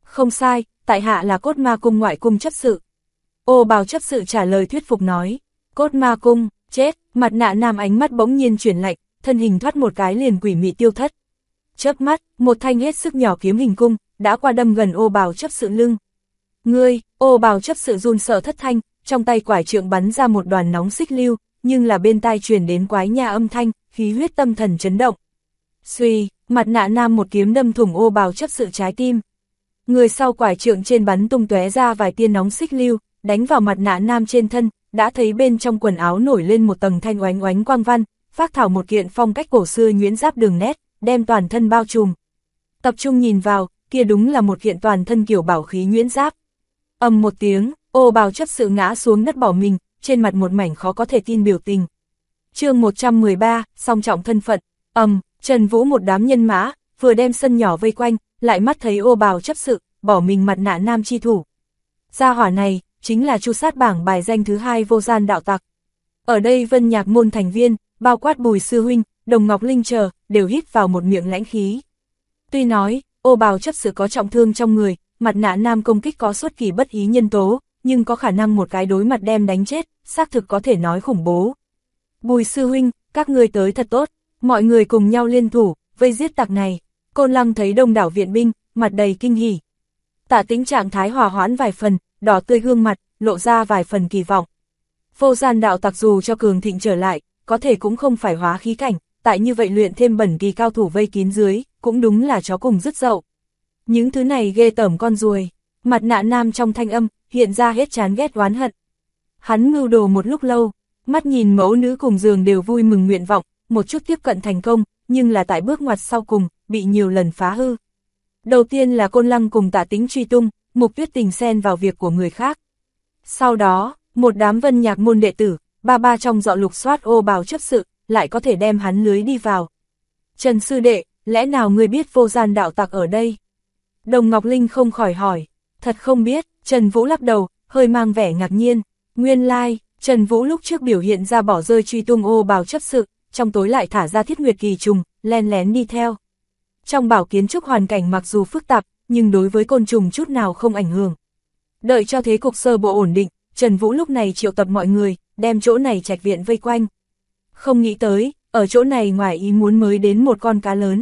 Speaker 1: Không sai, tại hạ là Cốt Ma Cung ngoại cung chấp sự. Ô bào chấp sự trả lời thuyết phục nói. Cốt Ma Cung, chết, mặt nạ nam ánh mắt bỗng nhiên chuyển lạnh, thân hình thoát một cái liền quỷ mị tiêu thất. Chớp mắt, một thanh hết sức nhỏ kiếm hình cung, đã qua đâm gần ô bào chấp sự lưng. Ngươi, ô bào chấp sự run sợ thất thanh, trong tay quải trượng bắn ra một đoàn nóng xích lưu, nhưng là bên tai truyền đến quái nha âm thanh, khí huyết tâm thần chấn động. Xuy, mặt nạ nam một kiếm đâm thủng ô bào chấp sự trái tim. Người sau quải trượng trên bắn tung tóe ra vài tia nóng xích lưu, đánh vào mặt nạ nam trên thân, đã thấy bên trong quần áo nổi lên một tầng thanh oánh oánh quang văn, phác thảo một kiện phong cách cổ xưa nhuyễn giáp đường nét, đem toàn thân bao trùm. Tập trung nhìn vào, kia đúng là một kiện toàn thân kiểu bảo khí nhuyễn giáp. Ầm một tiếng, ô bào chấp sự ngã xuống đất bỏ mình, trên mặt một mảnh khó có thể tin biểu tình. Chương 113, song trọng thân phận. Trần Vũ một đám nhân mã, vừa đem sân nhỏ vây quanh, lại mắt thấy ô bào chấp sự, bỏ mình mặt nạ nam chi thủ. Gia hỏa này, chính là chu sát bảng bài danh thứ 2 vô gian đạo tặc. Ở đây Vân Nhạc môn thành viên, bao quát Bùi sư huynh, Đồng Ngọc Linh chờ, đều hít vào một miệng lãnh khí. Tuy nói, ô bào chấp sự có trọng thương trong người, mặt nạ nam công kích có xuất kỳ bất ý nhân tố, nhưng có khả năng một cái đối mặt đem đánh chết, xác thực có thể nói khủng bố. Bùi sư huynh, các ngươi tới thật tốt, mọi người cùng nhau liên thủ, vây giết tặc này. Côn Lăng thấy đông đảo viện binh, mặt đầy kinh hỉ. Tạ Tĩnh trạng thái hòa hoãn vài phần, đỏ tươi gương mặt, lộ ra vài phần kỳ vọng. Vô gian đạo tặc dù cho cường thịnh trở lại, có thể cũng không phải hóa khí cảnh, tại như vậy luyện thêm bẩn kỳ cao thủ vây kín dưới, cũng đúng là chó cùng dứt dậu. Những thứ này ghê tởm con ruồi, mặt nạ nam trong thanh âm, hiện ra hết chán ghét oán hận. Hắn mưu đồ một lúc lâu, mắt nhìn mẫu nữ cùng giường đều vui mừng nguyện vọng, một chút tiếp cận thành công, nhưng là tại bước ngoặt sau cùng, bị nhiều lần phá hư. Đầu tiên là Côn Lăng cùng Tạ Tĩnh truy tung, Mục Tuyết Tình xen vào việc của người khác. Sau đó, một đám Vân Nhạc môn đệ tử, ba trong dọ lục soát ô bào chấp sự, lại có thể đem hắn lưới đi vào. Trần sư đệ, lẽ nào ngươi biết vô gian đạo tặc ở đây? Đồng Ngọc Linh không khỏi hỏi. Thật không biết, Trần Vũ lắc đầu, hơi mang vẻ ngạc nhiên. Nguyên lai, Trần Vũ lúc trước biểu hiện ra bỏ rơi truy tung ô bào chấp sự, trong tối lại thả ra thiết nguyệt kỳ trùng, len lén đi theo. Trong bảo kiến trúc hoàn cảnh mặc dù phức tạp, nhưng đối với côn trùng chút nào không ảnh hưởng. Đợi cho thế cục sơ bộ ổn định, Trần Vũ lúc này triệu tập mọi người, đem chỗ này trạch viện vây quanh. Không nghĩ tới, ở chỗ này ngoài ý muốn mới đến một con cá lớn.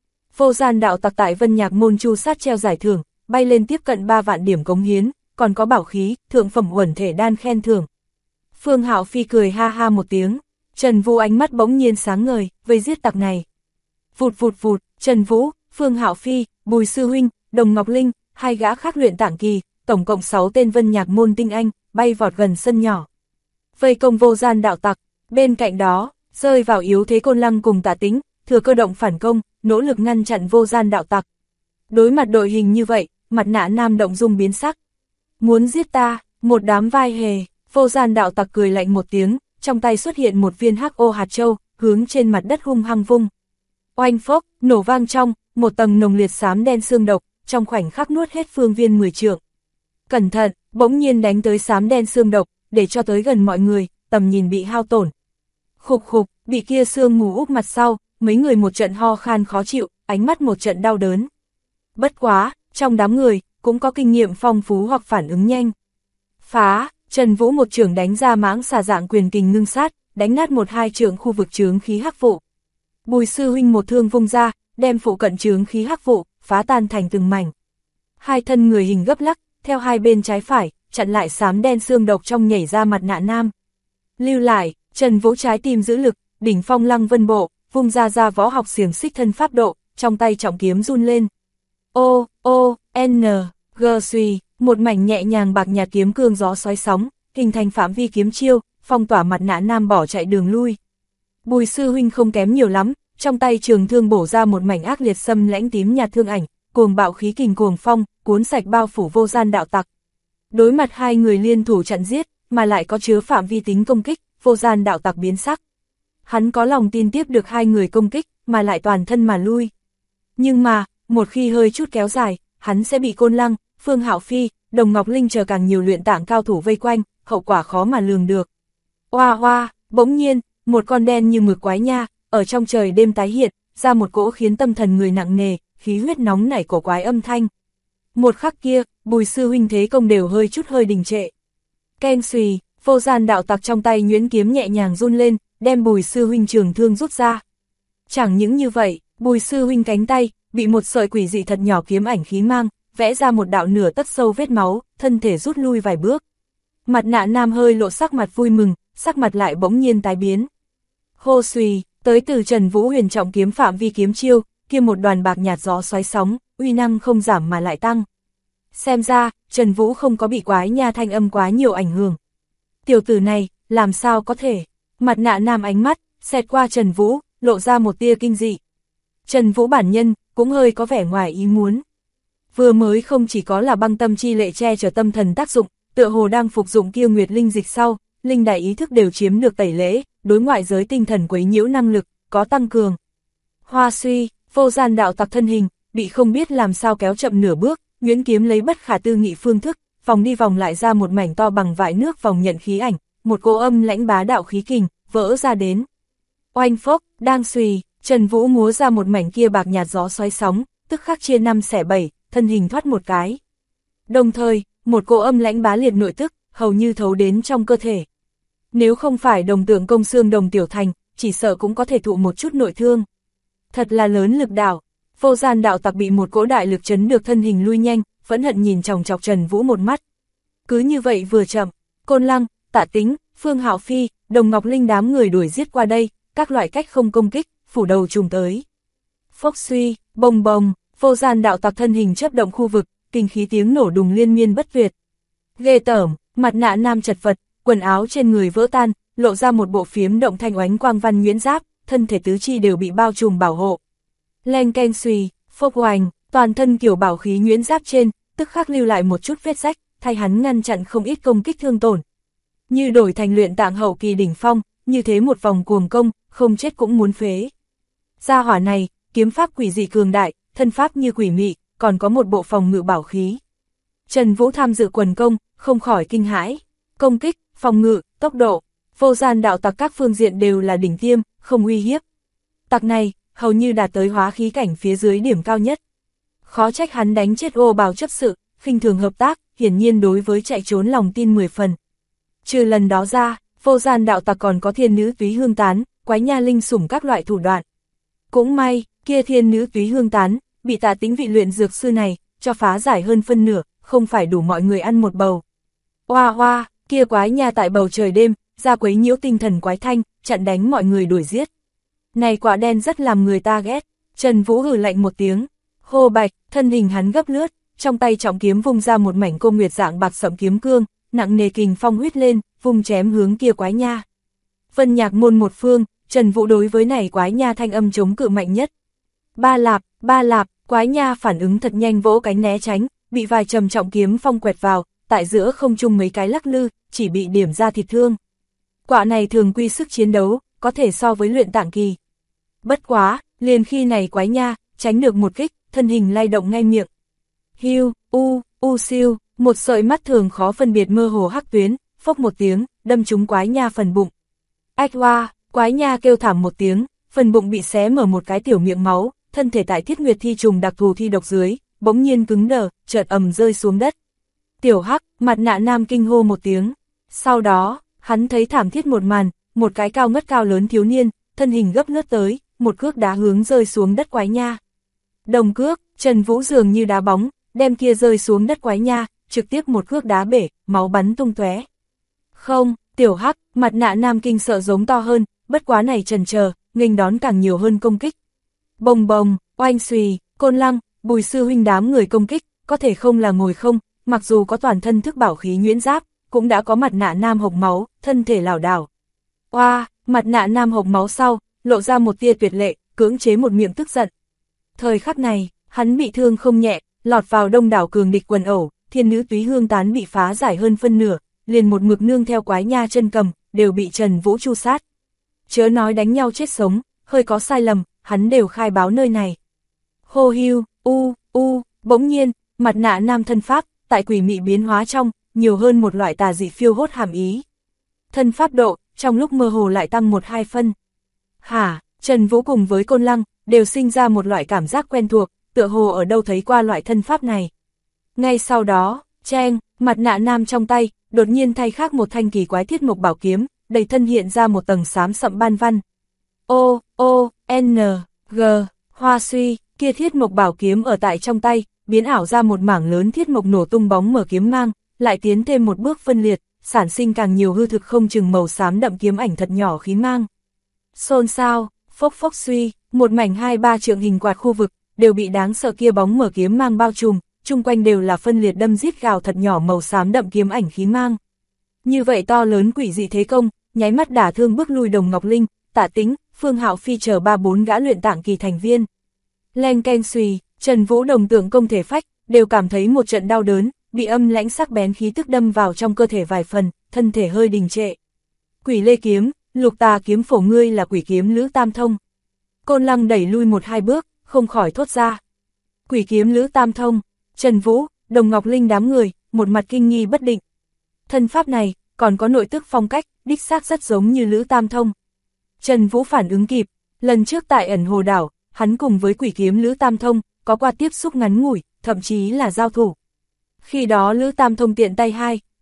Speaker 1: Vô gian đạo tặc tại Vân Nhạc môn chu sát treo giải thưởng, bay lên tiếp cận 3 vạn điểm cống hiến, còn có bảo khí, thượng phẩm uẩn thể đan khen thưởng. Phương Hạo Phi cười ha ha một tiếng, Trần Vũ ánh mắt bỗng nhiên sáng ngời, vây giết tặc này. Vụt vụt vụt, Trần Vũ, Phương Hạo Phi, Bùi sư huynh, Đồng Ngọc Linh, 2 gã khác luyện tảng kỳ, tổng cộng 6 tên Vân Nhạc môn tinh anh, bay vọt gần sân nhỏ. Vây công vô gian đạo tặc, bên cạnh đó, rơi vào yếu thế Côn Lăng cùng Tạ Tĩnh, thừa cơ động phản công, nỗ lực ngăn chặn vô gian đạo tặc. Đối mặt đội hình như vậy, mặt nạ nam động dung biến sắc. Muốn giết ta, một đám vai hề, vô gian đạo tặc cười lạnh một tiếng, trong tay xuất hiện một viên hắc ô hạt châu, hướng trên mặt đất hung hăng vung. Oanh phốc, nổ vang trong, một tầng nồng liệt xám đen xương độc, trong khoảnh khắc nuốt hết phương viên 10 trượng. Cẩn thận, bỗng nhiên đánh tới xám đen xương độc, để cho tới gần mọi người, tầm nhìn bị hao tổn. Khục khục, bị kia xương mù úp mặt sau, mấy người một trận ho khan khó chịu, ánh mắt một trận đau đớn. Bất quá, trong đám người, cũng có kinh nghiệm phong phú hoặc phản ứng nhanh. Phá, Trần Vũ một trường đánh ra mãng xà dạng quyền kình ngưng sát, đánh nát 1-2 trường khu vực chướng khí hắc vụ. Bùi sư huynh một thương vung ra, đem phụ cận chướng khí hắc vụ, phá tan thành từng mảnh. Hai thân người hình gấp lắc, theo hai bên trái phải, chặn lại xám đen xương độc trong nhảy ra mặt nạ nam. Lưu lại, Trần Vũ trái tim giữ lực, đỉnh phong lăng vân bộ, vung ra võ học xiềng xích thân pháp độ, trong tay trọng kiếm run lên. G suy, một mảnh nhẹ nhàng bạc nhạt kiếm cương gió xoáy sóng, hình thành phạm vi kiếm chiêu, phong tỏa mặt nạ nam bỏ chạy đường lui. Bùi sư huynh không kém nhiều lắm, trong tay trường thương bổ ra một mảnh ác liệt xâm lãnh tím nhạt thương ảnh, cuồng bạo khí kình cuồng phong, cuốn sạch bao phủ vô gian đạo tặc. Đối mặt hai người liên thủ chặn giết, mà lại có chứa phạm vi tính công kích, vô gian đạo tặc biến sắc. Hắn có lòng tin tiếp được hai người công kích, mà lại toàn thân mà lui. Nhưng mà, một khi hơi chút kéo dài, hắn sẽ bị Côn Lăng, Phương Hạo Phi, Đồng Ngọc Linh chờ càng nhiều luyện tạng cao thủ vây quanh, hậu quả khó mà lường được. Oa oa, bỗng nhiên, một con đen như mực quái nha, ở trong trời đêm tái hiện, ra một cỗ khiến tâm thần người nặng nề, khí huyết nóng nảy cổ quái âm thanh. Một khắc kia, Bùi sư huynh thế công đều hơi đình trệ. Keng xùy, vô gian đạo tặc trong tay nhuyễn kiếm nhẹ nhàng run lên, đem Bùi sư huynh trường thương rút ra. Chẳng những như vậy, Bùi sư huynh cánh tay, bị một sợi quỷ dị thật nhỏ kiếm ảnh khí mang, vẽ ra một đạo nửa tấc sâu vết máu, thân thể rút lui vài bước. Mặt nạ nam hơi lộ sắc mặt vui mừng, sắc mặt lại bỗng nhiên tái biến. Hô xùy, tới từ Trần Vũ huyền trọng kiếm phạm vi kiếm chiêu, kia một đoàn bạc nhạt gió xoáy sóng, uy năng không giảm mà lại tăng. Xem ra, Trần Vũ không có bị quái nha thanh âm quá nhiều ảnh hưởng. Tiểu tử này, làm sao có thể? Mặt nạ nam ánh mắt, xẹt qua Trần Vũ, lộ ra một tia kinh dị. Trần Vũ bản nhân, cũng hơi có vẻ ngoài ý muốn. Vừa mới không chỉ có là băng tâm chi lệ che chở tâm thần tác dụng, tựa hồ đang phục dụng Kiêu Nguyệt linh dịch sau, linh đại ý thức đều chiếm được tẩy lễ, đối ngoại giới tinh thần quấy nhiễu năng lực, có tăng cường. Hoa suy, vô gian đạo tặc thân hình, bị không biết làm sao kéo chậm nửa bước, nhuyễn kiếm lấy bất khả tư nghị phương thức, vòng đi vòng lại ra một mảnh to bằng vại nước vòng nhận khí ảnh, một cỗ âm lãnh bá đạo khí kình, vỡ ra đến. Oanh phốc, đang xùy, Trần Vũ múa ra một mảnh kia bạc nhạt gió xoáy sóng, tức khắc chia 5 xẻ 7, thân hình thoát một cái. Đồng thời, một cỗ âm lãnh bá liệt nội tức, hầu như thấu đến trong cơ thể. Nếu không phải đồng tượng công xương đồng tiểu thành, chỉ sợ cũng có thể thụ một chút nội thương. Thật là lớn lực đạo, vô gian đạo tặc bị một cỗ đại lực chấn được thân hình lui nhanh, vẫn hận nhìn chòng chọc Trần Vũ một mắt. Cứ như vậy vừa chậm, Côn Lăng, Tạ Tính, Phương Hạo Phi, Đồng Ngọc Linh đám người đuổi giết qua đây, các loại cách không công kích, phủ đầu trùng tới. Phốc suy, bồng bồng, vô gian đạo tặc thân hình chớp động khu vực, kinh khí tiếng nổ đùng liên miên bất tuyệt. Ghê tởm, mặt nạ nam chật vật, quần áo trên người vỡ tan, lộ ra một bộ phiếm động thanh oánh quang văn nhuyễn giáp, thân thể tứ chi đều bị bao trùm bảo hộ. Leng keng suy, phốc oành, toàn thân kiểu bảo khí nhuyễn giáp trên, tức khắc lưu lại một chút vết rách, thay hắn ngăn chặn không ít công kích thương tổn. Như đổi thành luyện tạng hậu kỳ đỉnh phong, như thế một vòng cuồng công, không chết cũng muốn phế. Gia hỏa này, kiếm pháp quỷ dị cường đại, thân pháp như quỷ mị, còn có một bộ phòng ngự bảo khí. Trần Vũ tham dự quần công, không khỏi kinh hãi. Công kích, phòng ngự, tốc độ, vô gian đạo tặc các phương diện đều là đỉnh tiêm, không uy hiếp. Tặc này, hầu như đạt tới hóa khí cảnh phía dưới điểm cao nhất. Khó trách hắn đánh chết Ô Bào chấp sự, khinh thường hợp tác, hiển nhiên đối với chạy trốn lòng tin 10 phần. Trừ lần đó ra, vô gian đạo tặc còn có thiên nữ túy hương tán, quái nha linh sủng các loại thủ đoạn. Cũng may, kia thiên nữ túy hương tán, bị Tạ Tính vị luyện dược sư này, cho phá giải hơn phân nửa, không phải đủ mọi người ăn một bầu. Oa oa, kia quái nha tại bầu trời đêm, ra quấy nhiễu tinh thần quái thanh, chặn đánh mọi người đuổi giết. Này quả đen rất làm người ta ghét, Trần Vũ hừ lạnh một tiếng, hô bạch, thân hình hắn gấp lướt, trong tay trọng kiếm vung ra một mảnh cô nguyệt dạng bạc sẫm kiếm cương, nặng nề kình phong huýt lên, vung chém hướng kia quái nha. Vân Nhạc môn một phương, Trần Vũ đối với này quái nha thanh âm chống cự mạnh nhất. Ba lạp, quái nha phản ứng thật nhanh vỗ cánh né tránh, bị vài trầm trọng kiếm phong quẹt vào, tại giữa không trung mấy cái lắc lư, chỉ bị điểm ra thịt thương. Quả này thường quy sức chiến đấu, có thể so với luyện tạng kỳ. Bất quá, liền khi này quái nha, tránh được một kích, thân hình lay động ngay miệng. Hiu, siêu, một sợi mắt thường khó phân biệt mơ hồ hắc tuyến, phốc một tiếng, đâm trúng quái nha phần bụng. Ách hoa, quái nha kêu thảm một tiếng, phần bụng bị xé mở một cái tiểu miệng máu, thân thể tại Thiết Nguyệt thi trùng đặc thù thi độc dưới, bỗng nhiên cứng đờ, chợt ầm rơi xuống đất. Tiểu Hắc, mặt nạ nam kinh hô một tiếng. Sau đó, hắn thấy thảm thiết một màn, một cái cao ngất cao lớn thiếu niên, thân hình gấp lướt tới, một cước đá hướng rơi xuống đất quái nha. Đồng cước, Trần Vũ dường như đá bóng, đem kia rơi xuống đất quái nha, trực tiếp một cước đá bể, máu bắn tung tóe. Không, Tiểu Hắc, mặt nạ nam kinh sợ giống to hơn, bất quá này chần chờ, nghênh đón càng nhiều hơn công kích. Bồng bồng, oanh xùy, Côn Lăng, Bùi sư huynh đám người công kích, có thể không là ngồi không, mặc dù có toàn thân thức bảo khí nhuyễn giáp, cũng đã có mặt nạ nam hộc máu, thân thể lảo đảo. Oa, mặt nạ nam hộc máu sau, lộ ra một tia tuyệt lệ, cưỡng chế một miệng tức giận. Thời khắc này, hắn bị thương không nhẹ, lọt vào đông đảo cường địch quần ẩu, thiên nữ túy hương tán bị phá giải hơn phân nửa, liền một mực nương theo quái nha chân cầm, đều bị Trần Vũ tru sát. Chớ nói đánh nhau chết sống, hơi có sai lầm, hắn đều khai báo nơi này. Hô hiu, bỗng nhiên, mặt nạ nam thân pháp, tại quỷ mị biến hóa trong, nhiều hơn một loại tà dị phiêu hốt hàm ý. Thân pháp độ, trong lúc mơ hồ lại tăng 1-2 phân. Trần Vũ cùng với Côn Lăng, đều sinh ra một loại cảm giác quen thuộc, tựa hồ ở đâu thấy qua loại thân pháp này. Ngay sau đó, cheng, mặt nạ nam trong tay, đột nhiên thay khác một thanh kỳ quái thiết mộc bảo kiếm, đầy thân hiện ra một tầng xám sậm ban văn. O, O, N, G, hoa suy, kia thiết mộc bảo kiếm ở tại trong tay, biến ảo ra một mảng lớn thiết mộc nổ tung bóng mở kiếm mang, lại tiến thêm một bước phân liệt, sản sinh càng nhiều hư thực không chừng màu xám đậm kiếm ảnh thật nhỏ khí mang. Xôn xao, phốc phốc suy, một mảnh 2-3 trượng hình quạt khu vực, đều bị đáng sợ kia bóng mở kiếm mang bao trùm, chung quanh đều là phân liệt đâm giết gào thật nhỏ màu xám đậm kiếm ảnh khí mang. Như vậy to lớn quỷ dị thế công, nháy mắt đả thương bước lui Đồng Ngọc Linh, Tạ Tĩnh, Phương Hạo Phi chờ 3-4 gã luyện tạng kỳ thành viên. Leng keng xùy, Trần Vũ đồng tưởng công thể phách, đều cảm thấy một trận đau đớn, bị âm lãnh sắc bén khí tức đâm vào trong cơ thể vài phần, thân thể hơi đình trệ. Quỷ Lê kiếm, Lục Tà kiếm phổ, ngươi là quỷ kiếm Lữ Tam Thông. Côn Lăng đẩy lui 1-2 bước, không khỏi thốt ra. Quỷ kiếm Lữ Tam Thông, Trần Vũ, Đồng Ngọc Linh đám người, một mặt kinh nghi bất định. Thân pháp này, còn có nội tức phong cách, đích xác rất giống như Lữ Tam Thông. Trần Vũ phản ứng kịp, lần trước tại Ẩn Hồ Đảo, hắn cùng với quỷ kiếm Lữ Tam Thông, có qua tiếp xúc ngắn ngủi, thậm chí là giao thủ. Khi đó Lữ Tam Thông tiện tay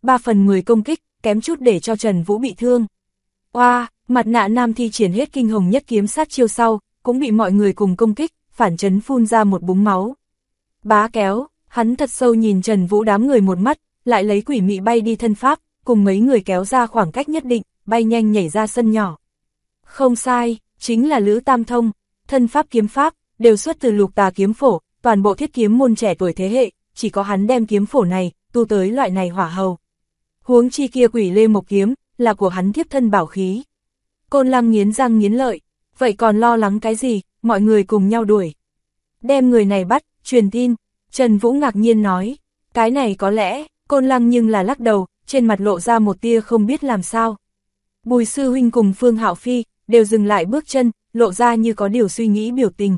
Speaker 1: 2/3 công kích, kém chút để cho Trần Vũ bị thương. Oa, mặt nạ nam thi triển hết kinh hồng nhất kiếm sát chiêu sau, cũng bị mọi người cùng công kích, phản chấn phun ra một búng máu. Bá kéo, hắn thật sâu nhìn Trần Vũ đám người một mắt, lại lấy quỷ mị bay đi thân pháp, cùng mấy người kéo ra khoảng cách nhất định, bay nhanh nhảy ra sân nhỏ. Không sai, chính là Lữ Tam Thông, thân pháp kiếm pháp, đều xuất từ Lục Tà kiếm phổ, toàn bộ thiết kiếm môn trẻ tuổi thế hệ, chỉ có hắn đem kiếm phổ này, tu tới loại này hỏa hầu. Huống chi kia Quỷ Lê Mộc kiếm, là của hắn thiếp thân bảo khí. Côn Lăng nghiến răng nghiến lợi, vậy còn lo lắng cái gì, mọi người cùng nhau đuổi. Đem người này bắt, truyền tin, Trần Vũ ngạc nhiên nói, cái này có lẽ, Côn Lăng nhưng là lắc đầu, trên mặt lộ ra một tia không biết làm sao. Bùi sư huynh cùng Phương Hạo Phi, đều dừng lại bước chân, lộ ra như có điều suy nghĩ biểu tình.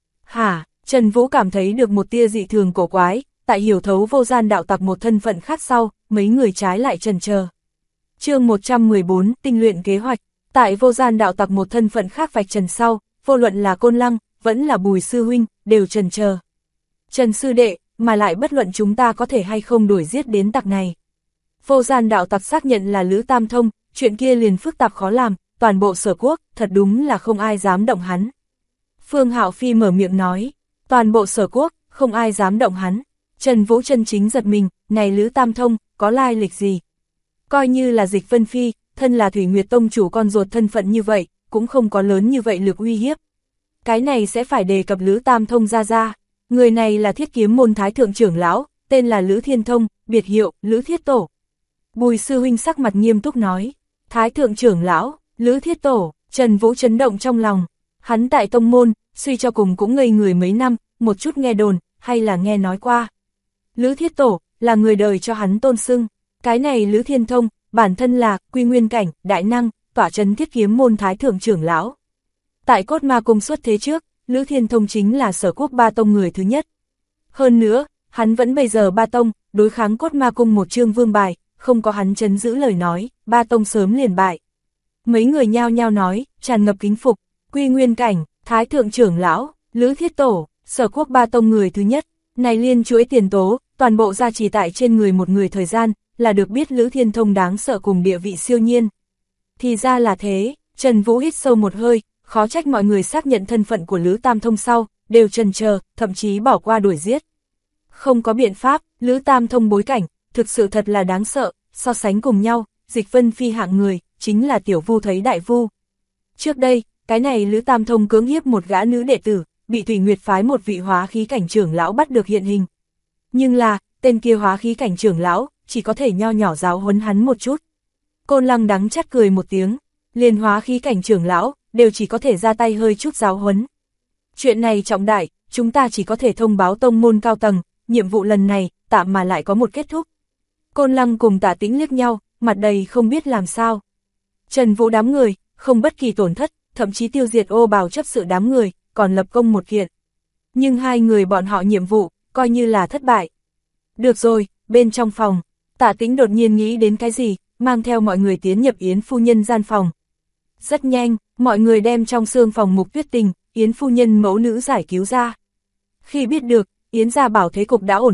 Speaker 1: Hả, Trần Vũ cảm thấy được một tia dị thường cổ quái, tại hiểu thấu vô gian đạo tặc một thân phận khác sau, mấy người trái lại chần chờ. Chương 114, tinh luyện kế hoạch, tại vô gian đạo tặc một thân phận khác vạch trần sau, vô luận là Côn Lăng, vẫn là Bùi sư huynh, đều chần chờ. Trần sư đệ, mà lại bất luận chúng ta có thể hay không đuổi giết đến tặc này. Vô gian đạo tặc xác nhận là Lữ Tam Thông, chuyện kia liền phức tạp khó làm, toàn bộ Sở Quốc, thật đúng là không ai dám động hắn. Phương Hạo Phi mở miệng nói, toàn bộ Sở Quốc, không ai dám động hắn. Trần Vũ chân chính giật mình, này Lữ Tam Thông, có lai lịch gì? Coi như là Dịch Vân Phi, thân là Thủy Nguyệt Tông chủ con ruột thân phận như vậy, cũng không có lớn như vậy lực uy hiếp. Cái này sẽ phải đề cập Lữ Tam Thông ra. Người này là Thiết kiếm môn thái thượng trưởng lão, tên là Lữ Thiên Thông, biệt hiệu, Lữ Thiết Tổ. Bùi sư huynh sắc mặt nghiêm túc nói, thái thượng trưởng lão, Lữ Thiết Tổ, Trần Vũ chấn động trong lòng. Hắn tại tông môn, suy cho cùng cũng ngây người mấy năm, một chút nghe đồn, hay là nghe nói qua. Lữ Thiết Tổ, là người đời cho hắn tôn xưng. Cái này Lữ Thiên Thông, bản thân là quy nguyên cảnh, đại năng, tỏa trấn Thiết kiếm môn thái thượng trưởng lão. Tại Cốt Ma Cung xuất thế trước, Lữ Thiên Thông chính là Sở Quốc ba tông người thứ nhất. Hơn nữa, hắn vẫn bây giờ ba tông, đối kháng Cốt Ma Cung một chương vương bài, không có hắn trấn giữ lời nói, ba tông sớm liền bại. Mấy người nhao nhao nói, tràn ngập kính phục, quy nguyên cảnh, thái thượng trưởng lão, Lữ Thiết Tổ, Sở Quốc ba tông người thứ nhất, này liên chuỗi tiền tố, toàn bộ gia trì tại trên người một người thời gian, là được biết Lữ Thiên Thông đáng sợ cùng địa vị siêu nhiên. Thì ra là thế, Trần Vũ hít sâu một hơi, khó trách mọi người xác nhận thân phận của Lữ Tam Thông sau, đều chần chờ, thậm chí bỏ qua đuổi giết. Không có biện pháp, Lữ Tam Thông bối cảnh, thực sự thật là đáng sợ, so sánh cùng nhau, Dịch Vân Phi hạng người, chính là tiểu vu thấy đại vu. Trước đây, cái này Lữ Tam Thông cưỡng hiếp một gã nữ đệ tử, bị Thủy Nguyệt phái một vị hóa khí cảnh trưởng lão bắt được hiện hình. Nhưng là, tên kia hóa khí cảnh trưởng lão, chỉ có thể nho nhỏ giáo huấn hắn một chút. Côn Lăng đắng chát cười một tiếng, liền hóa khí cảnh trưởng lão, đều chỉ có thể ra tay hơi chút giáo huấn. Chuyện này trọng đại, chúng ta chỉ có thể thông báo tông môn cao tầng, nhiệm vụ lần này, tạm mà lại có một kết thúc. Côn Lăng cùng Tạ Tĩnh liếc nhau, mặt đầy không biết làm sao. Trần Vũ đám người, không bất kỳ tổn thất, thậm chí tiêu diệt Ô Bào chấp sự đám người, còn lập công một kiện. Nhưng hai người bọn họ nhiệm vụ, coi như là thất bại. Được rồi, bên trong phòng, Tạ Tĩnh đột nhiên nghĩ đến cái gì, mang theo mọi người tiến nhập Yến phu nhân gian phòng. Rất nhanh, mọi người đem trong xương phòng Mục Tuyết Tình, Yến phu nhân mẫu nữ giải cứu ra. Khi biết được, Yến gia bảo thế cục đã ổn định,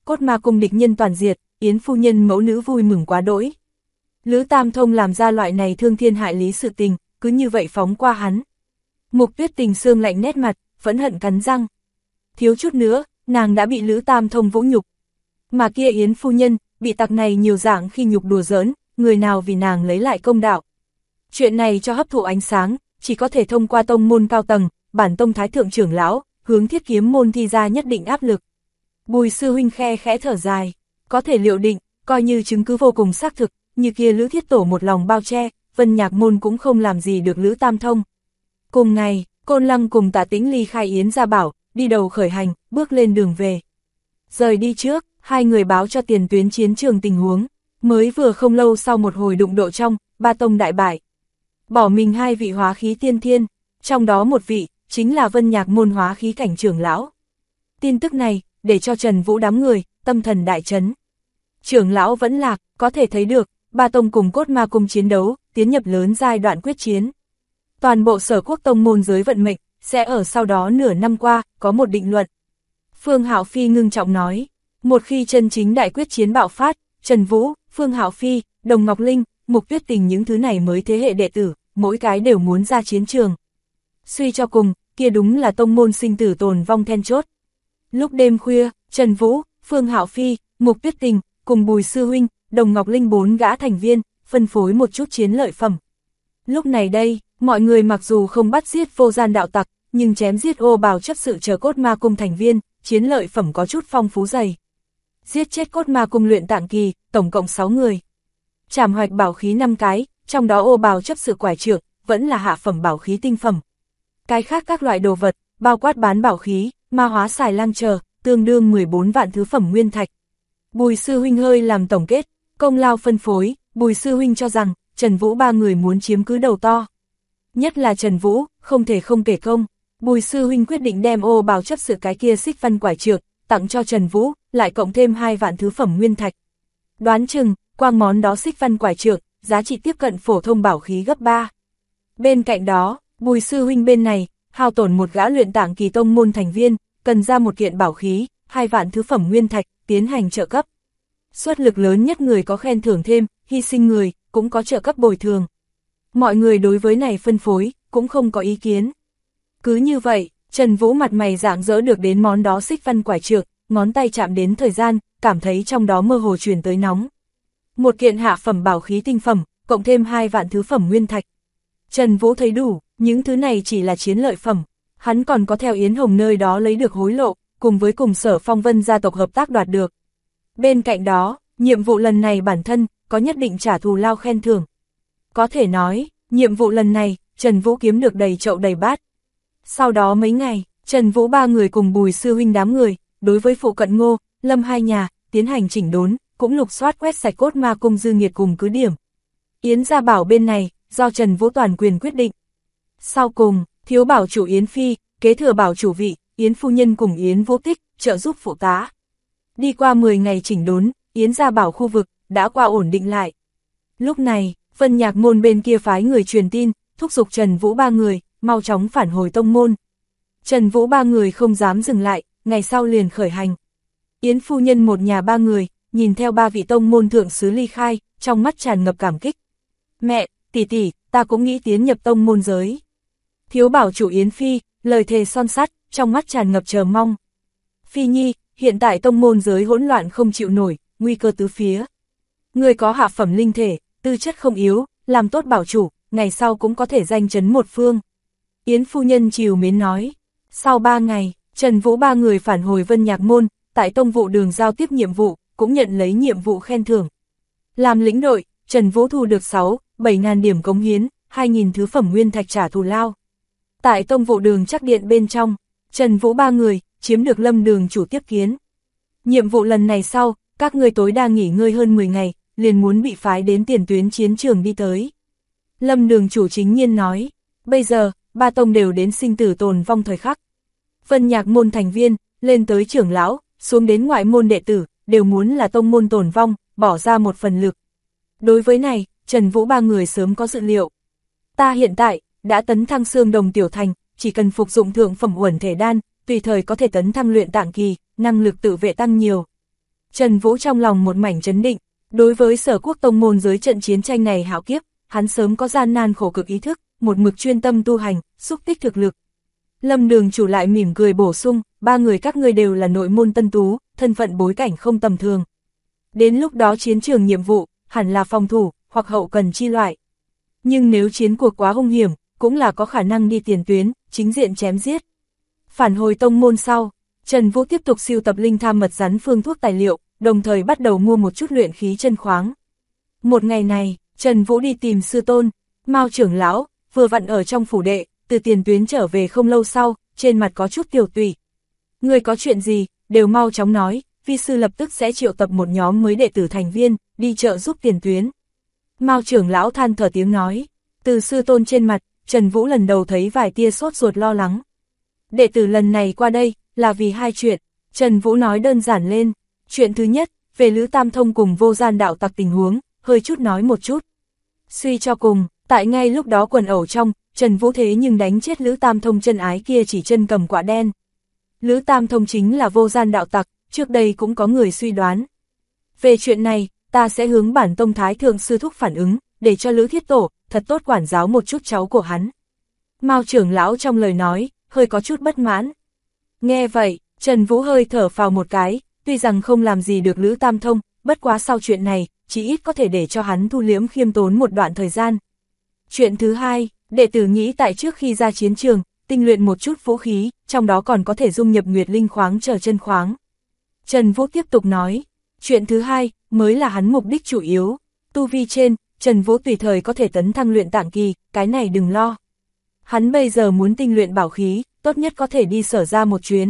Speaker 1: cốt ma cung địch nhân toàn diệt, Yến phu nhân mẫu nữ vui mừng quá đỗi. Lữ Tam Thông làm ra loại này thương thiên hại lý sự tình, cứ như vậy phóng qua hắn. Mục Tuyết Tình sương lạnh nét mặt, phẫn hận cắn răng. Thiếu chút nữa, nàng đã bị Lữ Tam Thông vũ nhục. Mà kia Yến phu nhân, bị tặc này nhiều dạng khi nhục đùa giỡn, người nào vì nàng lấy lại công đạo. Chuyện này cho hấp thụ ánh sáng, chỉ có thể thông qua tông môn cao tầng, bản tông thái thượng trưởng lão, hướng Thiết Kiếm môn thi ra nhất định áp lực. Bùi sư huynh khe khẽ thở dài, có thể liệu định, coi như chứng cứ vô cùng xác thực, như kia Lữ Thiết Tổ một lòng bao che, Vân Nhạc môn cũng không làm gì được Lữ Tam Thông. Cùng ngày, Côn Lăng cùng Tạ Tĩnh ly khai Yến Gia Bảo, đi đầu khởi hành, bước lên đường về. Rời đi trước, hai người báo cho tiền tuyến chiến trường tình huống, mới vừa không lâu sau một hồi đụng độ trong, ba tông đại bại. Bỏ mình hai vị hóa khí tiên thiên, trong đó một vị, chính là Vân Nhạc môn hóa khí cảnh trưởng lão. Tin tức này, để cho Trần Vũ đám người, tâm thần đại chấn. Trưởng lão vẫn lạc, có thể thấy được, ba tông cùng cốt ma cung chiến đấu, tiến nhập lớn giai đoạn quyết chiến. Toàn bộ Sở Quốc tông môn giới vận mệnh, sẽ ở sau đó nửa năm qua, có một định luận. Phương Hạo Phi ngưng trọng nói, một khi chân chính đại quyết chiến bạo phát, Trần Vũ, Phương Hạo Phi, Đồng Ngọc Linh, Mục Tuyết Tình những thứ này mới thế hệ đệ tử, mỗi cái đều muốn ra chiến trường. Suy cho cùng, kia đúng là tông môn sinh tử tồn vong then chốt. Lúc đêm khuya, Trần Vũ, Phương Hạo Phi, Mục Tuyết Tình, cùng Bùi Sư Huynh, Đồng Ngọc Linh bốn gã thành viên, phân phối một chút chiến lợi phẩm. Lúc này đây, mọi người mặc dù không bắt giết vô gian đạo tặc, nhưng chém giết ô bào chấp sự chờ cốt ma cung thành viên, chiến lợi phẩm có chút phong phú dày. Giết chết cốt ma cung luyện tạng kỳ, tổng cộng 6 người. Trảm hoạch bảo khí 5 cái, trong đó ô bào chấp sự quải trượng, vẫn là hạ phẩm bảo khí tinh phẩm. Cái khác các loại đồ vật, bao quát bán bảo khí, ma hóa xài lang chờ, tương đương 14 vạn thứ phẩm nguyên thạch. Bùi Sư Huynh hơi làm tổng kết, công lao phân phối, Bùi Sư Huynh cho rằng, Trần Vũ ba người muốn chiếm cứ đầu to. Nhất là Trần Vũ, không thể không kể công. Bùi Sư Huynh quyết định đem ô bào chấp sự cái kia xích văn quải trượng, tặng cho Trần Vũ, lại cộng thêm 2 vạn thứ phẩm nguyên thạch. Đoán chừng, quang món đó xích văn quải trượng, giá trị tiếp cận phổ thông bảo khí gấp 3. Bên cạnh đó, Bùi Sư Huynh bên này, hao tổn một gã luyện tạng kỳ tông môn thành viên, cần ra một kiện bảo khí, 2 vạn thứ phẩm nguyên thạch, tiến hành trợ cấp. Suất lực lớn nhất người có khen thưởng thêm, hy sinh người, cũng có trợ cấp bồi thường. Mọi người đối với này phân phối, cũng không có ý kiến. Cứ như vậy, Trần Vũ mặt mày rạng rỡ được đến món đó xích văn quải trượng, ngón tay chạm đến thời gian, cảm thấy trong đó mơ hồ truyền tới nóng. Một kiện hạ phẩm bảo khí tinh phẩm, cộng thêm 2 vạn thứ phẩm nguyên thạch. Trần Vũ thấy đủ, những thứ này chỉ là chiến lợi phẩm, hắn còn có theo Yến Hồng nơi đó lấy được hối lộ, cùng với cùng Sở Phong Vân gia tộc hợp tác đoạt được. Bên cạnh đó, nhiệm vụ lần này bản thân, có nhất định trả thù lao khen thưởng. Có thể nói, nhiệm vụ lần này, Trần Vũ kiếm được đầy chậu đầy bát. Sau đó mấy ngày, Trần Vũ ba người cùng Bùi Sư Huynh đám người, đối với phụ cận Ngô, Lâm hai nhà, tiến hành chỉnh đốn, cũng lục soát quét sạch cốt ma cung dư nghiệt cùng cứ điểm. Yến Gia Bảo bên này, do Trần Vũ toàn quyền quyết định. Sau cùng, thiếu bảo chủ Yến Phi, kế thừa bảo chủ vị, Yến Phu Nhân cùng Yến Vô Tích, trợ giúp phụ tá. Đi qua 10 ngày chỉnh đốn, Yến Gia Bảo khu vực, đã qua ổn định lại. Lúc này, Vân Nhạc môn bên kia phái người truyền tin, thúc giục Trần Vũ ba người, mau chóng phản hồi tông môn. Trần Vũ ba người không dám dừng lại, ngày sau liền khởi hành. Yến Phu Nhân một nhà ba người, nhìn theo ba vị tông môn thượng sứ ly khai, trong mắt tràn ngập cảm kích. Mẹ, tỷ tỷ, ta cũng nghĩ tiến nhập tông môn giới. Thiếu bảo chủ Yến Phi, lời thề son sắt, trong mắt tràn ngập chờ mong. Phi Nhi, hiện tại tông môn giới hỗn loạn không chịu nổi, nguy cơ tứ phía. Người có hạ phẩm linh thể, tư chất không yếu, làm tốt bảo chủ, ngày sau cũng có thể danh chấn một phương. Yến Phu Nhân trìu mến nói. Sau 3 ngày, Trần Vũ ba người phản hồi Vân Nhạc môn, tại tông vụ đường giao tiếp nhiệm vụ, cũng nhận lấy nhiệm vụ khen thưởng. Làm lĩnh đội, Trần Vũ thu được 7 ngàn điểm cống hiến, 2.000 thứ phẩm nguyên thạch trả thù lao. Tại tông vụ đường chắc điện bên trong, Trần Vũ ba người, chiếm được Lâm đường chủ tiếp kiến. Nhiệm vụ lần này sau, các ngươi tối đa nghỉ ngơi hơn 10 ngày, liền muốn bị phái đến tiền tuyến chiến trường đi tới. Lâm đường chủ chính nhiên nói, bây giờ, ba tông đều đến sinh tử tồn vong thời khắc. Vân Nhạc môn thành viên, lên tới trưởng lão, xuống đến ngoại môn đệ tử, đều muốn là tông môn tồn vong, bỏ ra một phần lực. Đối với này, Trần Vũ ba người sớm có dự liệu. Ta hiện tại, đã tấn thăng xương đồng tiểu thành, chỉ cần phục dụng thượng phẩm uẩn thể đan, tùy thời có thể tấn thăng luyện tạng kỳ, năng lực tự vệ tăng nhiều. Trần Vũ trong lòng một mảnh chấn định, đối với Sở Quốc tông môn dưới trận chiến tranh này hạo kiếp, hắn sớm có gian nan khổ cực ý thức, một mực chuyên tâm tu hành, xúc tích thực lực. Lâm Đường chủ lại mỉm cười bổ sung, ba người các ngươi đều là nội môn tân tú, thân phận bối cảnh không tầm thường. Đến lúc đó chiến trường nhiệm vụ, hẳn là phòng thủ, hoặc hậu cần chi loại. Nhưng nếu chiến cuộc quá hung hiểm, cũng là có khả năng đi tiền tuyến, chính diện chém giết. Phản hồi tông môn sau, Trần Vũ tiếp tục sưu tập linh tham mật rắn phương thuốc tài liệu, đồng thời bắt đầu mua một chút luyện khí chân khoáng. Một ngày này, Trần Vũ đi tìm sư tôn, Mao trưởng lão, vừa vặn ở trong phủ đệ, từ tiền tuyến trở về không lâu sau, trên mặt có chút tiểu tụy. Người có chuyện gì, đều mau chóng nói, vi sư lập tức sẽ triệu tập một nhóm mới đệ tử thành viên, đi trợ giúp tiền tuyến. Mao trưởng lão than thở tiếng nói, từ sư tôn trên mặt, Trần Vũ lần đầu thấy vài tia sốt ruột lo lắng. Đệ tử lần này qua đây, là vì hai chuyện, Trần Vũ nói đơn giản lên. Chuyện thứ nhất, về Lữ Tam Thông cùng Vô Gian đạo tặc tình huống, hơi chút nói một chút. Suy cho cùng, tại ngay lúc đó quần ẩu trong, Trần Vũ thế nhưng đánh chết Lữ Tam Thông chân ái kia chỉ chân cầm quả đen. Lữ Tam Thông chính là Vô Gian đạo tặc, trước đây cũng có người suy đoán. Về chuyện này, ta sẽ hướng bản tông thái thượng sư thúc phản ứng, để cho Lữ Thiết Tổ, thật tốt quản giáo một chút cháu của hắn. Mao trưởng lão trong lời nói, hơi có chút bất mãn. Nghe vậy, Trần Vũ hơi thở phào một cái, tuy rằng không làm gì được Lữ Tam Thông, bất quá sau chuyện này, chỉ ít có thể để cho hắn thu liễm khiêm tốn một đoạn thời gian. Chuyện thứ hai, đệ tử nghĩ tại trước khi ra chiến trường, tinh luyện một chút vũ khí, trong đó còn có thể dung nhập nguyệt linh khoáng chờ chân khoáng. Trần Vũ tiếp tục nói, chuyện thứ hai, mới là hắn mục đích chủ yếu. Tu vi trên, Trần Vũ tùy thời có thể tấn thăng luyện tạng kỳ, cái này đừng lo. Hắn bây giờ muốn tinh luyện bảo khí, tốt nhất có thể đi Sở Ra một chuyến.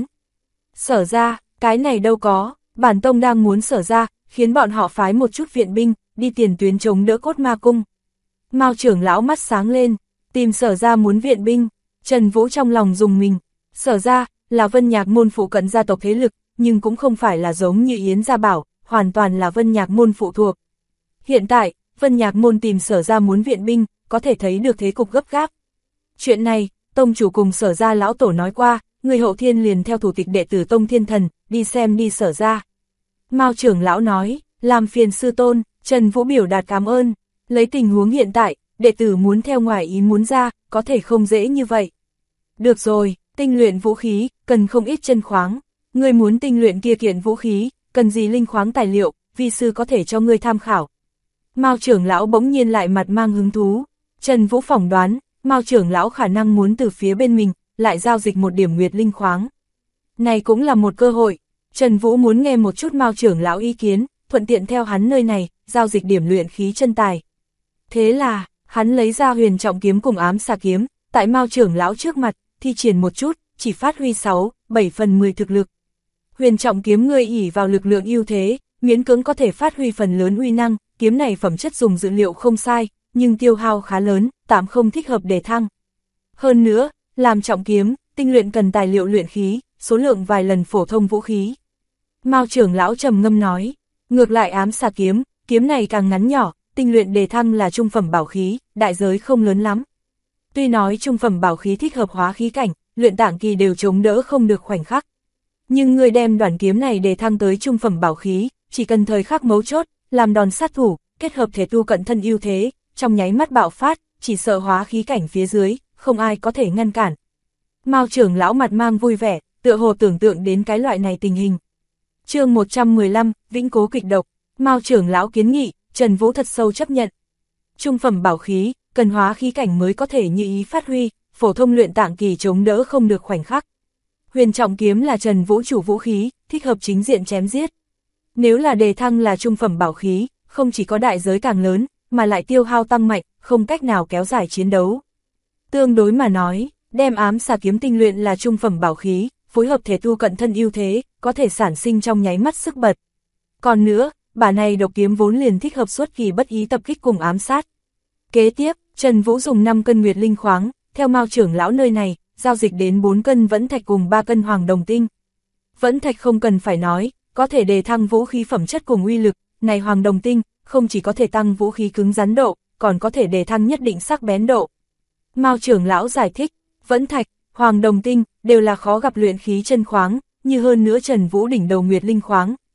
Speaker 1: Sở Ra, cái này đâu có, bản tông đang muốn Sở Ra, khiến bọn họ phái một chút viện binh, đi tiền tuyến chống đỡ Cốt Ma Cung. Mao trưởng lão mắt sáng lên, tìm Sở Ra muốn viện binh, Trần Vũ trong lòng rùng mình. Sở Ra, là Vân Nhạc môn phụ cận gia tộc thế lực, nhưng cũng không phải là giống như Yến Gia Bảo, hoàn toàn là Vân Nhạc môn phụ thuộc. Hiện tại, Vân Nhạc môn tìm Sở Ra muốn viện binh, có thể thấy được thế cục gấp gáp. Chuyện này, tông chủ cùng Sở Ra lão tổ nói qua, người hậu thiên liền theo thủ tịch đệ tử Tông Thiên Thần, đi xem đi Sở Ra. Mao trưởng lão nói, làm phiền sư tôn, Trần Vũ biểu đạt cảm ơn, lấy tình huống hiện tại, đệ tử muốn theo ngoài ý muốn ra, có thể không dễ như vậy. Được rồi, tinh luyện vũ khí, cần không ít chân khoáng, người muốn tinh luyện kia kiện vũ khí, cần gì linh khoáng tài liệu, vi sư có thể cho ngươi tham khảo. Mao trưởng lão bỗng nhiên lại mặt mang hứng thú, Trần Vũ phỏng đoán, Mao trưởng lão khả năng muốn từ phía bên mình, lại giao dịch một điểm nguyệt linh khoáng. Này cũng là một cơ hội, Trần Vũ muốn nghe một chút Mao trưởng lão ý kiến, thuận tiện theo hắn nơi này, giao dịch điểm luyện khí chân tài. Thế là, hắn lấy ra huyền trọng kiếm cùng ám xà kiếm, tại Mao trưởng lão trước mặt, thi triển một chút, chỉ phát huy 6-7/10 thực lực. Huyền trọng kiếm ngươi ỷ vào lực lượng ưu thế, miễn cưỡng có thể phát huy phần lớn uy năng, kiếm này phẩm chất dùng dữ liệu không sai, nhưng tiêu hao khá lớn, tạm không thích hợp để thăng. Hơn nữa, làm trọng kiếm, tinh luyện cần tài liệu luyện khí, số lượng vài lần phổ thông vũ khí. Mao trưởng lão trầm ngâm nói, ngược lại ám xà kiếm, kiếm này càng ngắn nhỏ, tinh luyện đề thăng là trung phẩm bảo khí, đại giới không lớn lắm. Tuy nói trung phẩm bảo khí thích hợp hóa khí cảnh, luyện tạng kỳ đều chống đỡ không được khoảnh khắc. Nhưng người đem đoạn kiếm này đề thăng tới trung phẩm bảo khí, chỉ cần thời khắc mấu chốt, làm đòn sát thủ, kết hợp thể tu cận thân ưu thế, trong nháy mắt bạo phát, chỉ sợ hóa khí cảnh phía dưới, không ai có thể ngăn cản. Mao trưởng lão mặt mang vui vẻ, tựa hồ tưởng tượng đến cái loại này tình hình. Chương 115, Vĩnh Cố kịch độc, Mao trưởng lão kiến nghị, Trần Vũ thật sâu chấp nhận. Trung phẩm bảo khí, cần hóa khí cảnh mới có thể như ý phát huy, phổ thông luyện tạng kỳ chống đỡ không được khoảnh khắc. Huyền trọng kiếm là Trần Vũ chủ vũ khí, thích hợp chính diện chém giết. Nếu là đề thăng là trung phẩm bảo khí, không chỉ có đại giới càng lớn, mà lại tiêu hao tăng mạnh, không cách nào kéo dài chiến đấu. Tương đối mà nói, đem ám xà kiếm tinh luyện là trung phẩm bảo khí, phối hợp thể tu cận thân ưu thế, có thể sản sinh trong nháy mắt sức bật. Còn nữa, bả này độc kiếm vốn liền thích hợp xuất kỳ bất ý tập kích cùng ám sát. Kế tiếp, Trần Vũ dùng 5 cân nguyệt linh khoáng, theo Mao trưởng lão nơi này, giao dịch đến 4 cân vẫn thạch cùng 3 cân hoàng đồng tinh. Vẫn thạch không cần phải nói, có thể đề thăng vũ khí phẩm chất cùng uy lực, này hoàng đồng tinh, không chỉ có thể tăng vũ khí cứng rắn độ, còn có thể đề thăng nhất định sắc bén độ. Mao trưởng lão giải thích, vẫn thạch, hoàng đồng tinh, đều là khó gặp luyện khí chân khoáng, như hơn nữa Trần Vũ đỉnh đầu nguyệt linh khoáng,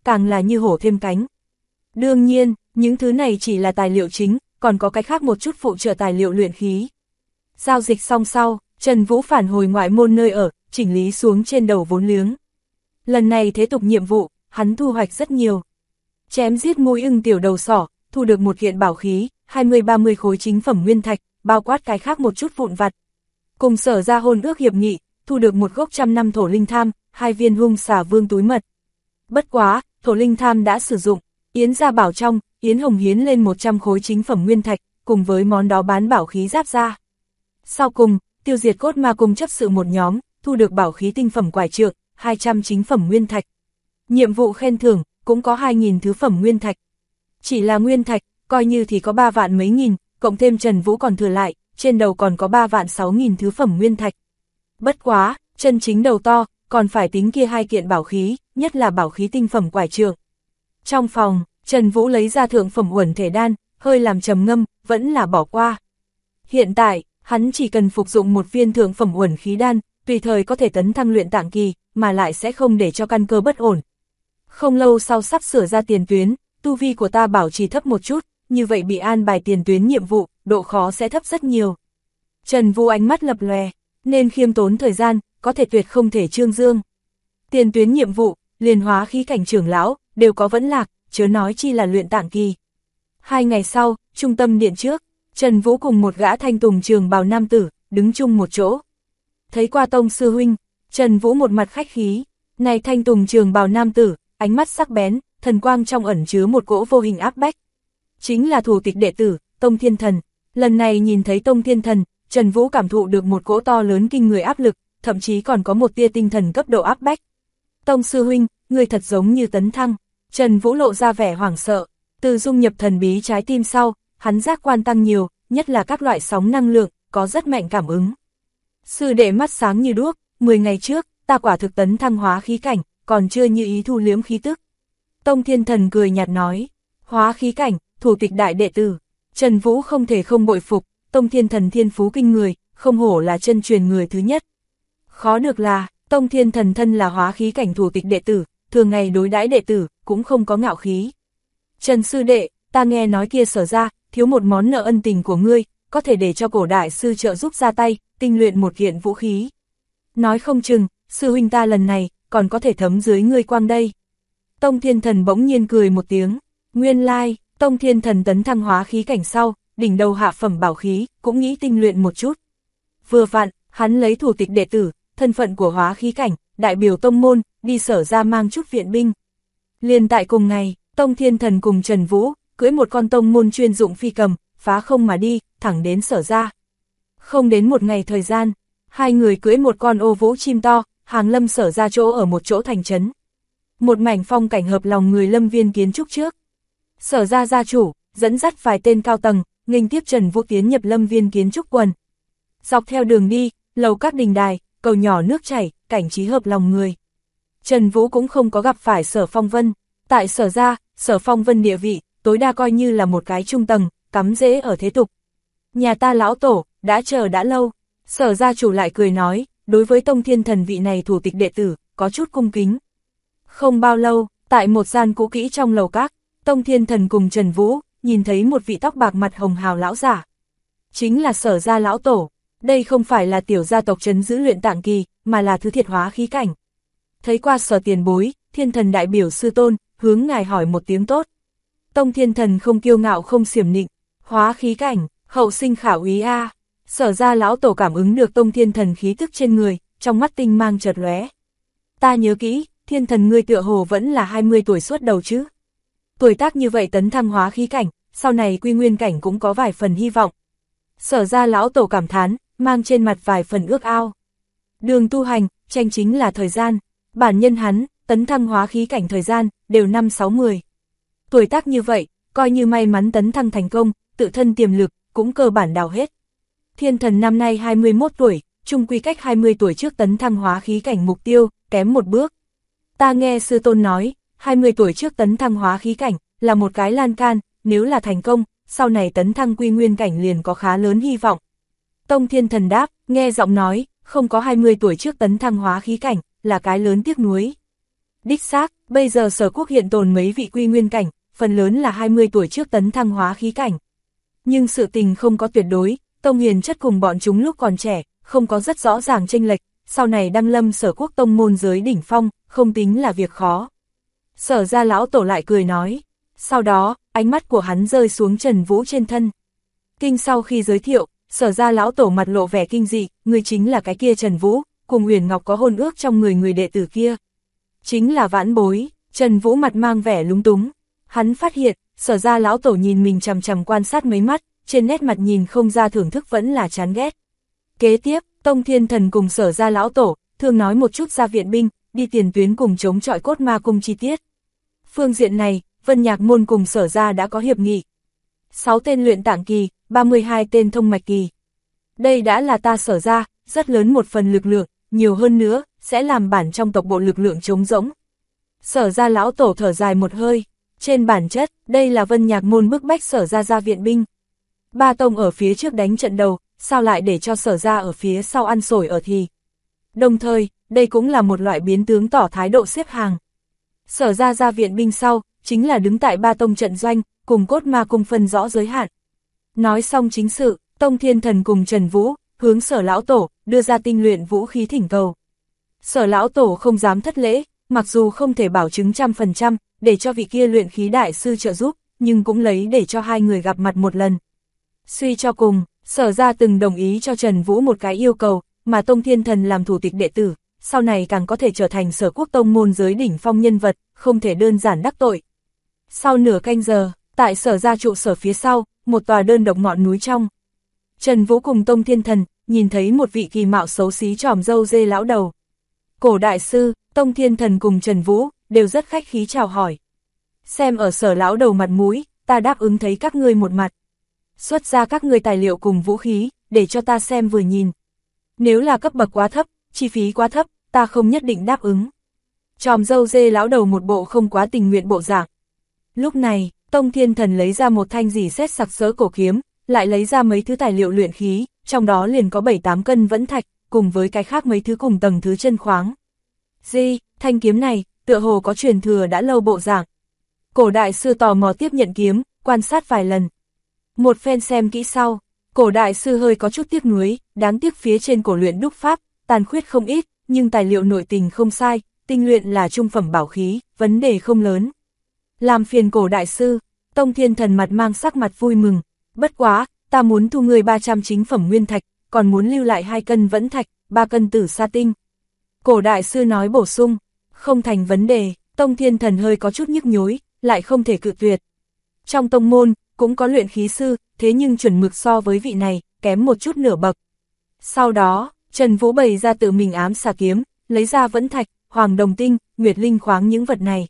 Speaker 1: càng là như hổ thêm cánh. Đương nhiên, những thứ này chỉ là tài liệu chính, còn có cái khác một chút phụ trợ tài liệu luyện khí. Giao dịch xong sau, Trần Vũ phản hồi ngoại môn nơi ở, chỉnh lý xuống trên đầu vốn liếng. Lần này thế tục nhiệm vụ, hắn thu hoạch rất nhiều. Chém giết mũi ưng tiểu đầu sỏ, thu được một kiện bảo khí, 20-30 khối chính phẩm nguyên thạch, bao quát cái khác một chút vụn vặt. Cùng Sở ra hôn ước hiệp nghị, thu được một gốc 100 năm thổ linh tham, 2 viên hung xà vương túi mật. Bất quá, thổ linh tham đã sử dụng, Yến gia bảo trong, Yến Hồng hiến lên 100 khối chính phẩm nguyên thạch, cùng với món đó bán bảo khí giáp ra. Sau cùng, tiêu diệt cốt ma cung chấp sự một nhóm, thu được bảo khí tinh phẩm quải trượng, 200 chính phẩm nguyên thạch. Nhiệm vụ khen thưởng, cũng có 2.000 thứ phẩm nguyên thạch. Chỉ là nguyên thạch, coi như thì có 3 vạn mấy nghìn, cộng thêm Trần Vũ còn thừa lại, trên đầu còn có 3 vạn 6.000 thứ phẩm nguyên thạch. Bất quá, chân chính đầu to, còn phải tính kia 2 kiện bảo khí, nhất là bảo khí tinh phẩm quải trượng. Trong phòng, Trần Vũ lấy ra thượng phẩm uẩn thể đan, hơi làm trầm ngâm, vẫn là bỏ qua. Hiện tại, hắn chỉ cần phục dụng một viên thượng phẩm uẩn khí đan, tùy thời có thể tấn thăng luyện tạng kỳ, mà lại sẽ không để cho căn cơ bất ổn. Không lâu sau sắp sửa ra tiền tuyến, tu vi của ta bảo trì thấp một chút, như vậy bị an bài tiền tuyến nhiệm vụ, độ khó sẽ thấp rất nhiều. Trần Vũ ánh mắt lập lòe, nên khiêm tốn thời gian, có thể tuyệt không thể trương dương. Tiền tuyến nhiệm vụ, liền hóa khí cảnh trưởng lão, đều có vẫn lạc, chớ nói chi là luyện tạng kỳ. 2 ngày sau, trung tâm điện trước, Trần Vũ cùng một gã thanh tùng trường bào nam tử, đứng chung một chỗ. Thấy qua tông sư huynh, Trần Vũ một mặt khách khí, này thanh tùng trường bào nam tử, ánh mắt sắc bén, thần quang trong ẩn chứa một cỗ vô hình áp bách. Chính là thủ tịch đệ tử, Tông Thiên Thần. Lần này nhìn thấy Tông Thiên Thần, Trần Vũ cảm thụ được một cỗ to lớn kinh người áp lực, thậm chí còn có một tia tinh thần cấp độ áp bách. Tông sư huynh, người thật giống như tấn thăng. Trần Vũ lộ ra vẻ hoảng sợ, từ dung nhập thần bí trái tim sau, hắn giác quan tăng nhiều, nhất là các loại sóng năng lượng, có rất mạnh cảm ứng. Sư đệ mắt sáng như đuốc, 10 ngày trước, ta quả thực tấn thăng hóa khí cảnh, còn chưa như ý thu liếm khí tức. Tông Thiên Thần cười nhạt nói, hóa khí cảnh, thủ tịch đại đệ tử. Trần Vũ không thể không bội phục, Tông Thiên Thần thiên phú kinh người, không hổ là chân truyền người thứ nhất. Khó được là, Tông Thiên Thần thân là hóa khí cảnh thủ tịch đệ tử, thường ngày đối đãi đệ tử, cũng không có ngạo khí. Trần sư đệ, ta nghe nói kia Sở ra, thiếu một món nợ ân tình của ngươi, có thể để cho cổ đại sư trợ giúp ra tay, tinh luyện một kiện vũ khí. Nói không chừng, sư huynh ta lần này, còn có thể thấm dưới ngươi quang đây. Tông Thiên Thần bỗng nhiên cười một tiếng, nguyên lai, Tông Thiên Thần tấn thăng hóa khí cảnh sau, đỉnh đầu hạ phẩm bảo khí, cũng nghĩ tinh luyện một chút. Vừa vặn, hắn lấy thủ tịch đệ tử, thân phận của hóa khí cảnh, đại biểu tông môn, đi Sở ra mang chút viện binh. Liên tại cùng ngày, Tông Thiên Thần cùng Trần Vũ, cưỡi một con tông môn chuyên dụng phi cầm, phá không mà đi, thẳng đến Sở ra. Không đến một ngày thời gian, hai người cưỡi một con ô vũ chim to, hàng lâm Sở ra chỗ ở một chỗ thành trấn. Một mảnh phong cảnh hợp lòng người lâm viên kiến trúc trước. Sở ra gia chủ, dẫn dắt vài tên cao tầng, nghênh tiếp Trần Vũ tiến nhập lâm viên kiến trúc quần. Dọc theo đường đi, lầu các đình đài, cầu nhỏ nước chảy, cảnh trí hợp lòng người. Trần Vũ cũng không có gặp phải Sở Phong Vân. Tại Sở ra, Sở Phong Vân địa vị, tối đa coi như là một cái trung tầng, cắm rễ ở thế tục. Nhà ta lão tổ, đã chờ đã lâu. Sở gia chủ lại cười nói, đối với Tông Thiên Thần vị này thủ tịch đệ tử, có chút cung kính. Không bao lâu, tại một gian cũ kỹ trong lầu các, Tông Thiên Thần cùng Trần Vũ, nhìn thấy một vị tóc bạc mặt hồng hào lão giả. Chính là Sở gia lão tổ, đây không phải là tiểu gia tộc trấn giữ luyện tạng kỳ, mà là thứ thiệt hóa khí cảnh. Thấy qua Sở tiền bối, Thiên Thần đại biểu sư tôn, hướng ngài hỏi một tiếng tốt. Tông Thiên Thần không kiêu ngạo không xiểm nịnh, hóa khí cảnh, hậu sinh khả úy a. Sở gia lão tổ cảm ứng được Tông Thiên Thần khí tức trên người, trong mắt tinh mang chợt lóe. Ta nhớ kỹ, Thiên Thần ngươi tựa hồ vẫn là 20 tuổi suốt đầu chứ. Tuổi tác như vậy tấn thăng hóa khí cảnh, sau này quy nguyên cảnh cũng có vài phần hy vọng. Sở gia lão tổ cảm thán, mang trên mặt vài phần ước ao. Đường tu hành, tranh chính là thời gian. Bản nhân hắn, tấn thăng hóa khí cảnh thời gian, đều 5-6-10. Tuổi tác như vậy, coi như may mắn tấn thăng thành công, tự thân tiềm lực, cũng cơ bản đào hết. Thiên Thần năm nay 21 tuổi, chung quy cách 20 tuổi trước tấn thăng hóa khí cảnh mục tiêu, kém một bước. Ta nghe sư tôn nói, 20 tuổi trước tấn thăng hóa khí cảnh, là một cái lan can, nếu là thành công, sau này tấn thăng quy nguyên cảnh liền có khá lớn hy vọng. Tông Thiên Thần đáp, nghe giọng nói, không có 20 tuổi trước tấn thăng hóa khí cảnh, là cái lớn tiếc nuối. Đích xác, Bây giờ Sở Quốc hiện tồn mấy vị quy nguyên cảnh, phần lớn là 20 tuổi trước tấn thăng hóa khí cảnh. Nhưng sự tình không có tuyệt đối, Tông Hiền Chất cùng bọn chúng lúc còn trẻ, không có rất rõ ràng chênh lệch, sau này đăng lâm Sở Quốc tông môn giới đỉnh phong, không tính là việc khó. Sở ra lão tổ lại cười nói, sau đó, ánh mắt của hắn rơi xuống Trần Vũ trên thân. Kinh sau khi giới thiệu, Sở ra lão tổ mặt lộ vẻ kinh dị, người chính là cái kia Trần Vũ, cùng Huyền Ngọc có hôn ước trong người đệ tử kia. Chính là vãn bối. Trần Vũ mặt mang vẻ lúng túng. Hắn phát hiện, Sở ra lão tổ nhìn mình chằm chằm quan sát mấy mắt, trên nét mặt nhìn không ra thưởng thức vẫn là chán ghét. Kế tiếp, Tông Thiên Thần cùng Sở ra lão tổ, thường nói một chút ra viện binh, đi tiền tuyến cùng chống chọi Cốt Ma Cung chi tiết. Phương diện này, Vân Nhạc Môn cùng Sở ra đã có hiệp nghị. 6 tên luyện tạng kỳ, 32 tên thông mạch kỳ. Đây đã là ta Sở ra, rất lớn một phần lực lượng, nhiều hơn nữa, sẽ làm bản trong tộc bộ lực lượng trống rỗng. Sở ra lão tổ thở dài một hơi, trên bản chất, đây là Vân Nhạc Môn bức bách Sở ra viện binh. Ba tông ở phía trước đánh trận đầu, sao lại để cho Sở ra ở phía sau ăn sổi ở thì. Đồng thời, đây cũng là một loại biến tướng tỏ thái độ xếp hàng. Sở ra viện binh sau, chính là đứng tại ba tông trận doanh, cùng Cốt Ma Cung phân rõ giới hạn. Nói xong chính sự, Tông Thiên Thần cùng Trần Vũ, hướng Sở lão tổ, đưa ra tinh luyện vũ khí thỉnh cầu. Sở lão tổ không dám thất lễ, mặc dù không thể bảo chứng 100%, để cho vị kia luyện khí đại sư trợ giúp, nhưng cũng lấy để cho hai người gặp mặt một lần. Suy cho cùng, Sở ra từng đồng ý cho Trần Vũ một cái yêu cầu, mà Tông Thiên Thần làm thủ tịch đệ tử, sau này càng có thể trở thành Sở Quốc tông môn giới đỉnh phong nhân vật, không thể đơn giản đắc tội. Sau nửa canh giờ, tại Sở ra trụ sở phía sau, một tòa đơn độc ngọn núi trong. Trần Vũ cùng Tông Thiên Thần, nhìn thấy một vị kỳ mạo xấu xí tròm râu dê lão đầu. Cổ đại sư, Tông Thiên Thần cùng Trần Vũ, đều rất khách khí chào hỏi. Xem ở Sở lão đầu mặt mũi, ta đáp ứng thấy các ngươi một mặt. Xuất ra các ngươi tài liệu cùng vũ khí, để cho ta xem vừa nhìn. Nếu là cấp bậc quá thấp, chi phí quá thấp, ta không nhất định đáp ứng. Tròm râu dê lão đầu một bộ không quá tình nguyện bộ dạng. Lúc này, Tông Thiên Thần lấy ra một thanh rỉ sét sặc sỡ cổ kiếm, lại lấy ra mấy thứ tài liệu luyện khí, trong đó liền có 7-8 cân vẫn thạch, cùng với cái khác mấy thứ cùng tầng thứ chân khoáng. Thanh kiếm này, tựa hồ có truyền thừa đã lâu bộ dạng. Cổ đại sư tò mò tiếp nhận kiếm, quan sát vài lần. Một phen xem kỹ sau, cổ đại sư hơi có chút tiếc nuối, đáng tiếc phía trên cổ luyện đúc pháp, tàn khuyết không ít, nhưng tài liệu nội tình không sai, tinh luyện là trung phẩm bảo khí, vấn đề không lớn. Làm phiền cổ đại sư, Tông Thiên Thần mặt mang sắc mặt vui mừng, bất quá, ta muốn thu người 300 chính phẩm nguyên thạch, còn muốn lưu lại 2 cân vẫn thạch, 3 cân tử sa tinh. Cổ đại sư nói bổ sung, không thành vấn đề, Tông Thiên Thần hơi có chút nhức nhối, lại không thể cự tuyệt. Trong tông môn, cũng có luyện khí sư, thế nhưng chuẩn mực so với vị này, kém một chút nửa bậc. Sau đó, Trần Vũ bày ra tự mình ám xà kiếm, lấy ra vẫn thạch, hoàng đồng tinh, nguyệt linh khoáng những vật này.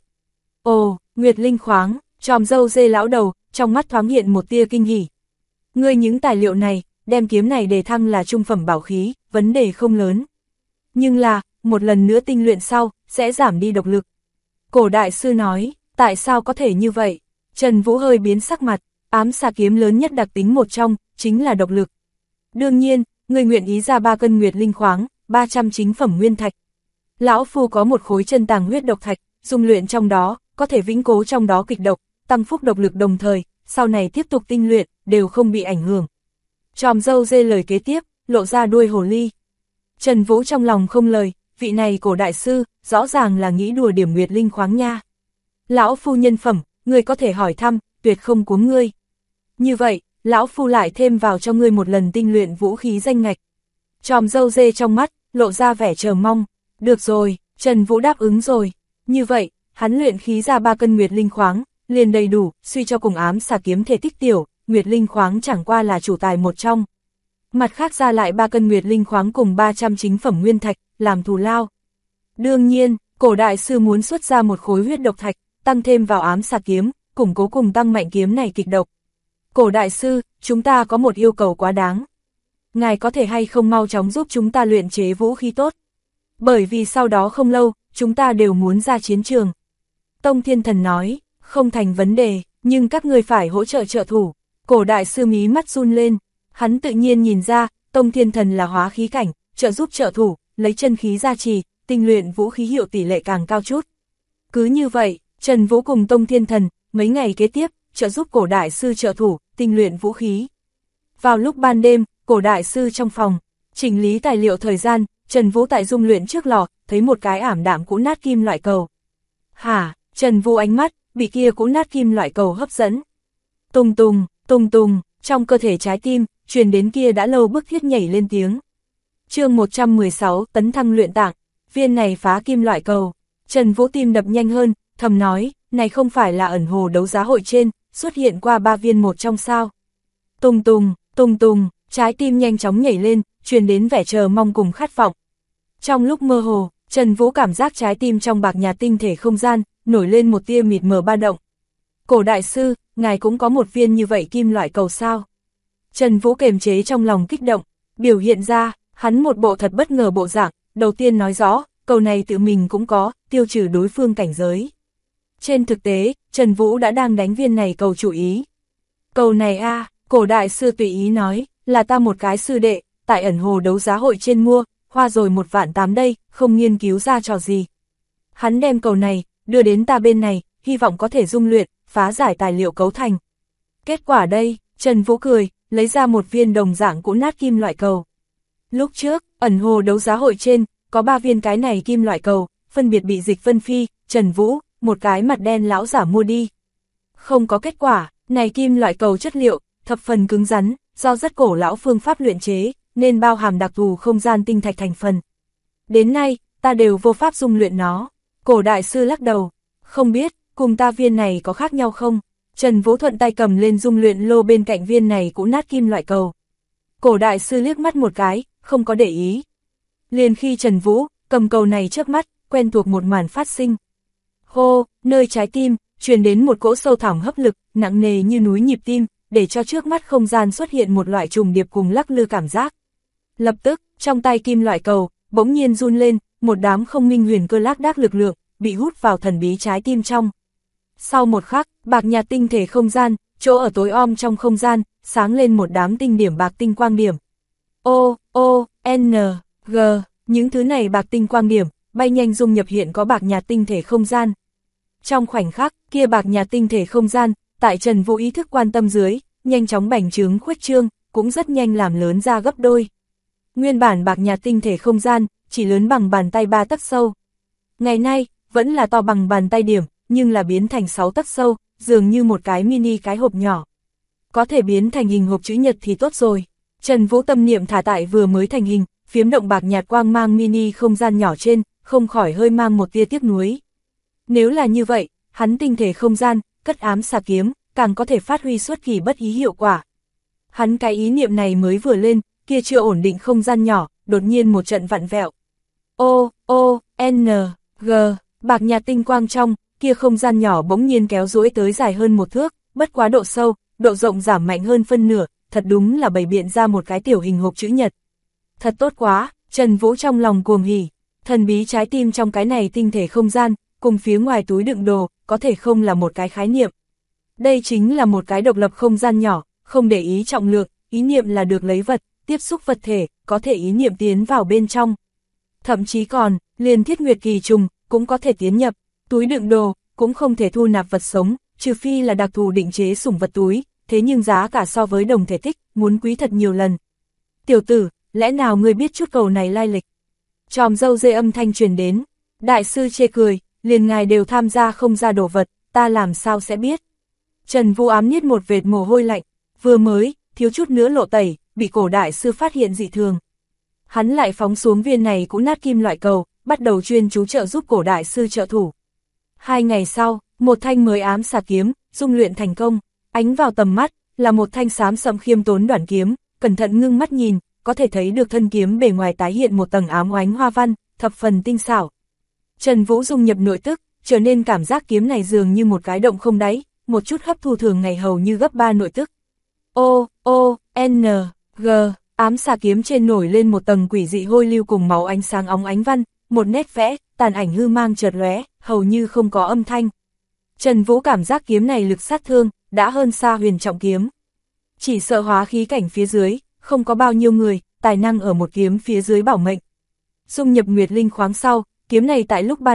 Speaker 1: Ồ, nguyệt linh khoáng, tròm râu dê lão đầu, trong mắt thoáng hiện một tia kinh hỉ. Ngươi những tài liệu này, đem kiếm này đề thăng là trung phẩm bảo khí, vấn đề không lớn. Nhưng là, một lần nữa tinh luyện sau, sẽ giảm đi độc lực. Cổ đại sư nói, tại sao có thể như vậy? Trần Vũ hơi biến sắc mặt, ám xà kiếm lớn nhất đặc tính một trong, chính là độc lực. Đương nhiên, người nguyện ý ra 3 cân nguyệt linh khoáng, 300 chính phẩm nguyên thạch. Lão Phu có một khối chân tàng huyết độc thạch, dung luyện trong đó, có thể vĩnh cố trong đó kịch độc, tăng phúc độc lực đồng thời, sau này tiếp tục tinh luyện, đều không bị ảnh hưởng. Tròm râu dê lời kế tiếp, lộ ra đuôi hồ ly. Trần Vũ trong lòng không lời, vị này cổ đại sư, rõ ràng là nghĩ đùa điểm nguyệt linh khoáng nha. Lão Phu nhân phẩm, ngươi có thể hỏi thăm, tuyệt không cuống ngươi. Như vậy, Lão Phu lại thêm vào cho ngươi một lần tinh luyện vũ khí danh ngạch. Tròm râu dê trong mắt, lộ ra vẻ chờ mong. Được rồi, Trần Vũ đáp ứng rồi. Như vậy, hắn luyện khí ra 3 cân nguyệt linh khoáng, liền đầy đủ, suy cho cùng ám xà kiếm thể tích tiểu, nguyệt linh khoáng chẳng qua là chủ tài một trong. Mặt khác ra lại 3 cân nguyệt linh khoáng cùng 300 chính phẩm nguyên thạch, làm thù lao. Đương nhiên, cổ đại sư muốn xuất ra một khối huyết độc thạch, tăng thêm vào ám xà kiếm, củng cố cùng tăng mạnh kiếm này kịch độc. Cổ đại sư, chúng ta có một yêu cầu quá đáng. Ngài có thể hay không mau chóng giúp chúng ta luyện chế vũ khí tốt? Bởi vì sau đó không lâu, chúng ta đều muốn ra chiến trường. Tông Thiên Thần nói, không thành vấn đề, nhưng các người phải hỗ trợ trợ thủ. Cổ đại sư mí mắt run lên, hắn tự nhiên nhìn ra, Tông Thiên Thần là hóa khí cảnh, trợ giúp trợ thủ, lấy chân khí gia trì, tinh luyện vũ khí hiệu tỷ lệ càng cao chút. Cứ như vậy, Trần Vũ cùng Tông Thiên Thần, mấy ngày kế tiếp, trợ giúp cổ đại sư trợ thủ, tinh luyện vũ khí. Vào lúc ban đêm, cổ đại sư trong phòng, chỉnh lý tài liệu thời gian, Trần Vũ tại dung luyện trước lò, thấy một cái ảm đạm cũ nát kim loại cầu. Hả, Trần Vũ ánh mắt, bị kia cũ nát kim loại cầu hấp dẫn. Tùng tùng, tùng tùng, trong cơ thể trái tim, truyền đến kia đã lâu bức thiết nhảy lên tiếng. Chương 116, tấn thăng luyện tạng, viên này phá kim loại cầu. Trần Vũ tim đập nhanh hơn, thầm nói, này không phải là ẩn hồ đấu giá hội trên, xuất hiện qua 3 viên một trong sao. Tùng tùng, tùng tùng, trái tim nhanh chóng nhảy lên, truyền đến vẻ chờ mong cùng khát vọng. Trong lúc mơ hồ, Trần Vũ cảm giác trái tim trong bạc nhạt tinh thể không gian, nổi lên một tia mịt mờ ba động. Cổ đại sư, ngài cũng có một viên như vậy kim loại cầu sao? Trần Vũ kiềm chế trong lòng kích động, biểu hiện ra, hắn một bộ thật bất ngờ bộ dạng, đầu tiên nói rõ, cầu này tự mình cũng có, tiêu trừ đối phương cảnh giới. Trên thực tế, Trần Vũ đã đang đánh viên này cầu chủ ý. Cầu này cổ đại sư tùy ý nói, là ta một cái sư đệ, tại ẩn hồ đấu giá hội trên mua, hoa rồi 1.800.000 đây, không nghiên cứu ra trò gì. Hắn đem cầu này, đưa đến ta bên này, hy vọng có thể dung luyện, phá giải tài liệu cấu thành. Kết quả đây, Trần Vũ cười, lấy ra một viên đồng dạng cũ nát kim loại cầu. Lúc trước, ẩn hồ đấu giá hội trên, có 3 viên cái này kim loại cầu, phân biệt bị Dịch Vân Phi, Trần Vũ, một cái mặt đen lão giả mua đi. Không có kết quả, này kim loại cầu chất liệu, thập phần cứng rắn, do rất cổ lão phương pháp luyện chế, nên bao hàm đặc thù không gian tinh thạch thành phần. Đến nay, ta đều vô pháp dung luyện nó. Cổ đại sư lắc đầu, không biết, cùng ta viên này có khác nhau không? Trần Vũ thuận tay cầm lên dung luyện lô bên cạnh viên này cũ nát kim loại cầu. Cổ đại sư liếc mắt một cái, không có để ý. Liền khi Trần Vũ cầm cầu này trước mắt, quen thuộc một màn phát sinh. Hô, nơi trái tim, truyền đến một cỗ sâu thẳm hấp lực, nặng nề như núi nhịp tim, để cho trước mắt không gian xuất hiện một loại trùng điệp cùng lắc lư cảm giác. Lập tức, trong tay kim loại cầu, bỗng nhiên run lên, một đám không minh huyền cơ lác đác lực lượng, bị hút vào thần bí trái tim trong. Sau một khắc, bạc nhạt tinh thể không gian, chỗ ở tối om trong không gian, sáng lên một đám tinh điểm bạc tinh quang điểm. O, N, G, những thứ này bạc tinh quang điểm, bay nhanh dung nhập hiện có bạc nhạt tinh thể không gian. Trong khoảnh khắc, kia bạc nhạt tinh thể không gian, tại Trần Vũ ý thức quan tâm dưới, nhanh chóng bành trướng khuếch trương, cũng rất nhanh làm lớn ra gấp đôi. Nguyên bản bạc nhạt tinh thể không gian, chỉ lớn bằng bàn tay 3 tấc sâu. Ngày nay, vẫn là to bằng bàn tay điểm, nhưng là biến thành 6 tấc sâu, dường như một cái mini cái hộp nhỏ. Có thể biến thành hình hộp chữ nhật thì tốt rồi. Trần Vũ tâm niệm thả tại vừa mới thành hình, phiếm động bạc nhạt quang mang mini không gian nhỏ trên, không khỏi hơi mang một tia tiếc nuối. Nếu là như vậy, hắn tinh thể không gian, cất ám xà kiếm, càng có thể phát huy xuất kỳ bất ý hiệu quả. Hắn cái ý niệm này mới vừa lên, kia chưa ổn định không gian nhỏ, đột nhiên một trận vặn vẹo. O, N, G, bạc nhạt tinh quang trong, kia không gian nhỏ bỗng nhiên kéo duỗi tới dài hơn 1 thước, bất quá độ sâu, độ rộng giảm mạnh hơn phân nửa, thật đúng là bày biện ra một cái tiểu hình hộp chữ nhật. Thật tốt quá, Trần Vũ trong lòng cuồng hỉ, thần bí trái tim trong cái này tinh thể không gian, cùng phía ngoài túi đựng đồ, có thể không là một cái khái niệm. Đây chính là một cái độc lập không gian nhỏ, không để ý trọng lượng, ý niệm là được lấy vật, tiếp xúc vật thể, có thể ý niệm tiến vào bên trong. Thậm chí còn, liền thiết nguyệt kỳ trùng, cũng có thể tiến nhập, túi đựng đồ, cũng không thể thu nạp vật sống, trừ phi là đặc thù định chế sủng vật túi, thế nhưng giá cả so với đồng thể tích, muốn quý thật nhiều lần. Tiểu tử, lẽ nào ngươi biết chút cầu này lai lịch? Tròm dâu dê âm thanh truyền đến, đại sư chê cười, liền ngài đều tham gia không ra đồ vật, ta làm sao sẽ biết? Trần Vũ ám niết một vệt mồ hôi lạnh, vừa mới, thiếu chút nữa lộ tẩy, bị cổ đại sư phát hiện dị thường. Hắn lại phóng xuống viên này cũ nát kim loại cầu, bắt đầu chuyên chú trợ giúp cổ đại sư trợ thủ. 2 ngày sau, một thanh mới ám xà kiếm, dung luyện thành công, ánh vào tầm mắt, là một thanh xám sẫm khiêm tốn đoản kiếm, cẩn thận ngưng mắt nhìn, có thể thấy được thân kiếm bề ngoài tái hiện một tầng ám oánh hoa văn, thập phần tinh xảo. Trần Vũ dung nhập nội tức, trở nên cảm giác kiếm này dường như một cái động không đáy, một chút hấp thu thường ngày hầu như gấp 3 nội tức. O, N, G, ám xà kiếm trên nổi lên một tầng quỷ dị hôi lưu cùng máu ánh sáng óng ánh văn, một nét vẽ, tàn ảnh hư mang chợt lóe, hầu như không có âm thanh. Trần Vũ cảm giác kiếm này lực sát thương, đã hơn xa huyền trọng kiếm. Chỉ sợ hóa khí cảnh phía dưới, không có bao nhiêu người, tài năng ở một kiếm phía dưới bảo mệnh. Dung nhập nguyệt linh khoáng sau, kiếm này tại lúc ban đêm,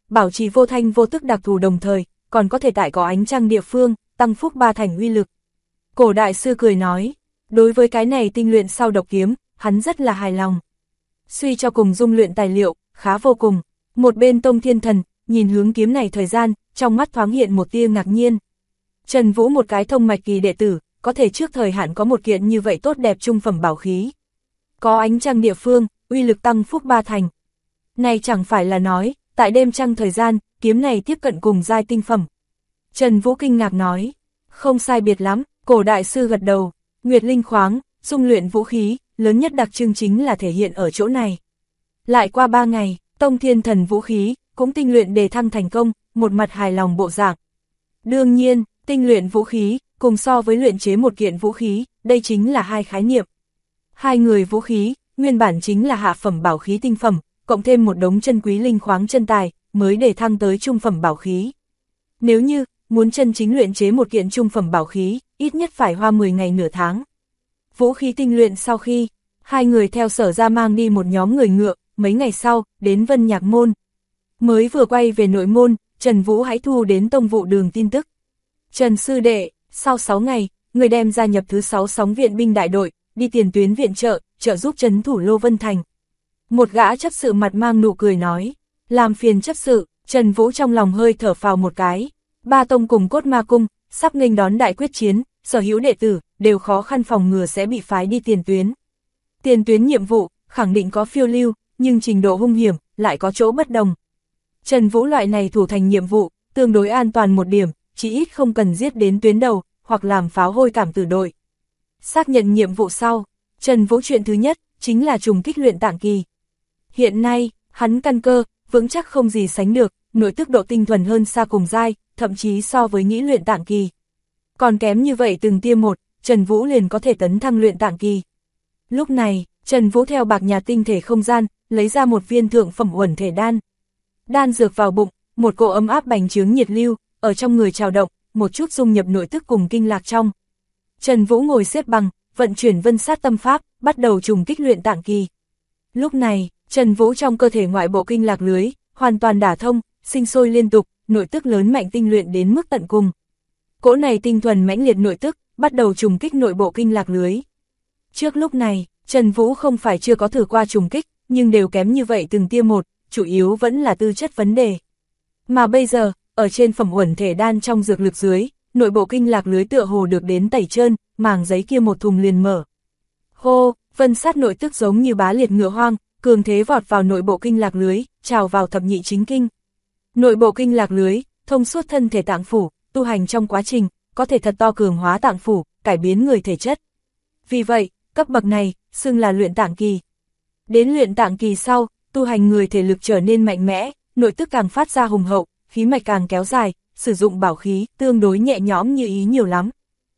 Speaker 1: bảo trì vô thanh vô tức đặc thù đồng thời, còn có thể tại có ánh trăng địa phương, tăng phúc 3 thành uy lực. Cổ đại sư cười nói, đối với cái này tinh luyện sau độc kiếm, hắn rất là hài lòng. Suy cho cùng dung luyện tài liệu, khá vô cùng. Một bên Tông Thiên Thần, nhìn hướng kiếm này thời gian, trong mắt thoáng hiện một tia ngạc nhiên. Trần Vũ một cái thông mạch kỳ đệ tử, có thể trước thời hạn có một kiện như vậy tốt đẹp trung phẩm bảo khí. Có ánh trăng địa phương, uy lực tăng phúc 3 thành. Này chẳng phải là nói, tại đêm trăng thời gian, kiếm này tiếp cận cùng giai tinh phẩm. Trần Vũ kinh ngạc nói, không sai biệt lắm, cổ đại sư gật đầu, Nguyệt Linh khoáng, dung luyện vũ khí, lớn nhất đặc trưng chính là thể hiện ở chỗ này. Lại qua 3 ngày, Tông Thiên Thần vũ khí, cũng tinh luyện đề thăng thành công, một mặt hài lòng bộ dạng. Đương nhiên, tinh luyện vũ khí, cùng so với luyện chế một kiện vũ khí, đây chính là hai khái niệm. Hai người vũ khí, nguyên bản chính là hạ phẩm bảo khí tinh phẩm, cộng thêm một đống chân quý linh khoáng chân tài, mới đề thăng tới trung phẩm bảo khí. Nếu như, muốn chân chính luyện chế một kiện trung phẩm bảo khí, ít nhất phải hoa 10 ngày nửa tháng. Vũ khí tinh luyện sau khi, hai người theo Sở ra mang đi một nhóm người ngựa, mấy ngày sau, đến Vân Nhạc Môn. Mới vừa quay về nội môn, Trần Vũ hãy thu đến Tông Vụ Đường tin tức. Trần sư đệ, sau 6 ngày, người đem gia nhập thứ 6 sóng viện binh đại đội, đi tiền tuyến viện trợ giúp trấn thủ Lô Vân Thành. Một gã chấp sự mặt mang nụ cười nói, làm phiền chấp sự, Trần Vũ trong lòng hơi thở phào một cái. Ba tông cùng Cốt Ma Cung, sắp nghênh đón đại quyết chiến, sở hữu đệ tử, đều khó khăn phòng ngừa sẽ bị phái đi tiền tuyến. Tiền tuyến nhiệm vụ, khẳng định có phiêu lưu, nhưng trình độ hung hiểm, lại có chỗ bất đồng. Trần Vũ loại này thủ thành nhiệm vụ, tương đối an toàn một điểm, chỉ ít không cần giết đến tuyến đầu, hoặc làm pháo hôi cảm tử đội. Xác nhận nhiệm vụ sau, Trần Vũ chuyện thứ nhất, chính là trùng kích luyện tạng kỳ. Hiện nay, hắn căn cơ, vững chắc không gì sánh được, nội tức độ tinh thuần hơn xa cùng giai, thậm chí so với nghĩ luyện tạng kỳ. Còn kém như vậy từng tia một, Trần Vũ liền có thể tấn thăng luyện tạng kỳ. Lúc này, Trần Vũ theo bạc nhà tinh thể không gian, lấy ra một viên thượng phẩm uẩn thể đan. Đan dược vào bụng, một cỗ ấm áp bành trướng nhiệt lưu, ở trong người trào động, một chút dung nhập nội tức cùng kinh lạc trong. Trần Vũ ngồi xếp bằng, vận chuyển vân sát tâm pháp, bắt đầu trùng kích luyện tạng kỳ. Lúc này, Trần Vũ trong cơ thể ngoại bộ kinh lạc lưới, hoàn toàn đả thông, sinh sôi liên tục, nội tức lớn mạnh tinh luyện đến mức tận cùng. Cỗ này tinh thuần mãnh liệt nội tức, bắt đầu trùng kích nội bộ kinh lạc lưới. Trước lúc này, Trần Vũ không phải chưa có thử qua trùng kích, nhưng đều kém như vậy từng tia một, chủ yếu vẫn là tư chất vấn đề. Mà bây giờ, ở trên phẩm uẩn thể đan trong dược lực dưới, nội bộ kinh lạc lưới tựa hồ được đến tẩy trơn, màng giấy kia một thùng liền mở. Hô, vân sát nội tức giống như bá liệt ngựa hoang, cường thế vọt vào nội bộ kinh lạc lưới, trào vào thập nhị chính kinh. Nội bộ kinh lạc lưới, thông suốt thân thể tạng phủ, tu hành trong quá trình, có thể thật to cường hóa tạng phủ, cải biến người thể chất. Vì vậy, cấp bậc này, xưng là luyện tạng kỳ. Đến luyện tạng kỳ sau, tu hành người thể lực trở nên mạnh mẽ, nội tức càng phát ra hùng hậu, khí mạch càng kéo dài, sử dụng bảo khí, tương đối nhẹ nhõm như ý nhiều lắm.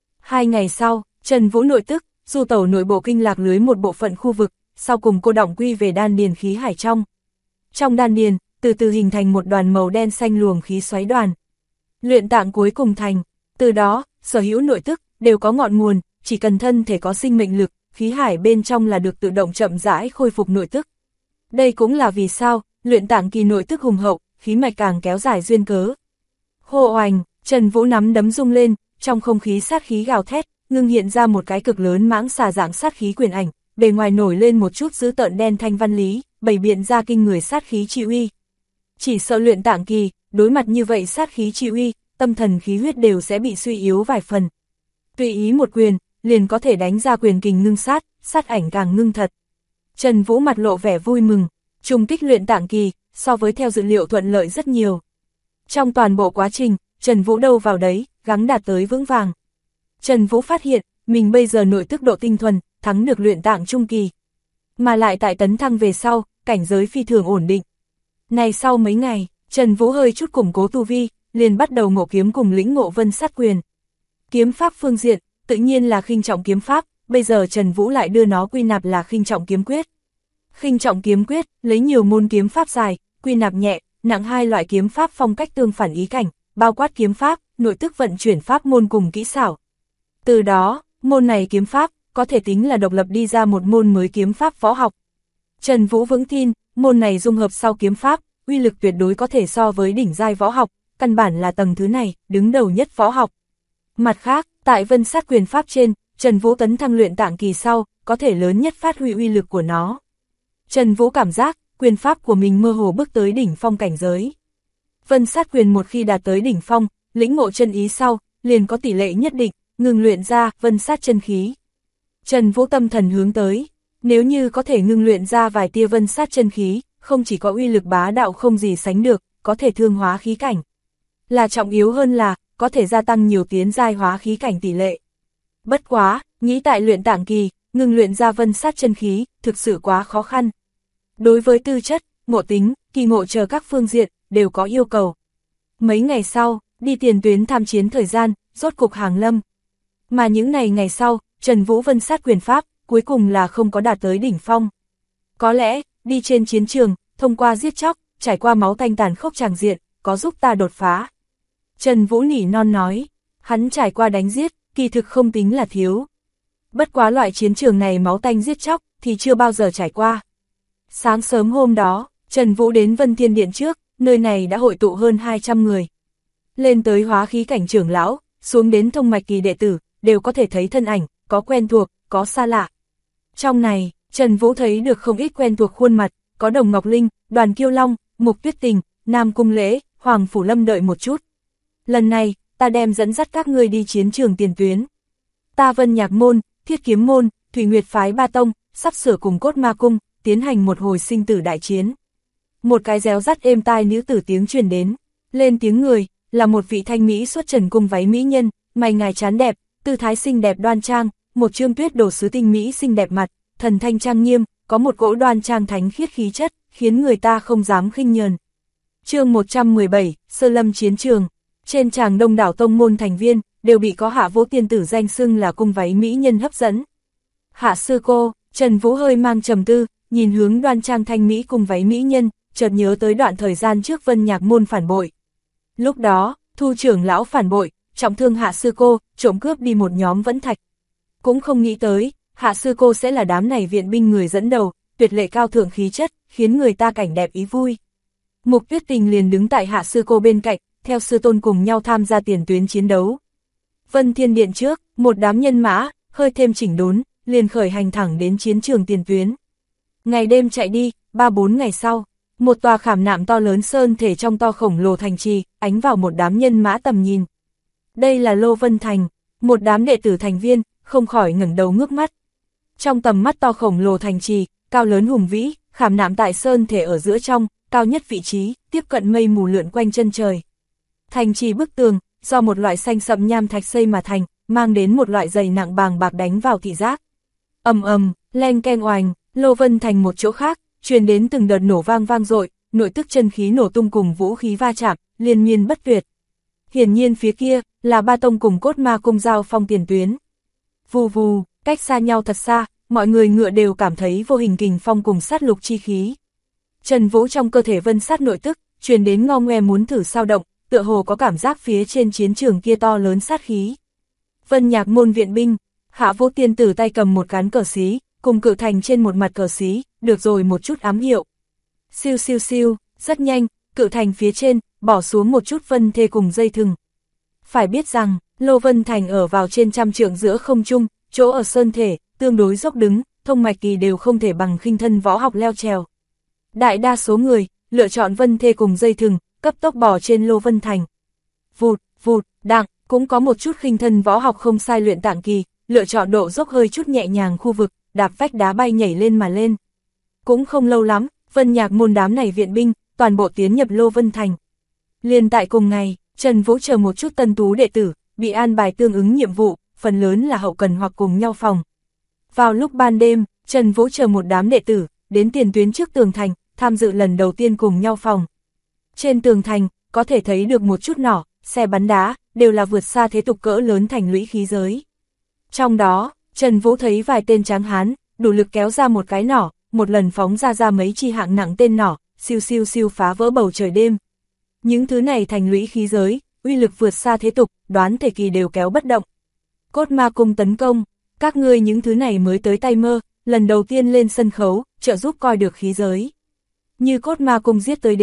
Speaker 1: 2 ngày sau, Trần Vũ nội tức, du tẩu nội bộ kinh lạc lưới một bộ phận khu vực, sau cùng cô đọng quy về đan điền khí hải trong. Trong đan điền, từ từ hình thành một đoàn màu đen xanh luồng khí xoáy đoàn. Luyện tạng cuối cùng thành, từ đó, sở hữu nội tức, đều có ngọn nguồn, chỉ cần thân thể có sinh mệnh lực, khí hải bên trong là được tự động chậm rãi khôi phục nội tức. Đây cũng là vì sao, luyện tạng kỳ nội tức hùng hậu, khí mạch càng kéo dài duyên cớ. Hô oành, Trần Vũ nắm đấm rung lên, trong không khí sát khí gào thét, ngưng hiện ra một cái cực lớn mãng xà dạng sát khí quyền ảnh, bề ngoài nổi lên một chút dữ tợn đen thanh văn lý, bày biện ra kinh người sát khí chi uy. Chỉ sợ luyện tạng kỳ, đối mặt như vậy sát khí chi uy, tâm thần khí huyết đều sẽ bị suy yếu vài phần. Tùy ý một quyền, liền có thể đánh ra quyền kình ngưng sát, sát ảnh càng ngưng thật. Trần Vũ mặt lộ vẻ vui mừng, trùng kích luyện tạng kỳ, so với theo dự liệu thuận lợi rất nhiều. Trong toàn bộ quá trình, Trần Vũ đâu vào đấy, gắng đạt tới vững vàng. Trần Vũ phát hiện, mình bây giờ nội tức độ tinh thuần, thắng được luyện tạng trung kỳ. Mà lại tại tấn thăng về sau, cảnh giới phi thường ổn định. Này sau mấy ngày, Trần Vũ hơi chút củng cố tu vi, liền bắt đầu ngộ kiếm cùng lĩnh ngộ vân sát quyền. Kiếm pháp phương diện, tự nhiên là khinh trọng kiếm pháp, bây giờ Trần Vũ lại đưa nó quy nạp là khinh trọng kiếm quyết. Khinh trọng kiếm quyết, lấy nhiều môn kiếm pháp dài, quy nạp nhẹ, nặng 2 loại kiếm pháp phong cách tương phản ý cảnh, bao quát kiếm pháp, nội tức vận chuyển pháp môn cùng kỹ xảo. Từ đó, môn này kiếm pháp, có thể tính là độc lập đi ra một môn mới kiếm pháp võ học. Trần Vũ vững tin, môn này dung hợp sau kiếm pháp, uy lực tuyệt đối có thể so với đỉnh giai võ học, căn bản là tầng thứ này, đứng đầu nhất võ học. Mặt khác, tại Vân Sát quyền pháp trên, Trần Vũ tấn thăng luyện tạng kỳ sau, có thể lớn nhất phát huy uy lực của nó. Trần Vũ cảm giác, quyền pháp của mình mơ hồ bước tới đỉnh phong cảnh giới. Vân Sát quyền một khi đạt tới đỉnh phong, lĩnh ngộ chân ý sau, liền có tỷ lệ nhất định, ngừng luyện ra Vân Sát chân khí. Trần Vũ tâm thần hướng tới, nếu như có thể ngưng luyện ra vài tia Vân Sát chân khí, không chỉ có uy lực bá đạo không gì sánh được, có thể thương hóa khí cảnh. Là trọng yếu hơn là, có thể gia tăng nhiều tiến giai hóa khí cảnh tỷ lệ. Bất quá, nghĩ tại luyện tạng kỳ, ngừng luyện ra Vân Sát chân khí, thực sự quá khó khăn. Đối với tư chất, ngộ tính, kỳ ngộ chờ các phương diện, đều có yêu cầu. Mấy ngày sau, đi tiền tuyến tham chiến thời gian, rốt cục hàng lâm. Mà những ngày sau, Trần Vũ Vân Sát quyền pháp, cuối cùng là không có đạt tới đỉnh phong. Có lẽ, đi trên chiến trường, thông qua giết chóc, trải qua máu tanh tàn khốc tràng diện, có giúp ta đột phá. Trần Vũ nỉ non nói, hắn trải qua đánh giết, kỳ thực không tính là thiếu. Bất quá loại chiến trường này máu tanh giết chóc, thì chưa bao giờ trải qua. Sáng sớm hôm đó, Trần Vũ đến Vân Thiên Điện trước, nơi này đã hội tụ hơn 200 người. Lên tới hóa khí cảnh trưởng lão, xuống đến thông mạch kỳ đệ tử, đều có thể thấy thân ảnh, có quen thuộc, có xa lạ. Trong này, Trần Vũ thấy được không ít quen thuộc khuôn mặt, có Đồng Ngọc Linh, Đoàn Kiêu Long, Mục Tuyết Tình, Nam Cung Lễ, Hoàng Phủ Lâm đợi một chút. Lần này, ta đem dẫn dắt các ngươi đi chiến trường tiền tuyến. Ta Vân Nhạc Môn, Thiết Kiếm Môn, Thủy Nguyệt Phái ba tông, sắp sửa cùng Cốt Ma Cung, tiến hành một hồi sinh tử đại chiến. Một cái réo rắt êm tai nữ tử tiếng truyền đến, lên tiếng người, là một vị thanh mỹ xuất trần cung váy mỹ nhân, mày ngài trán đẹp, tư thái xinh đẹp đoan trang, một trương tuyết đồ sứ tinh mỹ xinh đẹp mặt, thần thanh trang nghiêm, có một cỗ đoan trang thánh khiết khí chất, khiến người ta không dám khinh nhờn. Chương 117, Sơ Lâm chiến trường. Trên tràng đông đảo tông môn thành viên, đều bị có Hạ Vũ tiên tử danh xưng là cung váy mỹ nhân hấp dẫn. Hạ sư cô, Trần Vũ hơi mang trầm tư, nhìn hướng đoan trang thanh mỹ cung váy mỹ nhân, chợt nhớ tới đoạn thời gian trước Vân Nhạc Môn phản bội. Lúc đó, Thu trưởng lão phản bội, trọng thương Hạ sư cô, trộm cướp đi một nhóm vẫn thạch. Cũng không nghĩ tới, Hạ sư cô sẽ là đám này viện binh người dẫn đầu, tuyệt lệ cao thượng khí chất, khiến người ta cảnh đẹp ý vui. Mục Tuyết Tình liền đứng tại Hạ sư cô bên cạnh, theo sư tôn cùng nhau tham gia tiền tuyến chiến đấu. Vân Thiên Điện trước, một đám nhân mã, hơi thêm chỉnh đốn, liền khởi hành thẳng đến chiến trường tiền tuyến. Ngày đêm chạy đi, 3-4 ngày sau, một tòa khảm nạm to lớn sơn thể trong to khổng lồ thành trì, ánh vào một đám nhân mã tầm nhìn. Đây là Lô Vân Thành, một đám đệ tử thành viên, không khỏi ngẩng đầu ngước mắt. Trong tầm mắt to khổng lồ thành trì, cao lớn hùng vĩ, khảm nạm tại sơn thể ở giữa trong, cao nhất vị trí, tiếp cận mây mù lượn quanh chân trời. Thành trì bức tường, do một loại xanh sậm nham thạch xây mà thành, mang đến một loại dày nặng bàng bạc đánh vào thị giác. Ầm ầm, leng keng oành, Lô Vân Thành một chỗ khác, truyền đến từng đợt nổ vang vang dội, nội tức chân khí nổ tung cùng vũ khí va chạm, liên miên bất tuyệt. Hiển nhiên phía kia, là ba tông cùng Cốt Ma Cung giao phong tiền tuyến. Vù vù, cách xa nhau thật xa, mọi người ngựa đều cảm thấy vô hình kình phong cùng sát lục chi khí. Trần Vũ trong cơ thể vân sát nội tức, truyền đến ngo ngoe muốn thử sao động, tựa hồ có cảm giác phía trên chiến trường kia to lớn sát khí. Vân Nhạc Môn viện binh, Hạ Vũ tiên tử tay cầm một cán cờ xí, cùng Cự Thành trên một mặt cờ xí, được rồi một chút ám hiệu. Siêu siêu siêu, rất nhanh, Cự Thành phía trên, bỏ xuống một chút vân thê cùng dây thừng. Phải biết rằng, Lô Vân Thành ở vào trên trăm trượng giữa không trung, chỗ ở sơn thể, tương đối dốc đứng, thông mạch kỳ đều không thể bằng khinh thân võ học leo trèo. Đại đa số người, lựa chọn vân thê cùng dây thừng, cấp tốc bò trên Lô Vân Thành. Vụt, vụt, đặng, cũng có một chút khinh thân võ học không sai luyện tạng kỳ, lựa chọn độ dốc hơi chút nhẹ nhàng khu vực, đạp vách đá bay nhảy lên mà lên. Cũng không lâu lắm, Vân Nhạc Môn đám này viện binh, toàn bộ tiến nhập Lô Vân Thành. Liền tại cùng ngày, Trần Vũ chờ một chút tân tú đệ tử, bị an bài tương ứng nhiệm vụ, phần lớn là hậu cần hoặc cùng nhau phòng. Vào lúc ban đêm, Trần Vũ chờ một đám đệ tử, đến tiền tuyến trước tường thành, tham dự lần đầu tiên cùng nhau phòng. Trên tường thành, có thể thấy được một chút nỏ, xe bắn đá, đều là vượt xa thế tục cỡ lớn thành lũy khí giới. Trong đó, Trần Vũ thấy vài tên tráng hán, đủ lực kéo ra một cái nỏ, một lần phóng ra mấy chi hạng nặng tên nỏ, siêu siêu siêu phá vỡ bầu trời đêm. Những thứ này thành lũy khí giới, uy lực vượt xa thế tục, đoán thể kỳ đều kéo bất động. Cốt Ma Cung tấn công, các ngươi những thứ này mới tới tay mơ, lần đầu tiên lên sân khấu, trợ giúp coi được khí giới. Như Cốt Ma Cung giết tới đến,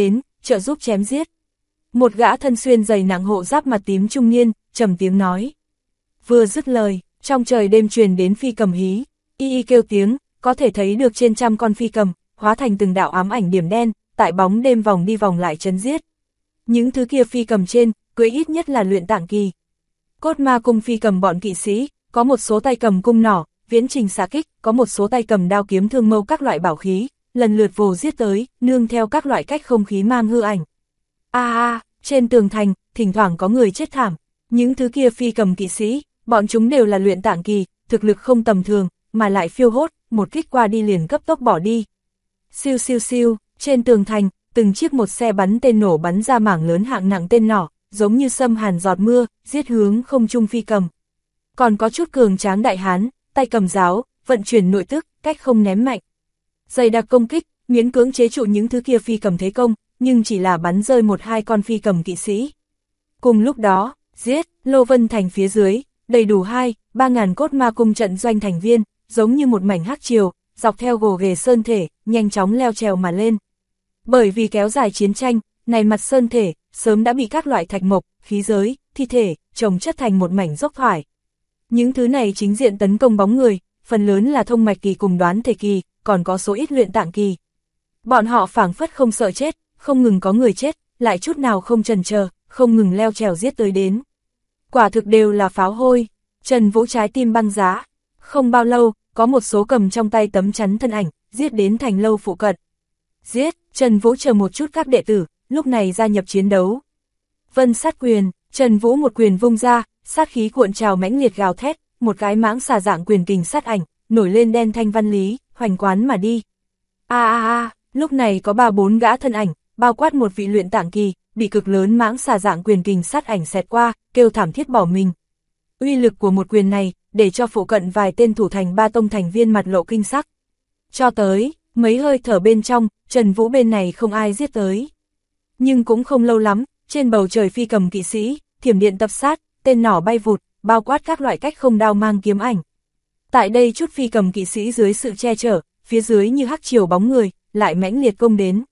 Speaker 1: trợ giúp chém giết. Một gã thân xuyên dày nặng hộ giáp mặt tím trung niên, trầm tiếng nói. Vừa dứt lời, trong trời đêm truyền đến phi cầm hí, y kêu tiếng, có thể thấy được trên trăm con phi cầm, hóa thành từng đạo ám ảnh điểm đen, tại bóng đêm vòng đi vòng lại chấn giết. Những thứ kia phi cầm trên, cưỡi ít nhất là luyện tạng kỳ. Cốt ma cung phi cầm bọn kỵ sĩ, có một số tay cầm cung nỏ, viễn trình xạ kích, có một số tay cầm đao kiếm thương mâu các loại bảo khí, lần lượt vồ giết tới, nương theo các loại cách không khí mang hư ảnh. Trên tường thành, thỉnh thoảng có người chết thảm. Những thứ kia phi cầm kỵ sĩ, bọn chúng đều là luyện tạng kỳ, thực lực không tầm thường, mà lại phiêu hốt, một kích qua đi liền cấp tốc bỏ đi. Siêu siêu siêu, trên tường thành, từng chiếc một xe bắn tên nổ bắn ra mảng lớn hạng nặng tên nỏ, giống như xâm hàn giọt mưa, giết hướng không trung phi cầm. Còn có chút cường tráng đại hán, tay cầm giáo, vận chuyển nội tức, cách không ném mạnh. Dày đặc công kích, miễn cưỡng chế trụ những thứ kia phi cầm thế công, nhưng chỉ là bắn rơi một hai con phi cầm kỵ sĩ. Cùng lúc đó, giết, Lô Vân Thành phía dưới, đầy đủ 2-3 ngàn cốt ma cung trận doanh thành viên, giống như một mảnh hắc triều, dọc theo gồ ghề sơn thể, nhanh chóng leo trèo mà lên. Bởi vì kéo dài chiến tranh, này mặt sơn thể, sớm đã bị các loại thạch mộc, khí giới, thi thể, chồng chất thành một mảnh dốc thoải. Những thứ này chính diện tấn công bóng người, phần lớn là thông mạch kỳ cùng đoán thể kỳ, còn có số ít luyện tạng kỳ. Bọn họ phảng phất không sợ chết, không ngừng có người chết, lại chút nào không chần chờ, không ngừng leo trèo giết tới đến. Quả thực đều là pháo hôi. Trần Vũ trái tim băng giá. Không bao lâu, có một số cầm trong tay tấm chắn thân ảnh, giết đến thành lâu phụ cận. Giết, Trần Vũ chờ một chút các đệ tử, lúc này gia nhập chiến đấu. Vân sát quyền, Trần Vũ một quyền vung ra, sát khí cuộn trào mãnh liệt gào thét, một cái mãng xà dạng quyền kình sát ảnh, nổi lên đen thanh văn lý, hoành quán mà đi. Lúc này có 3-4 gã thân ảnh, bao quát một vị luyện tạng kỳ, bị cực lớn mãng xà dạng quyền kình sát ảnh xẹt qua, kêu thảm thiết bỏ mình. Uy lực của một quyền này, để cho phụ cận vài tên thủ thành ba tông thành viên mặt lộ kinh sắc. Cho tới, mấy hơi thở bên trong, Trần Vũ bên này không ai giết tới. Nhưng cũng không lâu lắm, trên bầu trời phi cầm kỵ sĩ, thiểm điện tập sát, tên nỏ bay vụt, bao quát các loại cách không đao mang kiếm ảnh. Tại đây chút phi cầm kỵ sĩ dưới sự che chở, phía dưới như hắc triều bóng người, lại mãnh liệt công đến.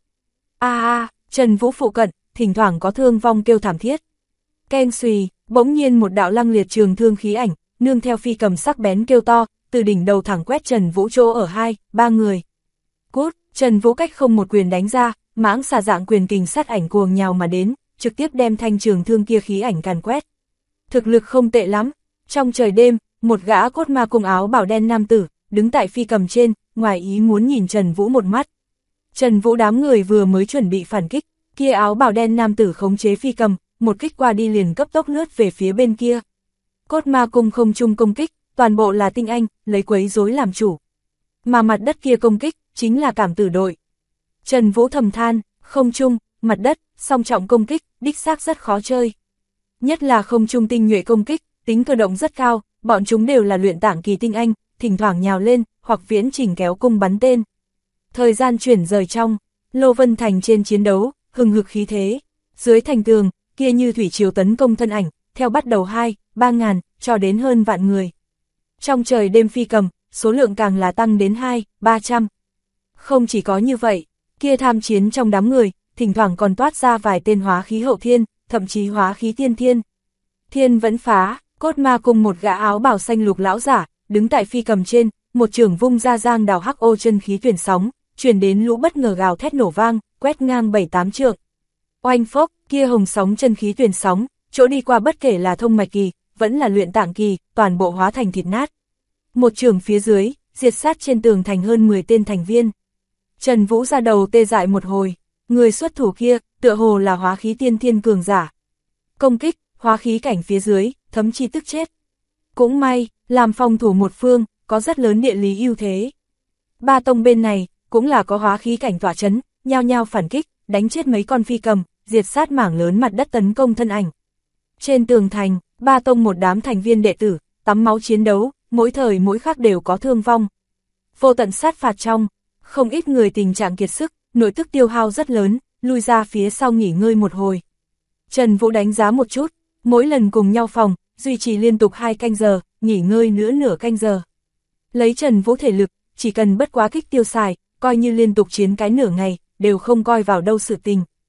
Speaker 1: Trần Vũ phụ cận, thỉnh thoảng có thương vong kêu thảm thiết. Keng xùy, bỗng nhiên một đạo lăng liệt trường thương khí ảnh, nương theo phi cầm sắc bén kêu to, từ đỉnh đầu thẳng quét Trần Vũ chỗ ở 2-3 người. Cút, Trần Vũ cách không một quyền đánh ra, mãng xà dạng quyền kình sát ảnh cuồng nhào mà đến, trực tiếp đem thanh trường thương kia khí ảnh càn quét. Thực lực không tệ lắm. Trong trời đêm, một gã cốt ma cung áo bảo đen nam tử, đứng tại phi cầm trên, ngoài ý muốn nhìn Trần Vũ một mắt. Trần Vũ đám người vừa mới chuẩn bị phản kích, kia áo bảo đen nam tử khống chế phi cầm, một kích qua đi liền cấp tốc lướt về phía bên kia. Cốt ma cung không chung công kích, toàn bộ là tinh anh, lấy quấy rối làm chủ. Mà mặt đất kia công kích, chính là cảm tử đội. Trần Vũ thầm than, không chung, mặt đất, song trọng công kích, đích xác rất khó chơi. Nhất là không chung tinh nhuệ công kích, tính cơ động rất cao, bọn chúng đều là luyện tạng kỳ tinh anh, thỉnh thoảng nhào lên, hoặc viễn trình kéo cung bắn tên. Thời gian chuyển rời trong, Lô Vân Thành trên chiến đấu, hừng hực khí thế. Dưới thành tường, kia như thủy triều tấn công thân ảnh, theo bắt đầu 2-3 ngàn, cho đến hơn vạn người. Trong trời đêm phi cầm, số lượng càng là tăng đến 200-300. Không chỉ có như vậy, kia tham chiến trong đám người, thỉnh thoảng còn toát ra vài tên hóa khí hậu thiên, thậm chí hóa khí tiên thiên. Thiên vẫn phá, cốt ma cùng một gã áo bào xanh lục lão giả, đứng tại phi cầm trên, một trường vung ra giang đào hắc ô chân khí tuyển sóng, truyền đến lũ bất ngờ gào thét nổ vang, quét ngang 7-8 trượng. Oanh phốc, kia hồng sóng chân khí tuyển sóng, chỗ đi qua bất kể là thông mạch kỳ, vẫn là luyện tạng kỳ, toàn bộ hóa thành thịt nát. Một trường phía dưới, diệt sát trên tường thành hơn 10 tên thành viên. Trần Vũ ra đầu tê dại một hồi, người xuất thủ kia, tựa hồ là hóa khí tiên thiên cường giả. Công kích, hóa khí cảnh phía dưới, thấm chi tức chết. Cũng may, làm phòng thủ một phương, có rất lớn địa lý ưu thế. Ba tông bên này, cũng là có hóa khí cảnh tỏa chấn, nhao nhao phản kích, đánh chết mấy con phi cầm, diệt sát mảng lớn mặt đất tấn công thân ảnh. Trên tường thành, ba tông một đám thành viên đệ tử, tắm máu chiến đấu, mỗi thời mỗi khắc đều có thương vong. Vô tận sát phạt trong, không ít người tình trạng kiệt sức, nội tức tiêu hao rất lớn, lui ra phía sau nghỉ ngơi một hồi. Trần Vũ đánh giá một chút, mỗi lần cùng nhau phòng, duy trì liên tục 2 canh giờ, nghỉ ngơi nữa nửa canh giờ. Lấy Trần Vũ thể lực, chỉ cần bất quá kích tiêu xài, coi như liên tục chiến cái nửa ngày, đều không coi vào đâu sự tình.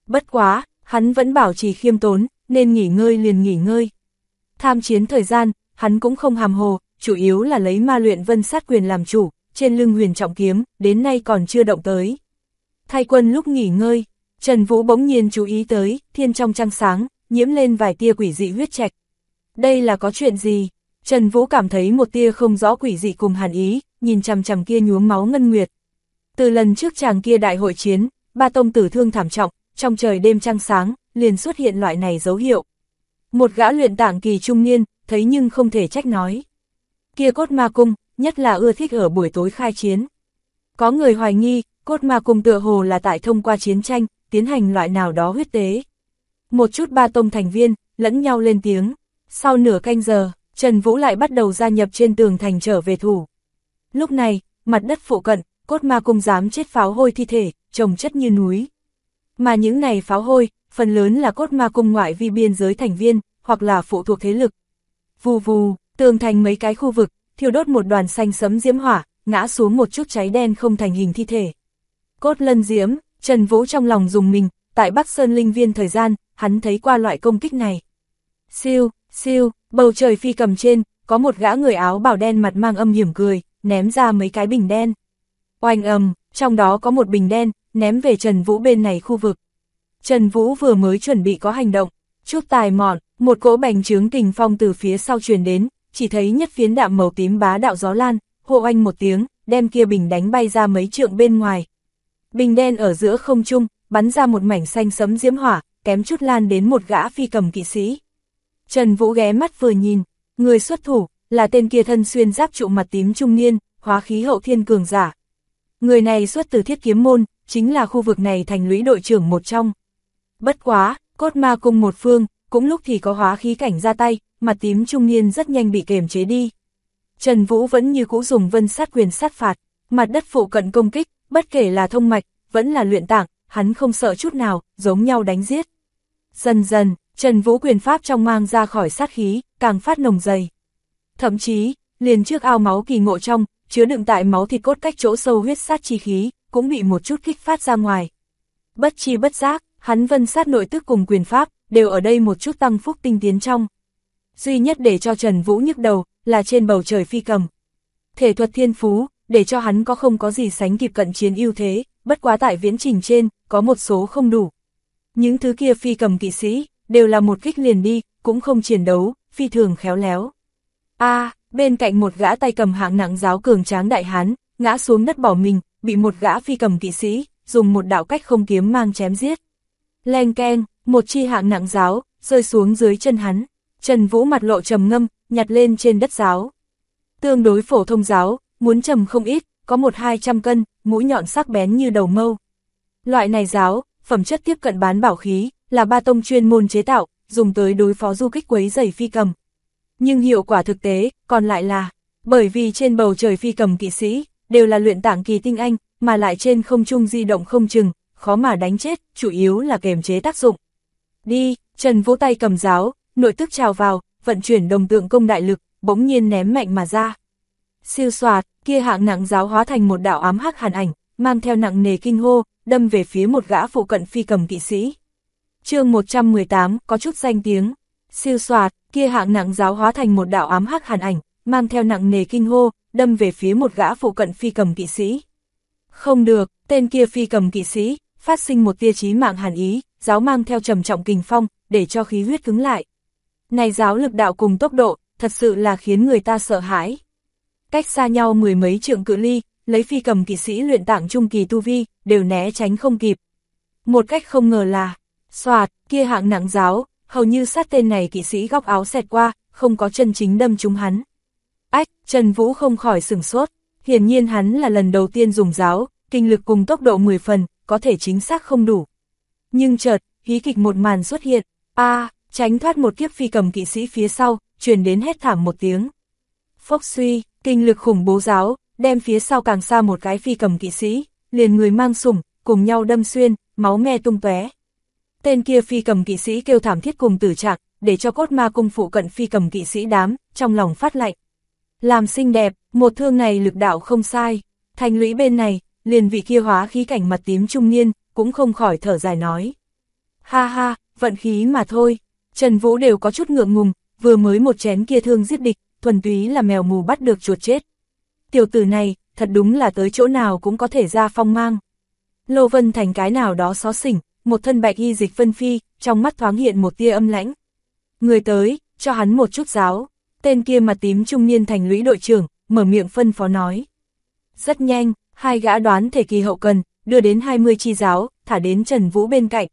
Speaker 1: Bất quá, hắn vẫn bảo trì khiêm tốn, nên nghỉ ngơi liền nghỉ ngơi. Tham chiến thời gian, hắn cũng không hàm hồ, chủ yếu là lấy ma luyện vân sát quyền làm chủ, trên lưng huyền trọng kiếm, đến nay còn chưa động tới. Thay quân lúc nghỉ ngơi, Trần Vũ bỗng nhiên chú ý tới, thiên trong trăng sáng, nhiễm lên vài tia quỷ dị huyết trạch. Đây là có chuyện gì? Trần Vũ cảm thấy một tia không rõ quỷ dị cùng hàn ý, nhìn chằm chằm kia nhuốm máu ngân nguyệt. Từ lần trước chàng kia đại hội chiến, ba tông tử thương thảm trọng, trong trời đêm trăng sáng, liền xuất hiện loại này dấu hiệu. Một gã luyện tạng kỳ trung niên, thấy nhưng không thể trách nói. Kia cốt ma cung, nhất là ưa thích ở buổi tối khai chiến. Có người hoài nghi, cốt ma cung tựa hồ là tại thông qua chiến tranh, tiến hành loại nào đó huyết tế. Một chút ba tông thành viên, lẫn nhau lên tiếng. Sau nửa canh giờ, Trần Vũ lại bắt đầu gia nhập trên tường thành trở về thủ. Lúc này, mặt đất phụ cận, cốt ma cung dám chết pháo hôi thi thể, chồng chất như núi. Mà những này pháo hôi, phần lớn là cốt ma cung ngoại vi biên giới thành viên, hoặc là phụ thuộc thế lực. Vù vù, tường thành mấy cái khu vực, thiêu đốt một đoàn xanh sấm diễm hỏa, ngã xuống một chút cháy đen không thành hình thi thể. Cốt lân diễm, Trần Vũ trong lòng dùng mình, tại Bắc Sơn Linh Viên thời gian, hắn thấy qua loại công kích này. Siêu, siêu, bầu trời phi cầm trên, có một gã người áo bào đen mặt mang âm hiểm cười, ném ra mấy cái bình đen. Oanh ầm, trong đó có một bình đen, ném về Trần Vũ bên này khu vực. Trần Vũ vừa mới chuẩn bị có hành động, chút tài mọn, một cỗ bành trướng kình phong từ phía sau truyền đến, chỉ thấy nhất phiến đạm màu tím bá đạo gió lan, hô oanh một tiếng, đem kia bình đánh bay ra mấy trượng bên ngoài. Bình đen ở giữa không trung, bắn ra một mảnh xanh sấm diễm hỏa, kém chút lan đến một gã phi cầm kỵ sĩ. Trần Vũ ghé mắt vừa nhìn, người xuất thủ, là tên kia thân xuyên giáp trụ mặt tím trung niên, hóa khí hậu thiên cường giả. Người này xuất từ Thiết Kiếm môn, chính là khu vực này thành lũy đội trưởng một trong. Bất quá, cốt ma cung một phương, cũng lúc thì có hóa khí cảnh ra tay, mặt tím trung niên rất nhanh bị kềm chế đi. Trần Vũ vẫn như cũ dùng vân sát quyền sát phạt, mặt đất phụ cận công kích, bất kể là thông mạch, vẫn là luyện tạng, hắn không sợ chút nào, giống nhau đánh giết. Dần dần, Trần Vũ quyền pháp trong mang ra khỏi sát khí, càng phát nồng dày. Thậm chí, liền trước ao máu kỳ ngộ trong, chứa đựng tại máu thịt cốt cách chỗ sâu huyết sát chi khí, cũng bị một chút kích phát ra ngoài. Bất chi bất giác, hắn vân sát nội tức cùng quyền pháp, đều ở đây một chút tăng phúc tinh tiến trong. Duy nhất để cho Trần Vũ nhức đầu, là trên bầu trời phi cầm. Thể thuật thiên phú, để cho hắn không có gì sánh kịp cận chiến ưu thế, bất quá tại viễn trình trên, có một số không đủ. Những thứ kia phi cầm kỵ sĩ, đều là một kích liền đi, cũng không chiến đấu, phi thường khéo léo. Bên cạnh một gã tay cầm hạng nặng giáo cường tráng đại hán, ngã xuống đất bỏ mình, bị một gã phi cầm kỵ sĩ, dùng một đạo cách không kiếm mang chém giết. Leng keng, một chi hạng nặng giáo, rơi xuống dưới chân hắn. Trần Vũ mặt lộ trầm ngâm, nhặt lên trên đất giáo. Tương đối phổ thông giáo, muốn trầm không ít, có 100-200 cân, mũi nhọn sắc bén như đầu mâu. Loại này giáo, phẩm chất tiếp cận bán bảo khí, là ba tông chuyên môn chế tạo, dùng tới đối phó du kích quấy rầy phi cầm. Nhưng hiệu quả thực tế, còn lại là, bởi vì trên bầu trời phi cầm kỵ sĩ, đều là luyện tạng kỳ tinh anh, mà lại trên không trung di động không chừng, khó mà đánh chết, chủ yếu là kềm chế tác dụng. Đi, Trần Vũ tay cầm giáo, nội tức trào vào, vận chuyển đồng tượng công đại lực, bỗng nhiên ném mạnh mà ra. Siêu xoạt, kia hạng nặng giáo hóa thành một đạo ám hắc hàn ảnh, mang theo nặng nề kinh hô, đâm về phía một gã phụ cận phi cầm kỵ sĩ. Chương 118, có chút danh tiếng. Siêu xoạt, kia hạng nặng giáo hóa thành một đạo ám hắc hàn ảnh, mang theo nặng nề kinh hô, đâm về phía một gã phụ cận phi cầm kỵ sĩ. Không được, tên kia phi cầm kỵ sĩ, phát sinh một tia chí mạng hàn ý, giáo mang theo trầm trọng kình phong, để cho khí huyết cứng lại. Này giáo lực đạo cùng tốc độ, thật sự là khiến người ta sợ hãi. Cách xa nhau mười mấy trượng cự ly, lấy phi cầm kỵ sĩ luyện tạng trung kỳ tu vi, đều né tránh không kịp. Một cách không ngờ là, xoạt, kia hạng nặng giáo, hầu như sát tên này kỵ sĩ góc áo xẹt qua, không có chân chính đâm trúng hắn. Ách, Trần Vũ không khỏi sửng sốt, hiển nhiên hắn là lần đầu tiên dùng giáo, kinh lực cùng tốc độ 10 phần, có thể chính xác không đủ. Nhưng chợt, hí kịch một màn xuất hiện, tránh thoát một kiếp phi cầm kỵ sĩ phía sau, truyền đến hét thảm một tiếng. Phốc suy, kinh lực khủng bố giáo, đem phía sau càng xa một cái phi cầm kỵ sĩ, liền người mang sủng, cùng nhau đâm xuyên, máu me tung tóe. Tên kia phi cầm kỵ sĩ kêu thảm thiết cùng tử trạng, để cho cốt ma cung phụ cận phi cầm kỵ sĩ đám, trong lòng phát lạnh. Làm xinh đẹp, một thương này lực đạo không sai, thành lũy bên này, liền vị kia hóa khí cảnh mặt tím trung niên, cũng không khỏi thở dài nói. Ha ha, vận khí mà thôi. Trần Vũ đều có chút ngượng ngùng, vừa mới một chén kia thương giết địch, thuần túy là mèo mù bắt được chuột chết. Tiểu tử này, thật đúng là tới chỗ nào cũng có thể ra phong mang. Lô Vân Thành cái nào đó xó xỉnh, một thân bạch y Dịch Vân Phi, trong mắt thoáng hiện một tia âm lãnh. Người tới, cho hắn một chút giáo. Tên kia mặt tím trung niên thành lũy đội trưởng, mở miệng phân phó nói. Rất nhanh, hai gã đoán thể kỳ hậu cần, đưa đến 20 chi giáo, thả đến Trần Vũ bên cạnh.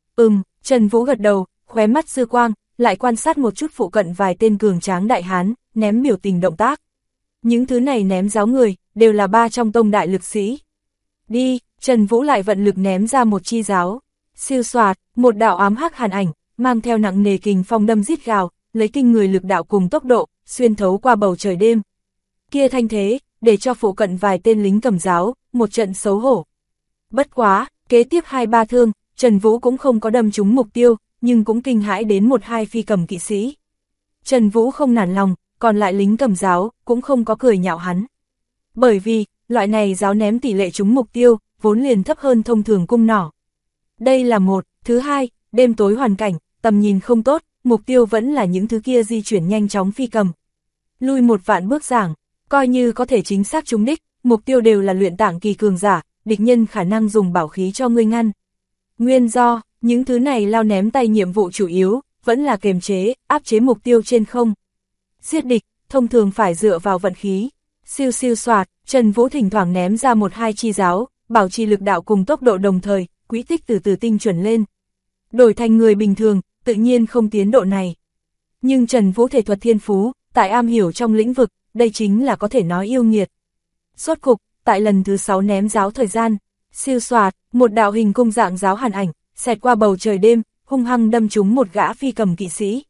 Speaker 1: Trần Vũ gật đầu, khóe mắt dư quang, lại quan sát một chút phụ cận vài tên cường tráng đại hán, ném biểu tình động tác. Những thứ này ném giáo người, đều là ba trong tông đại lực sĩ. Đi, Trần Vũ lại vận lực ném ra một chi giáo. Siêu xoạt, một đạo ám hắc hàn ảnh, mang theo nặng nề kình phong đâm rít gào, lấy kinh người lực đạo cùng tốc độ, xuyên thấu qua bầu trời đêm. Kia thanh thế, để cho phụ cận vài tên lính cầm giáo, một trận xấu hổ. Bất quá, kế tiếp 2-3 thương, Trần Vũ cũng không có đâm trúng mục tiêu, nhưng cũng kinh hãi đến 1-2 phi cầm kỵ sĩ. Trần Vũ không nản lòng, còn lại lính cầm giáo, cũng không có cười nhạo hắn. Bởi vì, loại này giáo ném tỷ lệ trúng mục tiêu, vốn liền thấp hơn thông thường cung nỏ. Đây là một, thứ hai, đêm tối hoàn cảnh, tầm nhìn không tốt, mục tiêu vẫn là những thứ kia di chuyển nhanh chóng phi cầm. Lui một vạn bước giảng, coi như có thể chính xác trúng đích, mục tiêu đều là luyện tạng kỳ cường giả, địch nhân khả năng dùng bảo khí cho ngươi ngăn. Nguyên do, những thứ này lao ném tay nhiệm vụ chủ yếu, vẫn là kiềm chế, áp chế mục tiêu trên không. Giết địch, thông thường phải dựa vào vận khí. Siêu siêu xoạt, Trần Vũ thỉnh thoảng ném ra 1-2 chi giáo, bảo trì lực đạo cùng tốc độ đồng thời, quỹ tích từ từ tinh chuẩn lên. Đổi thành người bình thường, tự nhiên không tiến độ này. Nhưng Trần Vũ thể thuật thiên phú, tại am hiểu trong lĩnh vực, đây chính là có thể nói yêu nghiệt. Rốt cục, tại lần thứ 6 ném giáo thời gian, siêu xoạt, một đạo hình cung dạng giáo hàn ảnh, xẹt qua bầu trời đêm, hung hăng đâm trúng một gã phi cầm kỵ sĩ.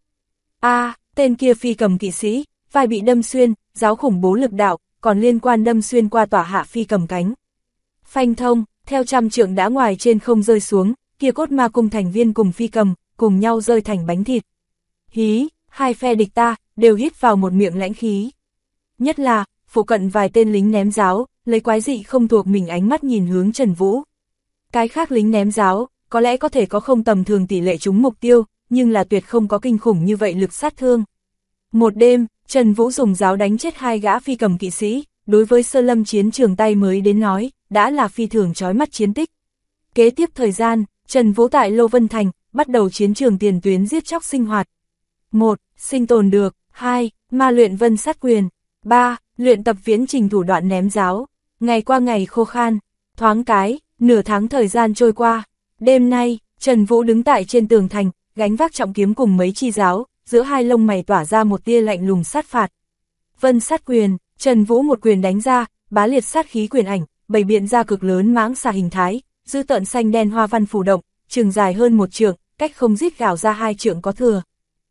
Speaker 1: Tên kia phi cầm kỵ sĩ, vai bị đâm xuyên, giáo khủng bố lực đạo, còn liên quan đâm xuyên qua tỏa hạ phi cầm cánh. Phanh thông, theo 100 trượng đã ngoài trên không rơi xuống, kia cốt ma cung thành viên cùng phi cầm, cùng nhau rơi thành bánh thịt. Hí, hai phe địch ta, đều hít vào một miệng lãnh khí. Nhất là, phụ cận vài tên lính ném giáo, lấy quái dị không thuộc mình ánh mắt nhìn hướng Trần Vũ. Cái khác lính ném giáo, có lẽ có thể có không tầm thường tỷ lệ trúng mục tiêu, nhưng là tuyệt không có kinh khủng như vậy lực sát thương. Một đêm, Trần Vũ dùng giáo đánh chết 2 gã phi cầm kỵ sĩ, đối với Sơ Lâm chiến trường tay mới đến nói, đã là phi thường chói mắt chiến tích. Kế tiếp thời gian, Trần Vũ tại Lô Vân Thành, bắt đầu chiến trường tiền tuyến giết chóc sinh hoạt. 1. Sinh tồn được. 2. Ma luyện vân sát quyền. 3. Luyện tập viễn trình thủ đoạn ném giáo. Ngày qua ngày khô khan, thoáng cái, nửa tháng thời gian trôi qua. Đêm nay, Trần Vũ đứng tại trên tường thành, gánh vác trọng kiếm cùng mấy chi giáo, giữa hai lông mày tỏa ra một tia lạnh lùng sát phạt. Vân sát quyền, Trần Vũ một quyền đánh ra, bá liệt sát khí quyền ảnh, bày biện ra cực lớn mãng xà hình thái, dư tợn xanh đen hoa văn phù động, trường dài hơn 1 trượng, cách không rít gào ra 2 trượng có thừa.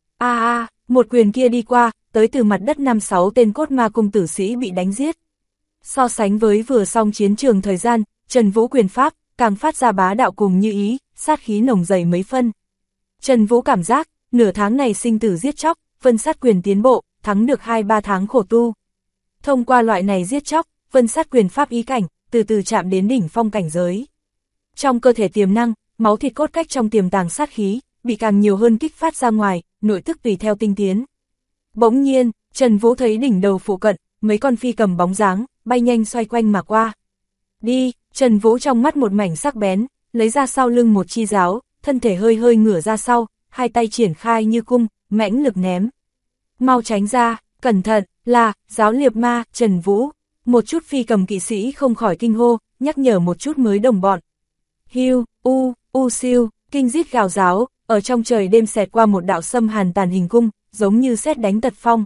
Speaker 1: Một quyền kia đi qua, tới từ mặt đất 5-6 tên cốt ma cung tử sĩ bị đánh giết. So sánh với vừa xong chiến trường thời gian, Trần Vũ quyền pháp, càng phát ra bá đạo cùng như ý, sát khí nồng dày mấy phân. Trần Vũ cảm giác, nửa tháng này sinh tử giết chóc, vân sát quyền tiến bộ, thắng được 2-3 tháng khổ tu. Thông qua loại này giết chóc, vân sát quyền pháp ý cảnh, từ từ chạm đến đỉnh phong cảnh giới. Trong cơ thể tiềm năng, máu thịt cốt cách trong tiềm tàng sát khí, bị càng nhiều hơn kích phát ra ngoài, nội tức tùy theo tinh tiến. Bỗng nhiên, Trần Vũ thấy đỉnh đầu phụ cận, mấy con phi cầm bóng dáng, bay nhanh xoay quanh mà qua. Đi, Trần Vũ trong mắt một mảnh sắc bén, lấy ra sau lưng một chi giáo, thân thể hơi hơi ngửa ra sau, hai tay triển khai như cung, mãnh lực ném. Mau tránh ra, cẩn thận, là, giáo liệp ma, Trần Vũ. Một chút phi cầm kỵ sĩ không khỏi kinh hô, nhắc nhở một chút mới đồng bọn. Hiu, siêu, kinh rít gào giáo, ở trong trời đêm xẹt qua một đạo xâm hàn tàn hình cung, giống như sét đánh tật phong.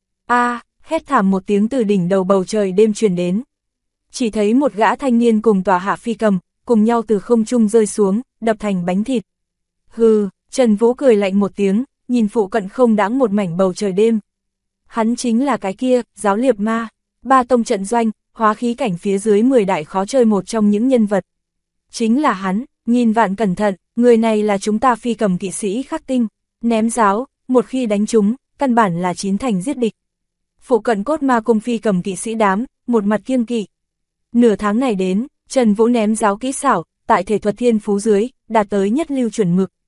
Speaker 1: Hét thảm một tiếng từ đỉnh đầu bầu trời đêm truyền đến. Chỉ thấy một gã thanh niên cùng tòa hạ phi cầm, cùng nhau từ không trung rơi xuống, đập thành bánh thịt. Hừ, Trần Vũ cười lạnh một tiếng, nhìn phụ cận không đáng một mảnh bầu trời đêm. Hắn chính là cái kia, giáo liệp ma, 3 tông trận doanh, hóa khí cảnh phía dưới 10 đại khó chơi một trong những nhân vật. Chính là hắn, nghìn vạn cẩn thận, người này là chúng ta phi cầm kỵ sĩ khắc tinh, ném giáo, một khi đánh chúng, căn bản là chín thành giết địch. Phụ cận cốt ma cung phi cầm kỵ sĩ đám, một mặt kiêng kỵ. Nửa tháng này đến, Trần Vũ ném giáo kỹ xảo, tại thể thuật thiên phú dưới, đạt tới nhất lưu chuẩn mực.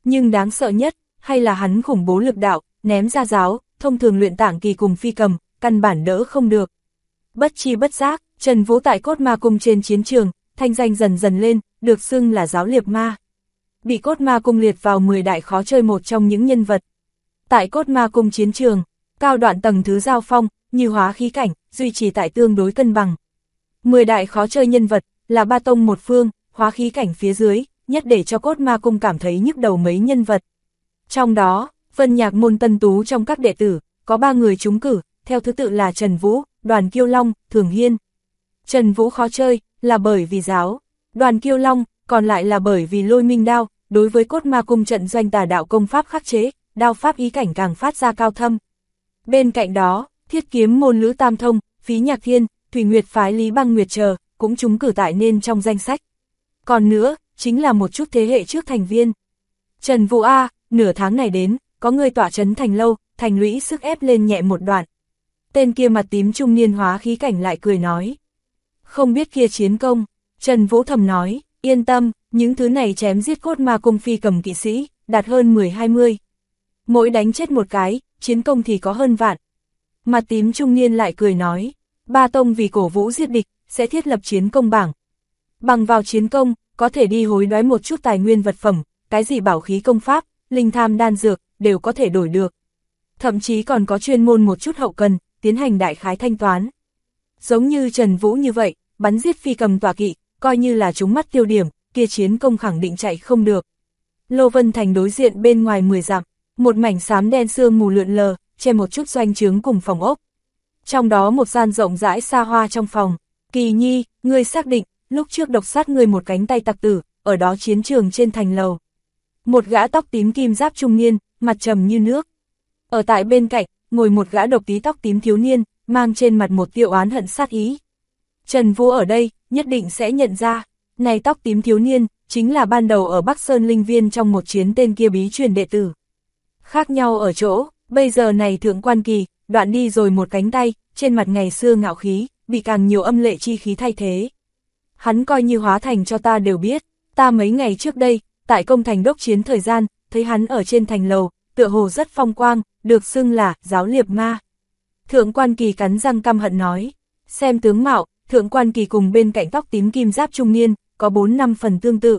Speaker 1: Nhưng đáng sợ nhất, hay là hắn khủng bố lực đạo, ném ra giáo, thông thường luyện tảng kỳ cùng phi cầm, căn bản đỡ không được. Bất chi bất giác, Trần Vũ tại Cốt Ma Cung trên chiến trường, thanh danh dần dần lên, được xưng là giáo liệp ma. Bị Cốt Ma Cung liệt vào 10 đại khó chơi một trong những nhân vật. Tại Cốt Ma Cung chiến trường, cao đoạn tầng thứ giao phong, như hóa khí cảnh, duy trì tại tương đối cân bằng. 10 đại khó chơi nhân vật, là ba tông một phương, hóa khí cảnh phía dưới, nhất để cho Cốt Ma Cung cảm thấy nhức đầu mấy nhân vật. Trong đó, Vân Nhạc môn tân tú trong các đệ tử, có 3 người trúng cử, theo thứ tự là Trần Vũ, Đoàn Kiêu Long, Thường Hiên. Trần Vũ khó chơi, là bởi vì giáo, Đoàn Kiêu Long, còn lại là bởi vì lôi minh đao, đối với Cốt Ma Cung trận doanh tà đạo công pháp khắc chế, đao pháp ý cảnh càng phát ra cao thâm. Bên cạnh đó, Thiết Kiếm môn Lữ Tam Thông, Phí Nhạc Thiên, Thủy Nguyệt phái Lý Băng Nguyệt chờ, cũng trúng cử tại nên trong danh sách. Còn nữa, chính là một chút thế hệ trước thành viên. Trần Vũ A, nửa tháng này đến, có người tỏa trấn thành lâu, thành lũy sức ép lên nhẹ một đoạn. Tên kia mặt tím trung niên hóa khí cảnh lại cười nói. Không biết kia chiến công, Trần Vũ thầm nói, yên tâm, những thứ này chém giết Cốt Ma Cung phi cầm kỵ sĩ, đạt hơn 10-20. Mỗi đánh chết một cái, chiến công thì có hơn vạn. Mặt tím trung niên lại cười nói, ba tông vì cổ vũ giết địch, sẽ thiết lập chiến công bảng. Bằng vào chiến công, có thể đi hối đoái một chút tài nguyên vật phẩm, cái gì bảo khí công pháp, linh tham đan dược, đều có thể đổi được. Thậm chí còn có chuyên môn một chút hậu cần, tiến hành đại khái thanh toán. Giống như Trần Vũ như vậy, bắn giết phi cầm tọa kỵ, coi như là trúng mắt tiêu điểm, kia chiến công khẳng định chạy không được. Lô Vân Thành đối diện bên ngoài 10 dặm, một mảnh xám đen sương mù lượn lờ, che một chút doanh trướng cùng phòng ốc. Trong đó một gian rộng rãi xa hoa trong phòng. Kỳ Nhi, ngươi xác định, lúc trước độc sát ngươi một cánh tay tặc tử, ở đó chiến trường trên thành lầu. Một gã tóc tím kim giáp trung niên, mặt trầm như nước. Ở tại bên cạnh, ngồi một gã độc tí tóc tím thiếu niên, mang trên mặt một tia oán hận sát ý. Trần Vũ ở đây, nhất định sẽ nhận ra, này tóc tím thiếu niên, chính là ban đầu ở Bắc Sơn Linh Viên trong một chiến tên kia bí truyền đệ tử. Khác nhau ở chỗ, bây giờ này thượng quan kỳ, đoạn đi rồi một cánh tay, trên mặt ngày xưa ngạo khí, bị càng nhiều âm lệ chi khí thay thế. Hắn coi như hóa thành cho ta đều biết, ta mấy ngày trước đây, tại công thành đốc chiến thời gian, thấy hắn ở trên thành lầu, tựa hồ rất phong quang, được xưng là giáo liệp ma. Thượng quan kỳ cắn răng căm hận nói, xem tướng mạo, thượng quan kỳ cùng bên cạnh tóc tím kim giáp trung niên, có 4-5 phần tương tự.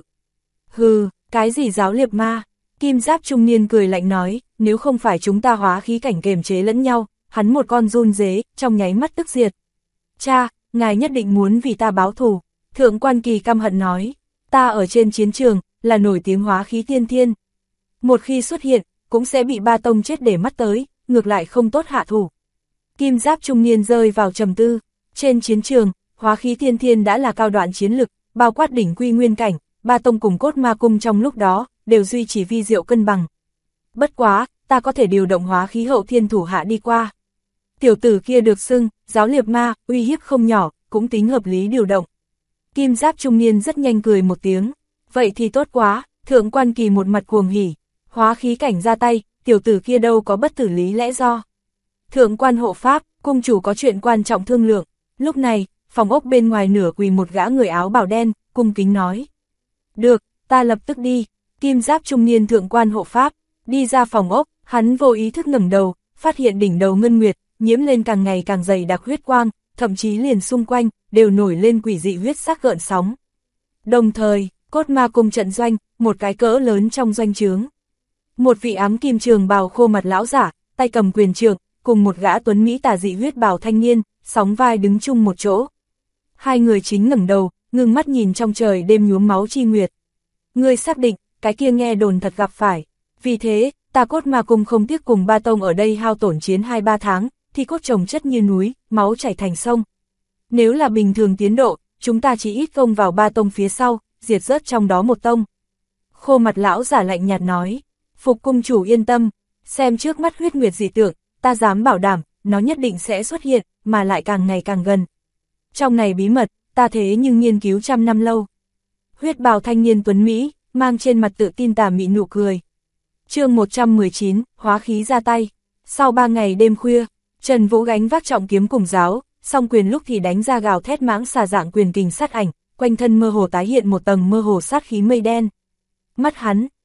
Speaker 1: Hừ, cái gì giáo liệp ma? Kim giáp trung niên cười lạnh nói, nếu không phải chúng ta hóa khí cảnh kềm chế lẫn nhau, hắn một con run dế, trong nháy mắt tức diệt. Cha, ngài nhất định muốn vì ta báo thù. Thượng quan kỳ căm hận nói, ta ở trên chiến trường, là nổi tiếng hóa khí tiên thiên. Một khi xuất hiện, cũng sẽ bị ba tông chết để mắt tới, ngược lại không tốt hạ thủ. Kim giáp trung niên rơi vào trầm tư, trên chiến trường, hóa khí tiên thiên đã là cao đoạn chiến lực, bao quát đỉnh quy nguyên cảnh, ba tông cùng Cốt Ma Cung trong lúc đó, đều duy trì vi diệu cân bằng. Bất quá, ta có thể điều động hóa khí hậu thiên thủ hạ đi qua. Tiểu tử kia được xưng, giáo liệp ma, uy hiếp không nhỏ, cũng tính hợp lý điều động. Kim giáp trung niên rất nhanh cười một tiếng, vậy thì tốt quá, thượng quan kỳ một mặt cuồng hỉ, hóa khí cảnh ra tay, tiểu tử kia đâu có bất tử lý lẽ do. Thượng quan hộ pháp, cung chủ có chuyện quan trọng thương lượng, lúc này, phòng ốc bên ngoài nửa quỳ một gã người áo bào đen, cung kính nói. Được, ta lập tức đi. Kim giáp trung niên thượng quan hộ pháp, đi ra phòng ốc, hắn vô ý thức ngẩng đầu, phát hiện đỉnh đầu ngân nguyệt, nhiễm lên càng ngày càng dày đặc huyết quang, thậm chí liền xung quanh, đều nổi lên quỷ dị huyết sắc gợn sóng. Đồng thời, Cốt Ma Cung trận doanh, một cái cỡ lớn trong doanh trướng. Một vị ám kim trường bào khô mặt lão giả, tay cầm quyền trượng, cùng một gã tuấn Mỹ tà dị huyết bào thanh niên, sóng vai đứng chung một chỗ. Hai người chính ngẩng đầu, ngưng mắt nhìn trong trời đêm nhuốm máu chi nguyệt. Ngươi xác định, cái kia nghe đồn thật gặp phải. Vì thế, ta Cốt Ma Cung không tiếc cùng ba tông ở đây hao tổn chiến 2-3 tháng, thì cốt chồng chất như núi, máu chảy thành sông. Nếu là bình thường tiến độ, chúng ta chỉ ít công vào ba tông phía sau, diệt rớt trong đó một tông. Khô mặt lão giả lạnh nhạt nói, Phục cung chủ yên tâm, xem trước mắt huyết nguyệt dị tượng, ta dám bảo đảm, nó nhất định sẽ xuất hiện, mà lại càng ngày càng gần. Trong này bí mật, ta thế nhưng nghiên cứu trăm năm lâu. Huyết bào thanh niên tuấn Mỹ, mang trên mặt tự tin tà mị nụ cười. Chương 119, hóa khí ra tay. Sau 3 ngày đêm khuya, Trần Vũ gánh vác trọng kiếm cùng giáo, song quyền lúc thì đánh ra gào thét mãng xà dạng quyền kình sát ảnh, quanh thân mơ hồ tái hiện một tầng mơ hồ sát khí mây đen. Mắt hắn,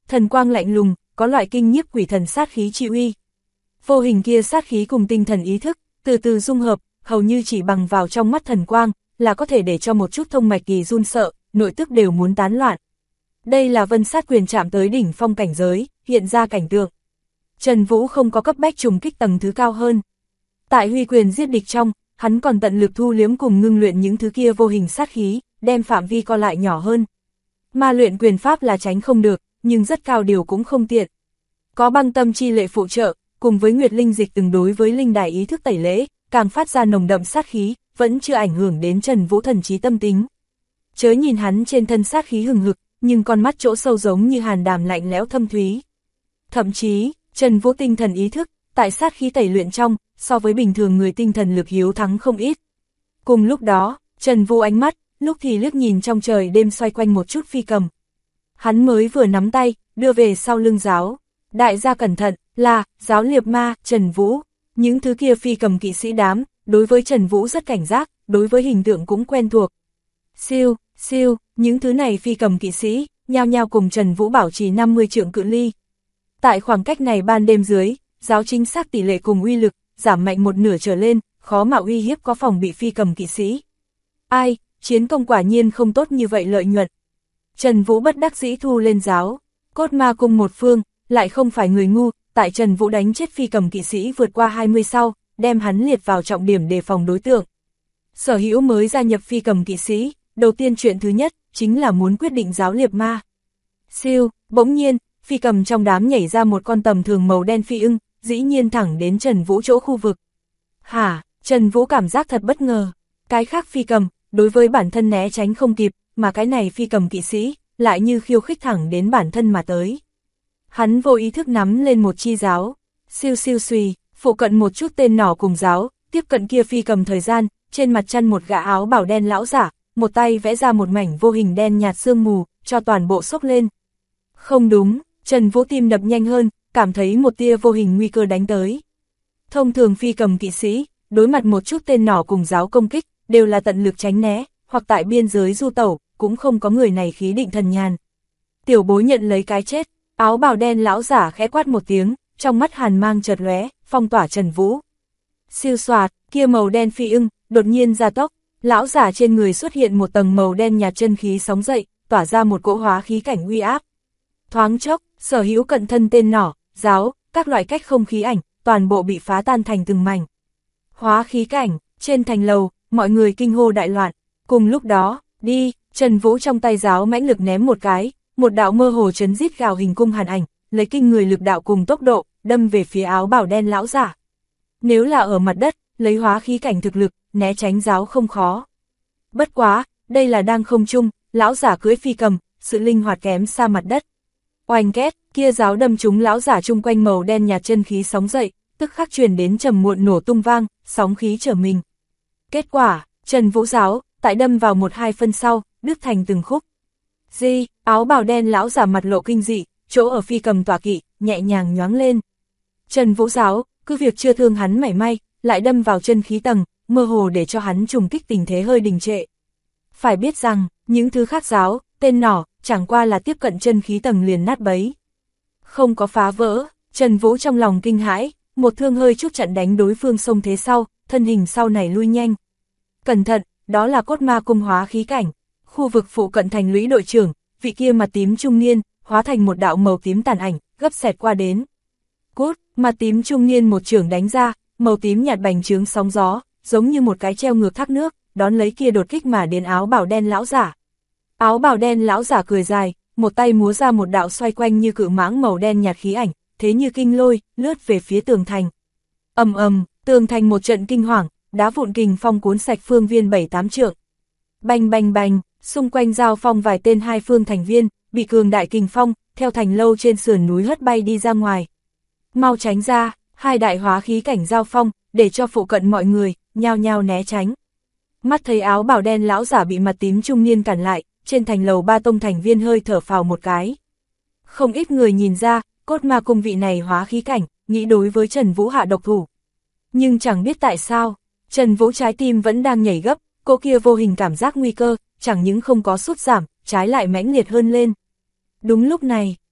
Speaker 1: thần quang lạnh lùng, có loại kinh nhiếp quỷ thần sát khí chi uy. Vô hình kia sát khí cùng tinh thần ý thức, từ từ dung hợp, hầu như chỉ bằng vào trong mắt thần quang, là có thể để cho một chút thông mạch kỳ run sợ, nội tức đều muốn tán loạn. Đây là Vân Sát Quyền chạm tới đỉnh phong cảnh giới, hiện ra cảnh tượng. Trần Vũ không có cấp bách trùng kích tầng thứ cao hơn. Tại huy quyền giết địch trong, hắn còn tận lực thu liếm cùng ngưng luyện những thứ kia vô hình sát khí, đem phạm vi co lại nhỏ hơn. Ma luyện quyền pháp là tránh không được, nhưng rất cao điều cũng không tiện. Có băng tâm chi lệ phụ trợ, cùng với Nguyệt Linh dịch từng đối với linh đài ý thức tẩy lễ, càng phát ra nồng đậm sát khí, vẫn chưa ảnh hưởng đến Trần Vũ thần trí tâm tính. Chớ nhìn hắn trên thân sát khí hừng hực, nhưng con mắt chỗ sâu giống như hàn đàm lạnh lẽo thâm thúy. Thậm chí, Trần Vũ tinh thần ý thức, tại sát khí tẩy luyện trong, so với bình thường người tinh thần lực hiếu thắng không ít. Cùng lúc đó, Trần Vũ ánh mắt, lúc thì liếc nhìn trong trời đêm xoay quanh một chút phi cầm. Hắn mới vừa nắm tay, đưa về sau lưng giáo. Đại gia cẩn thận, là, giáo liệp ma, Trần Vũ. Những thứ kia phi cầm kỵ sĩ đám, đối với Trần Vũ rất cảnh giác, đối với hình tượng cũng quen thuộc. Siêu, siêu, những thứ này phi cầm kỵ sĩ, nhao nhao cùng Trần Vũ bảo trì 50 trượng cự ly. Tại khoảng cách này ban đêm dưới, giáo chính xác tỷ lệ cùng uy lực, giảm mạnh một nửa trở lên, khó mà uy hiếp có phòng bị phi cầm kỵ sĩ. Ai, chiến công quả nhiên không tốt như vậy lợi nhuận. Trần Vũ bất đắc dĩ thu lên giáo, cốt ma cung một phương, lại không phải người ngu, tại Trần Vũ đánh chết phi cầm kỵ sĩ vượt qua 20 sau, đem hắn liệt vào trọng điểm đề phòng đối tượng. Sở hữu mới gia nhập phi cầm kỵ sĩ, đầu tiên chuyện thứ nhất, chính là muốn quyết định giáo liệp ma. Siêu, bỗng nhiên, phi cầm trong đám nhảy ra một con tầm thường màu đen phi ưng, dĩ nhiên thẳng đến Trần Vũ chỗ khu vực. Hả, Trần Vũ cảm giác thật bất ngờ, cái khác phi cầm, đối với bản thân né tránh không kịp, mà cái này phi cầm kỵ sĩ, lại như khiêu khích thẳng đến bản thân mà tới. Hắn vô ý thức nắm lên một chi giáo, siêu siêu xùy, phụ cận một chút tên nỏ cùng giáo, tiếp cận kia phi cầm thời gian, trên mặt chăn một gã áo bảo đen lão giả, một tay vẽ ra một mảnh vô hình đen nhạt sương mù, cho toàn bộ xốc lên. Không đúng, Trần Vũ tim đập nhanh hơn, cảm thấy một tia vô hình nguy cơ đánh tới. Thông thường phi cầm kỵ sĩ, đối mặt một chút tên nỏ cùng giáo công kích, đều là tận lực tránh né, hoặc tại biên giới du tẩu, cũng không có người này khí định thần nhàn. Tiểu bối nhận lấy cái chết, áo bào đen lão giả khẽ quát một tiếng, trong mắt hàn mang chợt lóe, phong tỏa Trần Vũ. Siêu xoạt, kia màu đen phi ưng, đột nhiên ra tốc, lão giả trên người xuất hiện một tầng màu đen nhạt chân khí sóng dậy, tỏa ra một cỗ hóa khí cảnh uy áp. Thoáng chốc, sở hữu cận thân tên nỏ, giáo, các loại cách không khí ảnh, toàn bộ bị phá tan thành từng mảnh. Hóa khí cảnh, trên thành lầu, mọi người kinh hô đại loạn. Cùng lúc đó, đi, Trần Vũ trong tay giáo mãnh lực ném một cái, một đạo mơ hồ chấn rít gào hình cung hàn ảnh, lấy kinh người lực đạo cùng tốc độ, đâm về phía áo bảo đen lão giả. Nếu là ở mặt đất, lấy hóa khí cảnh thực lực, né tránh giáo không khó. Bất quá, đây là đang không trung, lão giả cưỡi phi cầm, sự linh hoạt kém xa mặt đất. Oanh két, kia giáo đâm trúng lão giả chung quanh màu đen nhạt chân khí sóng dậy, tức khắc truyền đến trầm muộn nổ tung vang, sóng khí trở mình. Kết quả, Trần Vũ giáo, tại đâm vào 1-2 phân sau, đứt thành từng khúc. Di, áo bào đen lão giả mặt lộ kinh dị, chỗ ở phi cầm tọa kỵ, nhẹ nhàng nhoáng lên. Trần Vũ giáo, cứ việc chưa thương hắn mảy may, lại đâm vào chân khí tầng, mơ hồ để cho hắn trùng kích tình thế hơi đình trệ. Phải biết rằng, những thứ khác giáo, tên nỏ, chẳng qua là tiếp cận chân khí tầng liền nát bấy. Không có phá vỡ, Trần Vũ trong lòng kinh hãi, một thương hơi chút chặn đánh đối phương xông thế sau, thân hình sau này lui nhanh. Cẩn thận, đó là cốt ma cung hóa khí cảnh. Khu vực phụ cận thành lũy đội trưởng, vị kia mặt tím trung niên, hóa thành một đạo màu tím tàn ảnh, gấp xẹt qua đến. Cốt, mặt tím trung niên một chưởng đánh ra, màu tím nhạt bành trướng sóng gió, giống như một cái treo ngược thác nước, đón lấy kia đột kích mà đến áo bào đen lão giả. Áo bào đen lão giả cười dài, một tay múa ra một đạo xoay quanh như cự mãng màu đen nhạt khí ảnh, thế như kinh lôi, lướt về phía tường thành. Ầm ầm, tường thành một trận kinh hoàng, đá vụn kình phong cuốn sạch phương viên 7-8 trượng. Bành bành bành, xung quanh giao phong vài tên hai phương thành viên, bị cường đại kình phong, theo thành lâu trên sườn núi hất bay đi ra ngoài. Mau tránh ra, hai đại hóa khí cảnh giao phong, để cho phụ cận mọi người, nhao nhao né tránh. Mắt thấy áo bào đen lão giả bị mặt tím trung niên cản lại, trên thành lầu ba tông thành viên hơi thở phào một cái. Không ít người nhìn ra, cốt ma cung vị này hóa khí cảnh, nghĩ đối với Trần Vũ hạ độc thủ. Nhưng chẳng biết tại sao, Trần Vũ trái tim vẫn đang nhảy gấp, cô kia vô hình cảm giác nguy cơ, chẳng những không có sút giảm, trái lại mãnh liệt hơn lên. Đúng lúc này,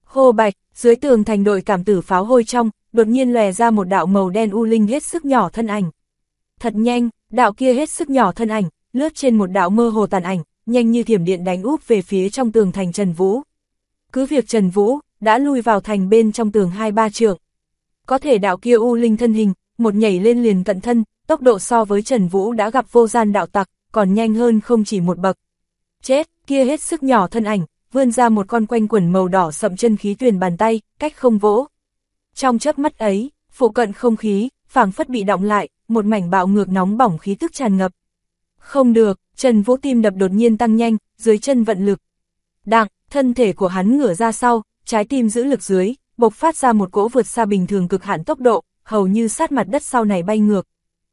Speaker 1: Hô bạch, dưới tường thành đội cảm tử pháo hôi trong, đột nhiên lòe ra một đạo màu đen u linh hết sức nhỏ thân ảnh. Thật nhanh, đạo kia hết sức nhỏ thân ảnh, lướt trên một đạo mơ hồ tàn ảnh, nhanh như thiểm điện đánh úp về phía trong tường thành Trần Vũ. Cứ việc Trần Vũ đã lui vào thành bên trong tường 2-3 trượng. Có thể đạo kia u linh thân hình, một nhảy lên liền cận thân, tốc độ so với Trần Vũ đã gặp vô gian đạo tặc, còn nhanh hơn không chỉ một bậc. Chết, kia hết sức nhỏ thân ảnh, vươn ra một con quanh quẩn màu đỏ sậm chân khí tuyền bàn tay, cách không vỗ. Trong chớp mắt ấy, phụ cận không khí, phảng phất bị đọng lại, một mảnh bạo ngược nóng bỏng khí tức tràn ngập. Không được, Trần Vũ tim đập đột nhiên tăng nhanh, dưới chân vận lực. Đặng, thân thể của hắn ngửa ra sau, trái tim giữ lực dưới, bộc phát ra một cỗ vượt xa bình thường cực hạn tốc độ, hầu như sát mặt đất sau này bay ngược.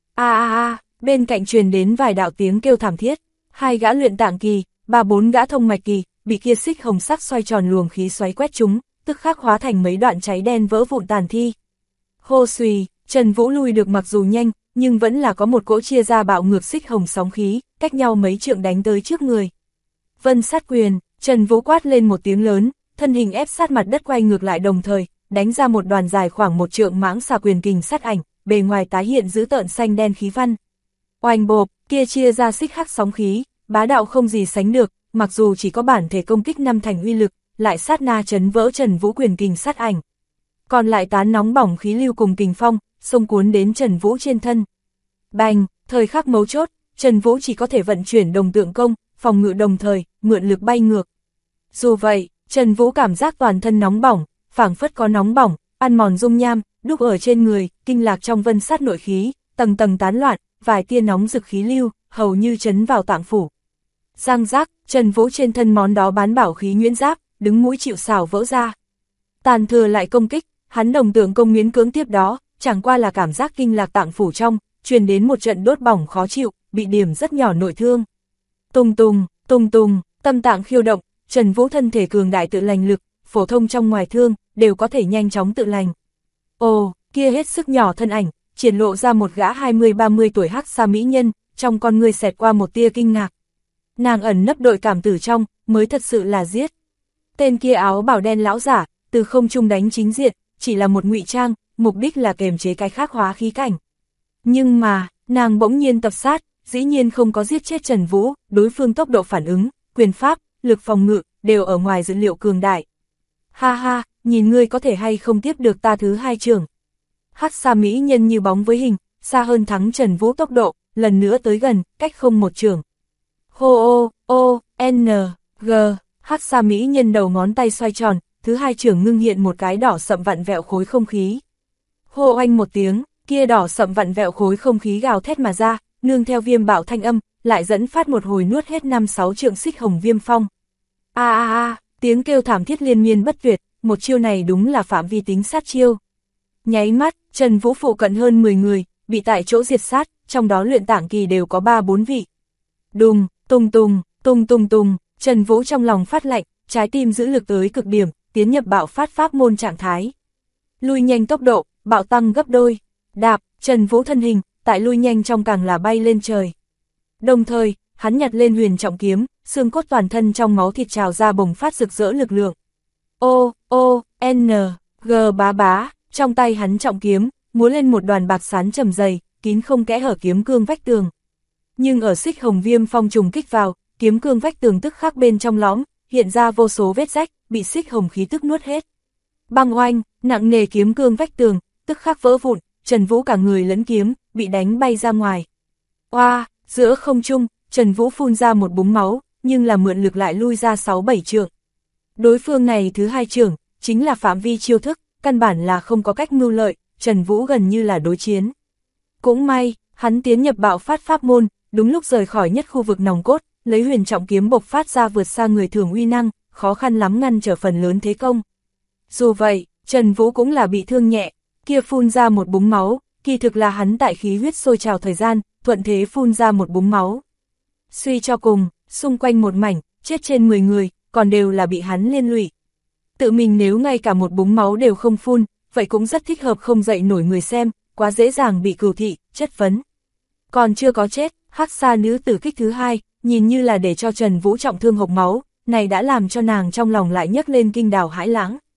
Speaker 1: Bên cạnh truyền đến vài đạo tiếng kêu thảm thiết, 2 gã luyện tạng kỳ, 3-4 gã thông mạch kỳ, bị kia xích hồng sắc xoay tròn luồng khí xoáy quét chúng, tức khắc hóa thành mấy đoạn cháy đen vỡ vụn tàn thi. Hô xùy, Trần Vũ lui được mặc dù nhanh, nhưng vẫn là có một cỗ chia ra bạo ngược xích hồng sóng khí, cách nhau mấy trượng đánh tới trước người. Vân sát quyền, Trần Vũ quát lên một tiếng lớn, thân hình ép sát mặt đất quay ngược lại đồng thời, đánh ra một đoàn dài khoảng 1 trượng mãng xà quyền kình sát ảnh, bề ngoài tái hiện dữ tợn xanh đen khí văn. Oanh bộp, kia chia ra xích hắc sóng khí, bá đạo không gì sánh được, mặc dù chỉ có bản thể công kích 5 thành uy lực, lại sát na chấn vỡ Trần Vũ quyền kình sát ảnh. Còn lại tán nóng bỏng khí lưu cùng kình phong, xông cuốn đến Trần Vũ trên thân. Bành, thời khắc mấu chốt, Trần Vũ chỉ có thể vận chuyển đồng tượng công, phòng ngự đồng thời, mượn lực bay ngược. Dù vậy, Trần Vũ cảm giác toàn thân nóng bỏng, phảng phất có nóng bỏng, ăn mòn dung nham, đúc ở trên người, kinh lạc trong vân sát nội khí, tầng tầng tán loạn, vài tia nóng rực khí lưu, hầu như chấn vào tạng phủ. Giang giác, Trần Vũ trên thân món đó bán bảo khí nhuyễn giáp, đứng mũi chịu sào vỡ ra. Tàn thừa lại công kích, hắn đồng tượng công miễn cưỡng tiếp đó, chẳng qua là cảm giác kinh lạc tạng phủ trong, truyền đến một trận đốt bỏng khó chịu, bị điểm rất nhỏ nội thương. Tung tung, tâm tạng khiêu động, Trần Vũ thân thể cường đại tự lành lực, phổ thông trong ngoài thương, đều có thể nhanh chóng tự lành. Ồ, kia hết sức nhỏ thân ảnh, triển lộ ra một gã 20-30 tuổi hắc sa mỹ nhân, trong con người xẹt qua một tia kinh ngạc. Nàng ẩn nấp đội cảm tử trong, mới thật sự là giết. Tên kia áo bảo đen lão giả, từ không trung đánh chính diện, chỉ là một ngụy trang, mục đích là kềm chế cái khác hóa khí cảnh. Nhưng mà, nàng bỗng nhiên tập sát, dĩ nhiên không có giết chết Trần Vũ, đối phương tốc độ phản ứng, quyền pháp, lực phòng ngự, đều ở ngoài dữ liệu cường đại. Ha ha, nhìn ngươi có thể hay không tiếp được ta thứ 2 trường. Hắc sa mỹ nhân như bóng với hình, xa hơn thắng Trần Vũ tốc độ, lần nữa tới gần, cách không 1 trường. Hô g, hắc sa mỹ nhân đầu ngón tay xoay tròn, thứ 2 trường ngưng hiện một cái đỏ sậm vặn vẹo khối không khí. Hô oanh một tiếng, kia đỏ sậm vặn vẹo khối không khí gào thét mà ra, nương theo viêm bạo thanh âm, lại dẫn phát một hồi nuốt hết 5-6 trượng xích hồng viêm phong. Tiếng kêu thảm thiết liên miên bất tuyệt, một chiêu này đúng là phạm vi tính sát chiêu. Nháy mắt, Trần Vũ phụ cận hơn 10 người, bị tại chỗ diệt sát, trong đó luyện tạng kỳ đều có 3-4 vị. Đùng, tung, Trần Vũ trong lòng phát lạnh, trái tim giữ lực tới cực điểm, tiến nhập bạo phát pháp môn trạng thái. Lui nhanh tốc độ, bạo tăng gấp đôi. Đạp, Trần Vũ thân hình, tại lui nhanh trong càng là bay lên trời. Đồng thời, hắn nhặt lên huyền trọng kiếm, xương cốt toàn thân trong máu thịt trào ra bùng phát rực rỡ lực lượng. G bá, trong tay hắn trọng kiếm, múa lên một đoàn bạc sán trầm dày, kín không kẽ hở kiếm cương vách tường. Nhưng ở xích hồng viêm phong trùng kích vào, kiếm cương vách tường tức khắc bên trong lõm, hiện ra vô số vết rách, bị xích hồng khí tức nuốt hết. Băng oanh, nặng nề kiếm cương vách tường, tức khắc vỡ vụn, Trần Vũ cả người lẫn kiếm, bị đánh bay ra ngoài. Giữa không trung, Trần Vũ phun ra một búng máu, nhưng là mượn lực lại lui ra 6-7 trượng. Đối phương này thứ 2 trường, chính là phạm vi chiêu thức, căn bản là không có cách mưu lợi, Trần Vũ gần như là đối chiến. Cũng may, hắn tiến nhập bạo phát pháp môn, đúng lúc rời khỏi nhất khu vực nòng cốt, lấy huyền trọng kiếm bộc phát ra vượt xa người thường uy năng, khó khăn lắm ngăn trở phần lớn thế công. Dù vậy, Trần Vũ cũng là bị thương nhẹ, kia phun ra một búng máu, kỳ thực là hắn tại khí huyết sôi trào thời gian, thuận thế phun ra một búng máu. Suy cho cùng, xung quanh một mảnh, chết trên 10 người, còn đều là bị hắn liên lụy. Tự mình nếu ngay cả một búng máu đều không phun, vậy cũng rất thích hợp không dậy nổi người xem, quá dễ dàng bị cừu thị, chất vấn. Còn chưa có chết, hắc sa nữ tử kích thứ 2, nhìn như là để cho Trần Vũ trọng thương hộc máu, này đã làm cho nàng trong lòng lại nhấc lên kinh đào hãi lãng.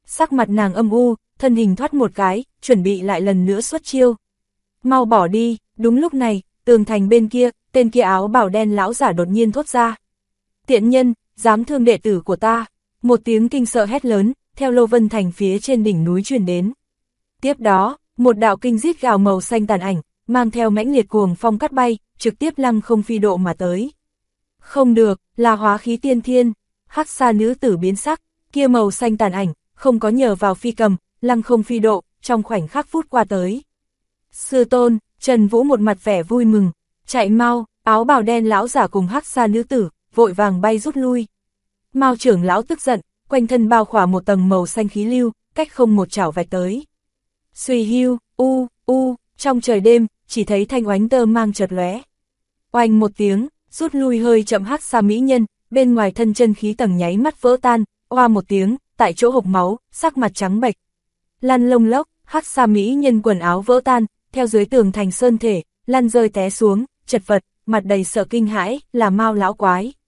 Speaker 1: Sắc mặt nàng âm u, thân hình thoát một cái, chuẩn bị lại lần nữa xuất chiêu. Mau bỏ đi, đúng lúc này, tường thành bên kia, tên kia áo bào đen lão giả đột nhiên thốt ra. Tiện nhân, dám thương đệ tử của ta. Một tiếng kinh sợ hét lớn, theo Lô Vân Thành phía trên đỉnh núi truyền đến. Tiếp đó, một đạo kinh rít gào màu xanh tàn ảnh, mang theo mãnh liệt cuồng phong cắt bay, trực tiếp lăng không phi độ mà tới. Không được, là hóa khí tiên thiên. Hắc Sa nữ tử biến sắc, kia màu xanh tàn ảnh, không có nhờ vào phi cầm, lăng không phi độ, trong khoảnh khắc phút qua tới. Sư tôn, Trần Vũ một mặt vẻ vui mừng, chạy mau, áo bào đen lão giả cùng Hắc Sa nữ tử, vội vàng bay rút lui. Mao trưởng lão tức giận, quanh thân bao khỏa một tầng màu xanh khí lưu, cách không một chảo vạch tới. Xuy hưu, trong trời đêm, chỉ thấy thanh oánh tơ mang chợt lóe. Oanh một tiếng, rút lui hơi chậm Hắc Sa mỹ nhân, bên ngoài thân chân khí tầng nháy mắt vỡ tan, oa một tiếng, tại chỗ hộc máu, sắc mặt trắng bệch. Lăn lông lốc, Hắc Sa mỹ nhân quần áo vỡ tan, theo dưới tường thành sơn thể, lăn rơi té xuống, chật vật, mặt đầy sợ kinh hãi, là Mao lão quái.